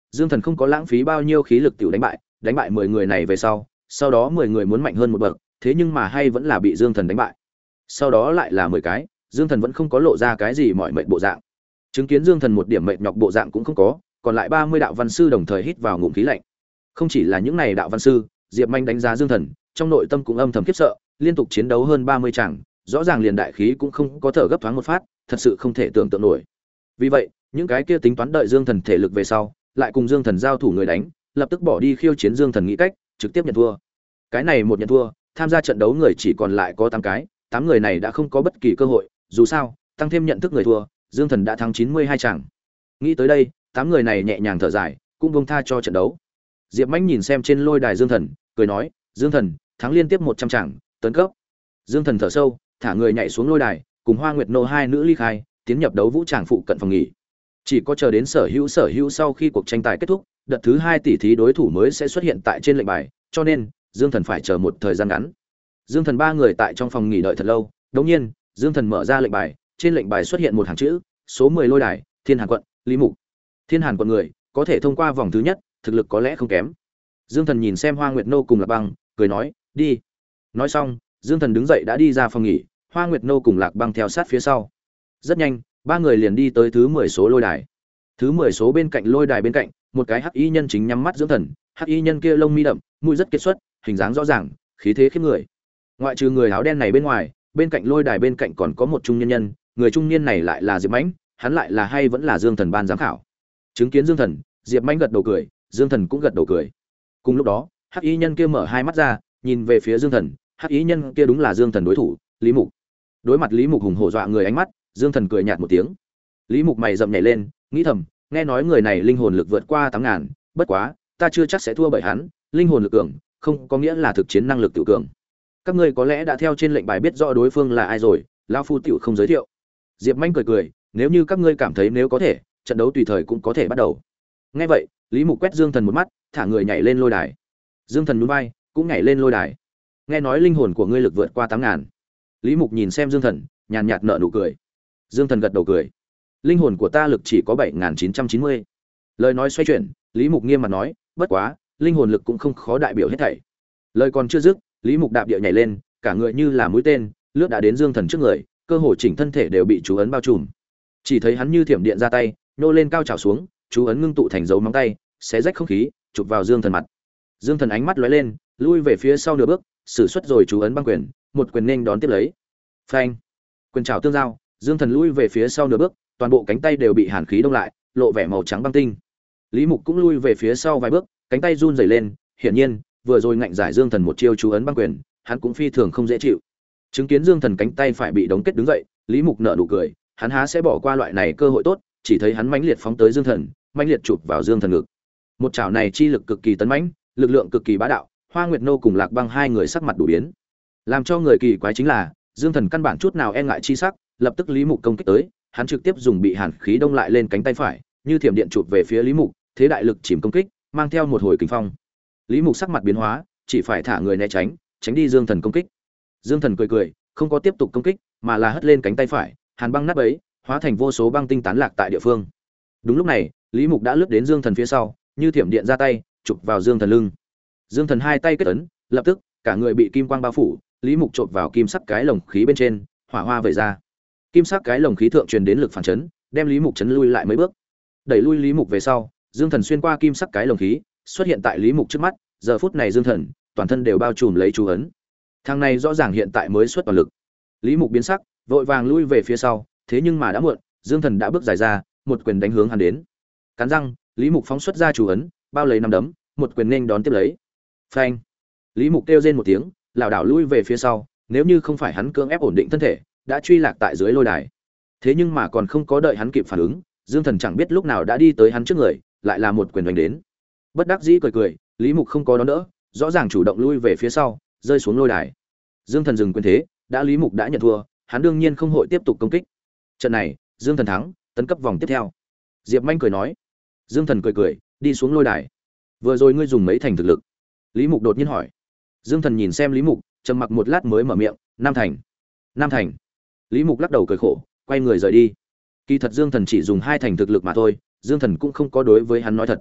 Dương Thần không có lãng phí bao nhiêu khí lực tiểu đánh bại, đánh bại mười người này về sau, sau đó mười người muốn mạnh hơn một bậc, thế nhưng mà hay vẫn là bị Dương Thần đánh bại. Sau đó lại là mười cái, Dương Thần vẫn không có lộ ra cái gì mọi mệt bộ dạng. Chứng kiến Dương Thần một điểm mệt nhọc bộ dạng cũng không có, còn lại ba mươi đạo văn sư đồng thời hít vào ngụm khí lạnh. Không chỉ là những này đạo văn sư, Diệp Manh đánh giá Dương Thần, trong nội tâm cũng âm thầm khiếp sợ, liên tục chiến đấu hơn ba mươi tràng, rõ ràng liền đại khí cũng không có thở gấp thoáng một phát, thật sự không thể tưởng tượng nổi. Vì vậy, những cái kia tính toán đợi Dương Thần thể lực về sau, lại cùng Dương Thần giao thủ người đánh, lập tức bỏ đi khiêu chiến Dương Thần nghĩ cách, trực tiếp nhận thua. Cái này một nhận thua, tham gia trận đấu người chỉ còn lại có tám cái, tám người này đã không có bất kỳ cơ hội, dù sao, tăng thêm nhận thức người thua, Dương Thần đã thắng chín mươi hai tràng. Nghĩ tới đây, tám người này nhẹ nhàng thở dài, cũng buông tha cho trận đấu. Diệp Mãnh nhìn xem trên lôi đài Dương Thần, cười nói, "Dương Thần, thắng liên tiếp một trăm tràng, tấn cấp." Dương Thần thở sâu, thả người nhảy xuống lôi đài, cùng Hoa Nguyệt Nô hai nữ ly khai, tiến nhập đấu vũ tràng phụ cận phòng nghỉ. Chỉ có chờ đến sở hữu sở hữu sau khi cuộc tranh tài kết thúc, đợt thứ hai tỷ thí đối thủ mới sẽ xuất hiện tại trên lệnh bài, cho nên Dương Thần phải chờ một thời gian ngắn. Dương Thần ba người tại trong phòng nghỉ đợi thật lâu, đột nhiên, Dương Thần mở ra lệnh bài, trên lệnh bài xuất hiện một hàng chữ, số mười lôi đài, Thiên Hàn quận, Lý Mục. Thiên Hàn quận người, có thể thông qua vòng thứ nhất, thực lực có lẽ không kém. Dương Thần nhìn xem Hoa Nguyệt Nô cùng Lạc Băng, cười nói, "Đi." Nói xong, Dương Thần đứng dậy đã đi ra phòng nghỉ, Hoa Nguyệt Nô cùng Lạc Băng theo sát phía sau. Rất nhanh, ba người liền đi tới thứ mười số lôi đài. Thứ mười số bên cạnh lôi đài bên cạnh, một cái hắc y nhân chính nhắm mắt dưỡng thần, hắc y nhân kia lông mi đậm, mũi rất kết xuất, hình dáng rõ ràng, khí thế khiếp người. Ngoại trừ người áo đen này bên ngoài, bên cạnh lôi đài bên cạnh còn có một trung nhân nhân, người trung niên này lại là Diệp Mãnh, hắn lại là hay vẫn là Dương Thần ban giám khảo. Chứng kiến Dương Thần, Diệp Mãnh gật đầu cười, Dương Thần cũng gật đầu cười. Cùng lúc đó, hắc y nhân kia mở hai mắt ra, nhìn về phía Dương Thần, hắc y nhân kia đúng là Dương Thần đối thủ, Lý Mục. Đối mặt Lý Mục hùng hổ dọa người ánh mắt, Dương Thần cười nhạt một tiếng. Lý Mục mày rậm nhảy lên, nghĩ thầm, nghe nói người này linh hồn lực vượt qua tám ngàn, bất quá, ta chưa chắc sẽ thua bởi hắn, linh hồn lực cường, không có nghĩa là thực chiến năng lực tự cường. Các ngươi có lẽ đã theo trên lệnh bài biết rõ đối phương là ai rồi, lão phu tiểu không giới thiệu. Diệp Manh cười cười, nếu như các ngươi cảm thấy nếu có thể, trận đấu tùy thời cũng có thể bắt đầu. Nghe vậy, Lý Mục quét Dương Thần một mắt, thả người nhảy lên lôi đài. Dương Thần nhún vai, cũng nhảy lên lôi đài. Nghe nói linh hồn của ngươi lực vượt qua tám ngàn. Lý Mục nhìn xem Dương Thần, nhàn nhạt nở nụ cười. Dương Thần gật đầu cười. Linh hồn của ta lực chỉ có bảy nghìn chín trăm chín mươi. Lời nói xoay chuyển, Lý Mục nghiêm mặt nói, bất quá, linh hồn lực cũng không khó đại biểu hết thảy. Lời còn chưa dứt, Lý Mục đạp địa nhảy lên, cả người như là mũi tên, lướt đã đến Dương Thần trước người, cơ hồ chỉnh thân thể đều bị chú ấn bao trùm. Chỉ thấy hắn như thiểm điện ra tay, nô lên cao trào xuống, chú ấn ngưng tụ thành dấu móng tay, xé rách không khí, chụp vào Dương Thần mặt. Dương Thần ánh mắt lóe lên, lui về phía sau nửa bước, sử xuất rồi chú ấn băng quyền, một quyền nên đón tiếp lấy. Phanh! Quyền trảo tương giao, Dương Thần lui về phía sau nửa bước, toàn bộ cánh tay đều bị hàn khí đông lại, lộ vẻ màu trắng băng tinh. Lý Mục cũng lui về phía sau vài bước, cánh tay run rẩy lên, hiển nhiên, vừa rồi ngạnh giải Dương Thần một chiêu chú ấn băng quyền, hắn cũng phi thường không dễ chịu. Chứng kiến Dương Thần cánh tay phải bị đóng kết đứng dậy, Lý Mục nở nụ cười, hắn há sẽ bỏ qua loại này cơ hội tốt, chỉ thấy hắn mãnh liệt phóng tới Dương Thần, mãnh liệt chụp vào Dương Thần ngực. Một chảo này chi lực cực kỳ tấn mãnh, lực lượng cực kỳ bá đạo, Hoa Nguyệt Nô cùng Lạc Băng hai người sắc mặt đủ biến. Làm cho người kỳ quái chính là, Dương Thần căn bản chút nào e ngại chi sắc, lập tức Lý Mục công kích tới, hắn trực tiếp dùng bị hàn khí đông lại lên cánh tay phải, như thiểm điện chụp về phía Lý Mục, thế đại lực chìm công kích, mang theo một hồi kình phong. Lý Mục sắc mặt biến hóa, chỉ phải thả người né tránh, tránh đi Dương Thần công kích. Dương Thần cười cười, không có tiếp tục công kích, mà là hất lên cánh tay phải, hàn băng nát bấy, hóa thành vô số băng tinh tán lạc tại địa phương. Đúng lúc này, Lý Mục đã lướt đến Dương Thần phía sau, như thiểm điện ra tay, chụp vào Dương Thần lưng. Dương Thần hai tay kết ấn, lập tức, cả người bị kim quang bao phủ, Lý Mục chộp vào kim sắc cái lồng khí bên trên, hỏa hoa vẩy ra. Kim sắc cái lồng khí thượng truyền đến lực phản chấn, đem Lý Mục chấn lui lại mấy bước. Đẩy lui Lý Mục về sau, Dương Thần xuyên qua kim sắc cái lồng khí, xuất hiện tại Lý Mục trước mắt, giờ phút này Dương Thần, toàn thân đều bao trùm lấy chú ấn. Thằng này rõ ràng hiện tại mới xuất toàn lực. Lý Mục biến sắc, vội vàng lui về phía sau, thế nhưng mà đã muộn, Dương Thần đã bước dài ra, một quyền đánh hướng hắn đến. Cắn răng, Lý Mục phóng xuất ra chú ấn, bao lấy năm đấm, một quyền nên đón tiếp lấy. Phanh! Lý Mục kêu rên một tiếng, lảo đảo lui về phía sau, nếu như không phải hắn cưỡng ép ổn định thân thể, đã truy lạc tại dưới lôi đài. Thế nhưng mà còn không có đợi hắn kịp phản ứng, Dương Thần chẳng biết lúc nào đã đi tới hắn trước người, lại là một quyền đánh đến. Bất đắc dĩ cười cười, Lý Mục không có đón đỡ, rõ ràng chủ động lui về phía sau, rơi xuống lôi đài. Dương Thần dừng quyền thế, đã Lý Mục đã nhận thua, hắn đương nhiên không hội tiếp tục công kích. Trận này, Dương Thần thắng, tấn cấp vòng tiếp theo. Diệp Manh cười nói. Dương Thần cười cười, đi xuống lôi đài. Vừa rồi ngươi dùng mấy thành thực lực? Lý Mục đột nhiên hỏi. Dương Thần nhìn xem Lý Mục, trầm mặc một lát mới mở miệng, năm thành. Năm thành. Lý Mục lắc đầu cười khổ, quay người rời đi. Kỳ thật Dương Thần chỉ dùng hai thành thực lực mà thôi, Dương Thần cũng không có đối với hắn nói thật.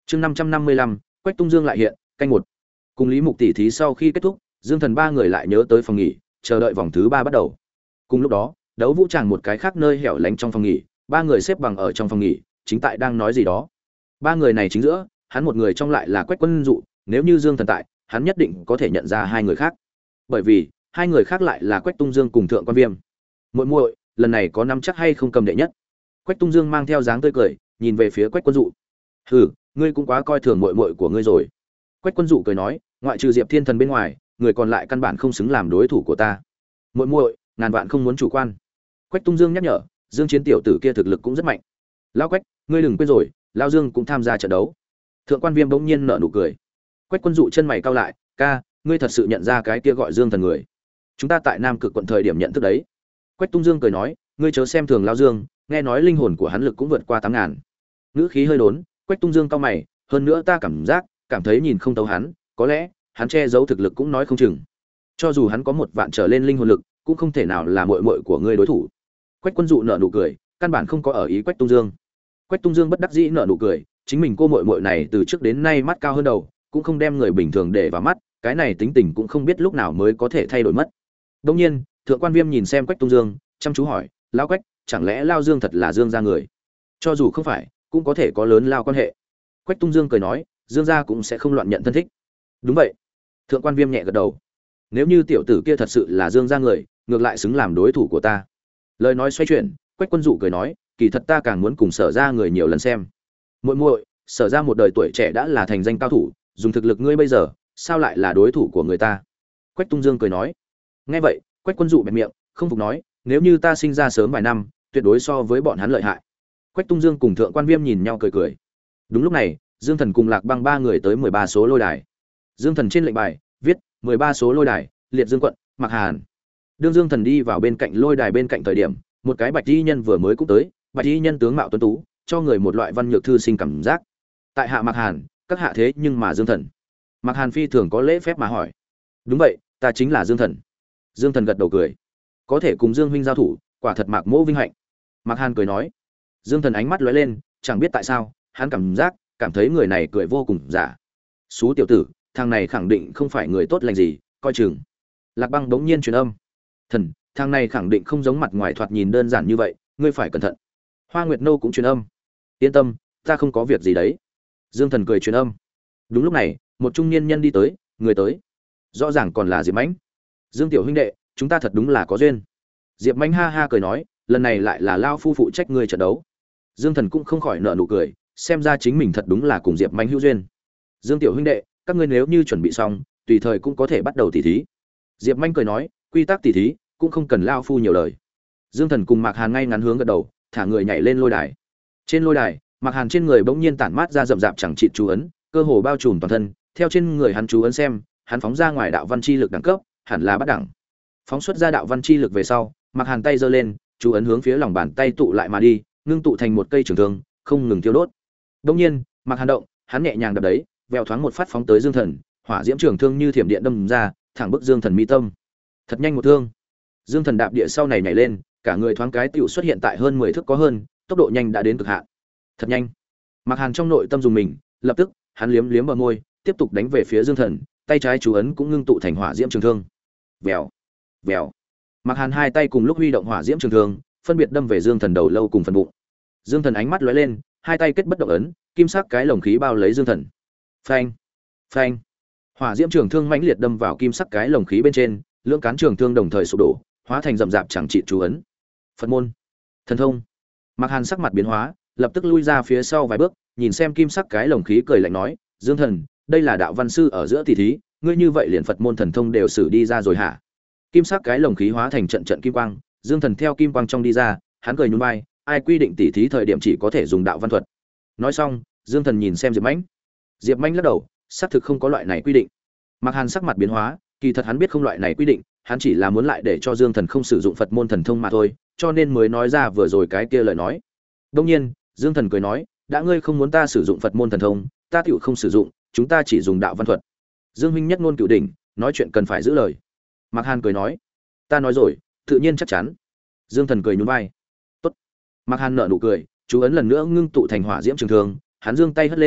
chương năm trăm năm mươi lăm Quách Tung Dương lại hiện, canh một. Cùng Lý Mục tỷ thí sau khi kết thúc, Dương Thần ba người lại nhớ tới phòng nghỉ, chờ đợi vòng thứ ba bắt đầu. Cùng lúc đó, đấu vũ tràng một cái khác nơi hẻo lánh trong phòng nghỉ, ba người xếp bằng ở trong phòng nghỉ, chính tại đang nói gì đó. Ba người này chính giữa, hắn một người trong lại là Quách Quân Dụ, nếu như Dương Thần tại, hắn nhất định có thể nhận ra hai người khác. Bởi vì, hai người khác lại là Quách Tung Dương cùng Thượng Quan Viêm. Muội muội, lần này có nắm chắc hay không cầm đệ nhất? Quách Tung Dương mang theo dáng tươi cười, nhìn về phía Quách Quân Dụ. "Hừ, ngươi cũng quá coi thường muội muội của ngươi rồi." Quách Quân Dụ cười nói, "Ngoại trừ Diệp Thiên Thần bên ngoài, người còn lại căn bản không xứng làm đối thủ của ta. Muội muội, ngàn vạn không muốn chủ quan." Quách Tung Dương nhắc nhở, Dương Chiến tiểu tử kia thực lực cũng rất mạnh. "Lão Quách, ngươi đừng quên rồi, lão Dương cũng tham gia trận đấu." Thượng Quan Viêm bỗng nhiên nở nụ cười. Quách Quân Dụ chân mày cau lại, "Ca, ngươi thật sự nhận ra cái kia gọi Dương Thần người? Chúng ta tại Nam Cực quận thời điểm nhận thức đấy." Quách Tung Dương cười nói, "Ngươi chớ xem thường lão Dương, nghe nói linh hồn của hắn lực cũng vượt qua tám ngàn." Ngữ khí hơi đốn, Quách Tung Dương cau mày, "Hơn nữa ta cảm giác, cảm thấy nhìn không tấu hắn, có lẽ hắn che giấu thực lực cũng nói không chừng. Cho dù hắn có một vạn trở lên linh hồn lực, cũng không thể nào là muội muội của ngươi đối thủ." Quách Quân Dụ nở nụ cười, căn bản không có ở ý Quách Tung Dương. Quách Tung Dương bất đắc dĩ nở nụ cười, chính mình cô muội muội này từ trước đến nay mắt cao hơn đầu, cũng không đem người bình thường để vào mắt, cái này tính tình cũng không biết lúc nào mới có thể thay đổi mất. Đương nhiên, Thượng Quan Viêm nhìn xem Quách Tung Dương, chăm chú hỏi, "Lão Quách, chẳng lẽ Lao Dương thật là Dương gia người?" "Cho dù không phải, cũng có thể có lớn lao quan hệ." Quách Tung Dương cười nói, "Dương gia cũng sẽ không loạn nhận thân thích." "Đúng vậy." Thượng Quan Viêm nhẹ gật đầu. "Nếu như tiểu tử kia thật sự là Dương gia người, ngược lại xứng làm đối thủ của ta." Lời nói xoay chuyển, Quách Quân Dụ cười nói, "Kỳ thật ta càng muốn cùng Sở gia người nhiều lần xem. Muội muội, Sở gia một đời tuổi trẻ đã là thành danh cao thủ, dùng thực lực ngươi bây giờ, sao lại là đối thủ của người ta?" Quách Tung Dương cười nói. Nghe vậy, Quách Quân Dụ bẹp miệng, không phục nói, "Nếu như ta sinh ra sớm vài năm, tuyệt đối so với bọn hắn lợi hại." Quách Tung Dương cùng Thượng Quan Viêm nhìn nhau cười cười. Đúng lúc này, Dương Thần cùng Lạc Băng ba người tới mười ba số lôi đài. Dương Thần trên lệnh bài viết mười ba số lôi đài, Liệt Dương quận, Mạc Hàn. Đương Dương Thần đi vào bên cạnh lôi đài bên cạnh thời điểm, một cái bạch y nhân vừa mới cũng tới, bạch y nhân tướng mạo tuấn tú, cho người một loại văn nhược thư sinh cảm giác. Tại hạ Mạc Hàn, các hạ thế nhưng mà Dương Thần. Mạc Hàn phi thường có lễ phép mà hỏi. "Đúng vậy, ta chính là Dương Thần." Dương Thần gật đầu cười. "Có thể cùng Dương huynh giao thủ, quả thật Mạc mỗ vinh hạnh." Mạc Hàn cười nói. Dương Thần ánh mắt lóe lên, chẳng biết tại sao, hắn cảm giác, cảm thấy người này cười vô cùng giả. "Xú tiểu tử, thằng này khẳng định không phải người tốt lành gì, coi chừng." Lạc Băng bỗng nhiên truyền âm. "Thần, thằng này khẳng định không giống mặt ngoài thoạt nhìn đơn giản như vậy, ngươi phải cẩn thận." Hoa Nguyệt Nô cũng truyền âm. "Yên tâm, ta không có việc gì đấy." Dương Thần cười truyền âm. Đúng lúc này, một trung niên nhân đi tới, người tới, rõ ràng còn là Diệp Mãnh. "Dương tiểu huynh đệ, chúng ta thật đúng là có duyên." Diệp Mãnh ha ha cười nói, "Lần này lại là lao phu phụ trách ngươi trận đấu." Dương Thần cũng không khỏi nở nụ cười, xem ra chính mình thật đúng là cùng Diệp Mãnh hữu duyên. "Dương tiểu huynh đệ, các ngươi nếu như chuẩn bị xong, tùy thời cũng có thể bắt đầu tỉ thí." Diệp Mãnh cười nói, "Quy tắc tỉ thí cũng không cần lao phu nhiều lời." Dương Thần cùng Mạc Hàn ngay ngắn hướng gật đầu, thả người nhảy lên lôi đài. Trên lôi đài, Mạc Hàn trên người bỗng nhiên tản mát ra rậm rạp chẳng chịt chú ấn, cơ hồ bao trùm toàn thân, theo trên người hắn chú ấn xem, hắn phóng ra ngoài đạo văn chi lực đẳng cấp, hẳn là bắt đẳng. Phóng xuất ra đạo văn chi lực về sau, Mạc Hàn tay giơ lên, chú ấn hướng phía lòng bàn tay tụ lại mà đi, ngưng tụ thành một cây trường thương, không ngừng thiêu đốt. Đương nhiên, Mạc Hàn động, hắn nhẹ nhàng đập đấy, vèo thoáng một phát phóng tới Dương Thần, hỏa diễm trường thương như thiểm điện đâm ra, thẳng bức Dương Thần mi tâm. Thật nhanh một thương. Dương Thần đạp địa sau này nhảy lên, cả người thoáng cái tựu xuất hiện tại hơn mười thước có hơn, tốc độ nhanh đã đến cực hạn. Thật nhanh. Mạc Hàn trong nội tâm dùng mình, lập tức, hắn liếm liếm bờ môi, tiếp tục đánh về phía Dương Thần, tay trái chú ấn cũng ngưng tụ thành hỏa diễm trường thương. Vèo, vèo. Mạc Hàn hai tay cùng lúc huy động hỏa diễm trường thương, phân biệt đâm về Dương Thần đầu lâu cùng phần bụng. Dương Thần ánh mắt lóe lên, hai tay kết bất động ấn, kim sắc cái lồng khí bao lấy Dương Thần. Phanh, phanh. Hỏa diễm trường thương mãnh liệt đâm vào kim sắc cái lồng khí bên trên, lưỡng cán trường thương đồng thời sụp đổ, hóa thành rậm rạp chẳng trị chú ấn. Phật môn, thần thông. Mạc Hàn sắc mặt biến hóa, lập tức lui ra phía sau vài bước, nhìn xem kim sắc cái lồng khí cười lạnh nói, "Dương Thần, đây là đạo văn sư ở giữa tỷ thí, ngươi như vậy liền Phật môn thần thông đều sử đi ra rồi hả?" Kim sắc cái lồng khí hóa thành trận trận kim quang, Dương Thần theo kim quang trong đi ra, hắn cười nhún vai, "Ai quy định tỷ thí thời điểm chỉ có thể dùng đạo văn thuật?" Nói xong, Dương Thần nhìn xem Diệp Mãnh. Diệp Mãnh lắc đầu, xác thực không có loại này quy định. Mạc Hàn sắc mặt biến hóa, kỳ thật hắn biết không loại này quy định, hắn chỉ là muốn lại để cho Dương Thần không sử dụng Phật môn thần thông mà thôi, cho nên mới nói ra vừa rồi cái kia lời nói. Đương nhiên, Dương Thần cười nói, "Đã ngươi không muốn ta sử dụng Phật môn thần thông, ta tựu không sử dụng, chúng ta chỉ dùng đạo văn thuật." Dương huynh nhất ngôn cửu đỉnh, nói chuyện cần phải giữ lời. Mạc Hàn cười nói, "Ta nói rồi, tự nhiên chắc chắn." Dương Thần cười nhún vai. "Tốt." Mạc Hàn nở nụ cười, chú ấn lần nữa ngưng tụ thành hỏa diễm trường thương, hắn giương tay hất lên,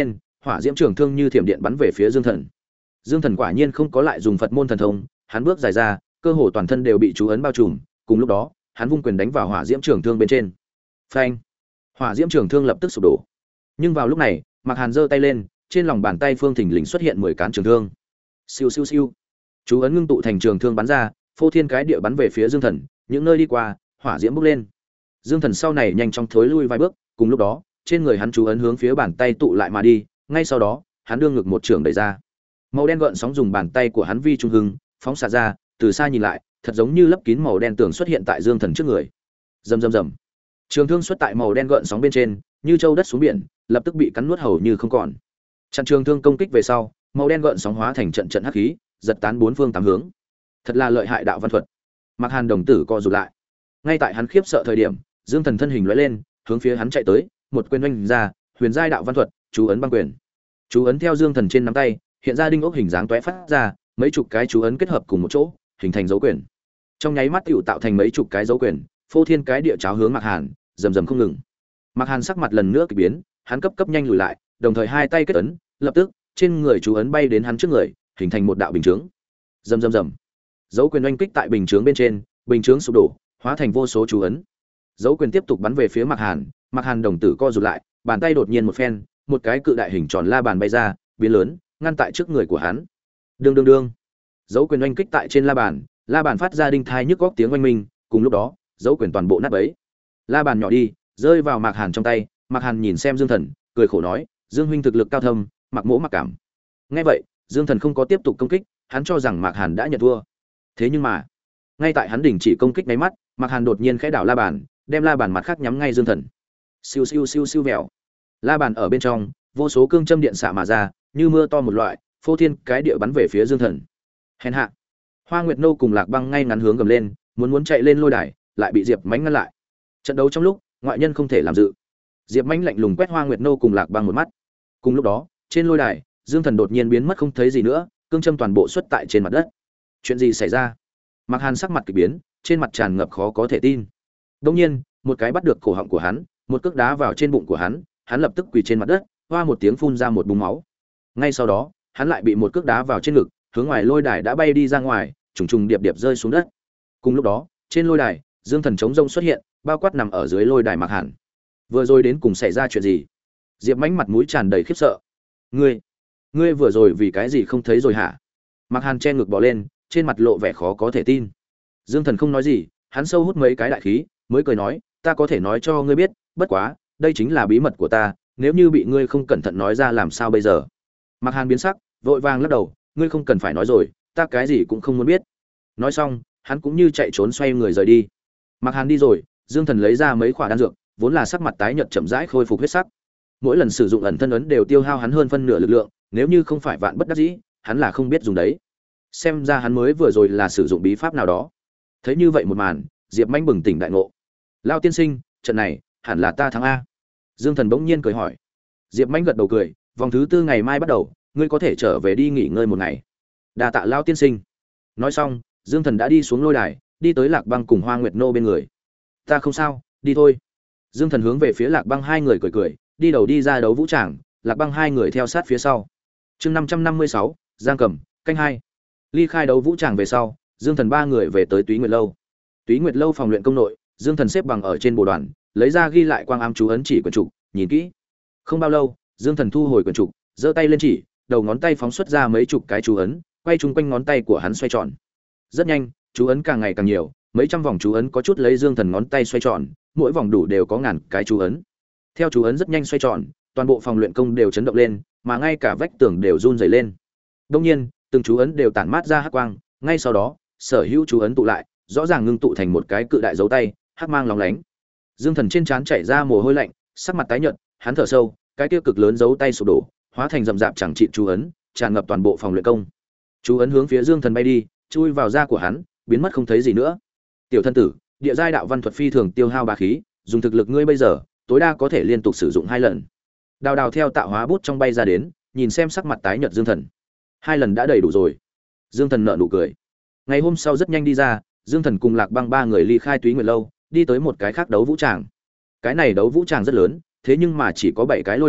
hỏa diễm trường thương như thiểm điện bắn về phía Dương Thần. Dương Thần quả nhiên không có lại dùng Phật môn thần thông, hắn bước dài ra, cơ hồ toàn thân đều bị chú ấn bao trùm, cùng lúc đó, hắn vung quyền đánh vào hỏa diễm trường thương bên trên. Phanh! Hỏa diễm trường thương lập tức sụp đổ. Nhưng vào lúc này, Mạc Hàn giơ tay lên, trên lòng bàn tay Phương Thình Lình xuất hiện mười cán trường thương. Siêu siêu siêu. Chú ấn ngưng tụ thành trường thương bắn ra, phô thiên cái địa bắn về phía Dương Thần, những nơi đi qua, hỏa diễm bốc lên. Dương Thần sau này nhanh chóng thối lui vài bước, cùng lúc đó, trên người hắn chú ấn hướng phía bàn tay tụ lại mà đi, ngay sau đó, hắn đưa ngực một trường đẩy ra. Màu đen gợn sóng dùng bàn tay của hắn vi trung hưng, phóng xạ ra, từ xa nhìn lại, thật giống như lấp kín màu đen tường xuất hiện tại Dương Thần trước người. Rầm rầm rầm. Trường thương xuất tại màu đen gợn sóng bên trên, như châu đất xuống biển, lập tức bị cắn nuốt hầu như không còn. Chặn trường thương công kích về sau, màu đen gợn sóng hóa thành trận trận hắc khí, giật tán bốn phương tám hướng. Thật là lợi hại đạo văn thuật. Mạc Hàn đồng tử co rụt lại. Ngay tại hắn khiếp sợ thời điểm, Dương Thần thân hình lóe lên, hướng phía hắn chạy tới, một quyền oanh ra, huyền giai đạo văn thuật, chú ấn băng quyền. Chú ấn theo Dương Thần trên nắm tay, hiện ra đinh ốc hình dáng tóe phát ra, mấy chục cái chú ấn kết hợp cùng một chỗ, hình thành dấu quyền. Trong nháy mắt tựu tạo thành mấy chục cái dấu quyền, phô thiên cái địa cháo hướng Mạc Hàn, rầm rầm không ngừng. Mạc Hàn sắc mặt lần nữa kỳ biến, hắn cấp cấp nhanh lùi lại, đồng thời hai tay kết ấn, lập tức, trên người chú ấn bay đến hắn trước người, hình thành một đạo bình chướng. Rầm rầm rầm. Dấu quyền oanh kích tại bình chướng bên trên, bình chướng sụp đổ, hóa thành vô số chú ấn. Dấu quyền tiếp tục bắn về phía Mạc Hàn, Mạc Hàn đồng tử co rụt lại, bàn tay đột nhiên một phen, một cái cự đại hình tròn la bàn bay ra, biến lớn, ngăn tại trước người của hắn. Đương đương đương. Dấu quyền oanh kích tại trên la bàn, la bàn phát ra đinh thai nhức góc tiếng oanh minh, cùng lúc đó, dấu quyền toàn bộ nát bấy. La bàn nhỏ đi, rơi vào Mạc Hàn trong tay, Mạc Hàn nhìn xem Dương Thần, cười khổ nói, Dương huynh thực lực cao thâm, Mạc Mỗ mặc cảm. Nghe vậy, Dương Thần không có tiếp tục công kích, hắn cho rằng Mạc Hàn đã nhận thua. Thế nhưng mà, ngay tại hắn đình chỉ công kích mấy mắt, Mạc Hàn đột nhiên khẽ đảo la bàn, đem la bàn mặt khác nhắm ngay Dương Thần. Siêu siêu siêu siêu vèo. La bàn ở bên trong, vô số cương châm điện xạ mà ra, như mưa to một loại, phô thiên cái địa bắn về phía Dương Thần. Hèn hạ. Hoa Nguyệt Nô cùng Lạc Băng ngay ngắn hướng gầm lên, muốn muốn chạy lên lôi đài, lại bị Diệp Mãnh ngăn lại. Trận đấu trong lúc, ngoại nhân không thể làm dự. Diệp Mãnh lạnh lùng quét Hoa Nguyệt Nô cùng Lạc Băng một mắt. Cùng lúc đó, trên lôi đài, Dương Thần đột nhiên biến mất không thấy gì nữa, cương châm toàn bộ xuất tại trên mặt đất. Chuyện gì xảy ra? Mạc Hàn sắc mặt kỳ biến, trên mặt tràn ngập khó có thể tin. Đột nhiên, một cái bắt được cổ họng của hắn, một cước đá vào trên bụng của hắn, hắn lập tức quỳ trên mặt đất, hoa một tiếng phun ra một búng máu. Ngay sau đó, hắn lại bị một cước đá vào trên ngực, hướng ngoài lôi đài đã bay đi ra ngoài, trùng trùng điệp điệp rơi xuống đất. Cùng lúc đó, trên lôi đài, Dương Thần trống rông xuất hiện, bao quát nằm ở dưới lôi đài Mạc Hàn. Vừa rồi đến cùng xảy ra chuyện gì? Diệp Mãnh mặt mũi tràn đầy khiếp sợ. Ngươi, ngươi vừa rồi vì cái gì không thấy rồi hả? Mạc Hàn che ngực bò lên, trên mặt lộ vẻ khó có thể tin. Dương Thần không nói gì, hắn sâu hút mấy cái đại khí, mới cười nói, ta có thể nói cho ngươi biết, bất quá, đây chính là bí mật của ta, nếu như bị ngươi không cẩn thận nói ra làm sao bây giờ? Mạc Hàn biến sắc, vội vàng lắc đầu, ngươi không cần phải nói rồi, ta cái gì cũng không muốn biết. Nói xong, hắn cũng như chạy trốn xoay người rời đi. Mạc Hàn đi rồi, Dương Thần lấy ra mấy quả đan dược, vốn là sắc mặt tái nhợt chậm rãi khôi phục huyết sắc. Mỗi lần sử dụng ẩn thân ấn đều tiêu hao hắn hơn phân nửa lực lượng, nếu như không phải vạn bất đắc dĩ, hắn là không biết dùng đấy. Xem ra hắn mới vừa rồi là sử dụng bí pháp nào đó. Thấy như vậy một màn, Diệp Mãnh bừng tỉnh đại ngộ. Lão tiên sinh, trận này hẳn là ta thắng a. Dương Thần bỗng nhiên cười hỏi. Diệp Mãnh gật đầu cười, vòng thứ tư ngày mai bắt đầu, ngươi có thể trở về đi nghỉ ngơi một ngày. Đa tạ lão tiên sinh. Nói xong, Dương Thần đã đi xuống lôi đài, đi tới Lạc Băng cùng Hoa Nguyệt Nô bên người. Ta không sao, đi thôi. Dương Thần hướng về phía Lạc Băng hai người cười cười, đi đầu đi ra đấu vũ tràng, Lạc Băng hai người theo sát phía sau. Chương năm trăm năm mươi sáu, Giang Cầm, canh hai. Ly khai đấu vũ tràng về sau, Dương Thần ba người về tới Túy Nguyệt lâu. Túy Nguyệt lâu phòng luyện công nội, Dương Thần xếp bằng ở trên bồ đoàn, lấy ra ghi lại quang ám chú ấn chỉ quyển trục, nhìn kỹ. Không bao lâu, Dương Thần thu hồi quyển trục, giơ tay lên chỉ, đầu ngón tay phóng xuất ra mấy chục cái chú ấn, quay chung quanh ngón tay của hắn xoay tròn. Rất nhanh, chú ấn càng ngày càng nhiều, mấy trăm vòng chú ấn có chút lấy Dương Thần ngón tay xoay tròn, mỗi vòng đủ đều có ngàn cái chú ấn. Theo chú ấn rất nhanh xoay tròn, toàn bộ phòng luyện công đều chấn động lên, mà ngay cả vách tường đều run rẩy lên. Đương nhiên, từng chú ấn đều tản mát ra hắc quang, ngay sau đó, sở hữu chú ấn tụ lại, rõ ràng ngưng tụ thành một cái cự đại dấu tay, hắc mang lóng lánh. Dương Thần trên trán chảy ra mồ hôi lạnh, sắc mặt tái nhợt, hắn thở sâu, cái kia cực lớn dấu tay sụp đổ, hóa thành rậm rạp chẳng trị chú ấn, tràn ngập toàn bộ phòng luyện công. Chú ấn hướng phía Dương Thần bay đi, chui vào da của hắn, biến mất không thấy gì nữa. Tiểu thân tử, địa giai đạo văn thuật phi thường tiêu hao bá khí, dùng thực lực ngươi bây giờ, tối đa có thể liên tục sử dụng hai lần. Đào Đào theo tạo hóa bút trong bay ra đến, nhìn xem sắc mặt tái nhợt Dương Thần. Hai lần đã đầy đủ rồi. Dương Thần nở nụ cười. Ngày hôm sau rất nhanh đi ra, Dương Thần cùng Lạc Băng ba người ly khai Túy Nguyệt lâu, đi tới một cái khác đấu vũ tràng. Cái này đấu vũ tràng rất lớn, thế nhưng mà chỉ có bảy cái lôi đài,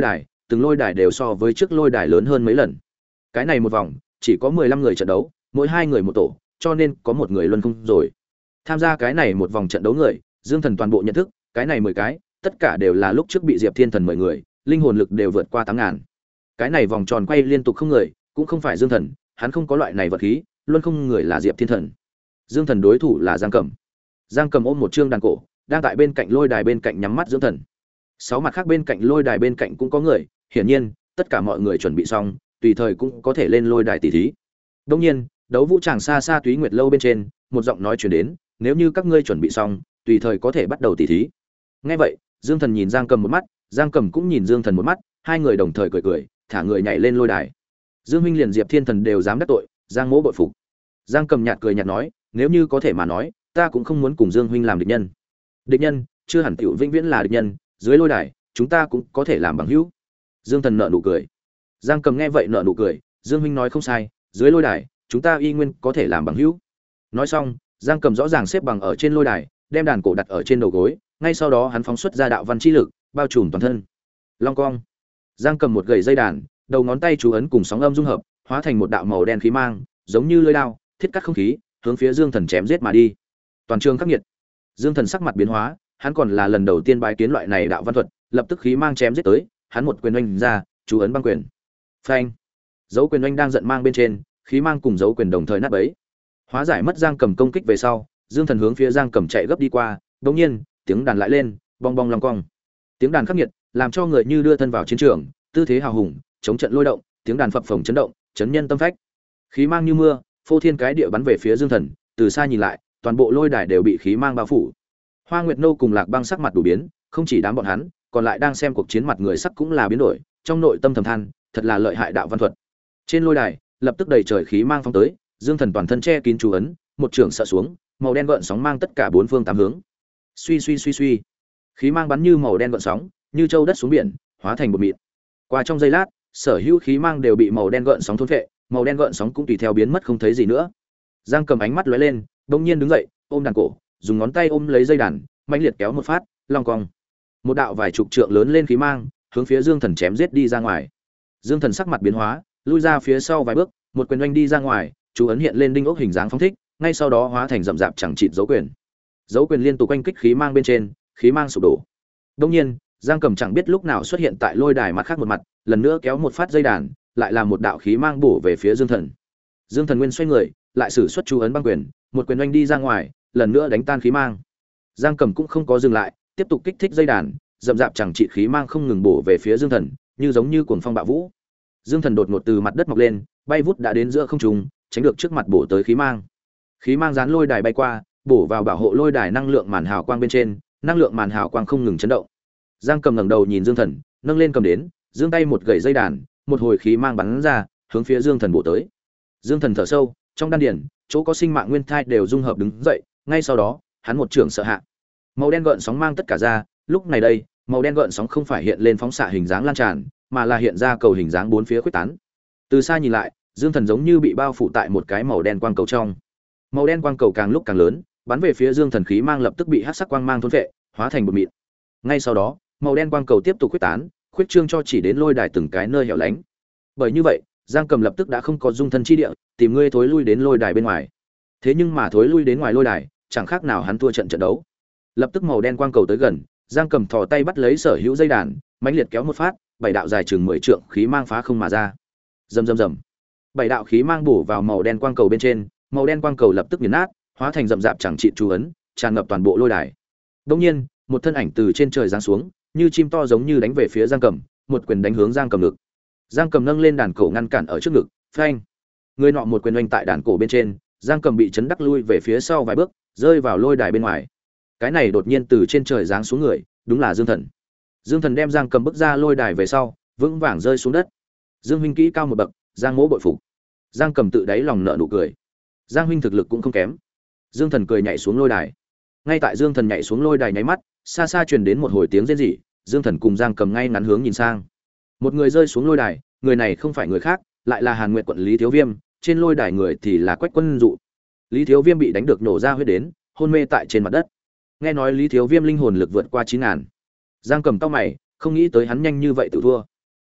từng lôi đài đều so với trước lôi đài lớn hơn mấy lần. Cái này một vòng chỉ có mười lăm người trận đấu, mỗi hai người một tổ, cho nên có một người luân không rồi. Tham gia cái này một vòng trận đấu người, Dương Thần toàn bộ nhận thức, cái này mười cái, tất cả đều là lúc trước bị Diệp Thiên Thần mười người, linh hồn lực đều vượt qua tám ngàn. Cái này vòng tròn quay liên tục không người, cũng không phải Dương Thần, hắn không có loại này vật khí, luôn không người là Diệp Thiên Thần. Dương Thần đối thủ là Giang Cầm. Giang Cầm ôm một trương đàn cổ, đang tại bên cạnh lôi đài bên cạnh nhắm mắt dưỡng thần. Sáu mặt khác bên cạnh lôi đài bên cạnh cũng có người, hiển nhiên, tất cả mọi người chuẩn bị xong, tùy thời cũng có thể lên lôi đài tỷ thí. Đương nhiên, đấu vũ tràng xa xa Túy Nguyệt lâu bên trên, một giọng nói truyền đến, nếu như các ngươi chuẩn bị xong, tùy thời có thể bắt đầu tỷ thí. Nghe vậy, Dương Thần nhìn Giang Cầm một mắt, Giang Cầm cũng nhìn Dương Thần một mắt, hai người đồng thời cười cười, thả người nhảy lên lôi đài. Dương huynh liền Diệp Thiên Thần đều dám đắc tội, Giang Mỗ bội phục. Giang Cầm nhạt cười nhạt nói, nếu như có thể mà nói, ta cũng không muốn cùng Dương huynh làm địch nhân. Địch nhân, chưa hẳn tiểu vĩnh viễn là địch nhân, dưới lôi đài, chúng ta cũng có thể làm bằng hữu. Dương Thần nở nụ cười. Giang Cầm nghe vậy nở nụ cười, Dương huynh nói không sai, dưới lôi đài, chúng ta y nguyên có thể làm bằng hữu. Nói xong, Giang Cầm rõ ràng xếp bằng ở trên lôi đài, đem đàn cổ đặt ở trên đầu gối, ngay sau đó hắn phóng xuất ra đạo văn chi lực, bao trùm toàn thân. Long cong. Giang Cầm một gậy dây đàn, đầu ngón tay chú ấn cùng sóng âm dung hợp, hóa thành một đạo màu đen khí mang, giống như lưỡi dao, thiết cắt không khí, hướng phía Dương Thần chém giết mà đi. Toàn trường khắc nghiệt. Dương Thần sắc mặt biến hóa, hắn còn là lần đầu tiên bái kiến loại này đạo văn thuật, lập tức khí mang chém giết tới, hắn một quyền oanh ra, chú ấn băng quyền. Phanh. Dấu quyền oanh đang giận mang bên trên, khí mang cùng dấu quyền đồng thời nát bấy. Hóa giải mất Giang Cầm công kích về sau, Dương Thần hướng phía Giang Cầm chạy gấp đi qua, đột nhiên, tiếng đàn lại lên, bong bong long cong. Tiếng đàn khắc nghiệt, làm cho người như đưa thân vào chiến trường, tư thế hào hùng, chống trận lôi động, tiếng đàn phập phồng chấn động, chấn nhân tâm phách. Khí mang như mưa, phô thiên cái địa bắn về phía Dương Thần, từ xa nhìn lại, toàn bộ lôi đài đều bị khí mang bao phủ. Hoa Nguyệt Nô cùng Lạc Băng sắc mặt đủ biến, không chỉ đám bọn hắn, còn lại đang xem cuộc chiến mặt người sắc cũng là biến đổi, trong nội tâm thầm than, thật là lợi hại đạo văn thuật. Trên lôi đài, lập tức đầy trời khí mang phóng tới, Dương Thần toàn thân che kín chú ấn, một trường sợ xuống, màu đen gợn sóng mang tất cả bốn phương tám hướng. Suy suy suy suy, khí mang bắn như màu đen gợn sóng, như châu đất xuống biển, hóa thành bột mịn. Qua trong giây lát, sở hữu khí mang đều bị màu đen gợn sóng thôn phệ, màu đen gợn sóng cũng tùy theo biến mất không thấy gì nữa. Giang Cầm ánh mắt lóe lên, bỗng nhiên đứng dậy, ôm đàn cổ, dùng ngón tay ôm lấy dây đàn, mãnh liệt kéo một phát, long cong. Một đạo vài chục trượng lớn lên khí mang, hướng phía Dương Thần chém giết đi ra ngoài. Dương Thần sắc mặt biến hóa, lui ra phía sau vài bước, một quyền oanh đi ra ngoài, chú ấn hiện lên đinh ốc hình dáng phóng thích, ngay sau đó hóa thành rậm rạp chẳng chịt dấu quyền. Dấu quyền liên tục oanh kích khí mang bên trên, khí mang sụp đổ. Đương nhiên, Giang Cầm chẳng biết lúc nào xuất hiện tại lôi đài mặt khác một mặt, lần nữa kéo một phát dây đàn, lại là một đạo khí mang bổ về phía Dương Thần. Dương Thần nguyên xoay người, lại sử xuất chú ấn băng quyền, một quyền oanh đi ra ngoài, lần nữa đánh tan khí mang. Giang Cầm cũng không có dừng lại, tiếp tục kích thích dây đàn, rậm rạp chẳng trị khí mang không ngừng bổ về phía Dương Thần, như giống như cuồng phong bạo vũ. Dương Thần đột ngột từ mặt đất mọc lên, bay vút đã đến giữa không trung, tránh được trước mặt bổ tới khí mang. Khí mang dán lôi đài bay qua, bổ vào bảo hộ lôi đài năng lượng màn hào quang bên trên, năng lượng màn hào quang không ngừng chấn động. Giang Cầm ngẩng đầu nhìn Dương Thần, nâng lên cầm đến, giương tay một gậy dây đàn, một hồi khí mang bắn ra, hướng phía Dương Thần bổ tới. Dương Thần thở sâu, trong đan điền, chỗ có sinh mạng nguyên thai đều dung hợp đứng dậy, ngay sau đó, hắn một trường sợ hạ. Màu đen gợn sóng mang tất cả ra, lúc này đây, màu đen gợn sóng không phải hiện lên phóng xạ hình dáng lan tràn, mà là hiện ra cầu hình dáng bốn phía khuếch tán. Từ xa nhìn lại, Dương Thần giống như bị bao phủ tại một cái màu đen quang cầu trong. Màu đen quang cầu càng lúc càng lớn, bắn về phía Dương Thần, khí mang lập tức bị hắc sắc quang mang thôn phệ, hóa thành bột mịn. Ngay sau đó, màu đen quang cầu tiếp tục khuếch tán, khuyết trương cho chỉ đến lôi đài từng cái nơi hẻo lánh. Bởi như vậy, Giang Cầm lập tức đã không có dung thân chi địa, tìm ngươi thối lui đến lôi đài bên ngoài. Thế nhưng mà thối lui đến ngoài lôi đài, chẳng khác nào hắn thua trận trận đấu. Lập tức màu đen quang cầu tới gần, Giang Cầm thò tay bắt lấy sở hữu dây đàn, mãnh liệt kéo một phát, bảy đạo dài chừng mười trượng khí mang phá không mà ra. Rầm rầm rầm. Bảy đạo khí mang bổ vào màu đen quang cầu bên trên, màu đen quang cầu lập tức nghiền nát, hóa thành rậm rạp chẳng trị chú ấn, tràn ngập toàn bộ lôi đài. Đương nhiên, một thân ảnh từ trên trời giáng xuống, như chim to giống như đánh về phía Giang Cầm, một quyền đánh hướng Giang Cầm ngực. Giang Cầm nâng lên đàn cổ ngăn cản ở trước ngực, phanh. Người nọ một quyền oanh tại đàn cổ bên trên, Giang Cầm bị chấn đắc lui về phía sau vài bước, rơi vào lôi đài bên ngoài. Cái này đột nhiên từ trên trời giáng xuống người, đúng là Dương Thần. Dương Thần đem Giang Cầm bước ra lôi đài về sau, vững vàng rơi xuống đất. Dương huynh kỹ cao một bậc, Giang Mỗ bội phục. Giang Cầm tự đáy lòng nở nụ cười. Giang huynh thực lực cũng không kém. Dương Thần cười nhảy xuống lôi đài. Ngay tại Dương Thần nhảy xuống lôi đài nháy mắt, xa xa truyền đến một hồi tiếng rên rỉ, Dương Thần cùng Giang Cầm ngay ngắn hướng nhìn sang. Một người rơi xuống lôi đài, người này không phải người khác, lại là Hàn Nguyệt quận Lý Thiếu Viêm, trên lôi đài người thì là Quách Quân Dụ. Lý Thiếu Viêm bị đánh được nổ ra huyết đến, hôn mê tại trên mặt đất. Nghe nói Lý Thiếu Viêm linh hồn lực vượt qua chín ngàn. Giang Cầm cau mày, không nghĩ tới hắn nhanh như vậy tự thua.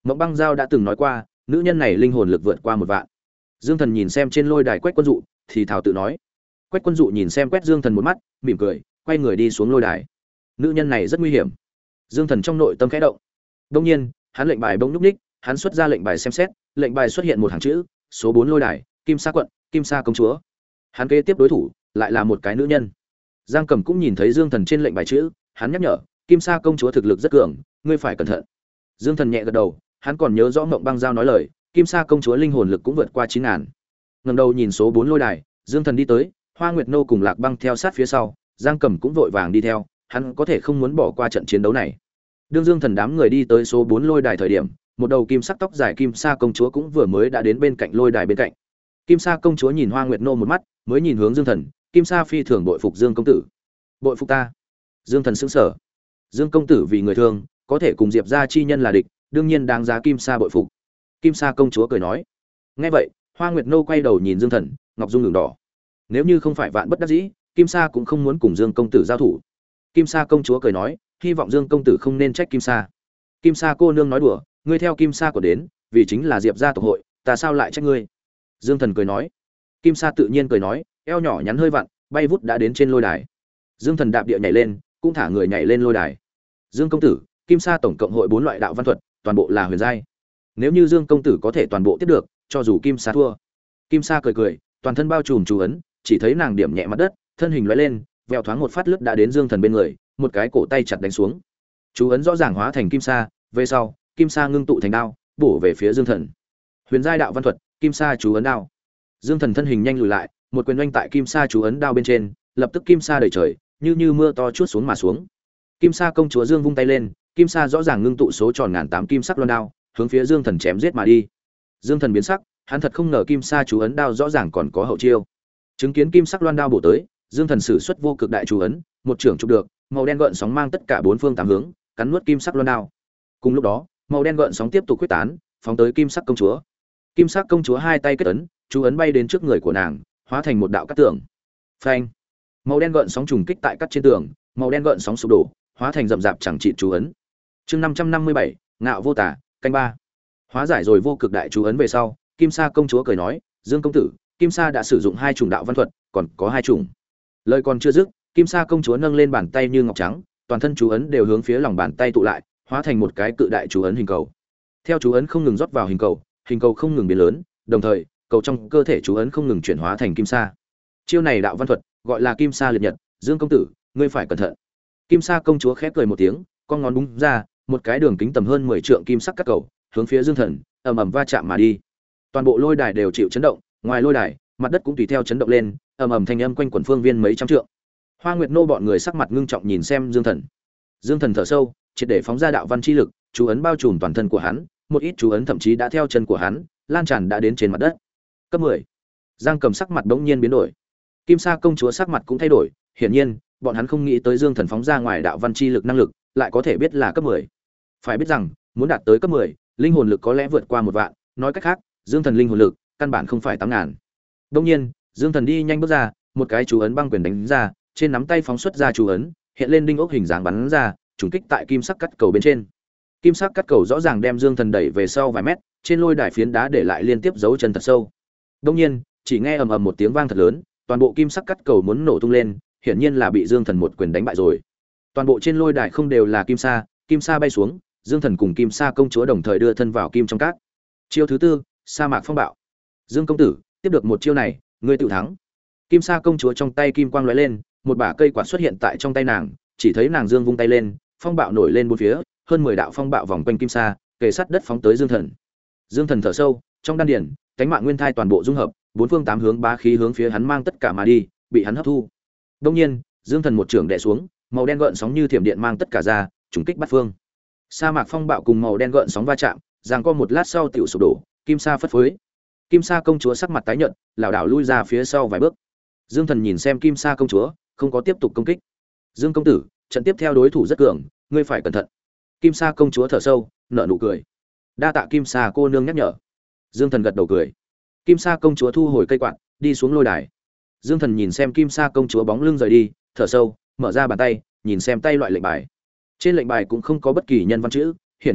Mộng Băng Giao đã từng nói qua, nữ nhân này linh hồn lực vượt qua một vạn. Dương Thần nhìn xem trên lôi đài Quách Quân Dụ, thì thào tự nói. Quách Quân Dụ nhìn xem Quét Dương Thần một mắt, mỉm cười, quay người đi xuống lôi đài. Nữ nhân này rất nguy hiểm. Dương Thần trong nội tâm khẽ động. Đương nhiên, hắn lệnh bài bỗng nhúc nhích, hắn xuất ra lệnh bài xem xét, lệnh bài xuất hiện một hàng chữ, số bốn lôi đài, Kim Sa quận, Kim Sa công chúa. Hắn kế tiếp đối thủ lại là một cái nữ nhân. Giang Cầm cũng nhìn thấy Dương Thần trên lệnh bài chữ, hắn nhắc nhở, Kim Sa công chúa thực lực rất cường, ngươi phải cẩn thận. Dương Thần nhẹ gật đầu, hắn còn nhớ rõ Mộng Băng Giao nói lời, Kim Sa công chúa linh hồn lực cũng vượt qua chín ngàn. Ngẩng đầu nhìn số bốn lôi đài, Dương Thần đi tới, Hoa Nguyệt Nô cùng Lạc Băng theo sát phía sau, Giang Cầm cũng vội vàng đi theo, hắn có thể không muốn bỏ qua trận chiến đấu này. Đương Dương Thần đám người đi tới số bốn lôi đài thời điểm, một đầu kim sắc tóc dài Kim Sa công chúa cũng vừa mới đã đến bên cạnh lôi đài bên cạnh. Kim Sa công chúa nhìn Hoa Nguyệt Nô một mắt, mới nhìn hướng Dương Thần, Kim Sa phi thường bội phục Dương công tử. Bội phục ta? Dương Thần sững sờ. Dương công tử vì người thương, có thể cùng Diệp gia chi nhân là địch, đương nhiên đáng giá Kim Sa bội phục. Kim Sa công chúa cười nói. Nghe vậy, Hoa Nguyệt Nô quay đầu nhìn Dương Thần, ngọc dung đường đỏ. Nếu như không phải vạn bất đắc dĩ, Kim Sa cũng không muốn cùng Dương công tử giao thủ. Kim Sa công chúa cười nói, hy vọng Dương công tử không nên trách Kim Sa. Kim Sa cô nương nói đùa, ngươi theo Kim Sa của đến, vì chính là Diệp gia tộc hội, ta sao lại trách ngươi? Dương Thần cười nói. Kim Sa tự nhiên cười nói, eo nhỏ nhắn hơi vặn, bay vút đã đến trên lôi đài. Dương Thần đạp địa nhảy lên, cũng thả người nhảy lên lôi đài. Dương công tử, Kim Sa tổng cộng hội bốn loại đạo văn thuật, toàn bộ là huyền giai. Nếu như Dương công tử có thể toàn bộ tiếp được, cho dù Kim Sa thua. Kim Sa cười cười, toàn thân bao trùm chú ấn, chỉ thấy nàng điểm nhẹ mặt đất, thân hình lóe lên, vèo thoáng một phát lướt đã đến Dương Thần bên người, một cái cổ tay chặt đánh xuống. Chú ấn rõ ràng hóa thành kim sa, về sau, kim sa ngưng tụ thành đao, bổ về phía Dương Thần. Huyền giai đạo văn thuật, kim sa chú ấn đao. Dương Thần thân hình nhanh lùi lại, một quyền oanh tại kim sa chú ấn đao bên trên, lập tức kim sa đầy trời, như như mưa to chuốt xuống mà xuống. Kim sa công chúa Dương vung tay lên, kim sa rõ ràng ngưng tụ số tròn ngàn tám kim sắc loan đao, hướng phía Dương Thần chém giết mà đi. Dương Thần biến sắc, hắn thật không ngờ kim sa chú ấn đao rõ ràng còn có hậu chiêu. Chứng kiến kim sắc loan đao bổ tới, Dương Thần sử xuất vô cực đại chú ấn, một trưởng chụp được, màu đen gợn sóng mang tất cả bốn phương tám hướng, cắn nuốt kim sắc loan đao. Cùng lúc đó, màu đen gợn sóng tiếp tục khuếch tán, phóng tới kim sắc công chúa. Kim sắc công chúa hai tay kết ấn, chú ấn bay đến trước người của nàng, hóa thành một đạo cát tường. Phanh! Màu đen gợn sóng trùng kích tại cát trên tường, màu đen gợn sóng sụp đổ, hóa thành rậm rạp chẳng trị chú ấn. Chương năm trăm năm mươi bảy, ngạo vô tả, canh ba. Hóa giải rồi vô cực đại chú ấn về sau, Kim Sa công chúa cười nói, Dương công tử, Kim Sa đã sử dụng hai chủng đạo văn thuật, còn có hai chủng. Lời còn chưa dứt, Kim Sa công chúa nâng lên bàn tay như ngọc trắng, toàn thân chú ấn đều hướng phía lòng bàn tay tụ lại, hóa thành một cái cự đại chú ấn hình cầu. Theo chú ấn không ngừng rót vào hình cầu, hình cầu không ngừng biến lớn, đồng thời, cầu trong cơ thể chú ấn không ngừng chuyển hóa thành kim sa. Chiêu này đạo văn thuật, gọi là Kim Sa liệt nhật, Dương công tử, ngươi phải cẩn thận. Kim Sa công chúa khép cười một tiếng, con ngón búng ra, một cái đường kính tầm hơn mười trượng kim sắc cắt cầu, hướng phía Dương Thần, ầm ầm va chạm mà đi. Toàn bộ lôi đài đều chịu chấn động, ngoài lôi đài, mặt đất cũng tùy theo chấn động lên, ầm ầm thanh âm quanh quẩn phương viên mấy trăm trượng. Hoa Nguyệt Nô bọn người sắc mặt ngưng trọng nhìn xem Dương Thần. Dương Thần thở sâu, triệt để phóng ra đạo văn chi lực, chú ấn bao trùm toàn thân của hắn, một ít chú ấn thậm chí đã theo chân của hắn, lan tràn đã đến trên mặt đất. Cấp mười. Giang Cầm sắc mặt bỗng nhiên biến đổi. Kim Sa công chúa sắc mặt cũng thay đổi, hiển nhiên, bọn hắn không nghĩ tới Dương Thần phóng ra ngoài đạo văn chi lực năng lực, lại có thể biết là cấp mười. Phải biết rằng, muốn đạt tới cấp mười, linh hồn lực có lẽ vượt qua một vạn, nói cách khác, Dương Thần linh hồn lực căn bản không phải tám ngàn. Đương nhiên, Dương Thần đi nhanh bước ra, một cái chú ấn băng quyền đánh ra, trên nắm tay phóng xuất ra chú ấn, hiện lên đinh ốc hình dáng bắn ra, trùng kích tại kim sắc cắt cầu bên trên. Kim sắc cắt cầu rõ ràng đem Dương Thần đẩy về sau vài mét, trên lôi đài phiến đá để lại liên tiếp dấu chân thật sâu. Đương nhiên, chỉ nghe ầm ầm một tiếng vang thật lớn, toàn bộ kim sắc cắt cầu muốn nổ tung lên, hiển nhiên là bị Dương Thần một quyền đánh bại rồi. Toàn bộ trên lôi đài không đều là kim sa, kim sa bay xuống, Dương Thần cùng kim sa công chúa đồng thời đưa thân vào kim trong cát. Chiêu thứ tư, sa mạc phong bạo. Dương công tử, tiếp được một chiêu này, ngươi tự thắng. Kim sa công chúa trong tay kim quang lóe lên, một bả cây quạt xuất hiện tại trong tay nàng, chỉ thấy nàng dương vung tay lên, phong bạo nổi lên bốn phía, hơn mười đạo phong bạo vòng quanh kim sa, kề sát đất phóng tới Dương Thần. Dương Thần thở sâu, trong đan điền, cánh mạng nguyên thai toàn bộ dung hợp, bốn phương tám hướng bá khí hướng phía hắn mang tất cả mà đi, bị hắn hấp thu. Đương nhiên, Dương Thần một trường đè xuống, màu đen gợn sóng như thiểm điện mang tất cả ra, trùng kích bát phương. Sa mạc phong bạo cùng màu đen gợn sóng va chạm, giằng co một lát sau tiểu sụp đổ, kim sa phất phới. Kim sa công chúa sắc mặt tái nhợt, lảo đảo lui ra phía sau vài bước. Dương Thần nhìn xem kim sa công chúa, không có tiếp tục công kích. Dương công tử, trận tiếp theo đối thủ rất cường, ngươi phải cẩn thận. Kim sa công chúa thở sâu, nở nụ cười. Đa tạ kim sa cô nương nhắc nhở. Dương Thần gật đầu cười. Kim sa công chúa thu hồi cây quạt, đi xuống lôi đài. Dương Thần nhìn xem kim sa công chúa bóng lưng rời đi, thở sâu, mở ra bàn tay, nhìn xem tay loại lệnh bài. Trên lệnh bài cũng không có bất kỳ nhân văn chữ, hiển nhiên,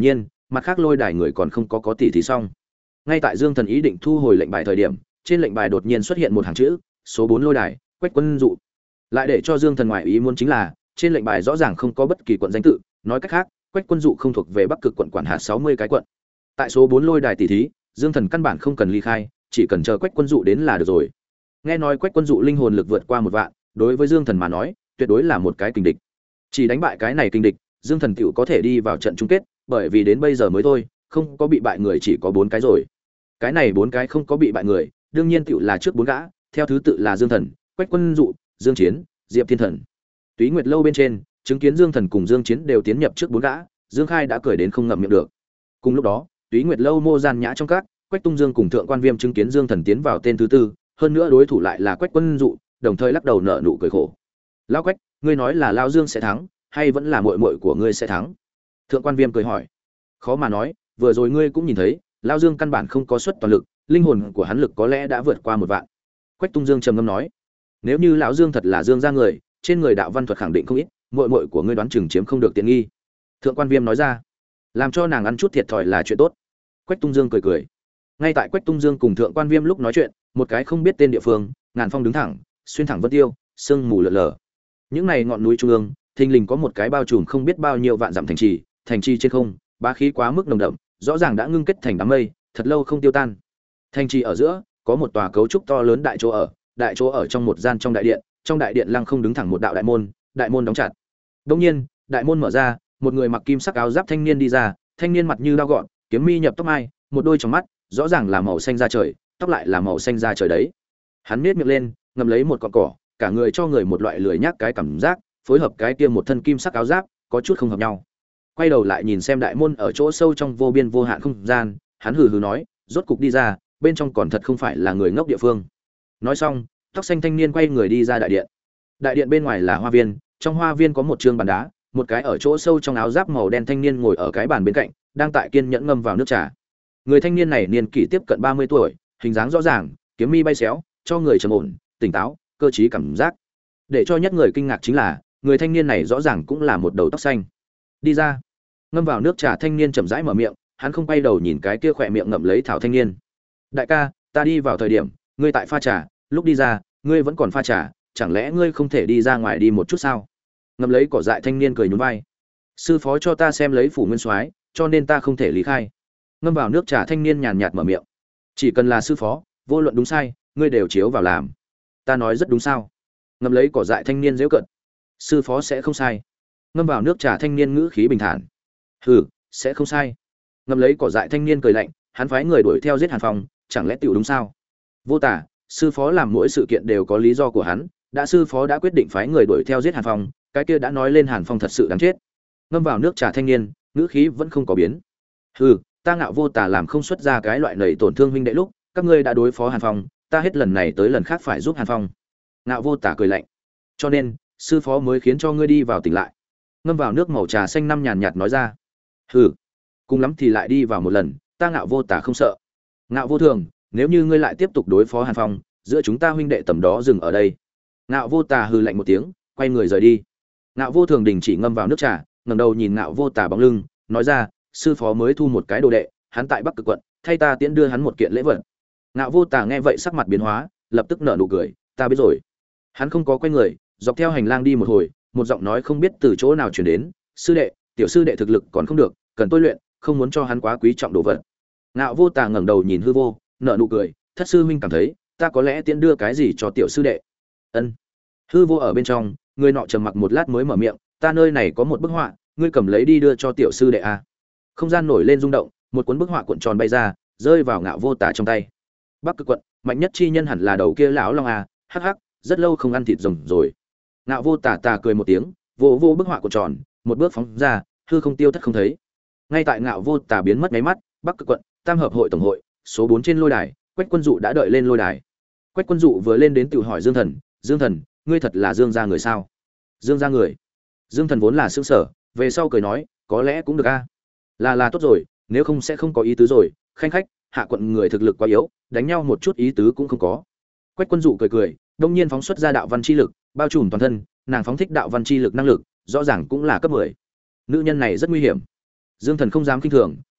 mặt khác lôi đài người còn không có có tỷ thí xong. Ngay tại Dương Thần ý định thu hồi lệnh bài thời điểm, trên lệnh bài đột nhiên xuất hiện một hàng chữ, số bốn lôi đài, Quách Quân Dụ. Lại để cho Dương Thần ngoại ý muốn chính là, trên lệnh bài rõ ràng không có bất kỳ quận danh tự, nói cách khác, Quách Quân Dụ không thuộc về Bắc Cực quận quản hạt sáu mươi cái quận. Tại số bốn lôi đài tỷ thí, Dương Thần căn bản không cần ly khai, chỉ cần chờ Quách Quân Dụ đến là được rồi. Nghe nói Quách Quân Dụ linh hồn lực vượt qua một vạn, đối với Dương Thần mà nói, tuyệt đối là một cái kình địch. Chỉ đánh bại cái này kình địch, Dương Thần tiểu có thể đi vào trận chung kết, bởi vì đến bây giờ mới thôi, không có bị bại người chỉ có bốn cái rồi. Cái này bốn cái không có bị bại người, đương nhiên tiểu là trước bốn gã, theo thứ tự là Dương Thần, Quách Quân Dụ, Dương Chiến, Diệp Thiên Thần. Túy Nguyệt lâu bên trên, chứng kiến Dương Thần cùng Dương Chiến đều tiến nhập trước bốn gã, Dương Khai đã cười đến không ngậm miệng được. Cùng lúc đó, Túy Nguyệt lâu mô gian nhã trong các, Quách Tung Dương cùng Thượng Quan Viêm chứng kiến Dương Thần tiến vào tên thứ tư, hơn nữa đối thủ lại là Quách Quân Dụ, đồng thời lắc đầu nở nụ cười khổ. "Lão Quách, ngươi nói là lão Dương sẽ thắng, hay vẫn là muội muội của ngươi sẽ thắng?" Thượng Quan Viêm cười hỏi. "Khó mà nói, vừa rồi ngươi cũng nhìn thấy, lão Dương căn bản không có xuất toàn lực, linh hồn của hắn lực có lẽ đã vượt qua một vạn." Quách Tung Dương trầm ngâm nói. "Nếu như lão Dương thật là Dương gia người, trên người đạo văn thuật khẳng định không ít, muội muội của ngươi đoán chừng chiếm không được tiện nghi." Thượng Quan Viêm nói ra. "Làm cho nàng ăn chút thiệt thòi là chuyện tốt." Quách Tung Dương cười cười. Ngay tại Quách Tung Dương cùng Thượng Quan Viêm lúc nói chuyện, một cái không biết tên địa phương, ngàn phong đứng thẳng, xuyên thẳng vân tiêu, sương mù lờ lờ. Những này ngọn núi trung ương, thình lình có một cái bao trùm không biết bao nhiêu vạn dặm thành trì, thành trì trên không, bá khí quá mức nồng đậm, rõ ràng đã ngưng kết thành đám mây, thật lâu không tiêu tan. Thành trì ở giữa, có một tòa cấu trúc to lớn đại chỗ ở, đại chỗ ở trong một gian trong đại điện, trong đại điện lăng không đứng thẳng một đạo đại môn, đại môn đóng chặt. Đương nhiên, đại môn mở ra, một người mặc kim sắc áo giáp thanh niên đi ra, thanh niên mặt như dao gọn, kiếm mi nhập tóc mai, một đôi tròng mắt, rõ ràng là màu xanh da trời, tóc lại là màu xanh da trời đấy. Hắn nhếch miệng lên, ngậm lấy một cọng cỏ, cả người cho người một loại lười nhác cái cảm giác, phối hợp cái kia một thân kim sắc áo giáp, có chút không hợp nhau. Quay đầu lại nhìn xem đại môn ở chỗ sâu trong vô biên vô hạn không gian, hắn hừ hừ nói, rốt cục đi ra, bên trong còn thật không phải là người ngốc địa phương. Nói xong, tóc xanh thanh niên quay người đi ra đại điện. Đại điện bên ngoài là hoa viên, trong hoa viên có một trương bàn đá, một cái ở chỗ sâu trong áo giáp màu đen thanh niên ngồi ở cái bàn bên cạnh, đang tại kiên nhẫn ngâm vào nước trà. Người thanh niên này niên kỷ tiếp cận ba mươi tuổi, hình dáng rõ ràng, kiếm mi bay xéo, cho người trầm ổn, tỉnh táo, cơ trí cảm giác. Để cho nhất người kinh ngạc chính là, người thanh niên này rõ ràng cũng là một đầu tóc xanh. Đi ra. Ngâm vào nước trà thanh niên chậm rãi mở miệng, hắn không quay đầu nhìn cái kia khỏe miệng ngậm lấy thảo thanh niên. "Đại ca, ta đi vào thời điểm, ngươi tại pha trà, lúc đi ra, ngươi vẫn còn pha trà, chẳng lẽ ngươi không thể đi ra ngoài đi một chút sao?" Ngậm lấy cỏ dại thanh niên cười nhún vai. "Sư phó cho ta xem lấy phủ nguyên soái, cho nên ta không thể lý khai." Ngâm vào nước trà thanh niên nhàn nhạt mở miệng. "Chỉ cần là sư phó, vô luận đúng sai, ngươi đều chiếu vào làm." "Ta nói rất đúng sao?" Ngâm lấy cỏ dại thanh niên giễu cợt. "Sư phó sẽ không sai." Ngâm vào nước trà thanh niên ngữ khí bình thản. "Hừ, sẽ không sai." Ngâm lấy cỏ dại thanh niên cười lạnh, hắn phái người đuổi theo giết Hàn Phong, chẳng lẽ tiểu đúng sao? Vô tả, sư phó làm mỗi sự kiện đều có lý do của hắn, đã sư phó đã quyết định phái người đuổi theo giết Hàn Phong, cái kia đã nói lên Hàn Phong thật sự đáng chết. Ngâm vào nước trà thanh niên, ngữ khí vẫn không có biến. "Hừ, ta ngạo vô tả làm không xuất ra cái loại nảy tổn thương huynh đệ lúc, các ngươi đã đối phó Hàn Phong, ta hết lần này tới lần khác phải giúp Hàn Phong." Ngạo vô tả cười lạnh. "Cho nên, sư phó mới khiến cho ngươi đi vào tỉnh lại." Ngâm vào nước màu trà xanh năm nhàn nhạt nói ra. "Hừ, cùng lắm thì lại đi vào một lần, ta ngạo vô tả không sợ." "Ngạo vô thường, nếu như ngươi lại tiếp tục đối phó Hàn Phong, giữa chúng ta huynh đệ tầm đó dừng ở đây." Ngạo vô tả hừ lạnh một tiếng, quay người rời đi. Ngạo vô thường đình chỉ ngâm vào nước trà, ngẩng đầu nhìn Ngạo vô tả bóng lưng, nói ra, sư phó mới thu một cái đồ đệ, hắn tại Bắc Cực quận, thay ta tiễn đưa hắn một kiện lễ vật. Ngạo vô tả nghe vậy sắc mặt biến hóa, lập tức nở nụ cười, ta biết rồi. Hắn không có quay người, dọc theo hành lang đi một hồi, một giọng nói không biết từ chỗ nào truyền đến, sư đệ, tiểu sư đệ thực lực còn không được, cần tôi luyện, không muốn cho hắn quá quý trọng đồ vật. Ngạo vô tả ngẩng đầu nhìn hư vô, nở nụ cười, thất sư huynh cảm thấy, ta có lẽ tiễn đưa cái gì cho tiểu sư đệ. Ân. Hư vô ở bên trong, người nọ trầm mặc một lát mới mở miệng, ta nơi này có một bức họa, ngươi cầm lấy đi đưa cho tiểu sư đệ a. Không gian nổi lên rung động, một cuốn bức họa cuộn tròn bay ra, rơi vào Ngạo vô tả trong tay. Bắc Cực quận, mạnh nhất chi nhân hẳn là đầu kia lão long a, hắc hắc, rất lâu không ăn thịt rồng rồi. Ngạo vô tả tà cười một tiếng, vô vô bức họa cuộn tròn, một bước phóng ra, hư không tiêu thất không thấy. Ngay tại Ngạo vô tả biến mất mấy mắt, Bắc Cực quận, Tam hợp hội tổng hội, số bốn trên lôi đài, Quách Quân Dụ đã đợi lên lôi đài. Quách Quân Dụ vừa lên đến tự hỏi Dương Thần, Dương Thần, ngươi thật là Dương gia người sao? Dương gia người? Dương Thần vốn là sững sở, về sau cười nói, có lẽ cũng được a. Là là tốt rồi, nếu không sẽ không có ý tứ rồi, khanh khách, hạ quận người thực lực quá yếu, đánh nhau một chút ý tứ cũng không có. Quách Quân Dụ cười cười, đông nhiên phóng xuất ra đạo văn chi lực, bao trùm toàn thân, nàng phóng thích đạo văn chi lực năng lực, rõ ràng cũng là cấp mười. Nữ nhân này rất nguy hiểm. Dương Thần không dám kinh thường,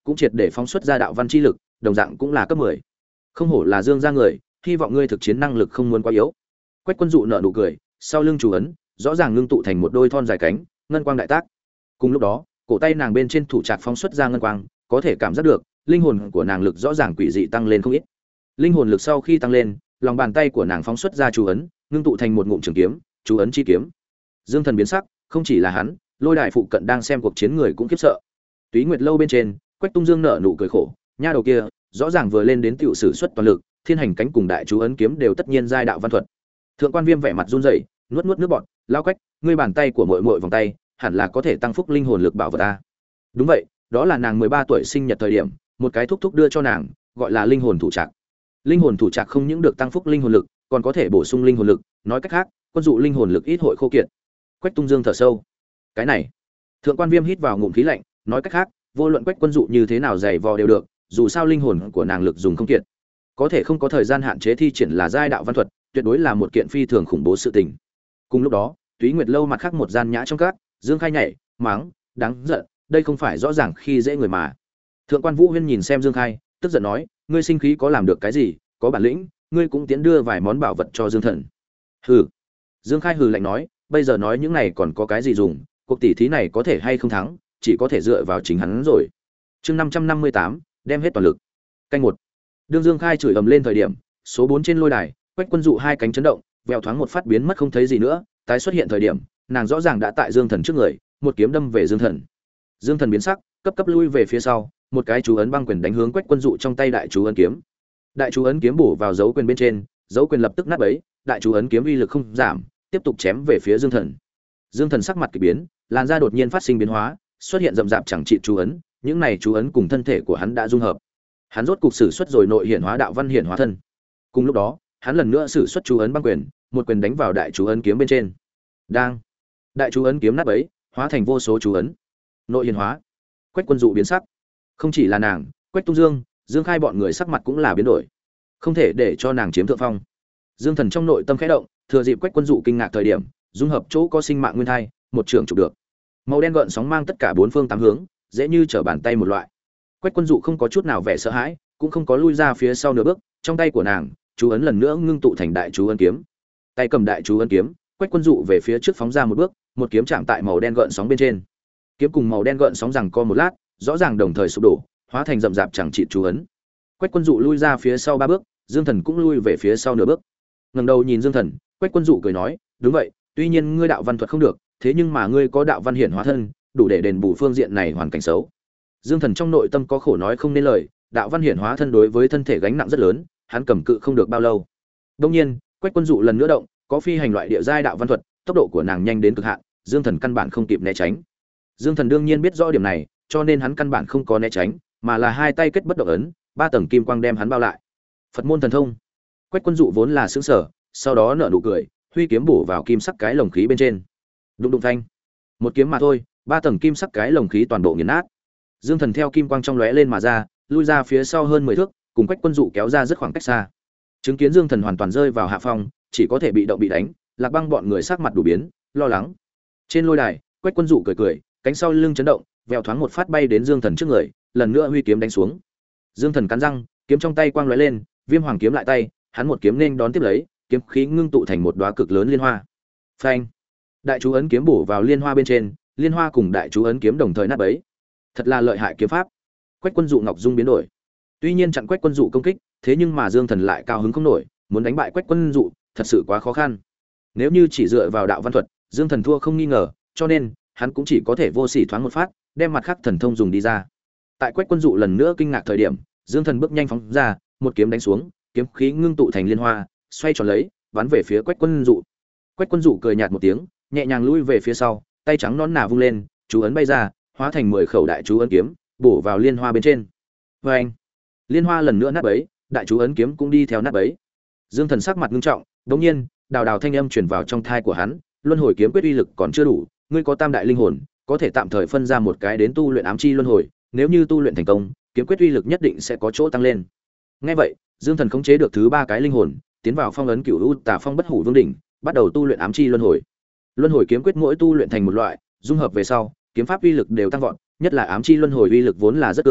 cũng triệt để phóng xuất ra đạo văn chi lực, đồng dạng cũng là cấp mười. Không hổ là Dương gia người, hy vọng ngươi thực chiến năng lực không muốn quá yếu. Quách Quân Dụ nở nụ cười, sau lưng chủ ấn, rõ ràng ngưng tụ thành một đôi thon dài cánh, ngân quang đại tác. Cùng lúc đó, cổ tay nàng bên trên thủ trạc phóng xuất ra ngân quang, có thể cảm giác được, linh hồn của nàng lực rõ ràng quỷ dị tăng lên không ít. Linh hồn lực sau khi tăng lên, lòng bàn tay của nàng phóng xuất ra chú ấn, ngưng tụ thành một ngụm trường kiếm, chú ấn chi kiếm. Dương Thần biến sắc, không chỉ là hắn, Lôi Đài phụ cận đang xem cuộc chiến người cũng khiếp sợ. Túy Nguyệt lâu bên trên, Quách Tung Dương nở nụ cười khổ, nha đầu kia, rõ ràng vừa lên đến tiểu sử xuất toàn lực, thiên hành cánh cùng đại chú ấn kiếm đều tất nhiên giai đạo văn thuật. Thượng quan Viêm vẻ mặt run rẩy, nuốt nuốt nước bọt, lao Quách, ngươi bàn tay của muội muội vòng tay, hẳn là có thể tăng phúc linh hồn lực bảo vật ta. Đúng vậy, đó là nàng mười ba tuổi sinh nhật thời điểm, một cái thúc thúc đưa cho nàng, gọi là linh hồn thủ trạc. Linh hồn thủ trạc không những được tăng phúc linh hồn lực, còn có thể bổ sung linh hồn lực, nói cách khác, Quân Dụ linh hồn lực ít hội khô kiệt. Quách Tung Dương thở sâu. Cái này, Thượng quan Viêm hít vào ngụm khí lạnh, nói cách khác, vô luận Quách Quân Dụ như thế nào dày vò đều được, dù sao linh hồn của nàng lực dùng không kiệt. Có thể không có thời gian hạn chế thi triển là giai đạo văn thuật, tuyệt đối là một kiện phi thường khủng bố sự tình. Cùng lúc đó, Túy Nguyệt lâu mặt khác một gian nhã trong các, Dương Khai nhảy, mắng, đáng giận, đây không phải rõ ràng khi dễ người mà. Thượng quan Vũ Huyên nhìn xem Dương Khai, tức giận nói, ngươi sinh khí có làm được cái gì, có bản lĩnh, ngươi cũng tiến đưa vài món bảo vật cho Dương Thần. Hừ. Dương Khai hừ lạnh nói, bây giờ nói những này còn có cái gì dùng, cuộc tỷ thí này có thể hay không thắng, chỉ có thể dựa vào chính hắn rồi. Chương năm trăm năm mươi tám, đem hết toàn lực. Canh một. Đương Dương Khai chửi ầm lên thời điểm, số bốn trên lôi đài, Quách Quân Dụ hai cánh chấn động, vèo thoáng một phát biến mất không thấy gì nữa, tái xuất hiện thời điểm, nàng rõ ràng đã tại Dương Thần trước người, một kiếm đâm về Dương Thần. Dương Thần biến sắc, cấp cấp lui về phía sau, một cái chú ấn băng quyền đánh hướng Quách Quân Dụ trong tay đại chú ấn kiếm. Đại chú ấn kiếm bổ vào dấu quyền bên trên, dấu quyền lập tức nát bấy, đại chú ấn kiếm uy lực không giảm, tiếp tục chém về phía Dương Thần. Dương Thần sắc mặt kỳ biến, làn da đột nhiên phát sinh biến hóa, xuất hiện rậm rạp chẳng trị chú ấn, những này chú ấn cùng thân thể của hắn đã dung hợp. Hắn rốt cục sử xuất rồi nội hiển hóa đạo văn hiển hóa thân. Cùng lúc đó, hắn lần nữa sử xuất chú ấn băng quyền, một quyền đánh vào đại chú ấn kiếm bên trên. Đang, đại chú ấn kiếm nát bấy, hóa thành vô số chú ấn. Nội hiển hóa. Quách Quân Dụ biến sắc. Không chỉ là nàng, Quách Tung Dương, Dương Khai bọn người sắc mặt cũng là biến đổi. Không thể để cho nàng chiếm thượng phong. Dương Thần trong nội tâm khẽ động, thừa dịp Quách Quân Dụ kinh ngạc thời điểm, dung hợp chỗ có sinh mạng nguyên thai, một trường chụp được. Màu đen gợn sóng mang tất cả bốn phương tám hướng, dễ như trở bàn tay một loại. Quách Quân Dụ không có chút nào vẻ sợ hãi, cũng không có lui ra phía sau nửa bước, trong tay của nàng, chú ấn lần nữa ngưng tụ thành đại chú ấn kiếm. Tay cầm đại chú ấn kiếm, Quách Quân Dụ về phía trước phóng ra một bước, một kiếm chạm tại màu đen gợn sóng bên trên. Kiếm cùng màu đen gợn sóng rằng co một lát, rõ ràng đồng thời sụp đổ, hóa thành rậm rạp chẳng trị chú ấn. Quách Quân Dụ lui ra phía sau ba bước, Dương Thần cũng lui về phía sau nửa bước. Ngẩng đầu nhìn Dương Thần, Quách Quân Dụ cười nói, "Đúng vậy, tuy nhiên ngươi đạo văn thuật không được, thế nhưng mà ngươi có đạo văn hiển hóa thân, đủ để đền bù phương diện này hoàn cảnh xấu." Dương Thần trong nội tâm có khổ nói không nên lời, đạo văn hiển hóa thân đối với thân thể gánh nặng rất lớn, hắn cầm cự không được bao lâu. Đương nhiên, Quách Quân Dụ lần nữa động, có phi hành loại địa giai đạo văn thuật, tốc độ của nàng nhanh đến cực hạn, Dương Thần căn bản không kịp né tránh. Dương Thần đương nhiên biết rõ điểm này, cho nên hắn căn bản không có né tránh, mà là hai tay kết bất động ấn, ba tầng kim quang đem hắn bao lại. Phật môn thần thông. Quách Quân Dụ vốn là sững sờ, sau đó nở nụ cười, huy kiếm bổ vào kim sắc cái lồng khí bên trên. Đụng đụng thanh. Một kiếm mà thôi, ba tầng kim sắc cái lồng khí toàn bộ nghiền nát. Dương Thần theo kim quang trong lóe lên mà ra, lui ra phía sau hơn mười thước, cùng Quách Quân Dụ kéo ra rất khoảng cách xa. Chứng kiến Dương Thần hoàn toàn rơi vào hạ phong, chỉ có thể bị động bị đánh, Lạc Băng bọn người sắc mặt đủ biến, lo lắng. Trên lôi đài, Quách Quân Dụ cười cười, cánh sau lưng chấn động, vèo thoáng một phát bay đến Dương Thần trước người, lần nữa huy kiếm đánh xuống. Dương Thần cắn răng, kiếm trong tay quang lóe lên, Viêm Hoàng kiếm lại tay, hắn một kiếm nên đón tiếp lấy, kiếm khí ngưng tụ thành một đóa cực lớn liên hoa. Phanh! Đại chú ấn kiếm bổ vào liên hoa bên trên, liên hoa cùng đại chú ấn kiếm đồng thời nát bấy. Thật là lợi hại kiếm pháp. Quách Quân Dụ ngọc dung biến đổi. Tuy nhiên chặn Quách Quân Dụ công kích, thế nhưng mà Dương Thần lại cao hứng không nổi, muốn đánh bại Quách Quân Dụ, thật sự quá khó khăn. Nếu như chỉ dựa vào đạo văn thuật, Dương Thần thua không nghi ngờ, cho nên hắn cũng chỉ có thể vô sỉ thoáng một phát, đem mặt khác thần thông dùng đi ra. Tại Quách Quân Dụ lần nữa kinh ngạc thời điểm, Dương Thần bước nhanh phóng ra, một kiếm đánh xuống, kiếm khí ngưng tụ thành liên hoa, xoay tròn lấy, bắn về phía Quách Quân Dụ. Quách Quân Dụ cười nhạt một tiếng, nhẹ nhàng lui về phía sau, tay trắng nõn nà vung lên, chú ấn bay ra, hóa thành mười khẩu đại chú ấn kiếm, bổ vào liên hoa bên trên. Oeng! Liên hoa lần nữa nát bấy, đại chú ấn kiếm cũng đi theo nát bấy. Dương Thần sắc mặt nghiêm trọng, đột nhiên, đào đào thanh âm truyền vào trong thai của hắn, luân hồi kiếm quyết uy lực còn chưa đủ, ngươi có tam đại linh hồn, có thể tạm thời phân ra một cái đến tu luyện ám chi luân hồi, nếu như tu luyện thành công, kiếm quyết uy lực nhất định sẽ có chỗ tăng lên. Nghe vậy, Dương Thần khống chế được thứ ba cái linh hồn, tiến vào phong ấn Cửu U Tà Phong Bất Hủ Vương đỉnh, bắt đầu tu luyện ám chi luân hồi. Luân hồi kiếm quyết mỗi tu luyện thành một loại, dung hợp về sau, kiếm pháp uy lực đều tăng vọt, nhất là ám chi luân hồi uy lực vốn là rất cường,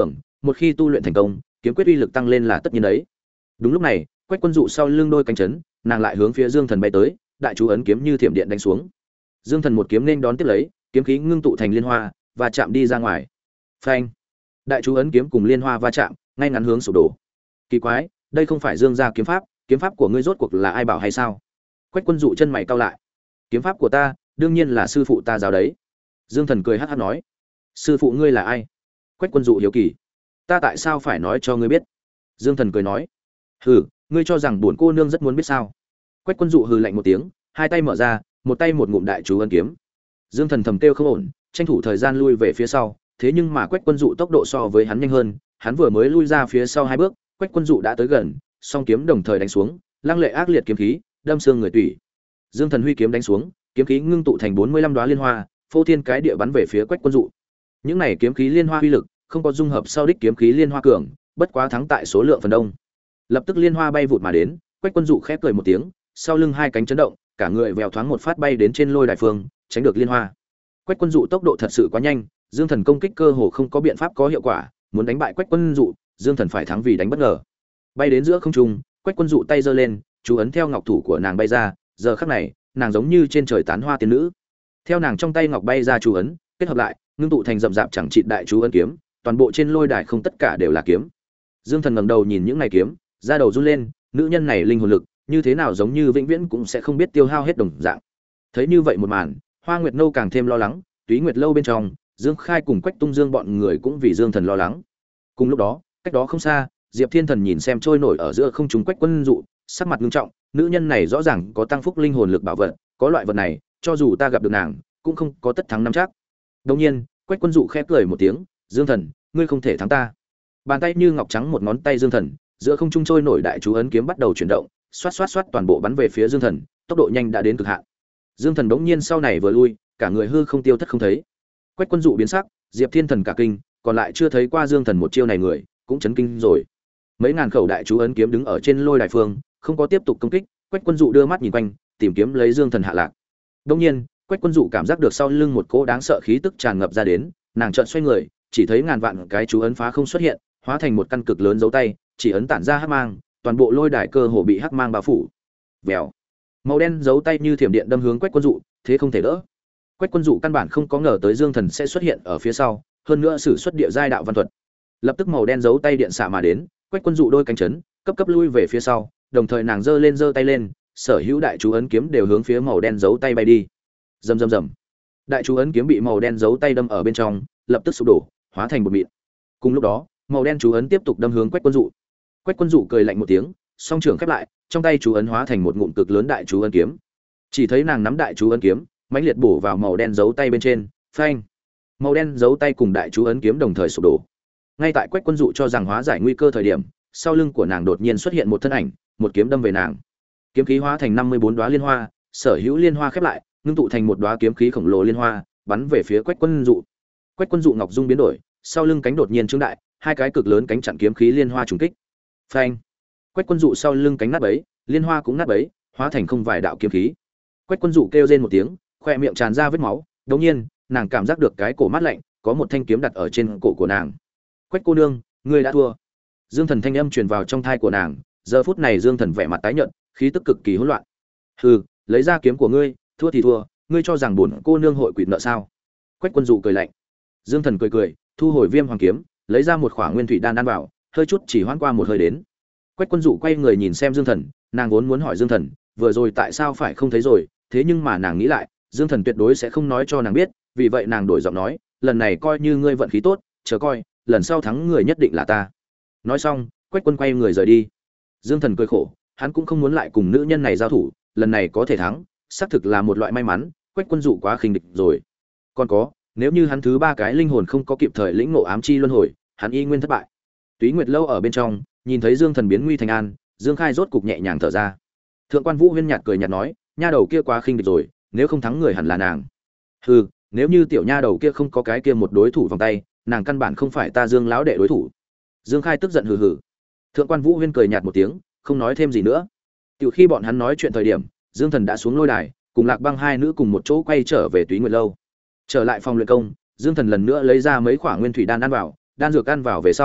một khi tu luyện thành công, kiếm quyết uy lực tăng lên là tất nhiên đấy. Đúng lúc này, Quách Quân Dụ sau lưng đôi cánh chấn, nàng lại hướng phía Dương Thần bay tới, đại chú ấn kiếm như thiểm điện đánh xuống. Dương Thần một kiếm nên đón tiếp lấy, kiếm khí ngưng tụ thành liên hoa và chạm đi ra ngoài. Phanh! Đại chú ấn kiếm cùng liên hoa va chạm, ngay ngắn hướng sụp đổ. Kỳ quái, đây không phải Dương gia kiếm pháp, kiếm pháp của ngươi rốt cuộc là ai bảo hay sao? Quách Quân Dụ chân mày cau lại. Kiếm pháp của ta, đương nhiên là sư phụ ta giáo đấy. Dương Thần cười hắc hắc nói. Sư phụ ngươi là ai? Quách Quân Dụ hiếu kỳ. Ta tại sao phải nói cho ngươi biết? Dương Thần cười nói. Hừ, ngươi cho rằng bổn cô nương rất muốn biết sao? Quách Quân Dụ hừ lạnh một tiếng, hai tay mở ra, một tay một ngụm đại chú ấn kiếm. Dương Thần thầm kêu không ổn, tranh thủ thời gian lui về phía sau, thế nhưng mà Quách Quân Dụ tốc độ so với hắn nhanh hơn, hắn vừa mới lui ra phía sau hai bước, Quách Quân Dụ đã tới gần, song kiếm đồng thời đánh xuống, lăng lệ ác liệt kiếm khí, đâm xương người tủy. Dương Thần huy kiếm đánh xuống, kiếm khí ngưng tụ thành bốn mươi lăm đóa liên hoa, phô thiên cái địa bắn về phía Quách Quân Dụ. Những này kiếm khí liên hoa uy lực, không có dung hợp sau đích kiếm khí liên hoa cường, bất quá thắng tại số lượng phần đông. Lập tức liên hoa bay vụt mà đến, Quách Quân Dụ khép cười một tiếng, sau lưng hai cánh chấn động, cả người vèo thoáng một phát bay đến trên lôi đài phương, tránh được liên hoa. Quách Quân Dụ tốc độ thật sự quá nhanh, Dương Thần công kích cơ hồ không có biện pháp có hiệu quả, muốn đánh bại Quách Quân Dụ, Dương Thần phải thắng vì đánh bất ngờ. Bay đến giữa không trung, Quách Quân Dụ tay giơ lên, chú ấn theo ngọc thủ của nàng bay ra, giờ khắc này, nàng giống như trên trời tán hoa tiên nữ. Theo nàng trong tay ngọc bay ra chú ấn, kết hợp lại, ngưng tụ thành rậm rạp chẳng chịt đại chú ấn kiếm, toàn bộ trên lôi đài không tất cả đều là kiếm. Dương Thần ngẩng đầu nhìn những này kiếm, da đầu run lên, nữ nhân này linh hồn lực, như thế nào giống như vĩnh viễn cũng sẽ không biết tiêu hao hết đồng dạng. Thấy như vậy một màn, Hoa Nguyệt Nâu càng thêm lo lắng, Túy Nguyệt Lâu bên trong, Dương Khai cùng Quách Tung Dương bọn người cũng vì Dương Thần lo lắng. Cùng lúc đó, cách đó không xa, Diệp Thiên Thần nhìn xem trôi nổi ở giữa không trung Quách Quân Dụ, sắc mặt nghiêm trọng, nữ nhân này rõ ràng có tăng phúc linh hồn lực bảo vật, có loại vật này, cho dù ta gặp được nàng, cũng không có tất thắng năm chắc. Đương nhiên, Quách Quân Dụ khẽ cười một tiếng, Dương Thần, ngươi không thể thắng ta. Bàn tay như ngọc trắng một ngón tay Dương Thần, giữa không trung trôi nổi đại chú ấn kiếm bắt đầu chuyển động, xoát xoát xoát toàn bộ bắn về phía Dương Thần, tốc độ nhanh đã đến cực hạn. Dương Thần bỗng nhiên sau này vừa lui, cả người hư không tiêu thất không thấy. Quách Quân Dụ biến sắc, Diệp Thiên Thần cả kinh, còn lại chưa thấy qua Dương Thần một chiêu này người, cũng chấn kinh rồi. Mấy ngàn khẩu đại chú ấn kiếm đứng ở trên lôi đài phương, không có tiếp tục công kích, Quách Quân Dụ đưa mắt nhìn quanh, tìm kiếm lấy Dương Thần hạ lạc. Đương nhiên, Quách Quân Dụ cảm giác được sau lưng một cỗ đáng sợ khí tức tràn ngập ra đến, nàng chợt xoay người, chỉ thấy ngàn vạn cái chú ấn phá không xuất hiện, hóa thành một căn cực lớn dấu tay, chỉ ấn tản ra hắc mang, toàn bộ lôi đài cơ hồ bị hắc mang bao phủ. Vèo. Màu đen dấu tay như thiểm điện đâm hướng Quách Quân Dụ, thế không thể đỡ. Quách Quân Dụ căn bản không có ngờ tới Dương Thần sẽ xuất hiện ở phía sau, hơn nữa sử xuất địa giai đạo văn thuật. Lập tức màu đen dấu tay điện xạ mà đến, Quách Quân Dụ đôi cánh chấn, cấp cấp lui về phía sau, đồng thời nàng giơ lên giơ tay lên, sở hữu đại chú ấn kiếm đều hướng phía màu đen dấu tay bay đi. Rầm rầm rầm. Đại chú ấn kiếm bị màu đen dấu tay đâm ở bên trong, lập tức sụp đổ, hóa thành bột mịn. Cùng lúc đó, màu đen chú ấn tiếp tục đâm hướng Quách Quân Dụ. Quách Quân Dụ cười lạnh một tiếng, song trưởng khép lại, trong tay chú ấn hóa thành một ngụm cực lớn đại chú ấn kiếm. Chỉ thấy nàng nắm đại chú ấn kiếm, mãnh liệt bổ vào màu đen dấu tay bên trên, phanh. Màu đen dấu tay cùng đại chú ấn kiếm đồng thời sụp đổ. Ngay tại Quách Quân Dụ cho rằng hóa giải nguy cơ thời điểm, sau lưng của nàng đột nhiên xuất hiện một thân ảnh, một kiếm đâm về nàng. Kiếm khí hóa thành năm mươi bốn đóa liên hoa, sở hữu liên hoa khép lại, ngưng tụ thành một đóa kiếm khí khổng lồ liên hoa, bắn về phía Quách Quân Dụ. Quách Quân Dụ ngọc dung biến đổi, sau lưng cánh đột nhiên trướng đại, hai cái cực lớn cánh chặn kiếm khí liên hoa trùng kích. Phanh! Quách Quân Dụ sau lưng cánh nát bấy, liên hoa cũng nát bấy, hóa thành không vài đạo kiếm khí. Quách Quân Dụ kêu rên một tiếng, khoe miệng tràn ra vết máu, đột nhiên, nàng cảm giác được cái cổ mát lạnh, có một thanh kiếm đặt ở trên cổ của nàng. Quách cô nương, ngươi đã thua. Dương Thần thanh âm truyền vào trong thai của nàng, giờ phút này Dương Thần vẻ mặt tái nhợt, khí tức cực kỳ hỗn loạn. Hừ, lấy ra kiếm của ngươi, thua thì thua, ngươi cho rằng bổn cô nương hội quỵt nợ sao? Quách Quân Dụ cười lạnh. Dương Thần cười cười, thu hồi Viêm Hoàng kiếm, lấy ra một khỏa nguyên thủy đan ăn vào, hơi chút chỉ hoãn qua một hơi đến. Quách Quân Dụ quay người nhìn xem Dương Thần, nàng vốn muốn hỏi Dương Thần, vừa rồi tại sao phải không thấy rồi, thế nhưng mà nàng nghĩ lại, Dương Thần tuyệt đối sẽ không nói cho nàng biết, vì vậy nàng đổi giọng nói, lần này coi như ngươi vận khí tốt, chờ coi, lần sau thắng người nhất định là ta. Nói xong, Quách Quân quay người rời đi. Dương Thần cười khổ, hắn cũng không muốn lại cùng nữ nhân này giao thủ, lần này có thể thắng, xác thực là một loại may mắn, Quách Quân Dụ quá khinh địch rồi. Còn có, nếu như hắn thứ ba cái linh hồn không có kịp thời lĩnh ngộ ám chi luân hồi, hắn y nguyên thất bại. Túy Nguyệt Lâu ở bên trong, nhìn thấy Dương Thần biến nguy thành an, Dương Khai rốt cục nhẹ nhàng thở ra. Thượng quan Vũ Huyên nhạt cười nhạt nói, nha đầu kia quá khinh địch rồi, nếu không thắng người hẳn là nàng. Hừ, nếu như tiểu nha đầu kia không có cái kia một đối thủ vòng tay, nàng căn bản không phải ta Dương lão đệ đối thủ. Dương Khai tức giận hừ hừ. Thượng quan Vũ Huyên cười nhạt một tiếng, không nói thêm gì nữa. Tiểu khi bọn hắn nói chuyện thời điểm, Dương Thần đã xuống lôi đài, cùng Lạc Băng hai nữ cùng một chỗ quay trở về Túy Nguyệt Lâu. Trở lại phòng luyện công, Dương Thần lần nữa lấy ra mấy quả nguyên thủy đan ăn vào, đan dược ăn vào về sau,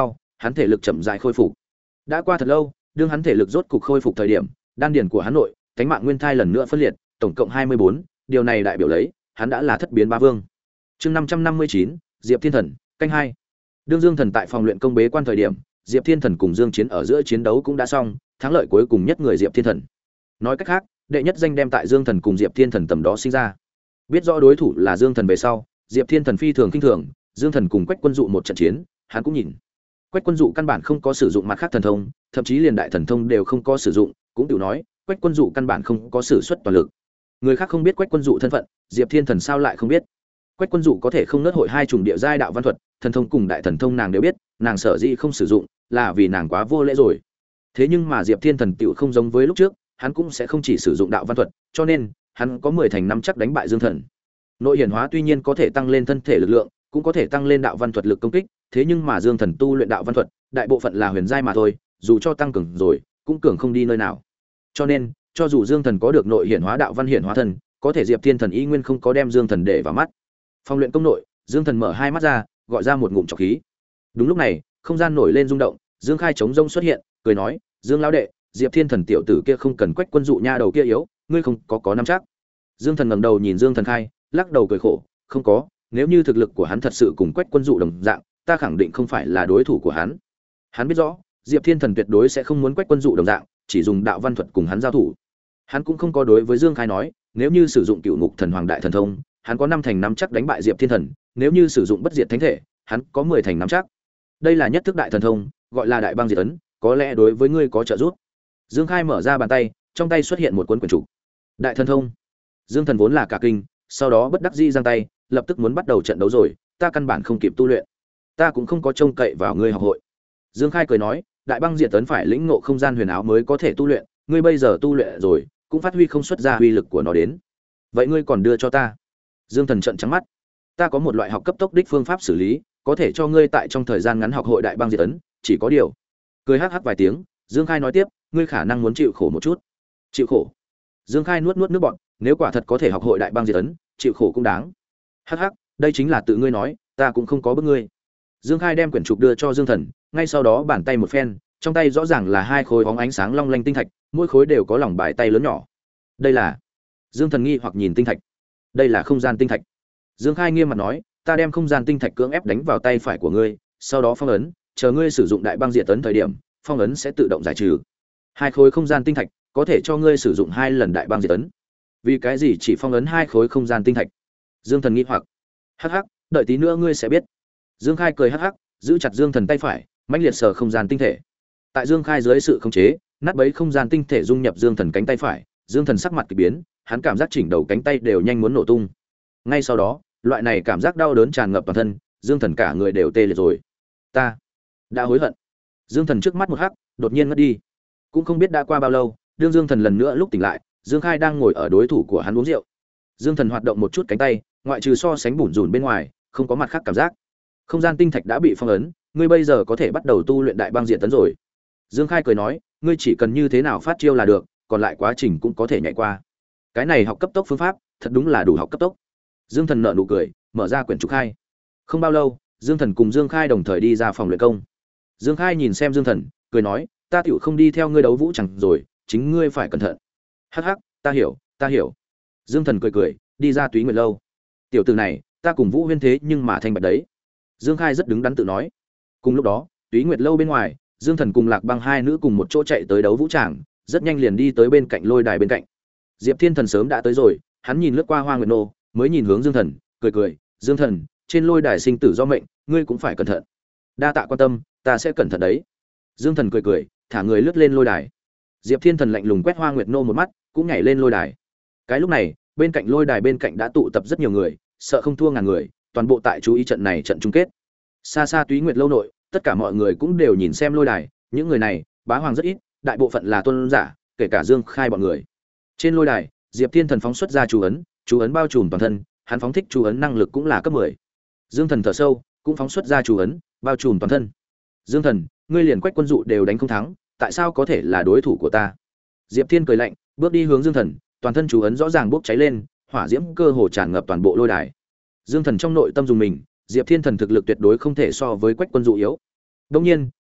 hắn thể lực chậm rãi khôi phục. Đã qua thật lâu, đương hắn thể lực rốt cục khôi phục thời điểm, đan điền của hắn nội, cánh mạng nguyên thai lần nữa phân liệt, tổng cộng hai mươi bốn, điều này đại biểu lấy, hắn đã là thất biến ba vương. Chương năm trăm năm mươi chín, Diệp Thiên Thần, canh hai. Đương Dương Thần tại phòng luyện công bế quan thời điểm, Diệp Thiên Thần cùng Dương Chiến ở giữa chiến đấu cũng đã xong, thắng lợi cuối cùng nhất người Diệp Thiên Thần. Nói cách khác, đệ nhất danh đem tại Dương Thần cùng Diệp Thiên Thần tầm đó sinh ra. Biết rõ đối thủ là Dương Thần về sau, Diệp Thiên Thần phi thường kinh thường, Dương Thần cùng Quách Quân Dụ một trận chiến, hắn cũng nhìn. Quách Quân Dụ căn bản không có sử dụng mặt khác thần thông, thậm chí liền đại thần thông đều không có sử dụng, cũng tiểu nói, Quách Quân Dụ căn bản không có sử xuất toàn lực. Người khác không biết Quách Quân Dụ thân phận, Diệp Thiên Thần sao lại không biết? Quách Quân Dụ có thể không nớt hội hai chủng địa giai đạo văn thuật, thần thông cùng đại thần thông nàng đều biết, nàng sở dĩ không sử dụng, là vì nàng quá vô lễ rồi. Thế nhưng mà Diệp Thiên Thần tiểu không giống với lúc trước, hắn cũng sẽ không chỉ sử dụng đạo văn thuật, cho nên hắn có mười thành năm chắc đánh bại Dương Thần. Nội hiển hóa tuy nhiên có thể tăng lên thân thể lực lượng, cũng có thể tăng lên đạo văn thuật lực công kích, thế nhưng mà Dương Thần tu luyện đạo văn thuật, đại bộ phận là huyền giai mà thôi, dù cho tăng cường rồi, cũng cường không đi nơi nào. Cho nên, cho dù Dương Thần có được nội hiển hóa đạo văn hiển hóa thần, có thể Diệp Thiên Thần y nguyên không có đem Dương Thần để vào mắt. Phòng luyện công nội, Dương Thần mở hai mắt ra, gọi ra một ngụm trọc khí. Đúng lúc này, không gian nổi lên rung động, Dương Khai chống rông xuất hiện, cười nói, "Dương lão đệ, Diệp Thiên Thần tiểu tử kia không cần Quách Quân Dụ nha đầu kia yếu, ngươi không có có nắm chắc." Dương Thần ngẩng đầu nhìn Dương Thần Khai, lắc đầu cười khổ, "Không có, nếu như thực lực của hắn thật sự cùng Quách Quân Dụ đồng dạng, ta khẳng định không phải là đối thủ của hắn." Hắn biết rõ, Diệp Thiên Thần tuyệt đối sẽ không muốn Quách Quân Dụ đồng dạng, chỉ dùng đạo văn thuật cùng hắn giao thủ. Hắn cũng không có đối với Dương Khai nói, nếu như sử dụng Cựu Ngục Thần Hoàng đại thần thông, hắn có năm thành năm chắc đánh bại Diệp Thiên Thần, nếu như sử dụng Bất Diệt Thánh Thể, hắn có mười thành năm chắc. Đây là nhất thức đại thần thông, gọi là Đại Băng Diệt Ấn, có lẽ đối với ngươi có trợ giúp. Dương Khai mở ra bàn tay, trong tay xuất hiện một cuốn quyển trục. Đại thần thông. Dương Thần vốn là cả kinh, sau đó bất đắc dĩ giang tay, lập tức muốn bắt đầu trận đấu rồi, ta căn bản không kịp tu luyện. Ta cũng không có trông cậy vào ngươi học hội. Dương Khai cười nói, Đại Băng Diệt Ấn phải lĩnh ngộ không gian huyền áo mới có thể tu luyện, ngươi bây giờ tu luyện rồi, cũng phát huy không xuất ra uy lực của nó đến. Vậy ngươi còn đưa cho ta? Dương Thần trợn trắng mắt. Ta có một loại học cấp tốc đích phương pháp xử lý, có thể cho ngươi tại trong thời gian ngắn học hội Đại Băng Diệt Ấn, chỉ có điều. Cười hắc hắc vài tiếng, Dương Khai nói tiếp, ngươi khả năng muốn chịu khổ một chút. Chịu khổ? Dương Khai nuốt nuốt nước bọt, nếu quả thật có thể học hội Đại Băng Diệt Ấn, chịu khổ cũng đáng. Hắc hắc, đây chính là tự ngươi nói, ta cũng không có bức ngươi. Dương Khai đem quyển trục đưa cho Dương Thần, ngay sau đó bàn tay một phen, trong tay rõ ràng là hai khối bóng ánh sáng long lanh tinh thạch, mỗi khối đều có lòng bài tay lớn nhỏ. Đây là? Dương Thần nghi hoặc nhìn tinh thạch. Đây là không gian tinh thạch. Dương Khai nghiêm mặt nói, ta đem không gian tinh thạch cưỡng ép đánh vào tay phải của ngươi, sau đó phong ấn, chờ ngươi sử dụng Đại Băng Diệt Ấn thời điểm, phong ấn sẽ tự động giải trừ. Hai khối không gian tinh thạch có thể cho ngươi sử dụng hai lần Đại Băng Diệt Ấn. Vì cái gì chỉ phong ấn hai khối không gian tinh thạch? Dương Thần nghi hoặc. Hắc hắc, đợi tí nữa ngươi sẽ biết. Dương Khai cười hắc hắc, giữ chặt Dương Thần tay phải, mãnh liệt sờ không gian tinh thể. Tại Dương Khai dưới sự khống chế, nát bấy không gian tinh thể dung nhập Dương Thần cánh tay phải, Dương Thần sắc mặt kỳ biến, hắn cảm giác chỉnh đầu cánh tay đều nhanh muốn nổ tung. Ngay sau đó, loại này cảm giác đau đớn tràn ngập toàn thân, Dương Thần cả người đều tê liệt rồi. Ta đã hối hận. Dương Thần trước mắt một hắc, đột nhiên ngất đi. Cũng không biết đã qua bao lâu, đương Dương Thần lần nữa lúc tỉnh lại, Dương Khai đang ngồi ở đối thủ của hắn uống rượu. Dương Thần hoạt động một chút cánh tay, ngoại trừ so sánh bủn rủn bên ngoài, không có mặt khác cảm giác. Không gian tinh thạch đã bị phong ấn, ngươi bây giờ có thể bắt đầu tu luyện Đại Băng Diệt Ấn rồi. Dương Khai cười nói, ngươi chỉ cần như thế nào phát chiêu là được, còn lại quá trình cũng có thể nhảy qua. Cái này học cấp tốc phương pháp, thật đúng là đủ học cấp tốc. Dương Thần nở nụ cười, mở ra quyển trục khai. Không bao lâu, Dương Thần cùng Dương Khai đồng thời đi ra phòng luyện công. Dương Khai nhìn xem Dương Thần, cười nói, ta tiểu không đi theo ngươi đấu vũ chẳng rồi, chính ngươi phải cẩn thận. Hắc hắc, ta hiểu, ta hiểu. Dương Thần cười cười, đi ra Túy Nguyệt lâu. Tiểu tử này, ta cùng Vũ Huyên thế nhưng mà thanh bạch đấy. Dương Khai rất đứng đắn tự nói. Cùng lúc đó, Túy Nguyệt lâu bên ngoài, Dương Thần cùng Lạc Băng hai nữ cùng một chỗ chạy tới đấu vũ tràng, rất nhanh liền đi tới bên cạnh lôi đài bên cạnh. Diệp Thiên Thần sớm đã tới rồi, hắn nhìn lướt qua Hoa Nguyệt nô, mới nhìn hướng Dương Thần, cười cười, "Dương Thần, trên lôi đài sinh tử do mệnh, ngươi cũng phải cẩn thận." "Đa tạ quan tâm, ta sẽ cẩn thận đấy." Dương Thần cười cười, thả người lướt lên lôi đài. Diệp Thiên Thần lạnh lùng quét Hoa Nguyệt nô một mắt, cũng nhảy lên lôi đài. Cái lúc này, bên cạnh lôi đài bên cạnh đã tụ tập rất nhiều người, sợ không thua ngàn người, toàn bộ tại chú ý trận này trận chung kết. Xa xa Túy Nguyệt lâu nội, tất cả mọi người cũng đều nhìn xem lôi đài, những người này, bá hoàng rất ít, đại bộ phận là tuân giả, kể cả Dương Khai bọn người. Trên lôi đài, Diệp Thiên Thần phóng xuất ra chú ấn, chú ấn bao trùm toàn thân, hắn phóng thích chú ấn năng lực cũng là cấp mười. Dương Thần thở sâu, cũng phóng xuất ra chú ấn, bao trùm toàn thân. "Dương Thần, ngươi liền Quách Quân Dụ đều đánh không thắng, tại sao có thể là đối thủ của ta?" Diệp Thiên cười lạnh, bước đi hướng Dương Thần, toàn thân chú ấn rõ ràng bốc cháy lên, hỏa diễm cơ hồ tràn ngập toàn bộ lôi đài. Dương Thần trong nội tâm dùng mình, Diệp Thiên Thần thực lực tuyệt đối không thể so với Quách Quân Dụ yếu. Đương nhiên,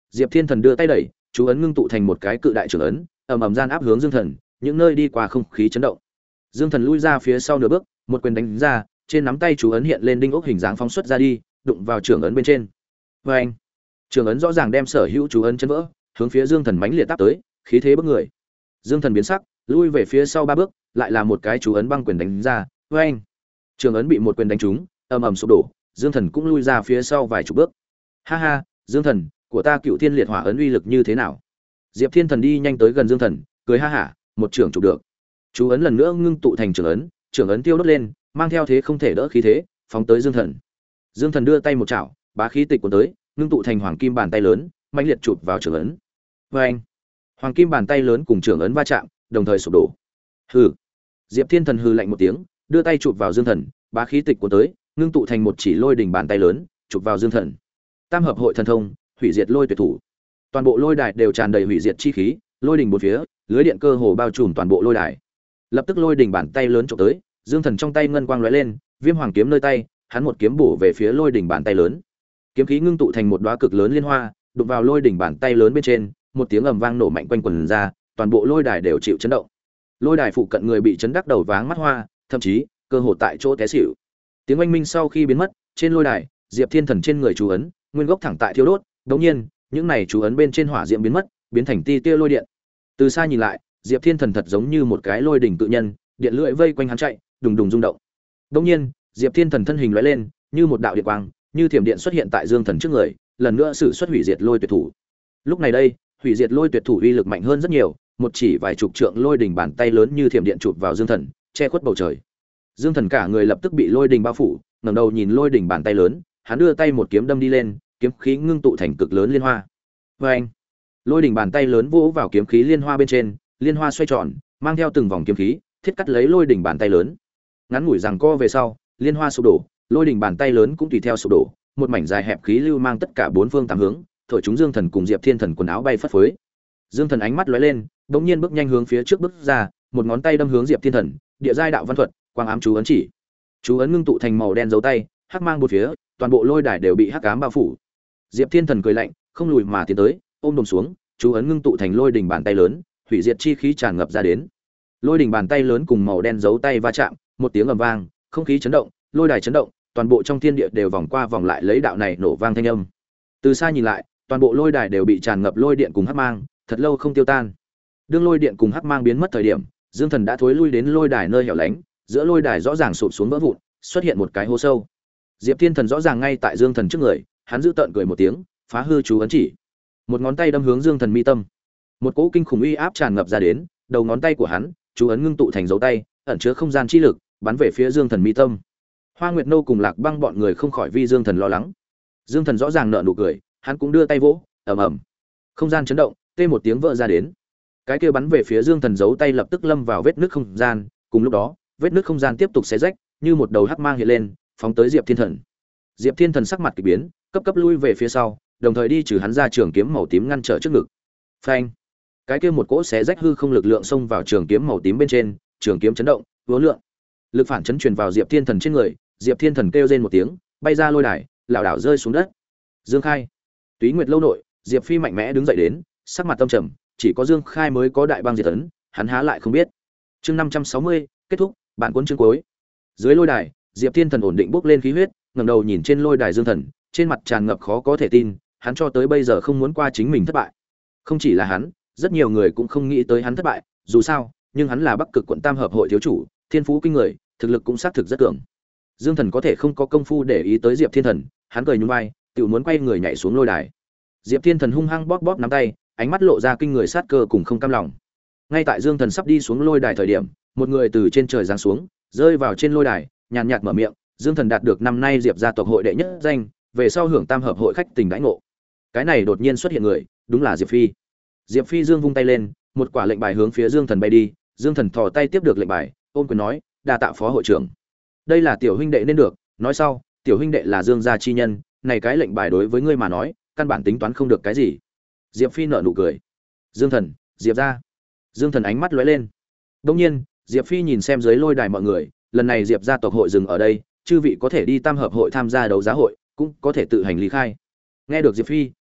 Diệp Thiên Thần đưa tay đẩy, chú ấn ngưng tụ thành một cái cự đại trưởng ấn, ầm ầm gian áp hướng Dương Thần, những nơi đi qua không khí chấn động. Dương Thần lui ra phía sau nửa bước, một quyền đánh ra, trên nắm tay chú ấn hiện lên đinh ốc hình dáng phóng xuất ra đi, đụng vào trưởng ấn bên trên. Oeng! Trưởng ấn rõ ràng đem sở hữu chú ấn chấn vỡ, hướng phía Dương Thần mãnh liệt táp tới, khí thế bức người. Dương Thần biến sắc, lui về phía sau ba bước, lại là một cái chú ấn băng quyền đánh ra. Oeng! Trưởng ấn bị một quyền đánh trúng, ầm ầm sụp đổ, Dương Thần cũng lui ra phía sau vài chục bước. Ha ha, Dương Thần, của ta Cựu Thiên Liệt Hỏa ấn uy lực như thế nào? Diệp Thiên Thần đi nhanh tới gần Dương Thần, cười ha hả, một trưởng chụp được. Chú ấn lần nữa ngưng tụ thành trưởng ấn, trưởng ấn tiêu đốt lên, mang theo thế không thể đỡ khí thế, phóng tới Dương Thần. Dương Thần đưa tay một chảo, bá khí tịch cuốn tới, ngưng tụ thành hoàng kim bàn tay lớn, mạnh liệt chụp vào trưởng ấn. Oeng! Hoàng kim bàn tay lớn cùng trưởng ấn va chạm, đồng thời sụp đổ. Hừ. Diệp Thiên Thần hừ lạnh một tiếng, đưa tay chụp vào Dương Thần, bá khí tịch cuốn tới, ngưng tụ thành một chỉ lôi đỉnh bàn tay lớn, chụp vào Dương Thần. Tam hợp hội thần thông, hủy diệt lôi tuyệt thủ. Toàn bộ lôi đài đều tràn đầy hủy diệt chi khí, lôi đỉnh bốn phía, lưới điện cơ hồ bao trùm toàn bộ lôi đài. Lập tức lôi đỉnh bàn tay lớn chụp tới, Dương Thần trong tay ngân quang lóe lên, viêm hoàng kiếm nơi tay, hắn một kiếm bổ về phía lôi đỉnh bàn tay lớn. Kiếm khí ngưng tụ thành một đóa cực lớn liên hoa, đụng vào lôi đỉnh bàn tay lớn bên trên, một tiếng ầm vang nổ mạnh quanh quần ra, toàn bộ lôi đài đều chịu chấn động. Lôi đài phụ cận người bị chấn đắc đầu váng mắt hoa, thậm chí cơ hồ tại chỗ té xỉu. Tiếng oanh minh sau khi biến mất, trên lôi đài, Diệp Thiên Thần trên người chú ấn, nguyên gốc thẳng tại thiêu đốt, đống nhiên, những này chú ấn bên trên hỏa diệm biến mất, biến thành ti tia lôi điện. Từ xa nhìn lại, Diệp Thiên Thần thật giống như một cái lôi đỉnh tự nhân, điện lưỡi vây quanh hắn chạy, đùng đùng rung động. Đống nhiên, Diệp Thiên Thần thân hình lóe lên, như một đạo điện quang, như thiểm điện xuất hiện tại Dương Thần trước người, lần nữa sử xuất hủy diệt lôi tuyệt thủ. Lúc này đây, hủy diệt lôi tuyệt thủ uy lực mạnh hơn rất nhiều, một chỉ vài chục trượng lôi đỉnh bàn tay lớn như thiểm điện chụp vào Dương Thần, che khuất bầu trời. Dương Thần cả người lập tức bị lôi đỉnh bao phủ, ngẩng đầu nhìn lôi đỉnh bàn tay lớn, hắn đưa tay một kiếm đâm đi lên, kiếm khí ngưng tụ thành cực lớn liên hoa. Oeng! Lôi đỉnh bàn tay lớn vỗ vào kiếm khí liên hoa bên trên, liên hoa xoay tròn, mang theo từng vòng kiếm khí, thiết cắt lấy lôi đỉnh bàn tay lớn. Ngắn ngủi giằng co về sau, liên hoa sụp đổ, lôi đỉnh bàn tay lớn cũng tùy theo sụp đổ, một mảnh dài hẹp khí lưu mang tất cả bốn phương tám hướng, thổi chúng Dương Thần cùng Diệp Thiên Thần quần áo bay phất phới. Dương Thần ánh mắt lóe lên, bỗng nhiên bước nhanh hướng phía trước bước ra, một ngón tay đâm hướng Diệp Thiên Thần, địa giai đạo văn thuật, quang ám chú ấn chỉ. Chú ấn ngưng tụ thành màu đen dấu tay, hắc mang bốn phía, toàn bộ lôi đài đều bị hắc ám bao phủ. Diệp Thiên Thần cười lạnh, không lùi mà tiến tới, ôm đồm xuống, chú ấn ngưng tụ thành lôi đỉnh bàn tay lớn, hủy diệt chi khí tràn ngập ra đến. Lôi đỉnh bàn tay lớn cùng màu đen dấu tay va chạm, một tiếng ầm vang, không khí chấn động, lôi đài chấn động, toàn bộ trong thiên địa đều vòng qua vòng lại lấy đạo này nổ vang thanh âm. Từ xa nhìn lại, toàn bộ lôi đài đều bị tràn ngập lôi điện cùng hắc mang, thật lâu không tiêu tan. Đương lôi điện cùng hắc mang biến mất thời điểm, Dương Thần đã thối lui đến lôi đài nơi hẻo lánh, giữa lôi đài rõ ràng sụp xuống vỡ vụn, xuất hiện một cái hố sâu. Diệp Thiên Thần rõ ràng ngay tại Dương Thần trước người, hắn giữ tợn cười một tiếng, phá hư chú ấn chỉ, một ngón tay đâm hướng Dương Thần mi tâm. Một cỗ kinh khủng uy áp tràn ngập ra đến, đầu ngón tay của hắn, chú ấn ngưng tụ thành dấu tay, ẩn chứa không gian chi lực, bắn về phía Dương Thần mi tâm. Hoa Nguyệt Nô cùng Lạc Băng bọn người không khỏi vì Dương Thần lo lắng. Dương Thần rõ ràng nở nụ cười, hắn cũng đưa tay vỗ, ầm ầm. Không gian chấn động, tê một tiếng vỡ ra đến. Cái kia bắn về phía Dương Thần giấu tay lập tức lâm vào vết nứt không gian, cùng lúc đó, vết nứt không gian tiếp tục xé rách, như một đầu hắc mang hiện lên, phóng tới Diệp Thiên Thần. Diệp Thiên Thần sắc mặt kỳ biến, cấp cấp lui về phía sau, đồng thời đi trừ hắn ra trường kiếm màu tím ngăn trở trước ngực. Phanh! Cái kia một cỗ xé rách hư không lực lượng xông vào trường kiếm màu tím bên trên, trường kiếm chấn động, vỗ lượng. Lực phản chấn truyền vào Diệp Thiên Thần trên người, Diệp Thiên Thần kêu rên một tiếng, bay ra lôi đài, lảo đảo rơi xuống đất. Dương Khai, Túy Nguyệt lâu nội, Diệp Phi mạnh mẽ đứng dậy đến, sắc mặt tâm trầm, chỉ có Dương Khai mới có đại băng diệt ấn, hắn há lại không biết. Chương năm trăm sáu mươi, kết thúc, bản cuốn chương cuối. Dưới lôi đài, Diệp Thiên Thần ổn định bốc lên khí huyết, ngẩng đầu nhìn trên lôi đài Dương Thần, trên mặt tràn ngập khó có thể tin, hắn cho tới bây giờ không muốn qua chính mình thất bại. Không chỉ là hắn, rất nhiều người cũng không nghĩ tới hắn thất bại, dù sao, nhưng hắn là Bắc Cực quận Tam hợp hội thiếu chủ, thiên phú kinh người, thực lực cũng xác thực rất cường. Dương Thần có thể không có công phu để ý tới Diệp Thiên Thần, hắn cười nhún vai, tự muốn quay người nhảy xuống lôi đài. Diệp Thiên Thần hung hăng bóp bóp nắm tay, ánh mắt lộ ra kinh người sát cơ cùng không cam lòng. Ngay tại Dương Thần sắp đi xuống lôi đài thời điểm, một người từ trên trời giáng xuống, rơi vào trên lôi đài, nhàn nhạt mở miệng, Dương Thần đạt được năm nay Diệp gia tộc hội đệ nhất danh, về sau hưởng Tam hợp hội khách tình đãi ngộ. Cái này đột nhiên xuất hiện người, đúng là Diệp Phi. Diệp Phi dương vung tay lên, một quả lệnh bài hướng phía Dương Thần bay đi, Dương Thần thò tay tiếp được lệnh bài, ôm quyền nói, đa tạ phó hội trưởng. Đây là tiểu huynh đệ nên được, nói sau, tiểu huynh đệ là Dương gia chi nhân, này cái lệnh bài đối với ngươi mà nói, căn bản tính toán không được cái gì. Diệp Phi nở nụ cười. Dương Thần, Diệp gia. Dương Thần ánh mắt lóe lên. Đương nhiên, Diệp Phi nhìn xem dưới lôi đài mọi người, lần này Diệp gia tộc hội dừng ở đây, chư vị có thể đi Tam hợp hội tham gia đấu giá hội, cũng có thể tự hành lý khai. Nghe được Diệp Phi,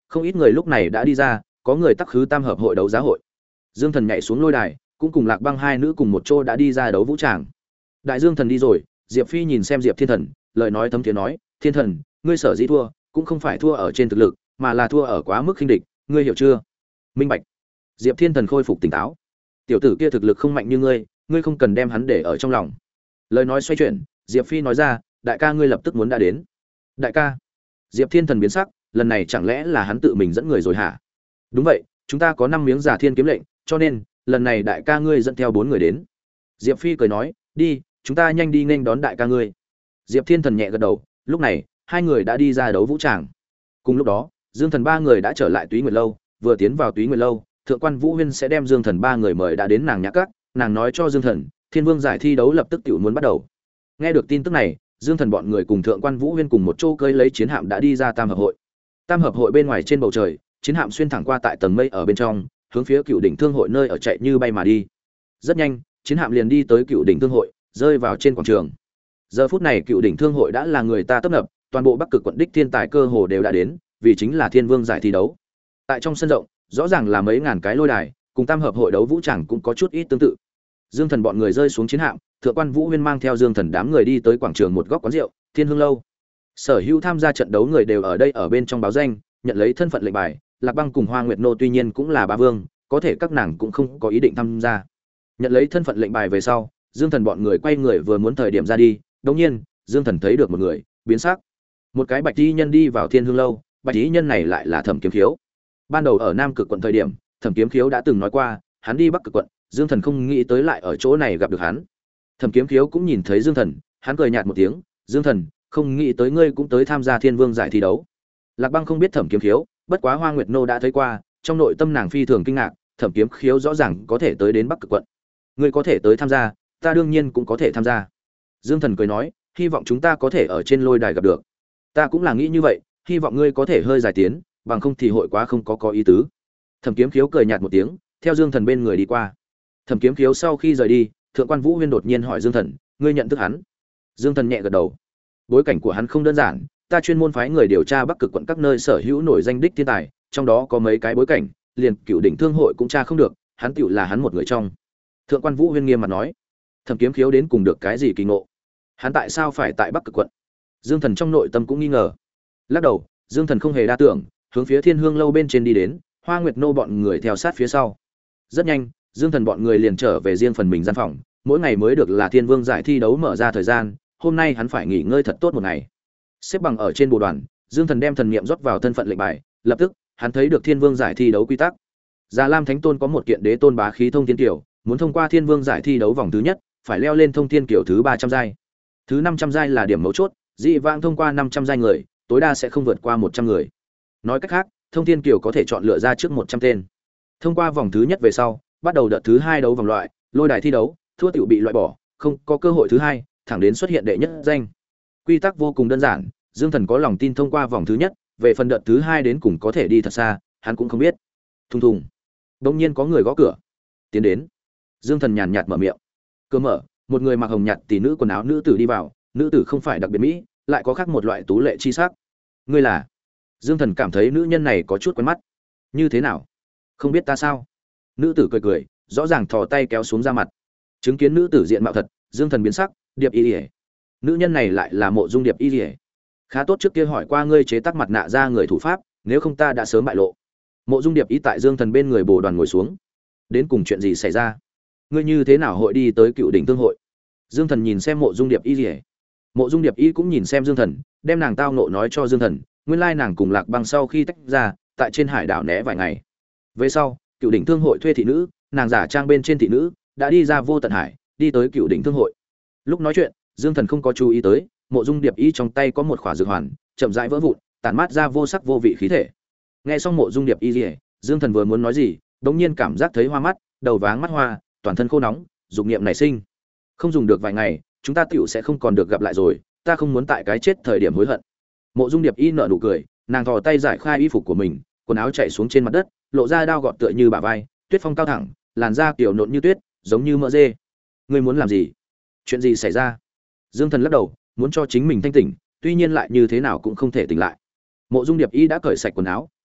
không ít người lúc này đã đi ra, có người tắc khứ tam hợp hội đấu giá hội. Dương Thần nhảy xuống lôi đài, cũng cùng Lạc Băng hai nữ cùng một chỗ đã đi ra đấu vũ tràng. Đại Dương Thần đi rồi, Diệp Phi nhìn xem Diệp Thiên Thần, lời nói thấm thiế nói, "Thiên Thần, ngươi sở dĩ thua, cũng không phải thua ở trên thực lực, mà là thua ở quá mức khinh địch, ngươi hiểu chưa?" Minh bạch. Diệp Thiên Thần khôi phục tỉnh táo. Tiểu tử kia thực lực không mạnh như ngươi, ngươi không cần đem hắn để ở trong lòng. Lời nói xoay chuyển, Diệp Phi nói ra, "Đại ca ngươi lập tức muốn đã đến." Đại ca? Diệp Thiên Thần biến sắc, lần này chẳng lẽ là hắn tự mình dẫn người rồi hả? Đúng vậy, chúng ta có năm miếng giả thiên kiếm lệnh, cho nên lần này đại ca ngươi dẫn theo bốn người đến. Diệp Phi cười nói, "Đi, chúng ta nhanh đi nghênh đón đại ca ngươi." Diệp Thiên Thần nhẹ gật đầu, lúc này, hai người đã đi ra đấu vũ tràng. Cùng lúc đó, Dương Thần ba người đã trở lại Túy Nguyệt lâu, vừa tiến vào Túy Nguyệt lâu, Thượng quan Vũ Huyên sẽ đem Dương Thần ba người mời đã đến nàng nhã các, nàng nói cho Dương Thần, Thiên Vương giải thi đấu lập tức tiểu muốn bắt đầu. Nghe được tin tức này, Dương Thần bọn người cùng Thượng quan Vũ Huyên cùng một chỗ cơi lấy chiến hạm đã đi ra Tam hợp hội. Tam hợp hội bên ngoài trên bầu trời, chiến hạm xuyên thẳng qua tại tầng mây ở bên trong, hướng phía Cựu đỉnh thương hội nơi ở chạy như bay mà đi. Rất nhanh, chiến hạm liền đi tới Cựu đỉnh thương hội, rơi vào trên quảng trường. Giờ phút này Cựu đỉnh thương hội đã là người ta tấp nập, toàn bộ Bắc Cực quận đích thiên tài cơ hồ đều đã đến, vì chính là Thiên Vương giải thi đấu. Tại trong sân rộng, rõ ràng là mấy ngàn cái lôi đài, cùng Tam hợp hội đấu vũ tràng cũng có chút ít tương tự. Dương Thần bọn người rơi xuống chiến hạm, Thượng quan Vũ Huyên mang theo Dương Thần đám người đi tới quảng trường một góc quán rượu, Thiên Hương lâu. Sở hữu tham gia trận đấu người đều ở đây ở bên trong báo danh, nhận lấy thân phận lệnh bài. Lạc Băng cùng Hoa Nguyệt Nô tuy nhiên cũng là bá vương, có thể các nàng cũng không có ý định tham gia. Nhận lấy thân phận lệnh bài về sau, Dương Thần bọn người quay người vừa muốn thời điểm ra đi, đột nhiên, Dương Thần thấy được một người, biến sắc. Một cái bạch y nhân đi vào Thiên Hương lâu, bạch y nhân này lại là Thẩm Kiếm Khiếu. Ban đầu ở Nam Cực quận thời điểm, Thẩm Kiếm Khiếu đã từng nói qua, hắn đi Bắc Cực quận, Dương Thần không nghĩ tới lại ở chỗ này gặp được hắn. Thẩm Kiếm Khiếu cũng nhìn thấy Dương Thần, hắn cười nhạt một tiếng, "Dương Thần, không nghĩ tới ngươi cũng tới tham gia Thiên Vương giải thi đấu." Lạc Băng không biết Thẩm Kiếm Khiếu, bất quá Hoa Nguyệt Nô đã thấy qua, trong nội tâm nàng phi thường kinh ngạc, Thẩm Kiếm Khiếu rõ ràng có thể tới đến Bắc Cực quận. "Ngươi có thể tới tham gia, ta đương nhiên cũng có thể tham gia." Dương Thần cười nói, "Hy vọng chúng ta có thể ở trên lôi đài gặp được." "Ta cũng là nghĩ như vậy, hy vọng ngươi có thể hơi giải tiến, bằng không thì hội quá không có có ý tứ." Thẩm Kiếm Khiếu cười nhạt một tiếng, theo Dương Thần bên người đi qua. Thẩm Kiếm Khiếu sau khi rời đi, Thượng quan Vũ Huyên đột nhiên hỏi Dương Thần, "Ngươi nhận thức hắn?" Dương Thần nhẹ gật đầu. Bối cảnh của hắn không đơn giản, ta chuyên môn phái người điều tra Bắc Cực quận các nơi sở hữu nổi danh đích thiên tài, trong đó có mấy cái bối cảnh, liền Cựu đỉnh thương hội cũng tra không được, hắn tựu là hắn một người trong. Thượng quan Vũ Huyên nghiêm mặt nói. Thẩm Kiếm Khiếu đến cùng được cái gì kỳ ngộ? Hắn tại sao phải tại Bắc Cực quận? Dương Thần trong nội tâm cũng nghi ngờ. Lắc đầu, Dương Thần không hề đa tưởng, hướng phía Thiên Hương lâu bên trên đi đến, Hoa Nguyệt Nô bọn người theo sát phía sau. Rất nhanh, Dương Thần bọn người liền trở về riêng phần mình gian phòng, mỗi ngày mới được là Thiên Vương giải thi đấu mở ra thời gian, hôm nay hắn phải nghỉ ngơi thật tốt một ngày. Xếp bằng ở trên bộ đoàn, Dương Thần đem thần niệm rót vào thân phận lệnh bài, lập tức, hắn thấy được Thiên Vương giải thi đấu quy tắc. Già Lam Thánh Tôn có một kiện đế tôn bá khí thông thiên kiều, muốn thông qua Thiên Vương giải thi đấu vòng thứ nhất, phải leo lên thông thiên kiều thứ ba trăm giai. Thứ năm trăm giai là điểm mấu chốt, dị vãng thông qua năm trăm giai người, tối đa sẽ không vượt qua một trăm người. Nói cách khác, thông thiên kiều có thể chọn lựa ra trước một trăm tên. Thông qua vòng thứ nhất về sau, bắt đầu đợt thứ hai đấu vòng loại, lôi đài thi đấu, thua tiểu bị loại bỏ, không có cơ hội thứ hai, thẳng đến xuất hiện đệ nhất danh. Quy tắc vô cùng đơn giản, Dương Thần có lòng tin thông qua vòng thứ nhất, về phần đợt thứ hai đến cùng có thể đi thật xa, hắn cũng không biết. Thùng thùng. Đột nhiên có người gõ cửa. Tiến đến. Dương Thần nhàn nhạt mở miệng. Cửa mở, một người mặc hồng nhạt tỷ nữ quần áo nữ tử đi vào, nữ tử không phải đặc biệt mỹ, lại có khác một loại tú lệ chi sắc. Ngươi là? Dương Thần cảm thấy nữ nhân này có chút quen mắt. Như thế nào? Không biết ta sao? Nữ tử cười cười, rõ ràng thò tay kéo xuống ra mặt. Chứng kiến nữ tử diện mạo thật, Dương Thần biến sắc, Điệp Y Liễu. Nữ nhân này lại là Mộ Dung Điệp Y Liễu. Khá tốt, trước kia hỏi qua ngươi chế tác mặt nạ ra người thủ pháp, nếu không ta đã sớm bại lộ. Mộ Dung Điệp Y tại Dương Thần bên người bồ đoàn ngồi xuống. Đến cùng chuyện gì xảy ra? Ngươi như thế nào hội đi tới Cựu đỉnh thương hội? Dương Thần nhìn xem Mộ Dung Điệp Y Liễu. Mộ Dung Điệp Y cũng nhìn xem Dương Thần, đem nàng tao ngộ nói cho Dương Thần, nguyên lai nàng cùng Lạc Băng sau khi tách ra, tại trên hải đảo né vài ngày. Về sau, Cựu đỉnh thương hội thuê thị nữ, nàng giả trang bên trên thị nữ, đã đi ra Vô Tận Hải, đi tới Cựu đỉnh thương hội. Lúc nói chuyện, Dương Thần không có chú ý tới, Mộ Dung Điệp Y trong tay có một khỏa dược hoàn, chậm rãi vỡ vụn, tản mát ra vô sắc vô vị khí thể. Nghe xong Mộ Dung Điệp Y Liễu, Dương Thần vừa muốn nói gì, đột nhiên cảm giác thấy hoa mắt, đầu váng mắt hoa, toàn thân khô nóng, dục niệm nảy sinh. Không dùng được vài ngày, chúng ta tiểu sẽ không còn được gặp lại rồi, ta không muốn tại cái chết thời điểm hối hận. Mộ Dung Điệp Y nở nụ cười, nàng thò tay giải khai y phục của mình, quần áo chảy xuống trên mặt đất, lộ ra đao gọt tựa như bả vai, tuyết phong cao thẳng, làn da kiểu nộn như tuyết, giống như mỡ dê. Ngươi muốn làm gì? Chuyện gì xảy ra? Dương Thần lắc đầu, muốn cho chính mình thanh tỉnh, tuy nhiên lại như thế nào cũng không thể tỉnh lại. Mộ Dung Điệp Y đã cởi sạch quần áo,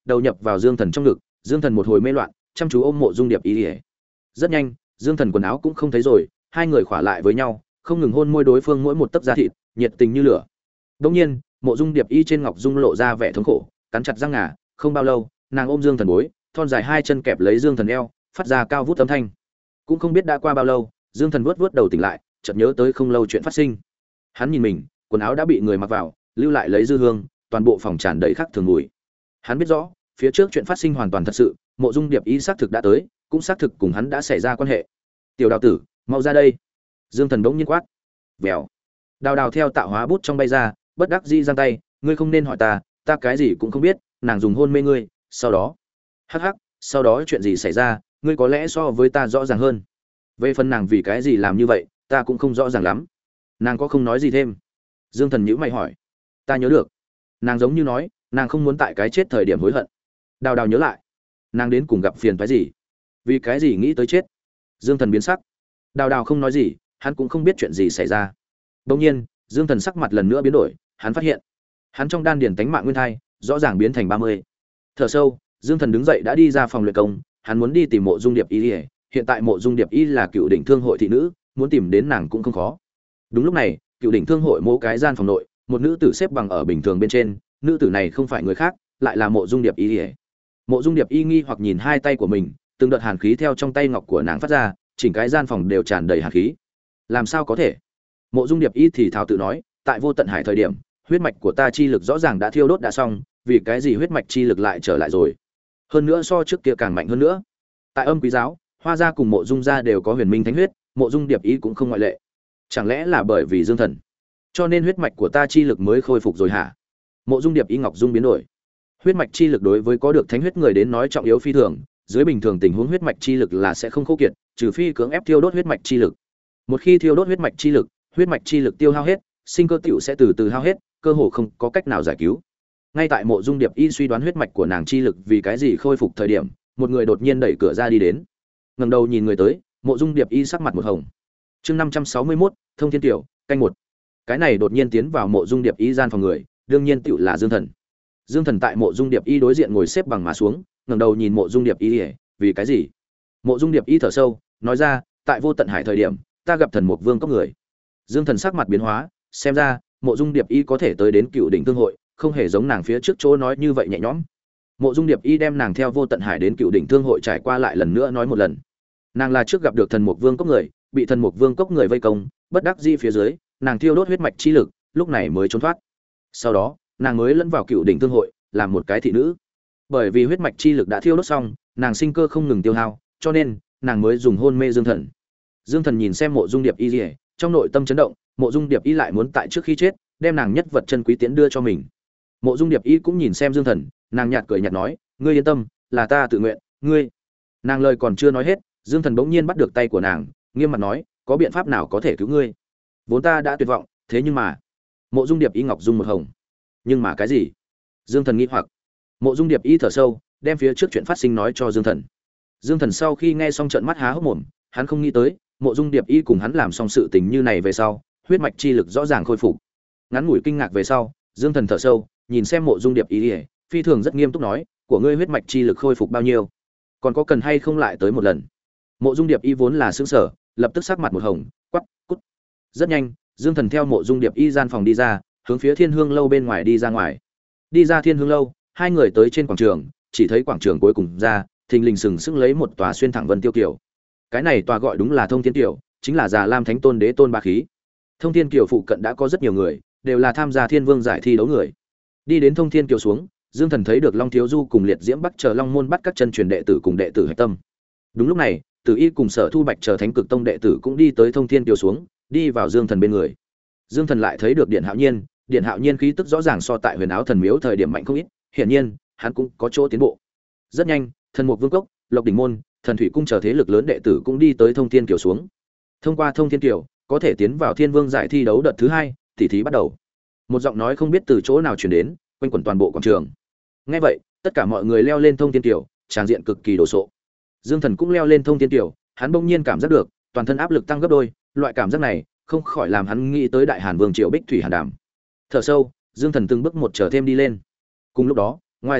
đầu nhập vào Dương Thần trong ngực, Dương Thần một hồi mê loạn, chăm chú ôm Mộ Dung Điệp Y. Rất nhanh, Dương Thần quần áo cũng không thấy rồi, hai người khỏa lại với nhau, không ngừng hôn môi đối phương mỗi một tấc da thịt, nhiệt tình như lửa. Đương nhiên, Mộ Dung Điệp Y trên ngọc dung lộ ra vẻ thống khổ, cắn chặt răng ngà, không bao lâu, nàng ôm Dương Thần bối, thon dài hai chân kẹp lấy Dương Thần eo, phát ra cao vút âm thanh. Cũng không biết đã qua bao lâu, Dương Thần vuốt vuốt đầu tỉnh lại, chợt nhớ tới không lâu chuyện phát sinh. Hắn nhìn mình, quần áo đã bị người mặc vào, lưu lại lấy dư hương, toàn bộ phòng tràn đầy khắc thường mùi. Hắn biết rõ, phía trước chuyện phát sinh hoàn toàn thật sự, Mộ Dung Điệp Y xác thực đã tới, cũng xác thực cùng hắn đã xảy ra quan hệ. "Tiểu Đào tử, mau ra đây." Dương Thần bỗng nhiên quát. Vèo. Đào Đào theo tạo hóa bút trong bay ra, bất đắc dĩ giang tay, "Ngươi không nên hỏi ta, ta cái gì cũng không biết, nàng dùng hôn mê ngươi, sau đó." "Hắc hắc, sau đó chuyện gì xảy ra, ngươi có lẽ so với ta rõ ràng hơn. Về phần nàng vì cái gì làm như vậy, ta cũng không rõ ràng lắm." "Nàng có không nói gì thêm?" Dương Thần nhíu mày hỏi. "Ta nhớ được, nàng giống như nói, nàng không muốn tại cái chết thời điểm hối hận." Đào Đào nhớ lại, nàng đến cùng gặp phiền phức gì, vì cái gì nghĩ tới chết? Dương Thần biến sắc. Đào Đào không nói gì, hắn cũng không biết chuyện gì xảy ra. Đột nhiên, Dương Thần sắc mặt lần nữa biến đổi, hắn phát hiện, hắn trong đan điền tánh mạng nguyên thai rõ ràng biến thành ba mươi. Thở sâu, Dương Thần đứng dậy đã đi ra phòng luyện công, hắn muốn đi tìm Mộ Dung Điệp Y. Hiện tại Mộ Dung Điệp Y là cựu đỉnh thương hội thị nữ, muốn tìm đến nàng cũng không khó. Đúng lúc này, cựu đỉnh thương hội mỗi cái gian phòng nội, một nữ tử xếp bằng ở bình thường bên trên, nữ tử này không phải người khác, lại là Mộ Dung Điệp Y. Mộ Dung Điệp Y nghi hoặc nhìn hai tay của mình, từng đợt hàn khí theo trong tay ngọc của nàng phát ra, chỉnh cái gian phòng đều tràn đầy hàn khí. Làm sao có thể? Mộ Dung Điệp Y thì thào tự nói, tại Vô Tận Hải thời điểm, huyết mạch của ta chi lực rõ ràng đã thiêu đốt đã xong, vì cái gì huyết mạch chi lực lại trở lại rồi? Hơn nữa so trước kia càng mạnh hơn nữa. Tại Âm Quý giáo, Hoa gia cùng Mộ Dung gia đều có huyền minh thánh huyết, Mộ Dung Điệp Y cũng không ngoại lệ. Chẳng lẽ là bởi vì Dương Thần, cho nên huyết mạch của ta chi lực mới khôi phục rồi hả? Mộ Dung Điệp Y ngọc dung biến đổi. Huyết mạch chi lực đối với có được thánh huyết người đến nói trọng yếu phi thường, dưới bình thường tình huống huyết mạch chi lực là sẽ không khô kiệt, trừ phi cưỡng ép thiêu đốt huyết mạch chi lực. Một khi thiêu đốt huyết mạch chi lực, huyết mạch chi lực tiêu hao hết, sinh cơ tiểu sẽ từ từ hao hết, cơ hồ không có cách nào giải cứu. Ngay tại Mộ Dung Điệp Y suy đoán huyết mạch của nàng chi lực vì cái gì khôi phục thời điểm, một người đột nhiên đẩy cửa ra đi đến. Ngẩng đầu nhìn người tới, Mộ Dung Điệp Y sắc mặt một hồng. Chương năm trăm sáu mươi mốt, Thông Thiên Tiểu, canh một. Cái này đột nhiên tiến vào Mộ Dung Điệp Y gian phòng người, đương nhiên tiểu là Dương Thần. Dương Thần tại Mộ Dung Điệp Y đối diện ngồi xếp bằng mà xuống, ngẩng đầu nhìn Mộ Dung Điệp Y, vì cái gì? Mộ Dung Điệp Y thở sâu, nói ra, tại Vô Tận Hải thời điểm, ta gặp Thần Mục Vương cốc người. Dương Thần sắc mặt biến hóa, xem ra, Mộ Dung Điệp Y có thể tới đến Cựu Đỉnh Thương hội, không hề giống nàng phía trước chỗ nói như vậy nhẹ nhõm. Mộ Dung Điệp Y đem nàng theo Vô Tận Hải đến Cựu Đỉnh Thương hội trải qua lại lần nữa nói một lần. Nàng là trước gặp được Thần Mục Vương cốc người, bị Thần Mục Vương cốc người vây công, bất đắc dĩ phía dưới, nàng thiêu đốt huyết mạch chi lực, lúc này mới trốn thoát. Sau đó, nàng mới lẫn vào Cựu Đỉnh Thương hội, làm một cái thị nữ. Bởi vì huyết mạch chi lực đã thiêu đốt xong, nàng sinh cơ không ngừng tiêu hao, cho nên nàng mới dùng hôn mê Dương Thần. Dương Thần nhìn xem Mộ Dung Điệp Y, trong nội tâm chấn động, Mộ Dung Điệp Y lại muốn tại trước khi chết, đem nàng nhất vật chân quý tiễn đưa cho mình. Mộ Dung Điệp Y cũng nhìn xem Dương Thần, nàng nhạt cười nhạt nói, ngươi yên tâm, là ta tự nguyện, ngươi. Nàng lời còn chưa nói hết, Dương Thần bỗng nhiên bắt được tay của nàng, nghiêm mặt nói, có biện pháp nào có thể cứu ngươi? Vốn ta đã tuyệt vọng, thế nhưng mà. Mộ Dung Điệp Y ngọc dung một hồng. Nhưng mà cái gì? Dương Thần nghi hoặc. Mộ Dung Điệp Y thở sâu, đem phía trước chuyện phát sinh nói cho Dương Thần. Dương Thần sau khi nghe xong trợn mắt há hốc mồm, hắn không nghĩ tới, Mộ Dung Điệp Y cùng hắn làm xong sự tình như này về sau, huyết mạch chi lực rõ ràng khôi phục. Ngắn ngủi kinh ngạc về sau, Dương Thần thở sâu, nhìn xem Mộ Dung Điệp Y, phi thường rất nghiêm túc nói, của ngươi huyết mạch chi lực khôi phục bao nhiêu? Còn có cần hay không lại tới một lần? Mộ Dung Điệp Y vốn là sững sờ, lập tức sắc mặt một hồng, quắc, cút. Rất nhanh, Dương Thần theo Mộ Dung Điệp Y gian phòng đi ra, hướng phía Thiên Hương lâu bên ngoài đi ra ngoài. Đi ra Thiên Hương lâu, hai người tới trên quảng trường, chỉ thấy quảng trường cuối cùng ra, thình lình sừng sững lấy một tòa xuyên thẳng vân tiêu kiều. Cái này tòa gọi đúng là Thông Thiên Kiều, chính là Già Lam Thánh Tôn Đế Tôn ba khí. Thông Thiên Kiều phụ cận đã có rất nhiều người, đều là tham gia Thiên Vương giải thi đấu người. Đi đến Thông Thiên Kiều xuống, Dương Thần thấy được Long Thiếu Du cùng Liệt Diễm Bắc chờ Long môn bắt các chân truyền đệ tử cùng đệ tử hạch tâm. Đúng lúc này, Tử Y cùng Sở Thu Bạch chờ Thánh Cực Tông đệ tử cũng đi tới Thông Thiên Kiều xuống, đi vào Dương Thần bên người. Dương Thần lại thấy được Điện Hạo Nhiên, Điện Hạo Nhiên khí tức rõ ràng so tại Huyền Áo Thần Miếu thời điểm mạnh không ít, hiển nhiên, hắn cũng có chỗ tiến bộ. Rất nhanh, Thần Mục Vương cốc, Lộc Đỉnh môn, Thần Thủy cung chờ thế lực lớn đệ tử cũng đi tới Thông Thiên Kiều xuống. Thông qua Thông Thiên Kiều, có thể tiến vào Thiên Vương giải thi đấu đợt thứ hai, tỷ thí bắt đầu. Một giọng nói không biết từ chỗ nào truyền đến, quanh quẩn toàn bộ quảng trường. Nghe vậy, tất cả mọi người leo lên Thông Thiên Kiều, tràng diện cực kỳ đồ sộ. Dương Thần cũng leo lên Thông Thiên Kiều, hắn bỗng nhiên cảm giác được, toàn thân áp lực tăng gấp đôi, loại cảm giác này, không khỏi làm hắn nghĩ tới Đại Hàn Vương triều Bích Thủy Hàn Đàm. Thở sâu, Dương Thần từng bước một trở thêm đi lên. Cùng lúc đó, ngoài sân rộng,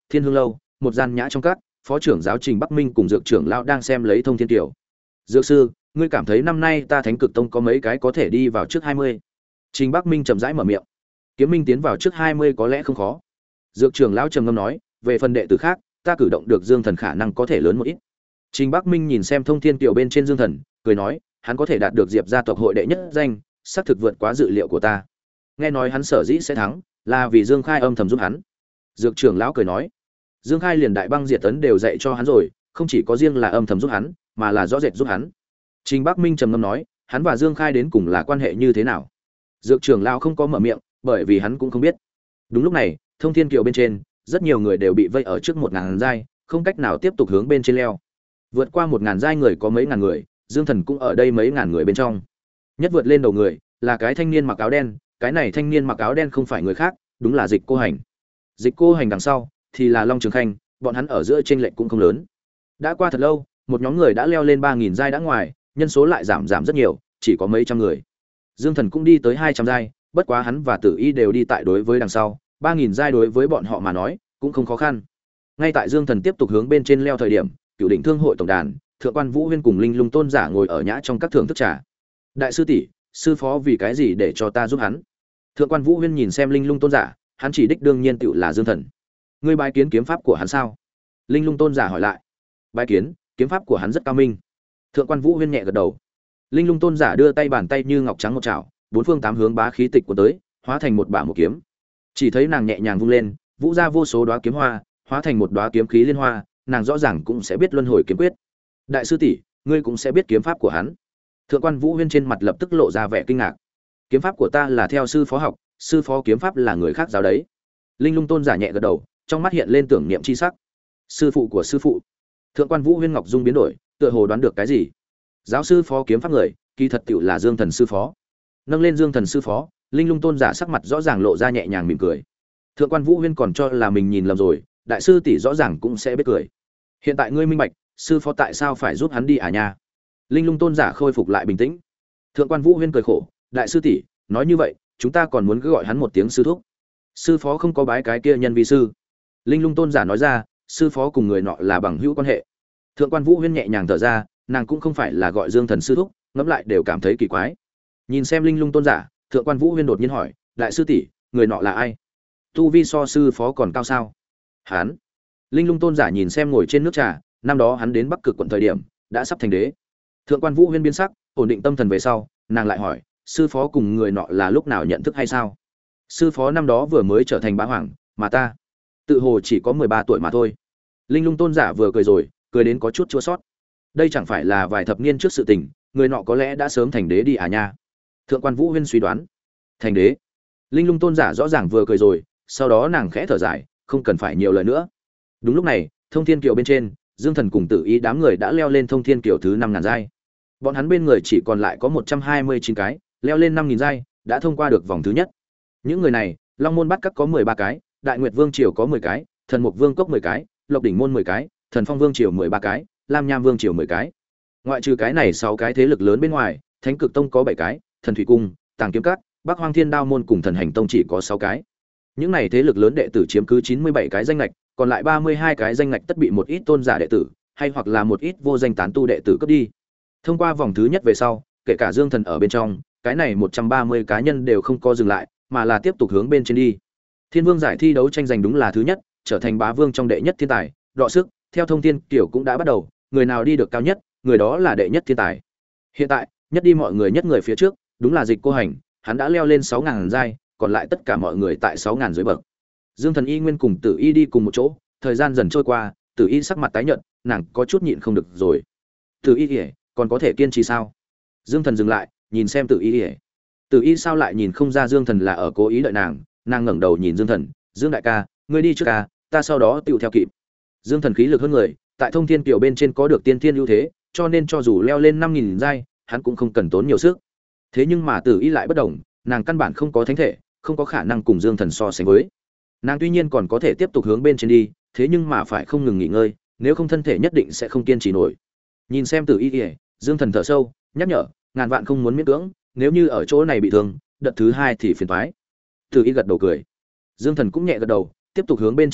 Thiên Hương lâu, một gian nhã trong các, phó trưởng giáo Trình Bắc Minh cùng dược trưởng lão đang xem lấy Thông Thiên Kiều. Dược sư, ngươi cảm thấy năm nay ta Thánh Cực Tông có mấy cái có thể đi vào trước hai mươi? Trình Bắc Minh chậm rãi mở miệng. Kiếm Minh tiến vào trước hai mươi có lẽ không khó. Dược trưởng lão trầm ngâm nói, về phần đệ tử khác, ta cử động được Dương Thần khả năng có thể lớn một ít. Trình Bắc Minh nhìn xem Thông Thiên Kiều bên trên Dương Thần, cười nói, hắn có thể đạt được Diệp gia tộc hội đệ nhất danh, xác thực vượt quá dự liệu của ta. Nghe nói hắn sở dĩ sẽ thắng, là vì Dương Khai âm thầm giúp hắn. Dược trưởng lão cười nói, Dương Khai liền đại băng diệt tấn đều dạy cho hắn rồi, không chỉ có riêng là âm thầm giúp hắn, mà là rõ rệt giúp hắn. Trình Bắc Minh trầm ngâm nói, hắn và Dương Khai đến cùng là quan hệ như thế nào? Dược trưởng lão không có mở miệng, bởi vì hắn cũng không biết. Đúng lúc này, Thông Thiên Kiều bên trên, rất nhiều người đều bị vây ở trước một ngàn giai, không cách nào tiếp tục hướng bên trên leo. Vượt qua một ngàn giai người có mấy ngàn người, Dương Thần cũng ở đây mấy ngàn người bên trong. Nhất vượt lên đầu người là cái thanh niên mặc áo đen, cái này thanh niên mặc áo đen không phải người khác, đúng là Dịch Cô Hành. Dịch Cô Hành đằng sau thì là Long Trường Khanh, bọn hắn ở giữa chênh lệch cũng không lớn. Đã qua thật lâu, một nhóm người đã leo lên ba nghìn giai đã ngoài, nhân số lại giảm giảm rất nhiều, chỉ có mấy trăm người. Dương Thần cũng đi tới hai trăm giai, bất quá hắn và Tử Y đều đi tại đối với đằng sau, ba nghìn giai đối với bọn họ mà nói cũng không khó khăn. Ngay tại Dương Thần tiếp tục hướng bên trên leo thời điểm, Cửu Đỉnh Thương hội tổng đàn, Thượng quan Vũ Huyên cùng Linh Lung Tôn giả ngồi ở nhã trong các thưởng thức trà. Đại sư tỷ, sư phó vì cái gì để cho ta giúp hắn? Thượng quan Vũ Huyên nhìn xem Linh Lung Tôn giả, hắn chỉ đích đương nhiên tựu là Dương Thần. Ngươi bái kiến kiếm pháp của hắn sao? Linh Lung Tôn giả hỏi lại. Bái kiến, kiếm pháp của hắn rất cao minh. Thượng quan Vũ Huyên nhẹ gật đầu. Linh Lung Tôn giả đưa tay bàn tay như ngọc trắng một chảo, bốn phương tám hướng bá khí tịch của tới, hóa thành một bả một kiếm. Chỉ thấy nàng nhẹ nhàng vung lên, vũ ra vô số đóa kiếm hoa, hóa thành một đóa kiếm khí liên hoa, nàng rõ ràng cũng sẽ biết luân hồi kiếm quyết. Đại sư tỷ, ngươi cũng sẽ biết kiếm pháp của hắn. Thượng quan Vũ Huyên trên mặt lập tức lộ ra vẻ kinh ngạc. Kiếm pháp của ta là theo sư phó học, sư phó kiếm pháp là người khác giáo đấy. Linh Lung Tôn giả nhẹ gật đầu, trong mắt hiện lên tưởng niệm chi sắc. Sư phụ của sư phụ. Thượng quan Vũ Huyên ngọc dung biến đổi, tựa hồ đoán được cái gì. Giáo sư phó kiếm pháp người, kỳ thật tựu là Dương Thần sư phó. Nâng lên Dương Thần sư phó, Linh Lung Tôn giả sắc mặt rõ ràng lộ ra nhẹ nhàng mỉm cười. Thượng quan Vũ Huyên còn cho là mình nhìn lầm rồi, đại sư tỷ rõ ràng cũng sẽ biết cười. Hiện tại ngươi minh bạch, sư phó tại sao phải giúp hắn đi à nha? Linh Lung Tôn giả khôi phục lại bình tĩnh. Thượng quan Vũ Huyên cười khổ, đại sư tỷ, nói như vậy, chúng ta còn muốn cứ gọi hắn một tiếng sư thúc. Sư phó không có bái cái kia nhân vi sư. Linh Lung Tôn giả nói ra, sư phó cùng người nọ là bằng hữu quan hệ. Thượng quan Vũ Huyên nhẹ nhàng thở ra, nàng cũng không phải là gọi Dương Thần sư thúc, ngẫm lại đều cảm thấy kỳ quái. Nhìn xem Linh Lung Tôn giả, Thượng quan Vũ Huyên đột nhiên hỏi, đại sư tỷ, người nọ là ai? Tu vi so sư phó còn cao sao? Hán. Linh Lung Tôn giả nhìn xem ngồi trên nước trà, năm đó hắn đến Bắc Cực quận thời điểm, đã sắp thành đế. Thượng quan Vũ Huyên biến sắc, ổn định tâm thần về sau, nàng lại hỏi, sư phó cùng người nọ là lúc nào nhận thức hay sao? Sư phó năm đó vừa mới trở thành bá hoàng, mà ta, tự hồ chỉ có mười ba tuổi mà thôi. Linh Lung Tôn giả vừa cười rồi, cười đến có chút chua xót. Đây chẳng phải là vài thập niên trước sự tình, người nọ có lẽ đã sớm thành đế đi à nha. Thượng quan Vũ Huyên suy đoán. Thành đế? Linh Lung Tôn giả rõ ràng vừa cười rồi, sau đó nàng khẽ thở dài, không cần phải nhiều lời nữa. Đúng lúc này, Thông Thiên Kiều bên trên, Dương Thần cùng Tử Y đám người đã leo lên Thông Thiên Kiều thứ năm ngàn giai. Bọn hắn bên người chỉ còn lại có một trăm hai mươi chín cái, leo lên năm nghìn giai, đã thông qua được vòng thứ nhất. Những người này, Long môn Bát Các có mười ba cái, Đại Nguyệt Vương triều có mười cái, Thần Mục Vương cốc mười cái, Lộc Đỉnh môn mười cái, Thần Phong Vương triều mười ba cái, Lam Nham Vương triều mười cái. Ngoại trừ cái này sáu cái thế lực lớn bên ngoài, Thánh Cực Tông có bảy cái, Thần Thủy Cung, Tàng Kiếm Các, Bắc Hoang Thiên Đao môn cùng Thần Hành Tông chỉ có sáu cái. Những này thế lực lớn đệ tử chiếm cứ chín mươi bảy cái danh ngạch, còn lại ba mươi hai cái danh ngạch tất bị một ít tôn giả đệ tử, hay hoặc là một ít vô danh tán tu đệ tử cướp đi. Thông qua vòng thứ nhất về sau, kể cả Dương Thần ở bên trong, cái này một trăm ba mươi cá nhân đều không có dừng lại, mà là tiếp tục hướng bên trên đi. Thiên Vương giải thi đấu tranh giành đúng là thứ nhất, trở thành bá vương trong đệ nhất thiên tài, đọ sức, theo thông thiên kiểu cũng đã bắt đầu, người nào đi được cao nhất, người đó là đệ nhất thiên tài. Hiện tại, nhất đi mọi người nhất người phía trước, đúng là Dịch Cô Hành, hắn đã leo lên sáu ngàn giai, còn lại tất cả mọi người tại sáu ngàn dưới bậc. Dương Thần Y Nguyên cùng Tử Y đi cùng một chỗ, thời gian dần trôi qua, Tử Y sắc mặt tái nhợt, nàng có chút nhịn không được rồi. Tử Y, còn có thể kiên trì sao? Dương Thần dừng lại, nhìn xem Tử Y. Tử Y sao lại nhìn không ra Dương Thần là ở cố ý đợi nàng, nàng ngẩng đầu nhìn Dương Thần, "Dương đại ca, ngươi đi trước ca, ta sau đó tựu theo kịp." Dương Thần khí lực hơn người, tại Thông Thiên Kiều bên trên có được tiên thiên ưu thế, cho nên cho dù leo lên năm nghìn giai, hắn cũng không cần tốn nhiều sức. Thế nhưng mà Tử Y lại bất động, nàng căn bản không có thánh thể, không có khả năng cùng Dương Thần so sánh với. Nàng tuy nhiên còn có thể tiếp tục hướng bên trên đi, thế nhưng mà phải không ngừng nghỉ ngơi, nếu không thân thể nhất định sẽ không kiên trì nổi. Nhìn xem Tử Y, Dương Thần thở sâu, nhắc nhở, ngàn vạn không muốn miễn cưỡng, nếu như ở chỗ này bị thương, đợt thứ hai thì phiền toái. Tử Y gật đầu cười. Dương Thần cũng nhẹ gật đầu, tiếp tục hướng bên trên đi,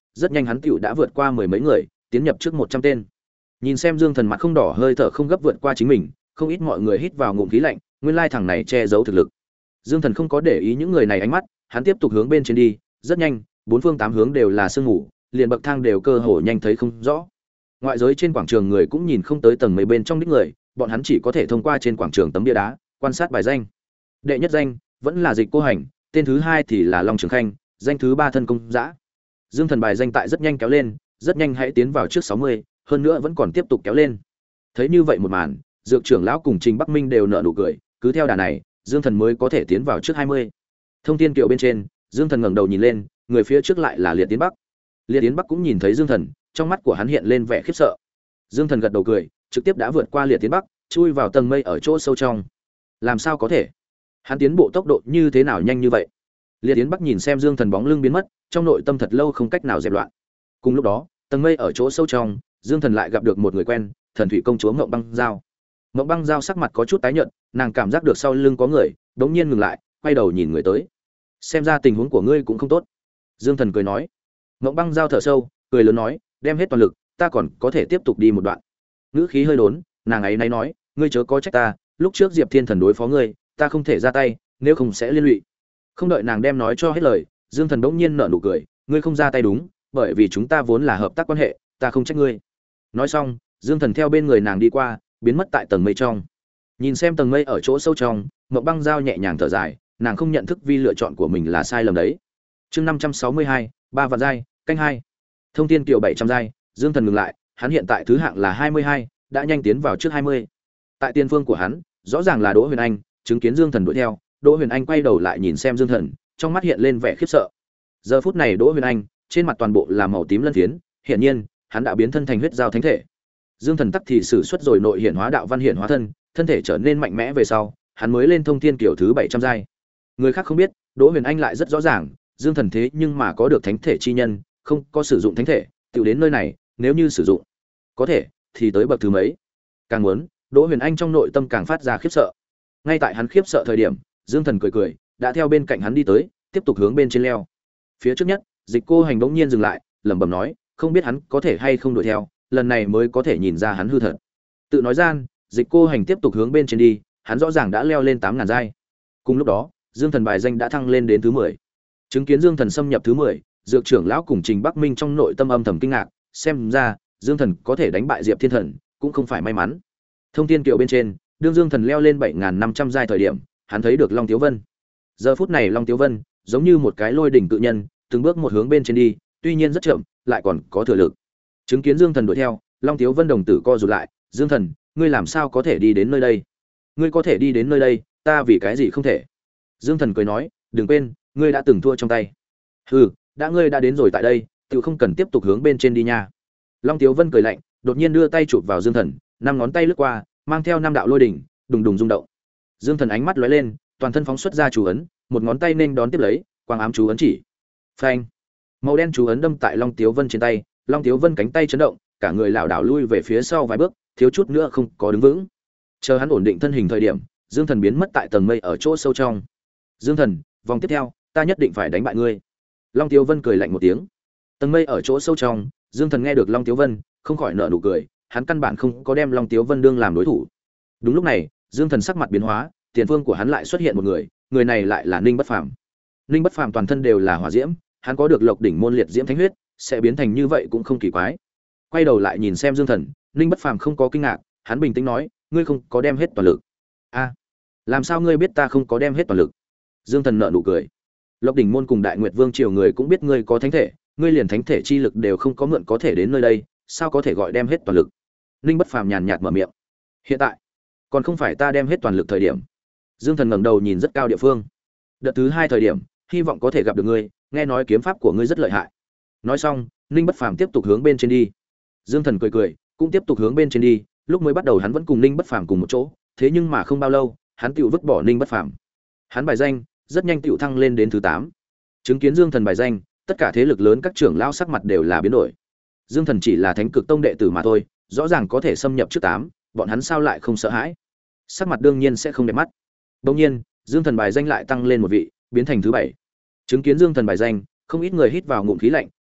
rất nhanh hắn tựu đã vượt qua mười mấy người, tiến nhập trước một trăm tên. Nhìn xem Dương Thần mặt không đỏ hơi thở không gấp vượt qua chính mình, không ít mọi người hít vào ngụm khí lạnh, nguyên lai thằng này che giấu thực lực. Dương Thần không có để ý những người này ánh mắt, hắn tiếp tục hướng bên trên đi, rất nhanh, bốn phương tám hướng đều là sương mù, liền bậc thang đều cơ hồ nhanh thấy không rõ. Ngoại giới trên quảng trường người cũng nhìn không tới tầng mấy bên trong đích người, bọn hắn chỉ có thể thông qua trên quảng trường tấm bia đá quan sát bài danh. Đệ nhất danh vẫn là Dịch Cô Hành, tên thứ hai thì là Long Trường Khanh, danh thứ ba Thân Công Dã. Dương Thần bài danh tại rất nhanh kéo lên, rất nhanh hãy tiến vào trước sáu mươi, hơn nữa vẫn còn tiếp tục kéo lên. Thấy như vậy một màn, Dược trưởng lão cùng Trình Bắc Minh đều nở nụ cười, cứ theo đà này, Dương Thần mới có thể tiến vào trước hai mươi. Thông Thiên Kiệu bên trên, Dương Thần ngẩng đầu nhìn lên, người phía trước lại là Liệt Tiến Bắc. Liệt Tiến Bắc cũng nhìn thấy Dương Thần, trong mắt của hắn hiện lên vẻ khiếp sợ. Dương Thần gật đầu cười, trực tiếp đã vượt qua Liệt Tiến Bắc, chui vào tầng mây ở chỗ sâu trong. Làm sao có thể? Hắn tiến bộ tốc độ như thế nào nhanh như vậy? Liệt Tiến Bắc nhìn xem Dương Thần bóng lưng biến mất, trong nội tâm thật lâu không cách nào dẹp loạn. Cùng lúc đó, tầng mây ở chỗ sâu trong, Dương Thần lại gặp được một người quen, Thần Thủy công chúa Ngộng Băng Giao. Ngộng Băng Giao sắc mặt có chút tái nhợt, nàng cảm giác được sau lưng có người, đống nhiên ngừng lại, quay đầu nhìn người tới. Xem ra tình huống của ngươi cũng không tốt. Dương Thần cười nói. Ngộng Băng Giao thở sâu, cười lớn nói, đem hết toàn lực, ta còn có thể tiếp tục đi một đoạn. Ngữ khí hơi đốn, nàng ấy nay nói, ngươi chớ có trách ta, lúc trước Diệp Thiên Thần đối phó ngươi, ta không thể ra tay, nếu không sẽ liên lụy. Không đợi nàng đem nói cho hết lời, Dương Thần bỗng nhiên nở nụ cười, ngươi không ra tay đúng, bởi vì chúng ta vốn là hợp tác quan hệ, ta không trách ngươi. Nói xong, Dương Thần theo bên người nàng đi qua, biến mất tại tầng mây trong. Nhìn xem tầng mây ở chỗ sâu trong, Ngộng Băng Giao nhẹ nhàng thở dài, nàng không nhận thức vi lựa chọn của mình là sai lầm đấy. Chương năm trăm sáu mươi hai, ba vạn giai, canh hai. Thông Thiên Kiều bảy trăm giai, Dương Thần ngừng lại, hắn hiện tại thứ hạng là hai mươi hai, đã nhanh tiến vào trước hai mươi. Tại tiền phương của hắn, rõ ràng là Đỗ Huyền Anh, chứng kiến Dương Thần đuổi theo, Đỗ Huyền Anh quay đầu lại nhìn xem Dương Thần, trong mắt hiện lên vẻ khiếp sợ. Giờ phút này Đỗ Huyền Anh, trên mặt toàn bộ là màu tím lân phiến, hiển nhiên, hắn đã biến thân thành huyết giao thánh thể. Dương Thần tắc thì sử xuất rồi nội hiển hóa đạo văn hiển hóa thân, thân thể trở nên mạnh mẽ về sau, hắn mới lên Thông Thiên Kiều thứ bảy trăm giai. Người khác không biết, Đỗ Huyền Anh lại rất rõ ràng, Dương Thần thế nhưng mà có được thánh thể chi nhân, không có sử dụng thánh thể, tiểu đến nơi này, nếu như sử dụng, có thể thì tới bậc thứ mấy. Càng muốn, Đỗ Huyền Anh trong nội tâm càng phát ra khiếp sợ. Ngay tại hắn khiếp sợ thời điểm, Dương Thần cười cười, đã theo bên cạnh hắn đi tới, tiếp tục hướng bên trên leo. Phía trước nhất, Dịch Cô Hành bỗng nhiên dừng lại, lẩm bẩm nói, không biết hắn có thể hay không đuổi theo, lần này mới có thể nhìn ra hắn hư thật. Tự nói gian, Dịch Cô Hành tiếp tục hướng bên trên đi, hắn rõ ràng đã leo lên tám ngàn giai. Cùng lúc đó, Dương Thần bài danh đã thăng lên đến thứ mười. Chứng kiến Dương Thần xâm nhập thứ mười, Dược trưởng lão cùng Trình Bắc Minh trong nội tâm âm thầm kinh ngạc, xem ra, Dương Thần có thể đánh bại Diệp Thiên Thần, cũng không phải may mắn. Thông Thiên Kiều bên trên, đương Dương Thần leo lên bảy nghìn năm trăm giai thời điểm, hắn thấy được Long Tiếu Vân. Giờ phút này Long Tiếu Vân, giống như một cái lôi đỉnh cự nhân, từng bước một hướng bên trên đi, tuy nhiên rất chậm, lại còn có thừa lực. Chứng kiến Dương Thần đuổi theo, Long Tiếu Vân đồng tử co rụt lại, "Dương Thần, ngươi làm sao có thể đi đến nơi đây? Ngươi có thể đi đến nơi đây, ta vì cái gì không thể?" Dương Thần cười nói, "Đừng quên, ngươi đã từng thua trong tay. Hừ, đã ngươi đã đến rồi tại đây, tự không cần tiếp tục hướng bên trên đi nha." Long Tiếu Vân cười lạnh, đột nhiên đưa tay chụp vào Dương Thần, năm ngón tay lướt qua, mang theo năm đạo lôi đỉnh, đùng đùng rung động. Dương Thần ánh mắt lóe lên, toàn thân phóng xuất ra chú ấn, một ngón tay nên đón tiếp lấy, quang ám chú ấn chỉ. Phanh! Màu đen chú ấn đâm tại Long Tiếu Vân trên tay, Long Tiếu Vân cánh tay chấn động, cả người lảo đảo lui về phía sau vài bước, thiếu chút nữa không có đứng vững. Chờ hắn ổn định thân hình thời điểm, Dương Thần biến mất tại tầng mây ở chỗ sâu trong. "Dương Thần, vòng tiếp theo, ta nhất định phải đánh bại ngươi." Long Tiếu Vân cười lạnh một tiếng. Tầng mây ở chỗ sâu trong, Dương Thần nghe được Long Tiếu Vân, không khỏi nở nụ cười, hắn căn bản không có đem Long Tiếu Vân đương làm đối thủ. Đúng lúc này, Dương Thần sắc mặt biến hóa, tiền phương của hắn lại xuất hiện một người, người này lại là Ninh Bất Phàm. Ninh Bất Phàm toàn thân đều là hỏa diễm, hắn có được Lộc đỉnh môn liệt diễm thánh huyết, sẽ biến thành như vậy cũng không kỳ quái. Quay đầu lại nhìn xem Dương Thần, Ninh Bất Phàm không có kinh ngạc, hắn bình tĩnh nói, "Ngươi không có đem hết toàn lực." "A, làm sao ngươi biết ta không có đem hết toàn lực?" Dương Thần nở nụ cười. "Lộc đỉnh môn cùng Đại Nguyệt Vương triều người cũng biết ngươi có thánh thể, ngươi liền thánh thể chi lực đều không có mượn có thể đến nơi đây, sao có thể gọi đem hết toàn lực?" Ninh Bất Phàm nhàn nhạt mở miệng. "Hiện tại, còn không phải ta đem hết toàn lực thời điểm." Dương Thần ngẩng đầu nhìn rất cao địa phương. "Đợt thứ hai thời điểm, hy vọng có thể gặp được ngươi, nghe nói kiếm pháp của ngươi rất lợi hại." Nói xong, Ninh Bất Phàm tiếp tục hướng bên trên đi. Dương Thần cười cười, cũng tiếp tục hướng bên trên đi, lúc mới bắt đầu hắn vẫn cùng Ninh Bất Phàm cùng một chỗ, thế nhưng mà không bao lâu, hắn tiểu vứt bỏ Ninh Bất Phàm. Hắn bài danh rất nhanh tiểu thăng lên đến thứ tám. Chứng kiến Dương Thần bài danh, tất cả thế lực lớn các trưởng lão sắc mặt đều là biến đổi. Dương Thần chỉ là Thánh Cực Tông đệ tử mà thôi, rõ ràng có thể xâm nhập trước tám, bọn hắn sao lại không sợ hãi? Sắc mặt đương nhiên sẽ không đẹp mắt. Đương nhiên, Dương Thần bài danh lại tăng lên một vị, biến thành thứ bảy. Chứng kiến Dương Thần bài danh, không ít người hít vào ngụm khí lạnh,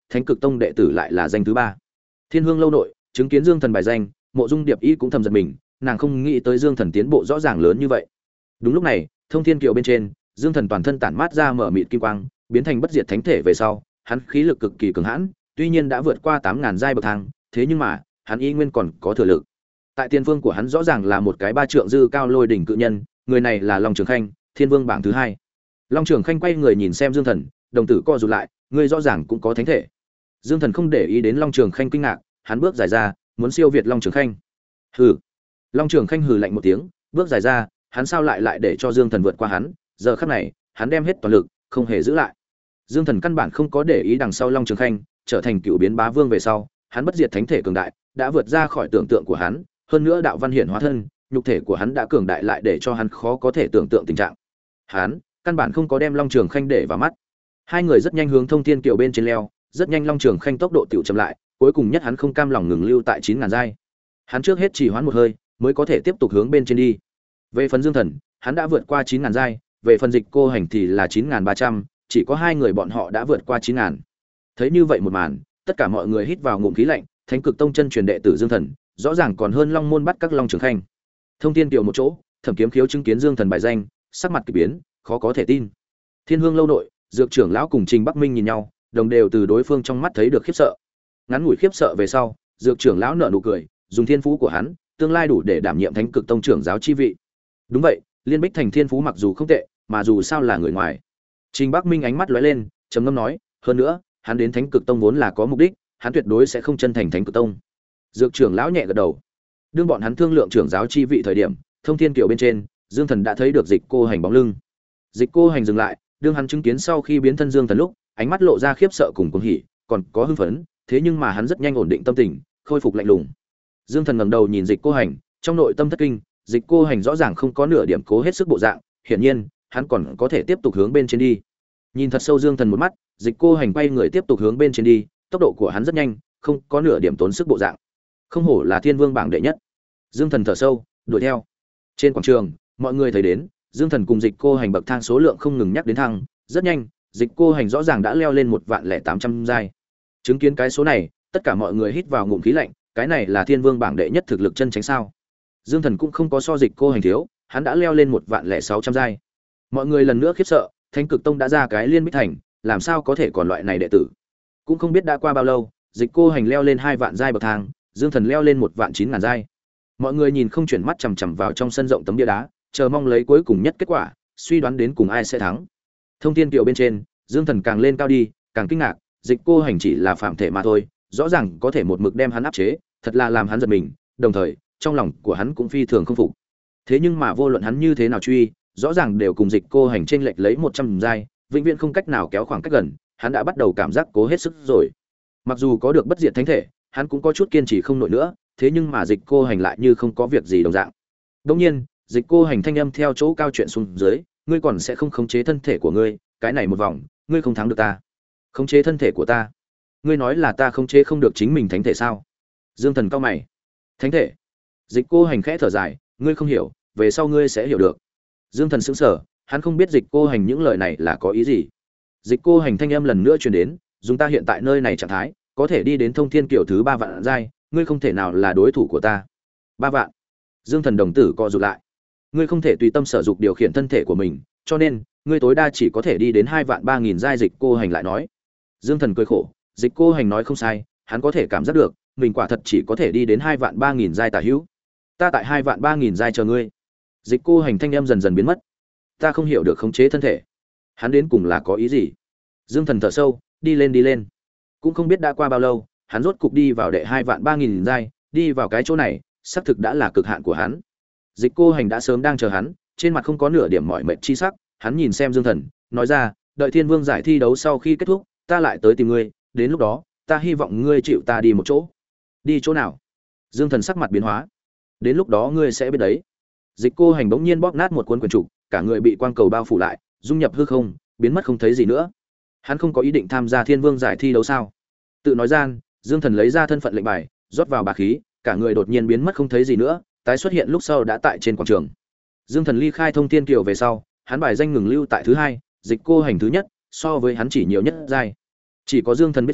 Thánh Cực Tông đệ tử lại là danh thứ ba. Thiên Hương lâu nội, chứng kiến Dương Thần bài danh, Mộ Dung Điệp Y cũng thầm giật mình, nàng không nghĩ tới Dương Thần tiến bộ rõ ràng lớn như vậy. Đúng lúc này, Thông Thiên Kiều bên trên, Dương Thần toàn thân tản mát ra mở mịt kim quang, biến thành bất diệt thánh thể về sau, hắn khí lực cực kỳ cường hãn, tuy nhiên đã vượt qua tám ngàn giai bậc thang, thế nhưng mà, hắn y nguyên còn có thừa lực. Tại tiên phương của hắn rõ ràng là một cái ba trượng dư cao lôi đỉnh cự nhân, người này là Long Trường Khanh, Thiên Vương bảng thứ hai. Long Trường Khanh quay người nhìn xem Dương Thần, đồng tử co rụt lại, ngươi rõ ràng cũng có thánh thể. Dương Thần không để ý đến Long Trường Khanh kinh ngạc, hắn bước dài ra, muốn siêu việt Long Trường Khanh. Hừ. Long Trường Khanh hừ lạnh một tiếng, bước dài ra, hắn sao lại lại để cho Dương Thần vượt qua hắn, giờ khắc này, hắn đem hết toàn lực, không hề giữ lại. Dương Thần căn bản không có để ý đằng sau Long Trường Khanh, trở thành cựu biến bá vương về sau, hắn bất diệt thánh thể cường đại, đã vượt ra khỏi tưởng tượng của hắn, hơn nữa đạo văn hiển hóa thân, nhục thể của hắn đã cường đại lại để cho hắn khó có thể tưởng tượng tình trạng. Hắn căn bản không có đem Long Trường Khanh để vào mắt. Hai người rất nhanh hướng Thông Thiên Kiều bên trên leo, rất nhanh Long Trường Khanh tốc độ tiểu chậm lại, cuối cùng nhất hắn không cam lòng ngừng lưu tại chín ngàn giai. Hắn trước hết chỉ hoãn một hơi, mới có thể tiếp tục hướng bên trên đi. Về phần Dương Thần, hắn đã vượt qua chín ngàn giai, về phần Dịch Cô Hành thì là chín ngàn ba trăm, chỉ có hai người bọn họ đã vượt qua chín ngàn. Thấy như vậy một màn, tất cả mọi người hít vào ngụm khí lạnh, Thánh Cực Tông chân truyền đệ tử Dương Thần, rõ ràng còn hơn Long môn bắt các Long Trường Khanh. Thông Thiên Kiều một chỗ, Thẩm Kiếm Khiếu chứng kiến Dương Thần bài danh, sắc mặt kỳ biến, khó có thể tin. Thiên Hương lâu nội, Dược trưởng lão cùng Trình Bắc Minh nhìn nhau, đồng đều từ đối phương trong mắt thấy được khiếp sợ. Ngắn ngủi khiếp sợ về sau, Dược trưởng lão nở nụ cười, dùng thiên phú của hắn, tương lai đủ để đảm nhiệm Thánh Cực Tông trưởng giáo chi vị. Đúng vậy, Liên Bích Thành thiên phú mặc dù không tệ, mà dù sao là người ngoài. Trình Bắc Minh ánh mắt lóe lên, trầm ngâm nói, hơn nữa, hắn đến Thánh Cực Tông vốn là có mục đích, hắn tuyệt đối sẽ không chân thành Thánh Cực Tông. Dược trưởng lão nhẹ gật đầu. Đương bọn hắn thương lượng trưởng giáo chi vị thời điểm, Thông Thiên Kiều bên trên, Dương Thần đã thấy được Dịch Cô Hành bóng lưng. Dịch Cô Hành dừng lại, đương hắn chứng kiến sau khi biến thân Dương Thần lúc, ánh mắt lộ ra khiếp sợ cùng cuồng hỉ, còn có hưng phấn, thế nhưng mà hắn rất nhanh ổn định tâm tình, khôi phục lạnh lùng. Dương Thần ngẩng đầu nhìn Dịch Cô Hành, trong nội tâm thất kinh, Dịch Cô Hành rõ ràng không có nửa điểm cố hết sức bộ dạng, hiển nhiên, hắn còn có thể tiếp tục hướng bên trên đi. Nhìn thật sâu Dương Thần một mắt, Dịch Cô Hành quay người tiếp tục hướng bên trên đi, tốc độ của hắn rất nhanh, không có nửa điểm tốn sức bộ dạng. Không hổ là Thiên Vương bảng đệ nhất. Dương Thần thở sâu, đuổi theo. Trên quảng trường, mọi người thấy đến, Dương Thần cùng Dịch Cô Hành bậc thang số lượng không ngừng nhắc đến thăng, rất nhanh, Dịch Cô Hành rõ ràng đã leo lên một vạn lẻ tám trăm giai. Chứng kiến cái số này, tất cả mọi người hít vào ngụm khí lạnh, cái này là Thiên Vương bảng đệ nhất thực lực chân chính sao? Dương Thần cũng không có so Dịch Cô Hành thiếu, hắn đã leo lên một vạn lẻ sáu trăm giai. Mọi người lần nữa khiếp sợ, Thánh Cực Tông đã ra cái Liên Bích Thành, làm sao có thể còn loại này đệ tử? Cũng không biết đã qua bao lâu, Dịch Cô Hành leo lên hai vạn giai bậc thang, Dương Thần leo lên một vạn chín ngàn giai. Mọi người nhìn không chuyển mắt chằm chằm vào trong sân rộng tấm bia đá, chờ mong lấy cuối cùng nhất kết quả, suy đoán đến cùng ai sẽ thắng. Thông Thiên Kiều bên trên, Dương Thần càng lên cao đi, càng kinh ngạc, Dịch Cô Hành chỉ là phạm thể mà thôi, rõ ràng có thể một mực đem hắn áp chế, thật là làm hắn giật mình, đồng thời, trong lòng của hắn cũng phi thường không phục. Thế nhưng mà vô luận hắn như thế nào truy, rõ ràng đều cùng Dịch Cô Hành chênh lệch lấy một trăm giai, vĩnh viễn không cách nào kéo khoảng cách gần, hắn đã bắt đầu cảm giác cố hết sức rồi. Mặc dù có được bất diệt thánh thể, hắn cũng có chút kiên trì không nổi nữa, thế nhưng mà Dịch Cô Hành lại như không có việc gì đồng dạng. Đương nhiên, Dịch Cô Hành thanh âm theo chỗ cao chuyện xuống dưới, ngươi còn sẽ không khống chế thân thể của ngươi, cái này một vòng, ngươi không thắng được ta. Khống chế thân thể của ta? Ngươi nói là ta khống chế không được chính mình thánh thể sao? Dương Thần cau mày. Thánh thể? Dịch Cô Hành khẽ thở dài, ngươi không hiểu, về sau ngươi sẽ hiểu được. Dương Thần sững sờ, hắn không biết Dịch Cô Hành những lời này là có ý gì. Dịch Cô Hành thanh âm lần nữa truyền đến, dùng ta hiện tại nơi này trạng thái, có thể đi đến Thông Thiên Kiều thứ ba vạn giai, ngươi không thể nào là đối thủ của ta. Ba vạn? Dương Thần đồng tử co rụt lại. Ngươi không thể tùy tâm sở dục điều khiển thân thể của mình, cho nên ngươi tối đa chỉ có thể đi đến hai vạn ba nghìn giai. Dịch Cô Hành lại nói. Dương Thần cười khổ, Dịch Cô Hành nói không sai, hắn có thể cảm giác được, mình quả thật chỉ có thể đi đến hai vạn ba nghìn giai tả hữu. Ta tại hai vạn ba nghìn giai chờ ngươi. Dịch Cô Hành thanh âm dần dần biến mất. Ta không hiểu được khống chế thân thể. Hắn đến cùng là có ý gì? Dương Thần thở sâu, đi lên đi lên. Cũng không biết đã qua bao lâu, hắn rốt cục đi vào đệ hai vạn ba nghìn giai, đi vào cái chỗ này, xác thực đã là cực hạn của hắn. Dịch Cô Hành đã sớm đang chờ hắn, trên mặt không có nửa điểm mỏi mệt chi sắc, hắn nhìn xem Dương Thần, nói ra, đợi Thiên Vương giải thi đấu sau khi kết thúc, ta lại tới tìm ngươi, đến lúc đó, ta hy vọng ngươi chịu ta đi một chỗ. Đi chỗ nào? Dương Thần sắc mặt biến hóa. Đến lúc đó ngươi sẽ biết đấy. Dịch Cô Hành bỗng nhiên bóp nát một cuốn quyển trục, cả người bị quang cầu bao phủ lại, dung nhập hư không, biến mất không thấy gì nữa. Hắn không có ý định tham gia Thiên Vương giải thi đấu sao? Tự nói gian, Dương Thần lấy ra thân phận lệnh bài, rót vào bá khí, cả người đột nhiên biến mất không thấy gì nữa, tái xuất hiện lúc sau đã tại trên quảng trường. Dương Thần ly khai Thông Thiên Kiều về sau, hắn bài danh ngừng lưu tại thứ hai, Dịch Cô Hành thứ nhất, so với hắn chỉ nhiều nhất giai. Chỉ có Dương Thần biết rõ,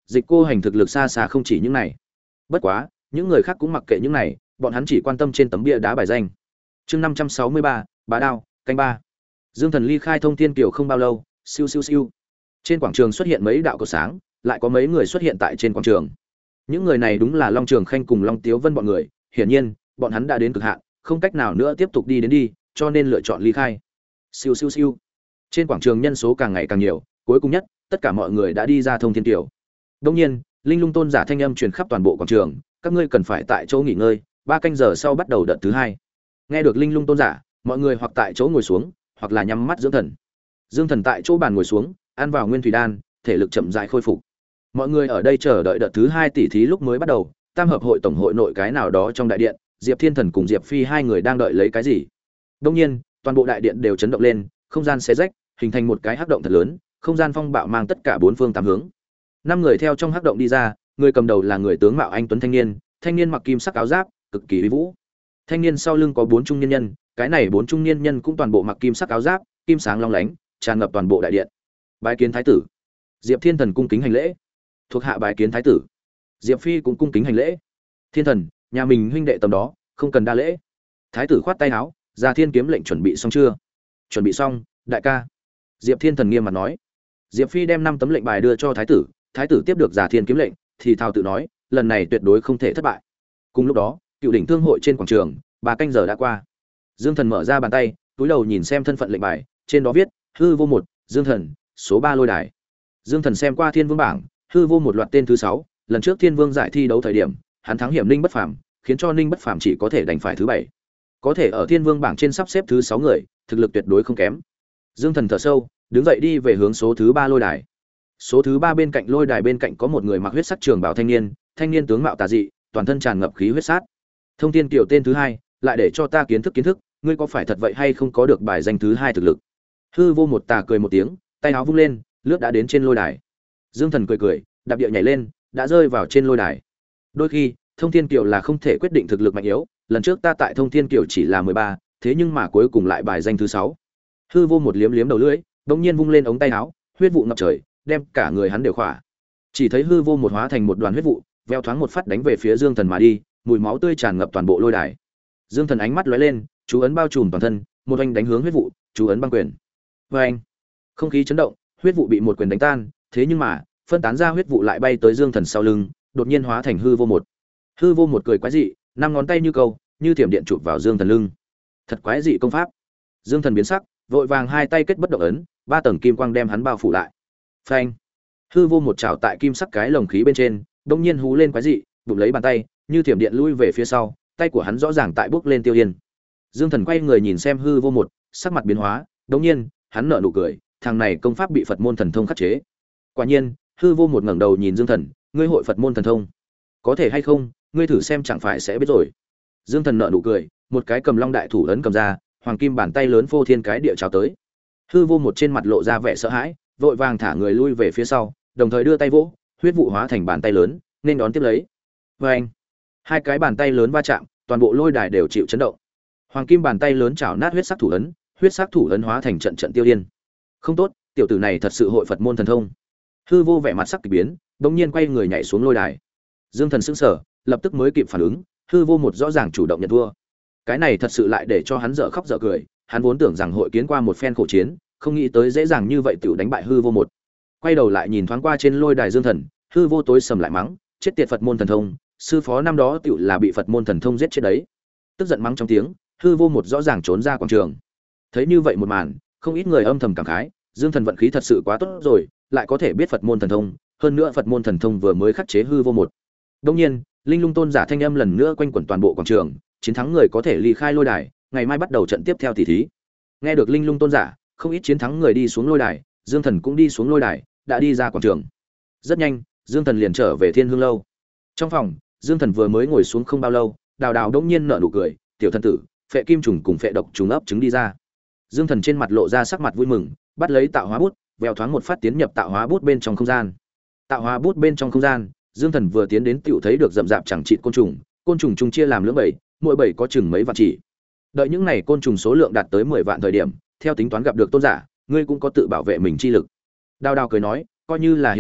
Dịch Cô Hành thực lực xa xa không chỉ những này. Bất quá, những người khác cũng mặc kệ những này, bọn hắn chỉ quan tâm trên tấm bia đá bài danh. Chương năm trăm sáu mươi ba, Bá Đao, canh ba. Dương Thần ly khai Thông Thiên Kiều không bao lâu, siêu siêu siêu. Trên quảng trường xuất hiện mấy đạo cột sáng, lại có mấy người xuất hiện tại trên quảng trường. Những người này đúng là Long Trường Khanh cùng Long Tiếu Vân bọn người, hiển nhiên, bọn hắn đã đến cực hạn, không cách nào nữa tiếp tục đi đến đi, cho nên lựa chọn ly khai. Siêu siêu siêu. Trên quảng trường nhân số càng ngày càng nhiều, cuối cùng nhất, tất cả mọi người đã đi ra Thông Thiên Kiều. Đương nhiên, Linh Lung Tôn giả thanh âm truyền khắp toàn bộ quảng trường, các ngươi cần phải tại chỗ nghỉ ngơi, ba canh giờ sau bắt đầu đợt thứ hai. Nghe được Linh Lung Tôn giả, mọi người hoặc tại chỗ ngồi xuống, hoặc là nhắm mắt dưỡng thần. Dương Thần tại chỗ bàn ngồi xuống, ăn vào nguyên thủy đan, thể lực chậm rãi khôi phục. Mọi người ở đây chờ đợi đợt thứ hai tỷ thí lúc mới bắt đầu, Tam hợp hội tổng hội nội cái nào đó trong đại điện, Diệp Thiên Thần cùng Diệp Phi hai người đang đợi lấy cái gì. Đương nhiên, toàn bộ đại điện đều chấn động lên, không gian xé rách, hình thành một cái hắc động thật lớn, không gian phong bạo mang tất cả bốn phương tám hướng. Năm người theo trong hắc động đi ra, người cầm đầu là người tướng mạo anh tuấn thanh niên, thanh niên mặc kim sắc áo giáp, cực kỳ uy vũ. Thanh niên sau lưng có bốn trung niên nhân, cái này bốn trung niên nhân cũng toàn bộ mặc kim sắc áo giáp, kim sáng long lánh, tràn ngập toàn bộ đại điện. Bái kiến thái tử. Diệp Thiên Thần cung kính hành lễ. Thuộc hạ bái kiến thái tử. Diệp Phi cũng cung kính hành lễ. Thiên Thần, nhà mình huynh đệ tầm đó, không cần đa lễ. Thái tử khoát tay áo, ra thiên kiếm lệnh chuẩn bị xong chưa? Chuẩn bị xong, đại ca. Diệp Thiên Thần nghiêm mặt nói. Diệp Phi đem năm tấm lệnh bài đưa cho thái tử, thái tử tiếp được giả thiên kiếm lệnh, thì thào tự nói, lần này tuyệt đối không thể thất bại. Cùng lúc đó, cựu đỉnh thương hội trên quảng trường, ba canh giờ đã qua. Dương Thần mở ra bàn tay, túi đầu nhìn xem thân phận lệnh bài, trên đó viết hư vô một, Dương Thần, số ba lôi đài. Dương Thần xem qua Thiên Vương bảng, hư vô một loạt tên thứ sáu, lần trước Thiên Vương giải thi đấu thời điểm, hắn thắng hiểm Ninh Bất Phàm, khiến cho Ninh Bất Phàm chỉ có thể đành phải thứ bảy. Có thể ở Thiên Vương bảng trên sắp xếp thứ sáu người, thực lực tuyệt đối không kém. Dương Thần thở sâu, đứng dậy đi về hướng số thứ ba lôi đài. Số thứ ba bên cạnh lôi đài bên cạnh có một người mặc huyết sắc trường bào thanh niên, thanh niên tướng mạo tà dị, toàn thân tràn ngập khí huyết sát. Thông Thiên Kiều tên thứ hai, lại để cho ta kiến thức kiến thức, ngươi có phải thật vậy hay không có được bài danh thứ hai thực lực. Hư vô một tà cười một tiếng, tay áo vung lên, lướt đã đến trên lôi đài. Dương Thần cười cười, đạp địa nhảy lên, đã rơi vào trên lôi đài. Đôi khi, Thông Thiên Kiều là không thể quyết định thực lực mạnh yếu, lần trước ta tại Thông Thiên Kiều chỉ là mười ba, thế nhưng mà cuối cùng lại bài danh thứ sáu. Hư vô một liếm liếm đầu lưỡi, bỗng nhiên vung lên ống tay áo, huyết vụ ngập trời, đem cả người hắn đều khỏa. Chỉ thấy hư vô một hóa thành một đoàn huyết vụ, veo thoáng một phát đánh về phía Dương Thần mà đi, mùi máu tươi tràn ngập toàn bộ lôi đài. Dương Thần ánh mắt lóe lên, chú ấn bao trùm toàn thân, một oanh đánh hướng huyết vụ, chú ấn băng quyền. Oanh! Không khí chấn động, huyết vụ bị một quyền đánh tan, thế nhưng mà, phân tán ra huyết vụ lại bay tới Dương Thần sau lưng, đột nhiên hóa thành hư vô một. Hư vô một cười quái dị, năm ngón tay như câu, như thiểm điện chụp vào Dương Thần lưng. Thật quái dị công pháp. Dương Thần biến sắc, vội vàng hai tay kết bất động ấn, ba tầng kim quang đem hắn bao phủ lại. Phanh! Hư vô một chảo tại kim sắc cái lồng khí bên trên, đột nhiên hú lên quái dị, bụng lấy bàn tay, như thiểm điện lui về phía sau, tay của hắn rõ ràng tại bước lên tiêu yên. Dương Thần quay người nhìn xem hư vô một, sắc mặt biến hóa, đột nhiên, hắn nở nụ cười, thằng này công pháp bị Phật môn thần thông khắc chế. Quả nhiên, hư vô một ngẩng đầu nhìn Dương Thần, ngươi hội Phật môn thần thông, có thể hay không, ngươi thử xem chẳng phải sẽ biết rồi. Dương Thần nở nụ cười, một cái cầm long đại thủ ấn cầm ra, hoàng kim bàn tay lớn phô thiên cái địa chào tới. Hư vô một trên mặt lộ ra vẻ sợ hãi, vội vàng thả người lui về phía sau, đồng thời đưa tay vỗ, huyết vụ hóa thành bàn tay lớn, nên đón tiếp lấy. Oeng! Hai cái bàn tay lớn va chạm, toàn bộ lôi đài đều chịu chấn động. Hoàng kim bàn tay lớn chảo nát huyết sắc thủ ấn, huyết sắc thủ ấn hóa thành trận trận tiêu điên. Không tốt, tiểu tử này thật sự hội Phật môn thần thông. Hư vô vẻ mặt sắc kỳ biến, bỗng nhiên quay người nhảy xuống lôi đài. Dương Thần sững sờ, lập tức mới kịp phản ứng, hư vô một rõ ràng chủ động nhận thua. Cái này thật sự lại để cho hắn dở khóc dở cười, hắn vốn tưởng rằng hội kiến qua một phen khổ chiến, không nghĩ tới dễ dàng như vậy tiểu đánh bại hư vô một. Quay đầu lại nhìn thoáng qua trên lôi đài Dương Thần, hư vô tối sầm lại mắng, chết tiệt Phật môn thần thông, sư phó năm đó tiểu là bị Phật môn thần thông giết chết đấy. Tức giận mắng trong tiếng, hư vô một rõ ràng trốn ra quảng trường. Thấy như vậy một màn, không ít người âm thầm cảm khái, Dương Thần vận khí thật sự quá tốt rồi, lại có thể biết Phật môn thần thông, hơn nữa Phật môn thần thông vừa mới khắc chế hư vô một. Đương nhiên, Linh Lung Tôn giả thanh âm lần nữa quanh quẩn toàn bộ quảng trường, chiến thắng người có thể ly khai lôi đài, ngày mai bắt đầu trận tiếp theo tỷ thí. Nghe được Linh Lung Tôn giả, không ít chiến thắng người đi xuống lôi đài, Dương Thần cũng đi xuống lôi đài, đã đi ra quảng trường. Rất nhanh, Dương Thần liền trở về Thiên Hương lâu. Trong phòng, Dương Thần vừa mới ngồi xuống không bao lâu, Đào Đào đống nhiên nở nụ cười, "Tiểu thần tử, phệ kim trùng cùng phệ độc trùng ấp trứng đi ra." Dương Thần trên mặt lộ ra sắc mặt vui mừng, bắt lấy tạo hóa bút, vèo thoáng một phát tiến nhập tạo hóa bút bên trong không gian. Tạo hóa bút bên trong không gian, Dương Thần vừa tiến đến tiểu thấy được rậm rạp chẳng chịt côn trùng, côn trùng chung chia làm lưỡng bầy, mỗi bầy có chừng mấy vạn chỉ. Đợi những này côn trùng số lượng đạt tới mười vạn thời điểm, theo tính toán gặp được tôn giả, ngươi cũng có tự bảo vệ mình chi lực. Đào Đào cười nói, coi như là hiện tại,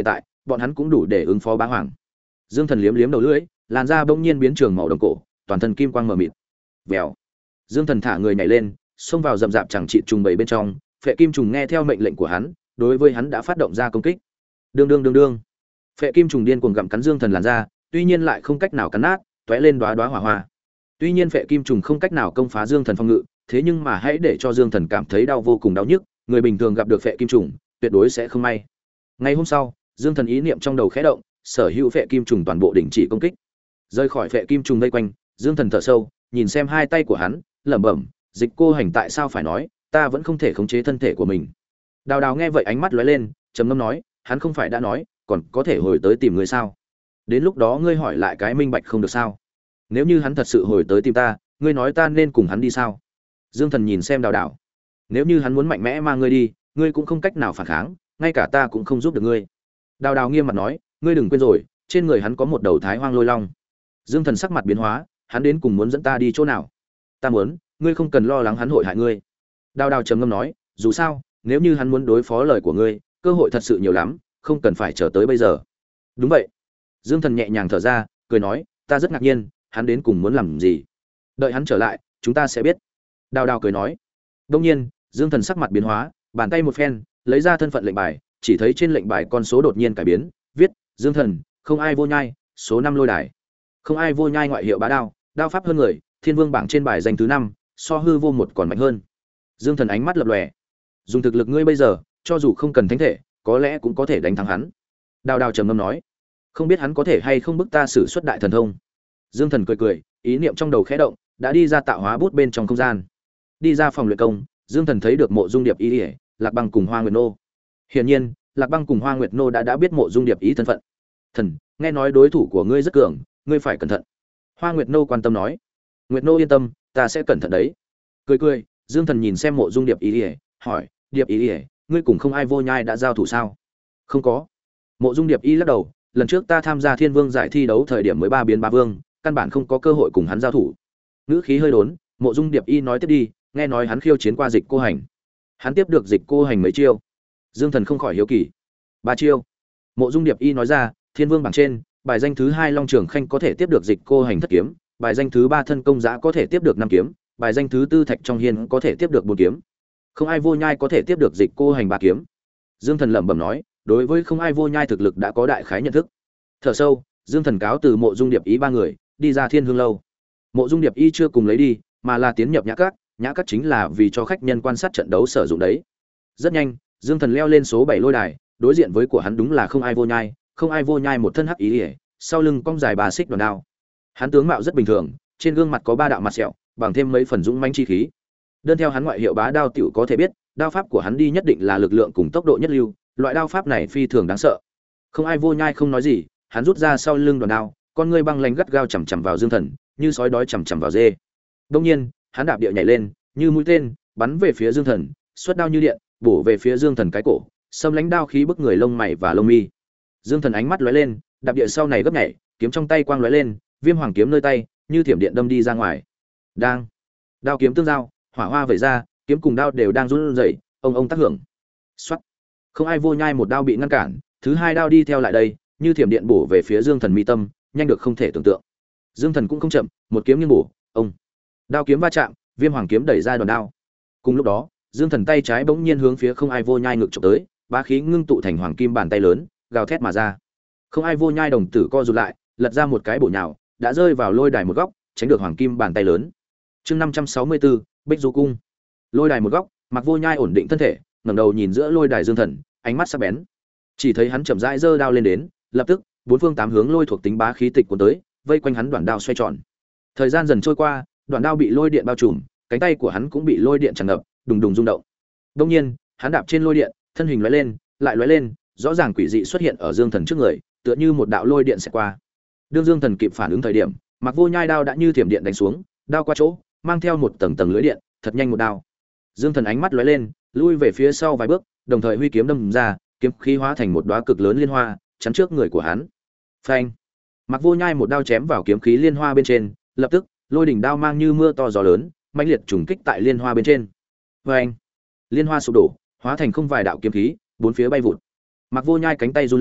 bọn hắn cũng đủ để ứng phó bá hoàng. Dương Thần liếm liếm đầu lưỡi, làn da bỗng nhiên biến trường màu đồng cổ, toàn thân kim quang mờ mịt. Vèo. Dương Thần thả người nhảy lên, xông vào rậm rạp chẳng trị trùng bầy bên trong, phệ kim trùng nghe theo mệnh lệnh của hắn, đối với hắn đã phát động ra công kích. Đương đương đương đương. Phệ kim trùng điên cuồng gặm cắn Dương Thần làn da, tuy nhiên lại không cách nào cắn nát, tóe lên đóa đóa hỏa hoa. Tuy nhiên phệ kim trùng không cách nào công phá Dương Thần phòng ngự, thế nhưng mà hãy để cho Dương Thần cảm thấy đau vô cùng đau nhức, người bình thường gặp được phệ kim trùng, tuyệt đối sẽ không may. Ngày hôm sau, Dương Thần ý niệm trong đầu khẽ động, sở hữu phệ kim trùng toàn bộ đình chỉ công kích. Rơi khỏi phệ kim trùng vây quanh, Dương Thần thở sâu, nhìn xem hai tay của hắn, lẩm bẩm, Dịch Cô Hành tại sao phải nói, ta vẫn không thể khống chế thân thể của mình. Đào Đào nghe vậy ánh mắt lóe lên, trầm ngâm nói, hắn không phải đã nói, còn có thể hồi tới tìm ngươi sao? Đến lúc đó ngươi hỏi lại cái minh bạch không được sao? Nếu như hắn thật sự hồi tới tìm ta, ngươi nói ta nên cùng hắn đi sao? Dương Thần nhìn xem Đào Đào. Nếu như hắn muốn mạnh mẽ mang ngươi đi, ngươi cũng không cách nào phản kháng, ngay cả ta cũng không giúp được ngươi. Đào Đào nghiêm mặt nói, ngươi đừng quên rồi, trên người hắn có một đầu Thái Hoang Lôi Long. Dương Thần sắc mặt biến hóa, hắn đến cùng muốn dẫn ta đi chỗ nào? Ta muốn, ngươi không cần lo lắng hắn hội hại ngươi. Đào Đào trầm ngâm nói, dù sao, nếu như hắn muốn đối phó lời của ngươi, cơ hội thật sự nhiều lắm, không cần phải chờ tới bây giờ. Đúng vậy. Dương Thần nhẹ nhàng thở ra, cười nói, ta rất ngạc nhiên, hắn đến cùng muốn làm gì? Đợi hắn trở lại, chúng ta sẽ biết. Đào Đào cười nói. Đương nhiên, Dương Thần sắc mặt biến hóa, bàn tay một phen, lấy ra thân phận lệnh bài, chỉ thấy trên lệnh bài con số đột nhiên cải biến, viết, Dương Thần, không ai vô nhai, số năm lôi đài. Không ai vô nhai ngoại hiệu bá đao, đao pháp hơn người, thiên vương bảng trên bài danh thứ năm, so hư vô một còn mạnh hơn. Dương Thần ánh mắt lập lòe. Dùng thực lực ngươi bây giờ, cho dù không cần thánh thể, có lẽ cũng có thể đánh thắng hắn. Đào Đào trầm ngâm nói, không biết hắn có thể hay không bức ta sử xuất đại thần thông. Dương Thần cười cười, ý niệm trong đầu khẽ động, đã đi ra tạo hóa bút bên trong không gian. Đi ra phòng luyện công, Dương Thần thấy được Mộ Dung Điệp Ý, Lạc Băng cùng Hoa Nguyệt Nô. Hiển nhiên, Lạc Băng cùng Hoa Nguyệt Nô đã đã biết Mộ Dung Điệp Ý thân phận. Thần, nghe nói đối thủ của ngươi rất cường, ngươi phải cẩn thận. Hoa Nguyệt Nô quan tâm nói. Nguyệt Nô yên tâm, ta sẽ cẩn thận đấy. Cười cười, Dương Thần nhìn xem Mộ Dung Điệp Ý, hỏi, Điệp Ý, ngươi cùng không ai vô nhai đã giao thủ sao? Không có. Mộ Dung Điệp Ý lắc đầu, lần trước ta tham gia Thiên Vương giải thi đấu thời điểm mới ba biến ba vương, căn bản không có cơ hội cùng hắn giao thủ. Ngữ khí hơi đốn, Mộ Dung Điệp Y nói tiếp đi, nghe nói hắn khiêu chiến qua Dịch Cô Hành. Hắn tiếp được Dịch Cô Hành mấy chiêu? Dương Thần không khỏi hiếu kỳ. Ba chiêu. Mộ Dung Điệp Y nói ra, Thiên Vương bảng trên, bài danh thứ hai Long Trường Khanh có thể tiếp được Dịch Cô Hành thất kiếm, bài danh thứ ba Thân Công Giá có thể tiếp được năm kiếm, bài danh thứ tư Thạch Trong Hiên có thể tiếp được bốn kiếm. Không ai vô nhai có thể tiếp được Dịch Cô Hành ba kiếm. Dương Thần lẩm bẩm nói, đối với không ai vô nhai thực lực đã có đại khái nhận thức. Thở sâu, Dương Thần cáo từ Mộ Dung Điệp Y ba người, đi ra Thiên Hương lâu. Mộ Dung Điệp Y chưa cùng lấy đi, mà là tiến nhập nhã các, nhã các chính là vì cho khách nhân quan sát trận đấu sử dụng đấy. Rất nhanh, Dương Thần leo lên số bảy lôi đài, đối diện với của hắn đúng là không ai vô nhai, không ai vô nhai một thân hắc ý, ý sau lưng cong dài bà xích đòn đao. Hắn tướng mạo rất bình thường, trên gương mặt có ba đạo mặt sẹo, bằng thêm mấy phần dũng mãnh chi khí. Đơn theo hắn ngoại hiệu bá đao tiểu có thể biết, đao pháp của hắn đi nhất định là lực lượng cùng tốc độ nhất lưu, loại đao pháp này phi thường đáng sợ. Không ai vô nhai không nói gì, hắn rút ra sau lưng đòn đao, con ngươi băng lãnh gắt gao chằm chằm vào Dương Thần, như sói đói chằm chằm vào dê. Đương nhiên, hắn đạp địa nhảy lên, như mũi tên, bắn về phía Dương Thần, xuất đao như điện, bổ về phía Dương Thần cái cổ, xâm lãnh đao khí bức người lông mày và lông mi. Dương Thần ánh mắt lóe lên, đạp địa sau này gấp nhảy, kiếm trong tay quang lóe lên, viêm hoàng kiếm nơi tay, như thiểm điện đâm đi ra ngoài. Đang, đao kiếm tương giao, hỏa hoa vẩy ra, kiếm cùng đao đều đang run rẩy, ông ông tác hưởng. Soát. Không ai vô nhai một đao bị ngăn cản, thứ hai đao đi theo lại đây, như thiểm điện bổ về phía Dương Thần mi tâm, nhanh được không thể tưởng tượng. Dương Thần cũng không chậm, một kiếm nghiêng bổ, ông. Đao kiếm va chạm, viêm hoàng kiếm đẩy ra đòn đao. Cùng lúc đó, Dương Thần tay trái bỗng nhiên hướng phía không ai vô nhai ngực chụp tới, bá khí ngưng tụ thành hoàng kim bàn tay lớn, gào thét mà ra. Không ai vô nhai đồng tử co rụt lại, lật ra một cái bổ nhào, đã rơi vào lôi đài một góc, tránh được hoàng kim bàn tay lớn. Chương năm trăm sáu mươi tư, Bích Du cung. Lôi đài một góc, Mặc Vô Nhai ổn định thân thể, ngẩng đầu nhìn giữa lôi đài Dương Thần, ánh mắt sắc bén. Chỉ thấy hắn chậm rãi giơ đao lên đến, lập tức, bốn phương tám hướng lôi thuộc tính bá khí tịch cuốn tới, vây quanh hắn đoạn đao xoay tròn. Thời gian dần trôi qua, đoạn đao bị lôi điện bao trùm, cánh tay của hắn cũng bị lôi điện tràn ngập, đùng đùng rung động. Đương nhiên, hắn đạp trên lôi điện, thân hình lóe lên, lại lóe lên, rõ ràng quỷ dị xuất hiện ở Dương Thần trước người, tựa như một đạo lôi điện sẽ qua. Đương Dương Thần kịp phản ứng thời điểm, Mặc Vô Nhai đao đã như thiểm điện đánh xuống, đao qua chỗ, mang theo một tầng tầng lưới điện, thật nhanh một đao. Dương Thần ánh mắt lóe lên, lui về phía sau vài bước, đồng thời huy kiếm đâm ra, kiếm khí hóa thành một đóa cực lớn liên hoa, chắn trước người của hắn. Phanh! Mặc Vô Nhai một đao chém vào kiếm khí liên hoa bên trên, lập tức, lôi đỉnh đao mang như mưa to gió lớn, mãnh liệt trùng kích tại liên hoa bên trên. Phanh! Liên hoa sụp đổ, hóa thành không vài đạo kiếm khí, bốn phía bay vụt. Mặc Vô Nhai cánh tay run lên,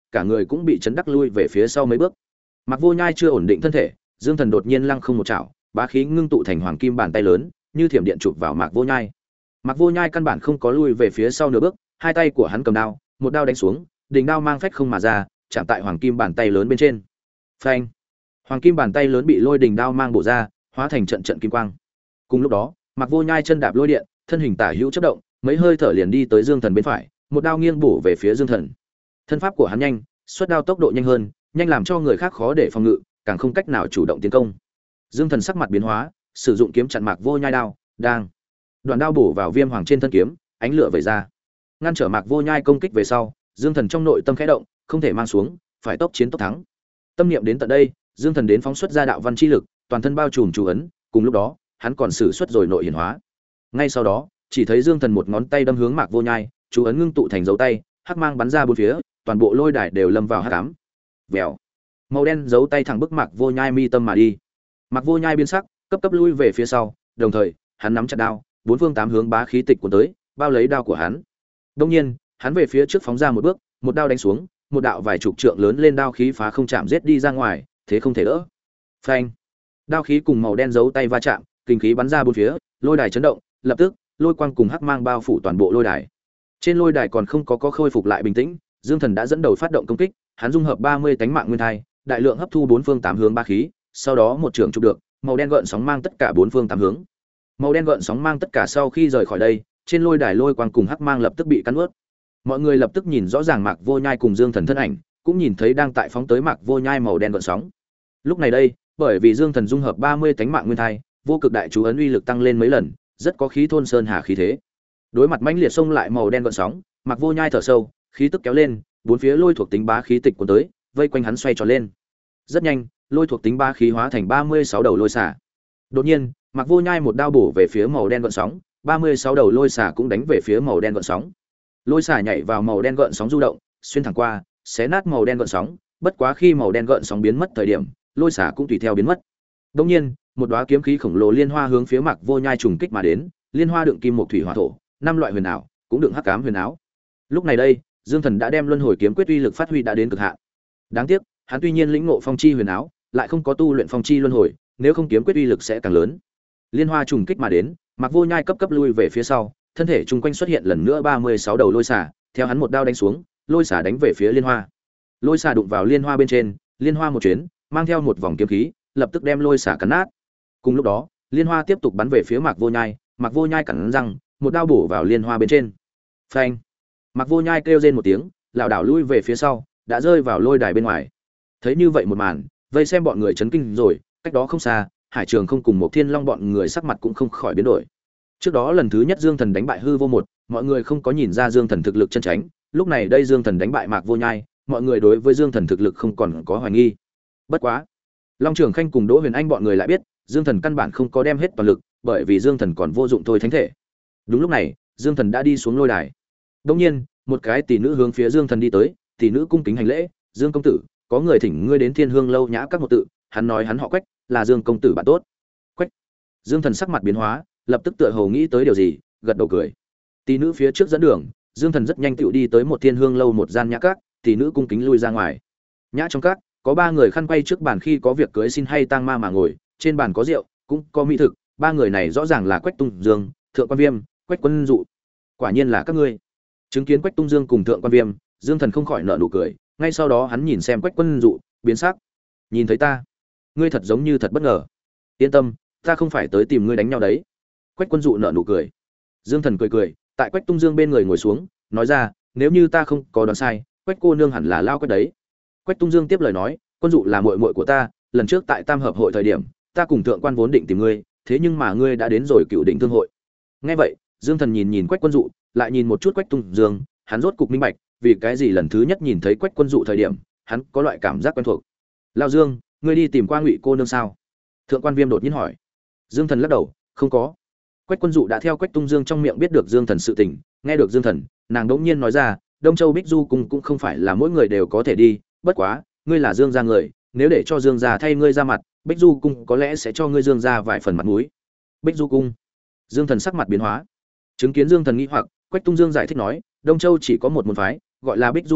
cả người cũng bị chấn đắc lui về phía sau mấy bước. Mạc Vô Nhai chưa ổn định thân thể, Dương Thần đột nhiên lăng không một chảo, bá khí ngưng tụ thành hoàng kim bàn tay lớn, như thiểm điện chụp vào Mạc Vô Nhai. Mạc Vô Nhai căn bản không có lui về phía sau nửa bước, hai tay của hắn cầm đao, một đao đánh xuống, đỉnh đao mang phách không mà ra, chạm tại hoàng kim bàn tay lớn bên trên. Phanh! Hoàng kim bàn tay lớn bị lôi đỉnh đao mang bổ ra, hóa thành trận trận kim quang. Cùng lúc đó, Mạc Vô Nhai chân đạp lôi điện, thân hình tả hữu chớp động, mấy hơi thở liền đi tới Dương Thần bên phải, một đao nghiêng bổ về phía Dương Thần. Thân pháp của hắn nhanh, xuất đao tốc độ nhanh hơn, nhanh làm cho người khác khó để phòng ngự, càng không cách nào chủ động tiến công. Dương Thần sắc mặt biến hóa, sử dụng kiếm chặn Mạc Vô Nhai đao, đang đoạn đao bổ vào Viêm Hoàng trên thân kiếm, ánh lửa vẩy ra, ngăn trở Mạc Vô Nhai công kích về sau. Dương Thần trong nội tâm khẽ động, không thể mang xuống, phải tốc chiến tốc thắng. Tâm niệm đến tận đây, Dương Thần đến phóng xuất ra đạo văn chi lực, toàn thân bao trùm chú ấn, cùng lúc đó, hắn còn sử xuất rồi nội hiển hóa. Ngay sau đó, chỉ thấy Dương Thần một ngón tay đâm hướng Mạc Vô Nhai, chú ấn ngưng tụ thành dấu tay, hắc mang bắn ra bốn phía, toàn bộ lôi đài đều lâm vào hắc ám. Vèo. Màu đen dấu tay thẳng bức Mạc Vô Nhai mi tâm mà đi. Mạc Vô Nhai biến sắc, cấp cấp lui về phía sau, đồng thời, hắn nắm chặt đao, bốn phương tám hướng bá khí tịch cuốn tới, bao lấy đao của hắn. Đương nhiên, hắn về phía trước phóng ra một bước, một đao đánh xuống, một đạo vài chục trượng lớn lên đao khí phá không chạm giết đi ra ngoài, thế không thể đỡ. Phanh! Đao khí cùng màu đen giấu tay va chạm, kinh khí bắn ra bốn phía, lôi đài chấn động, lập tức, lôi quang cùng hắc mang bao phủ toàn bộ lôi đài. Trên lôi đài còn không có có khôi phục lại bình tĩnh, Dương Thần đã dẫn đầu phát động công kích, hắn dung hợp ba mươi tánh mạng nguyên thai, đại lượng hấp thu bốn phương tám hướng ba khí, sau đó một trường chụp được, màu đen gợn sóng mang tất cả bốn phương tám hướng. Màu đen gợn sóng mang tất cả sau khi rời khỏi đây, trên lôi đài lôi quang cùng hắc mang lập tức bị cắn nuốt. Mọi người lập tức nhìn rõ ràng Mạc Vô Nhai cùng Dương Thần thân ảnh, cũng nhìn thấy đang tại phóng tới Mạc Vô Nhai màu đen gợn sóng. Lúc này đây, bởi vì Dương Thần dung hợp ba mươi tánh mạng nguyên thai, vô cực đại chú ấn uy lực tăng lên mấy lần, rất có khí thôn sơn hà khí thế. Đối mặt mãnh liệt xông lại màu đen gợn sóng, Mạc Vô Nhai thở sâu, khí tức kéo lên, bốn phía lôi thuộc tính bá khí tịch cuốn tới, vây quanh hắn xoay tròn lên. Rất nhanh, lôi thuộc tính bá khí hóa thành ba mươi sáu đầu lôi xả. Đột nhiên, Mạc Vô Nhai một đao bổ về phía màu đen gợn sóng, ba mươi sáu đầu lôi xả cũng đánh về phía màu đen gợn sóng. Lôi xả nhảy vào màu đen gợn sóng du động, xuyên thẳng qua, xé nát màu đen gợn sóng, bất quá khi màu đen gợn sóng biến mất thời điểm, lôi xả cũng tùy theo biến mất. Đương nhiên, một đóa kiếm khí khổng lồ liên hoa hướng phía Mạc Vô Nhai trùng kích mà đến, liên hoa đựng kim mộc thủy hỏa thổ, năm loại huyền ảo, cũng đựng hắc ám huyền áo. Lúc này đây, Dương Thần đã đem luân hồi kiếm quyết uy lực phát huy đã đến cực hạn. Đáng tiếc, hắn tuy nhiên lĩnh ngộ phong chi huyền áo, lại không có tu luyện phong chi luân hồi, nếu không kiếm quyết uy lực sẽ càng lớn. Liên hoa trùng kích mà đến, Mạc Vô Nhai cấp cấp lui về phía sau, thân thể chung quanh xuất hiện lần nữa ba mươi sáu đầu lôi xả, theo hắn một đao đánh xuống, lôi xả đánh về phía liên hoa. Lôi xả đụng vào liên hoa bên trên, liên hoa một chuyến, mang theo một vòng kiếm khí, lập tức đem lôi xả cắn nát. Cùng lúc đó, liên hoa tiếp tục bắn về phía Mạc Vô Nhai, Mạc Vô Nhai cắn răng, một đao bổ vào liên hoa bên trên. Phanh! Mạc Vô Nhai kêu rên một tiếng, lảo đảo lui về phía sau, đã rơi vào lôi đài bên ngoài. Thấy như vậy một màn, vây xem bọn người chấn kinh rồi, cách đó không xa, Hải Trường không cùng một Thiên Long bọn người sắc mặt cũng không khỏi biến đổi. Trước đó lần thứ nhất Dương Thần đánh bại hư vô một, mọi người không có nhìn ra Dương Thần thực lực chân tránh, lúc này đây Dương Thần đánh bại Mạc Vô Nhai, mọi người đối với Dương Thần thực lực không còn có hoài nghi. Bất quá, Long Trường Khanh cùng Đỗ Huyền Anh bọn người lại biết, Dương Thần căn bản không có đem hết toàn lực, bởi vì Dương Thần còn vô dụng thôi thánh thể. Đúng lúc này, Dương Thần đã đi xuống lôi đài. Đương nhiên, một cái tỷ nữ hướng phía Dương Thần đi tới, tỷ nữ cung kính hành lễ, "Dương công tử, có người thỉnh ngươi đến Thiên Hương lâu nhã các một tự, hắn nói hắn họ Quách, là Dương công tử bạn tốt." Quách. Dương Thần sắc mặt biến hóa, lập tức tựa hồ nghĩ tới điều gì, gật đầu cười. Tỷ nữ phía trước dẫn đường, Dương Thần rất nhanh tựu đi tới một Thiên Hương lâu một gian nhã các, tỷ nữ cung kính lui ra ngoài. Nhã trong các, có ba người khăn quay trước bàn khi có việc cưới xin hay tang ma mà ngồi, trên bàn có rượu, cũng có mỹ thực, ba người này rõ ràng là Quách Tung Dương, Thượng Quan Viêm, Quách Quân Dụ. Quả nhiên là các ngươi. Chứng kiến Quách Tung Dương cùng Thượng Quan Viêm, Dương Thần không khỏi nở nụ cười, ngay sau đó hắn nhìn xem Quách Quân Dụ, biến sắc. "Nhìn thấy ta, ngươi thật giống như thật bất ngờ." "Yên tâm, ta không phải tới tìm ngươi đánh nhau đấy." Quách Quân Dụ nở nụ cười. Dương Thần cười cười, tại Quách Tung Dương bên người ngồi xuống, nói ra, "Nếu như ta không có đoán sai, Quách cô nương hẳn là Lao Quách đấy." Quách Tung Dương tiếp lời nói, "Quân Dụ là muội muội của ta, lần trước tại Tam hợp hội thời điểm, ta cùng Thượng Quan vốn định tìm ngươi, thế nhưng mà ngươi đã đến rồi Cựu Đỉnh Thương hội." Nghe vậy, Dương Thần nhìn nhìn Quách Quân Dụ, lại nhìn một chút Quách Tung Dương, hắn rốt cục minh bạch, vì cái gì lần thứ nhất nhìn thấy Quách Quân Dụ thời điểm, hắn có loại cảm giác quen thuộc. "Lão Dương, ngươi đi tìm qua Ngụy cô nương sao?" Thượng Quan Viêm đột nhiên hỏi. Dương Thần lắc đầu, "Không có." Quách Quân Dụ đã theo Quách Tung Dương trong miệng biết được Dương Thần sự tình, nghe được Dương Thần, nàng đột nhiên nói ra, "Đông Châu Bích Du cung cũng không phải là mỗi người đều có thể đi, bất quá, ngươi là Dương gia người, nếu để cho Dương gia thay ngươi ra mặt, Bích Du cung có lẽ sẽ cho ngươi Dương gia vài phần mặt mũi." Bích Du cung? Dương Thần sắc mặt biến hóa. Chứng kiến Dương Thần nghi hoặc, Quách Tung Dương giải thích nói, Đông Châu chỉ có một môn phái, gọi là Bích Du cung,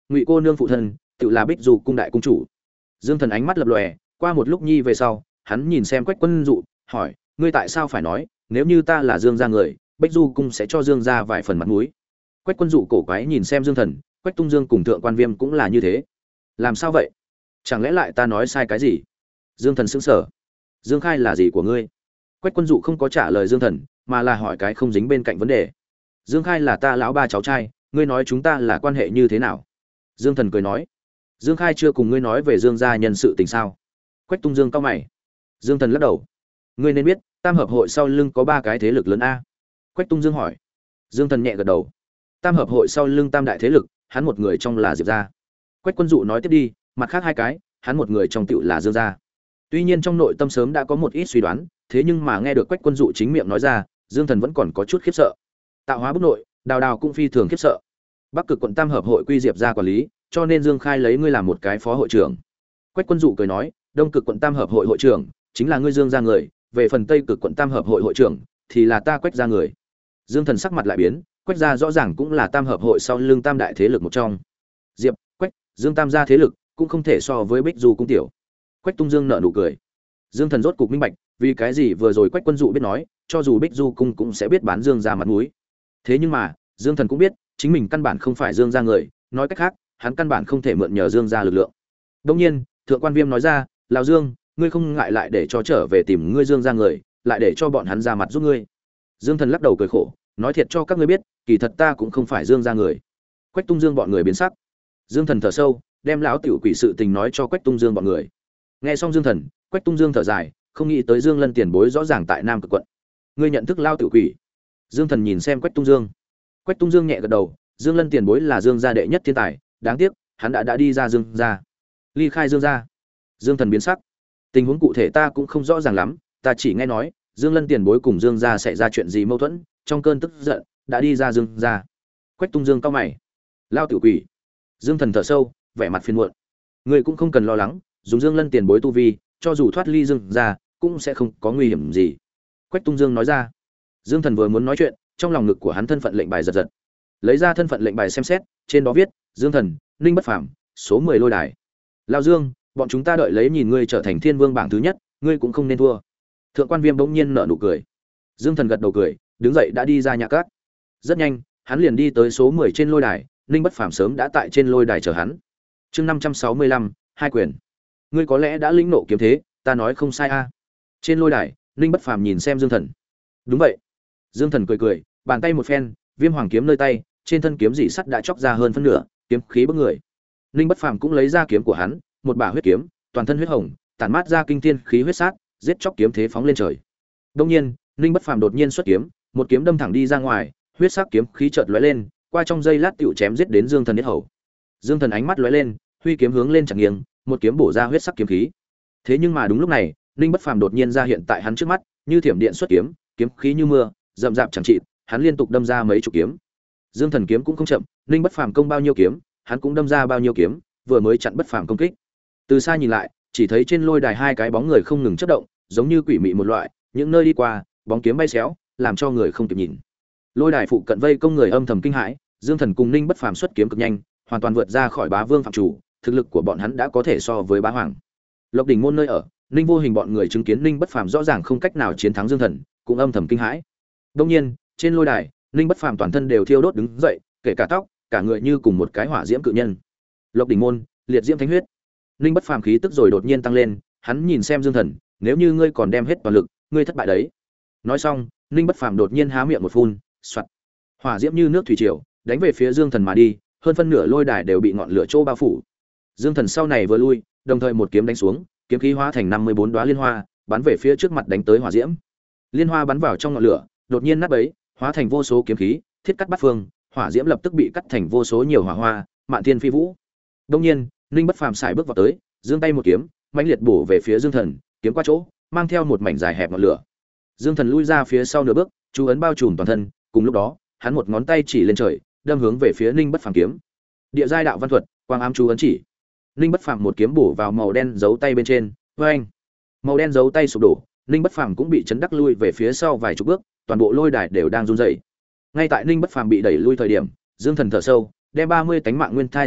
Ngụy cô nương phụ thân tự là Bích Du cung đại cung chủ. Dương Thần ánh mắt lập lòe, qua một lúc nhi về sau, hắn nhìn xem Quách Quân Dụ, hỏi: ngươi tại sao phải nói, nếu như ta là Dương gia người, Bích Du cung sẽ cho Dương gia vài phần mặt mũi? Quách Quân Dụ cổ quái nhìn xem Dương Thần, Quách Tung Dương cùng Thượng Quan Viêm cũng là như thế. Làm sao vậy? Chẳng lẽ lại ta nói sai cái gì? Dương Thần sững sờ. Dương Khai là gì của ngươi? Quách Quân Dụ không có trả lời Dương Thần, mà là hỏi cái không dính bên cạnh vấn đề. Dương Khai là ta lão ba cháu trai, ngươi nói chúng ta là quan hệ như thế nào? Dương Thần cười nói: Dương Khai chưa cùng ngươi nói về Dương gia nhân sự tình sao? Quách Tung Dương cau mày. Dương Thần lắc đầu: ngươi nên biết, Tam hợp hội sau lưng có ba cái thế lực lớn a. Quách Tung Dương hỏi. Dương Thần nhẹ gật đầu. Tam hợp hội sau lưng tam đại thế lực, hắn một người trong là Diệp gia. Quách Quân Dụ nói tiếp đi, mặt khác hai cái, hắn một người trong tựu là Dương gia. Tuy nhiên trong nội tâm sớm đã có một ít suy đoán, thế nhưng mà nghe được Quách Quân Dụ chính miệng nói ra, Dương Thần vẫn còn có chút khiếp sợ. Tạo hóa bức nội, Đào Đào cũng phi thường khiếp sợ. Bắc Cực quận Tam hợp hội quy Diệp gia quản lý, cho nên Dương Khai lấy ngươi làm một cái phó hội trưởng. Quách Quân Dụ cười nói: Đông Cực quận Tam hợp hội hội trưởng chính là ngươi Dương gia người, về phần Tây Cực quận Tam hợp hội hội trưởng thì là ta Quách gia người. Dương Thần sắc mặt lại biến, Quách gia rõ ràng cũng là Tam hợp hội sau lưng tam đại thế lực một trong. Diệp, Quách, Dương tam gia thế lực cũng không thể so với Bích Du cung tiểu. Quách Tung Dương nở nụ cười. Dương Thần rốt cục minh bạch, vì cái gì vừa rồi Quách Quân Dụ biết nói, cho dù Bích Du cung cũng sẽ biết bán Dương gia mặt mũi. Thế nhưng mà, Dương Thần cũng biết, chính mình căn bản không phải Dương gia người, nói cách khác, hắn căn bản không thể mượn nhờ Dương gia lực lượng. Đương nhiên, Thượng Quan Viêm nói ra: "Lão Dương, ngươi không ngại lại để cho trở về tìm ngươi Dương gia người, lại để cho bọn hắn ra mặt giúp ngươi." Dương Thần lắc đầu cười khổ, nói thiệt cho các ngươi biết, kỳ thật ta cũng không phải Dương gia người. Quách Tung Dương bọn người biến sắc. Dương Thần thở sâu, đem lão tiểu quỷ sự tình nói cho Quách Tung Dương bọn người. Nghe xong Dương Thần, Quách Tung Dương thở dài, không nghĩ tới Dương Lân tiền bối rõ ràng tại Nam Cực quận. Ngươi nhận thức lão tiểu quỷ? Dương Thần nhìn xem Quách Tung Dương. Quách Tung Dương nhẹ gật đầu, Dương Lân tiền bối là Dương gia đệ nhất thiên tài, đáng tiếc, hắn đã đã đi ra Dương gia. Ly khai Dương gia. Dương Thần biến sắc. Tình huống cụ thể ta cũng không rõ ràng lắm, ta chỉ nghe nói, Dương Lân tiền bối cùng Dương gia xảy ra chuyện gì mâu thuẫn, trong cơn tức giận, đã đi ra Dương gia. Quách Tung Dương cau mày. Lao tiểu quỷ. Dương Thần thở sâu, vẻ mặt phiền muộn. Ngươi cũng không cần lo lắng, dùng Dương Lân tiền bối tu vi, cho dù thoát ly Dương gia, cũng sẽ không có nguy hiểm gì. Quách Tung Dương nói ra. Dương Thần vừa muốn nói chuyện, trong lòng ngực của hắn thân phận lệnh bài giật giật. Lấy ra thân phận lệnh bài xem xét, trên đó viết: Dương Thần, Ninh Bất Phàm, số mười lôi đài. Lão Dương, bọn chúng ta đợi lấy nhìn ngươi trở thành Thiên Vương bảng thứ nhất, ngươi cũng không nên thua. Thượng Quan Viêm bỗng nhiên nở nụ cười. Dương Thần gật đầu cười, đứng dậy đã đi ra nhà cát. Rất nhanh, hắn liền đi tới số mười trên lôi đài, Ninh Bất Phàm sớm đã tại trên lôi đài chờ hắn. Chương năm trăm sáu mươi lăm, hai quyền. Ngươi có lẽ đã lĩnh nộ kiếm thế, ta nói không sai a. Trên lôi đài, Ninh Bất Phàm nhìn xem Dương Thần. Đúng vậy. Dương Thần cười cười, bàn tay một phen, Viêm Hoàng kiếm nơi tay, trên thân kiếm dị sắt đã chóc ra hơn phân nửa, kiếm khí bức người. Ninh Bất Phàm cũng lấy ra kiếm của hắn, một bả huyết kiếm, toàn thân huyết hồng, tản mát ra kinh thiên khí huyết sát, giết chóc kiếm thế phóng lên trời. Đương nhiên, Ninh Bất Phàm đột nhiên xuất kiếm, một kiếm đâm thẳng đi ra ngoài, huyết sắc kiếm khí chợt lóe lên, qua trong giây lát tiểu chém giết đến Dương Thần yết hầu. Dương Thần ánh mắt lóe lên, huy kiếm hướng lên chặn nghiêng, một kiếm bổ ra huyết sắc kiếm khí. Thế nhưng mà đúng lúc này, Ninh Bất Phàm đột nhiên ra hiện tại hắn trước mắt, như thiểm điện xuất kiếm, kiếm khí như mưa, rậm rạp chẳng trị, hắn liên tục đâm ra mấy chục kiếm. Dương Thần kiếm cũng không chậm, Ninh Bất Phàm công bao nhiêu kiếm, hắn cũng đâm ra bao nhiêu kiếm, vừa mới chặn Bất Phàm công kích. Từ xa nhìn lại, chỉ thấy trên lôi đài hai cái bóng người không ngừng chớp động, giống như quỷ mị một loại, những nơi đi qua, bóng kiếm bay xéo, làm cho người không kịp nhìn. Lôi đài phụ cận vây công người âm thầm kinh hãi, Dương Thần cùng Ninh Bất Phàm xuất kiếm cực nhanh, hoàn toàn vượt ra khỏi Bá Vương phạm chủ, thực lực của bọn hắn đã có thể so với Bá Hoàng. Lộc đỉnh môn nơi ở, Ninh Vô Hình bọn người chứng kiến Ninh Bất Phàm rõ ràng không cách nào chiến thắng Dương Thần, cũng âm thầm kinh hãi. Đương nhiên, trên lôi đài, Ninh Bất Phàm toàn thân đều thiêu đốt đứng dậy, kể cả tóc, cả người như cùng một cái hỏa diễm cự nhân. Lộc đỉnh môn, liệt diễm thánh huyết. Ninh Bất Phàm khí tức rồi đột nhiên tăng lên, hắn nhìn xem Dương Thần, nếu như ngươi còn đem hết toàn lực, ngươi thất bại đấy. Nói xong, Ninh Bất Phàm đột nhiên há miệng một phun, xoạt. Hỏa diễm như nước thủy triều, đánh về phía Dương Thần mà đi, hơn phân nửa lôi đài đều bị ngọn lửa trô bao phủ. Dương Thần sau này vừa lui, đồng thời một kiếm đánh xuống, kiếm khí hóa thành năm mươi bốn đóa liên hoa, bắn về phía trước mặt đánh tới hỏa diễm. Liên hoa bắn vào trong ngọn lửa, đột nhiên nát bấy, hóa thành vô số kiếm khí, thiết cắt bát phương, hỏa diễm lập tức bị cắt thành vô số nhiều hỏa hoa, mạn thiên phi vũ. Đương nhiên, Ninh Bất Phàm xài bước vào tới, giương tay một kiếm, mãnh liệt bổ về phía Dương Thần, kiếm qua chỗ, mang theo một mảnh dài hẹp ngọn lửa. Dương Thần lui ra phía sau nửa bước, chú ấn bao trùm toàn thân, cùng lúc đó, hắn một ngón tay chỉ lên trời, đâm hướng về phía Ninh Bất Phàm kiếm. Địa giai đạo văn thuật, quang ám chú ấn chỉ. Ninh Bất Phàm một kiếm bổ vào màu đen dấu tay bên trên, oeng. Màu đen dấu tay sụp đổ, Ninh Bất Phàm cũng bị chấn đắc lui về phía sau vài chục bước, toàn bộ lôi đài đều đang run rẩy. Ngay tại Ninh Bất Phàm bị đẩy lui thời điểm, Dương Thần thở sâu, đem ba mươi tánh mạng nguyên thai dung hợp,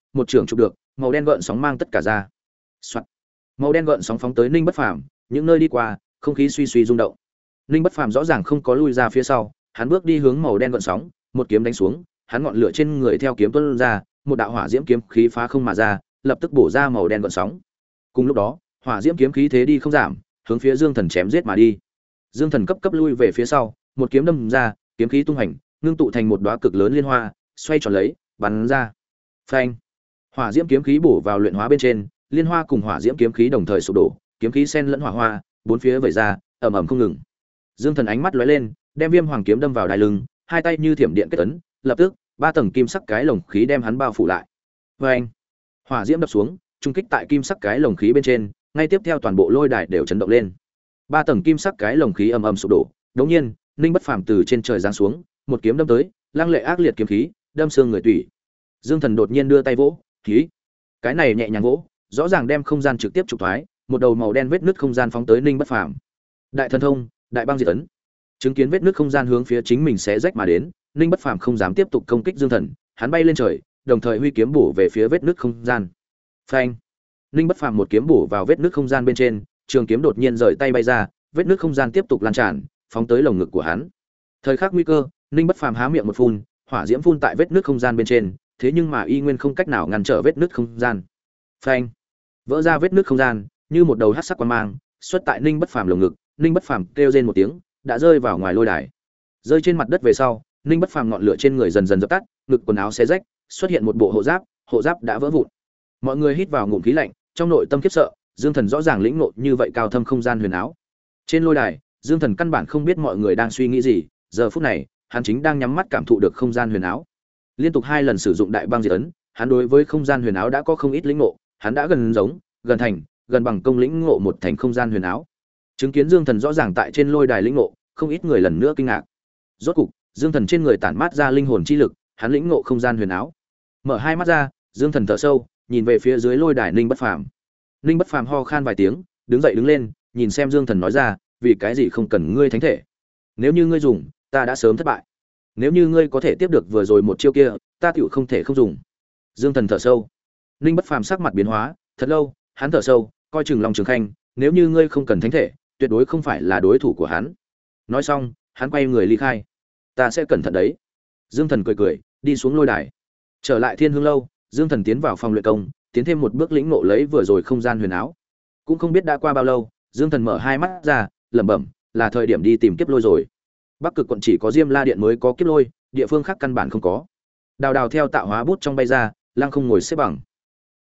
một trường chụp được, màu đen gợn sóng mang tất cả ra. Soạt. Màu đen gợn sóng phóng tới Ninh Bất Phàm, những nơi đi qua, không khí suy suy rung động. Ninh Bất Phàm rõ ràng không có lui ra phía sau, hắn bước đi hướng màu đen gợn sóng, một kiếm đánh xuống, hắn ngọn lửa trên người theo kiếm tuôn ra, một đạo hỏa diễm kiếm khí phá không mà ra, lập tức bổ ra màu đen gợn sóng. Cùng lúc đó, hỏa diễm kiếm khí thế đi không giảm, hướng phía Dương Thần chém giết mà đi. Dương Thần cấp cấp lui về phía sau, một kiếm đâm ra, kiếm khí tung hành, ngưng tụ thành một đóa cực lớn liên hoa, xoay tròn lấy, bắn ra. Phanh! Hỏa diễm kiếm khí bổ vào luyện hóa bên trên, liên hoa cùng hỏa diễm kiếm khí đồng thời sụp đổ, kiếm khí xen lẫn hỏa hoa, bốn phía vẩy ra, ầm ầm không ngừng. Dương Thần ánh mắt lóe lên, đem Viêm Hoàng kiếm đâm vào đai lưng, hai tay như thiểm điện kết ấn, lập tức, ba tầng kim sắc cái lồng khí đem hắn bao phủ lại. Phanh! Hỏa diễm đập xuống, trung kích tại kim sắc cái lồng khí bên trên, ngay tiếp theo toàn bộ lôi đài đều chấn động lên. Ba tầng kim sắc cái lồng khí ầm ầm sụp đổ. Đống nhiên, Ninh Bất Phàm từ trên trời giáng xuống, một kiếm đâm tới, lăng lệ ác liệt kiếm khí, đâm xương người tủy. Dương Thần đột nhiên đưa tay vỗ, khí. Cái này nhẹ nhàng vỗ, rõ ràng đem không gian trực tiếp trục thoái, một đầu màu đen vết nứt không gian phóng tới Ninh Bất Phàm. Đại thần thông, đại băng diệt ấn. Chứng kiến vết nứt không gian hướng phía chính mình xé rách mà đến, Ninh Bất Phàm không dám tiếp tục công kích Dương Thần, hắn bay lên trời, đồng thời huy kiếm bổ về phía vết nứt không gian. Phanh! Ninh Bất Phàm một kiếm bổ vào vết nứt không gian bên trên, trường kiếm đột nhiên rời tay bay ra, vết nứt không gian tiếp tục lan tràn, phóng tới lồng ngực của hắn. Thời khắc nguy cơ, Ninh Bất Phàm há miệng một phun, hỏa diễm phun tại vết nứt không gian bên trên, thế nhưng mà y nguyên không cách nào ngăn trở vết nứt không gian. Phanh! Vỡ ra vết nứt không gian, như một đầu hắc sắc quang mang, xuất tại Ninh Bất Phàm lồng ngực, Ninh Bất Phàm kêu rên một tiếng, đã rơi vào ngoài lôi đài. Rơi trên mặt đất về sau, Ninh Bất Phàm ngọn lửa trên người dần dần dập tắt, ngực quần áo xé rách, xuất hiện một bộ hộ giáp, hộ giáp đã vỡ vụn. Mọi người hít vào ngụm khí lạnh, trong nội tâm khiếp sợ, Dương Thần rõ ràng lĩnh ngộ như vậy cao thâm không gian huyền áo. Trên lôi đài, Dương Thần căn bản không biết mọi người đang suy nghĩ gì, giờ phút này, hắn chính đang nhắm mắt cảm thụ được không gian huyền áo. Liên tục hai lần sử dụng đại băng diệt ấn, hắn đối với không gian huyền áo đã có không ít lĩnh ngộ, hắn đã gần giống, gần thành, gần bằng công lĩnh ngộ một thành không gian huyền áo. Chứng kiến Dương Thần rõ ràng tại trên lôi đài lĩnh ngộ, không ít người lần nữa kinh ngạc. Rốt cục, Dương Thần trên người tản mát ra linh hồn chi lực, hắn lĩnh ngộ không gian huyền áo. Mở hai mắt ra, Dương Thần thở sâu, nhìn về phía dưới lôi đài Ninh Bất Phàm. Ninh Bất Phàm ho khan vài tiếng, đứng dậy đứng lên, nhìn xem Dương Thần nói ra, vì cái gì không cần ngươi thánh thể? Nếu như ngươi dùng, ta đã sớm thất bại. Nếu như ngươi có thể tiếp được vừa rồi một chiêu kia, ta tựu không thể không dùng. Dương Thần thở sâu. Ninh Bất Phàm sắc mặt biến hóa, thật lâu, hắn thở sâu, coi chừng Long Trường Khanh, nếu như ngươi không cần thánh thể, tuyệt đối không phải là đối thủ của hắn. Nói xong, hắn quay người ly khai. Ta sẽ cẩn thận đấy. Dương Thần cười cười, đi xuống lôi đài. Trở lại Thiên Hương lâu, Dương Thần tiến vào phòng luyện công, tiến thêm một bước lĩnh ngộ lấy vừa rồi không gian huyền áo. Cũng không biết đã qua bao lâu, Dương Thần mở hai mắt ra, lẩm bẩm, là thời điểm đi tìm kiếp lôi rồi. Bắc Cực quận chỉ có Diêm La điện mới có kiếp lôi, địa phương khác căn bản không có. Đào Đào theo tạo hóa bút trong bay ra, lăng không ngồi xếp bằng.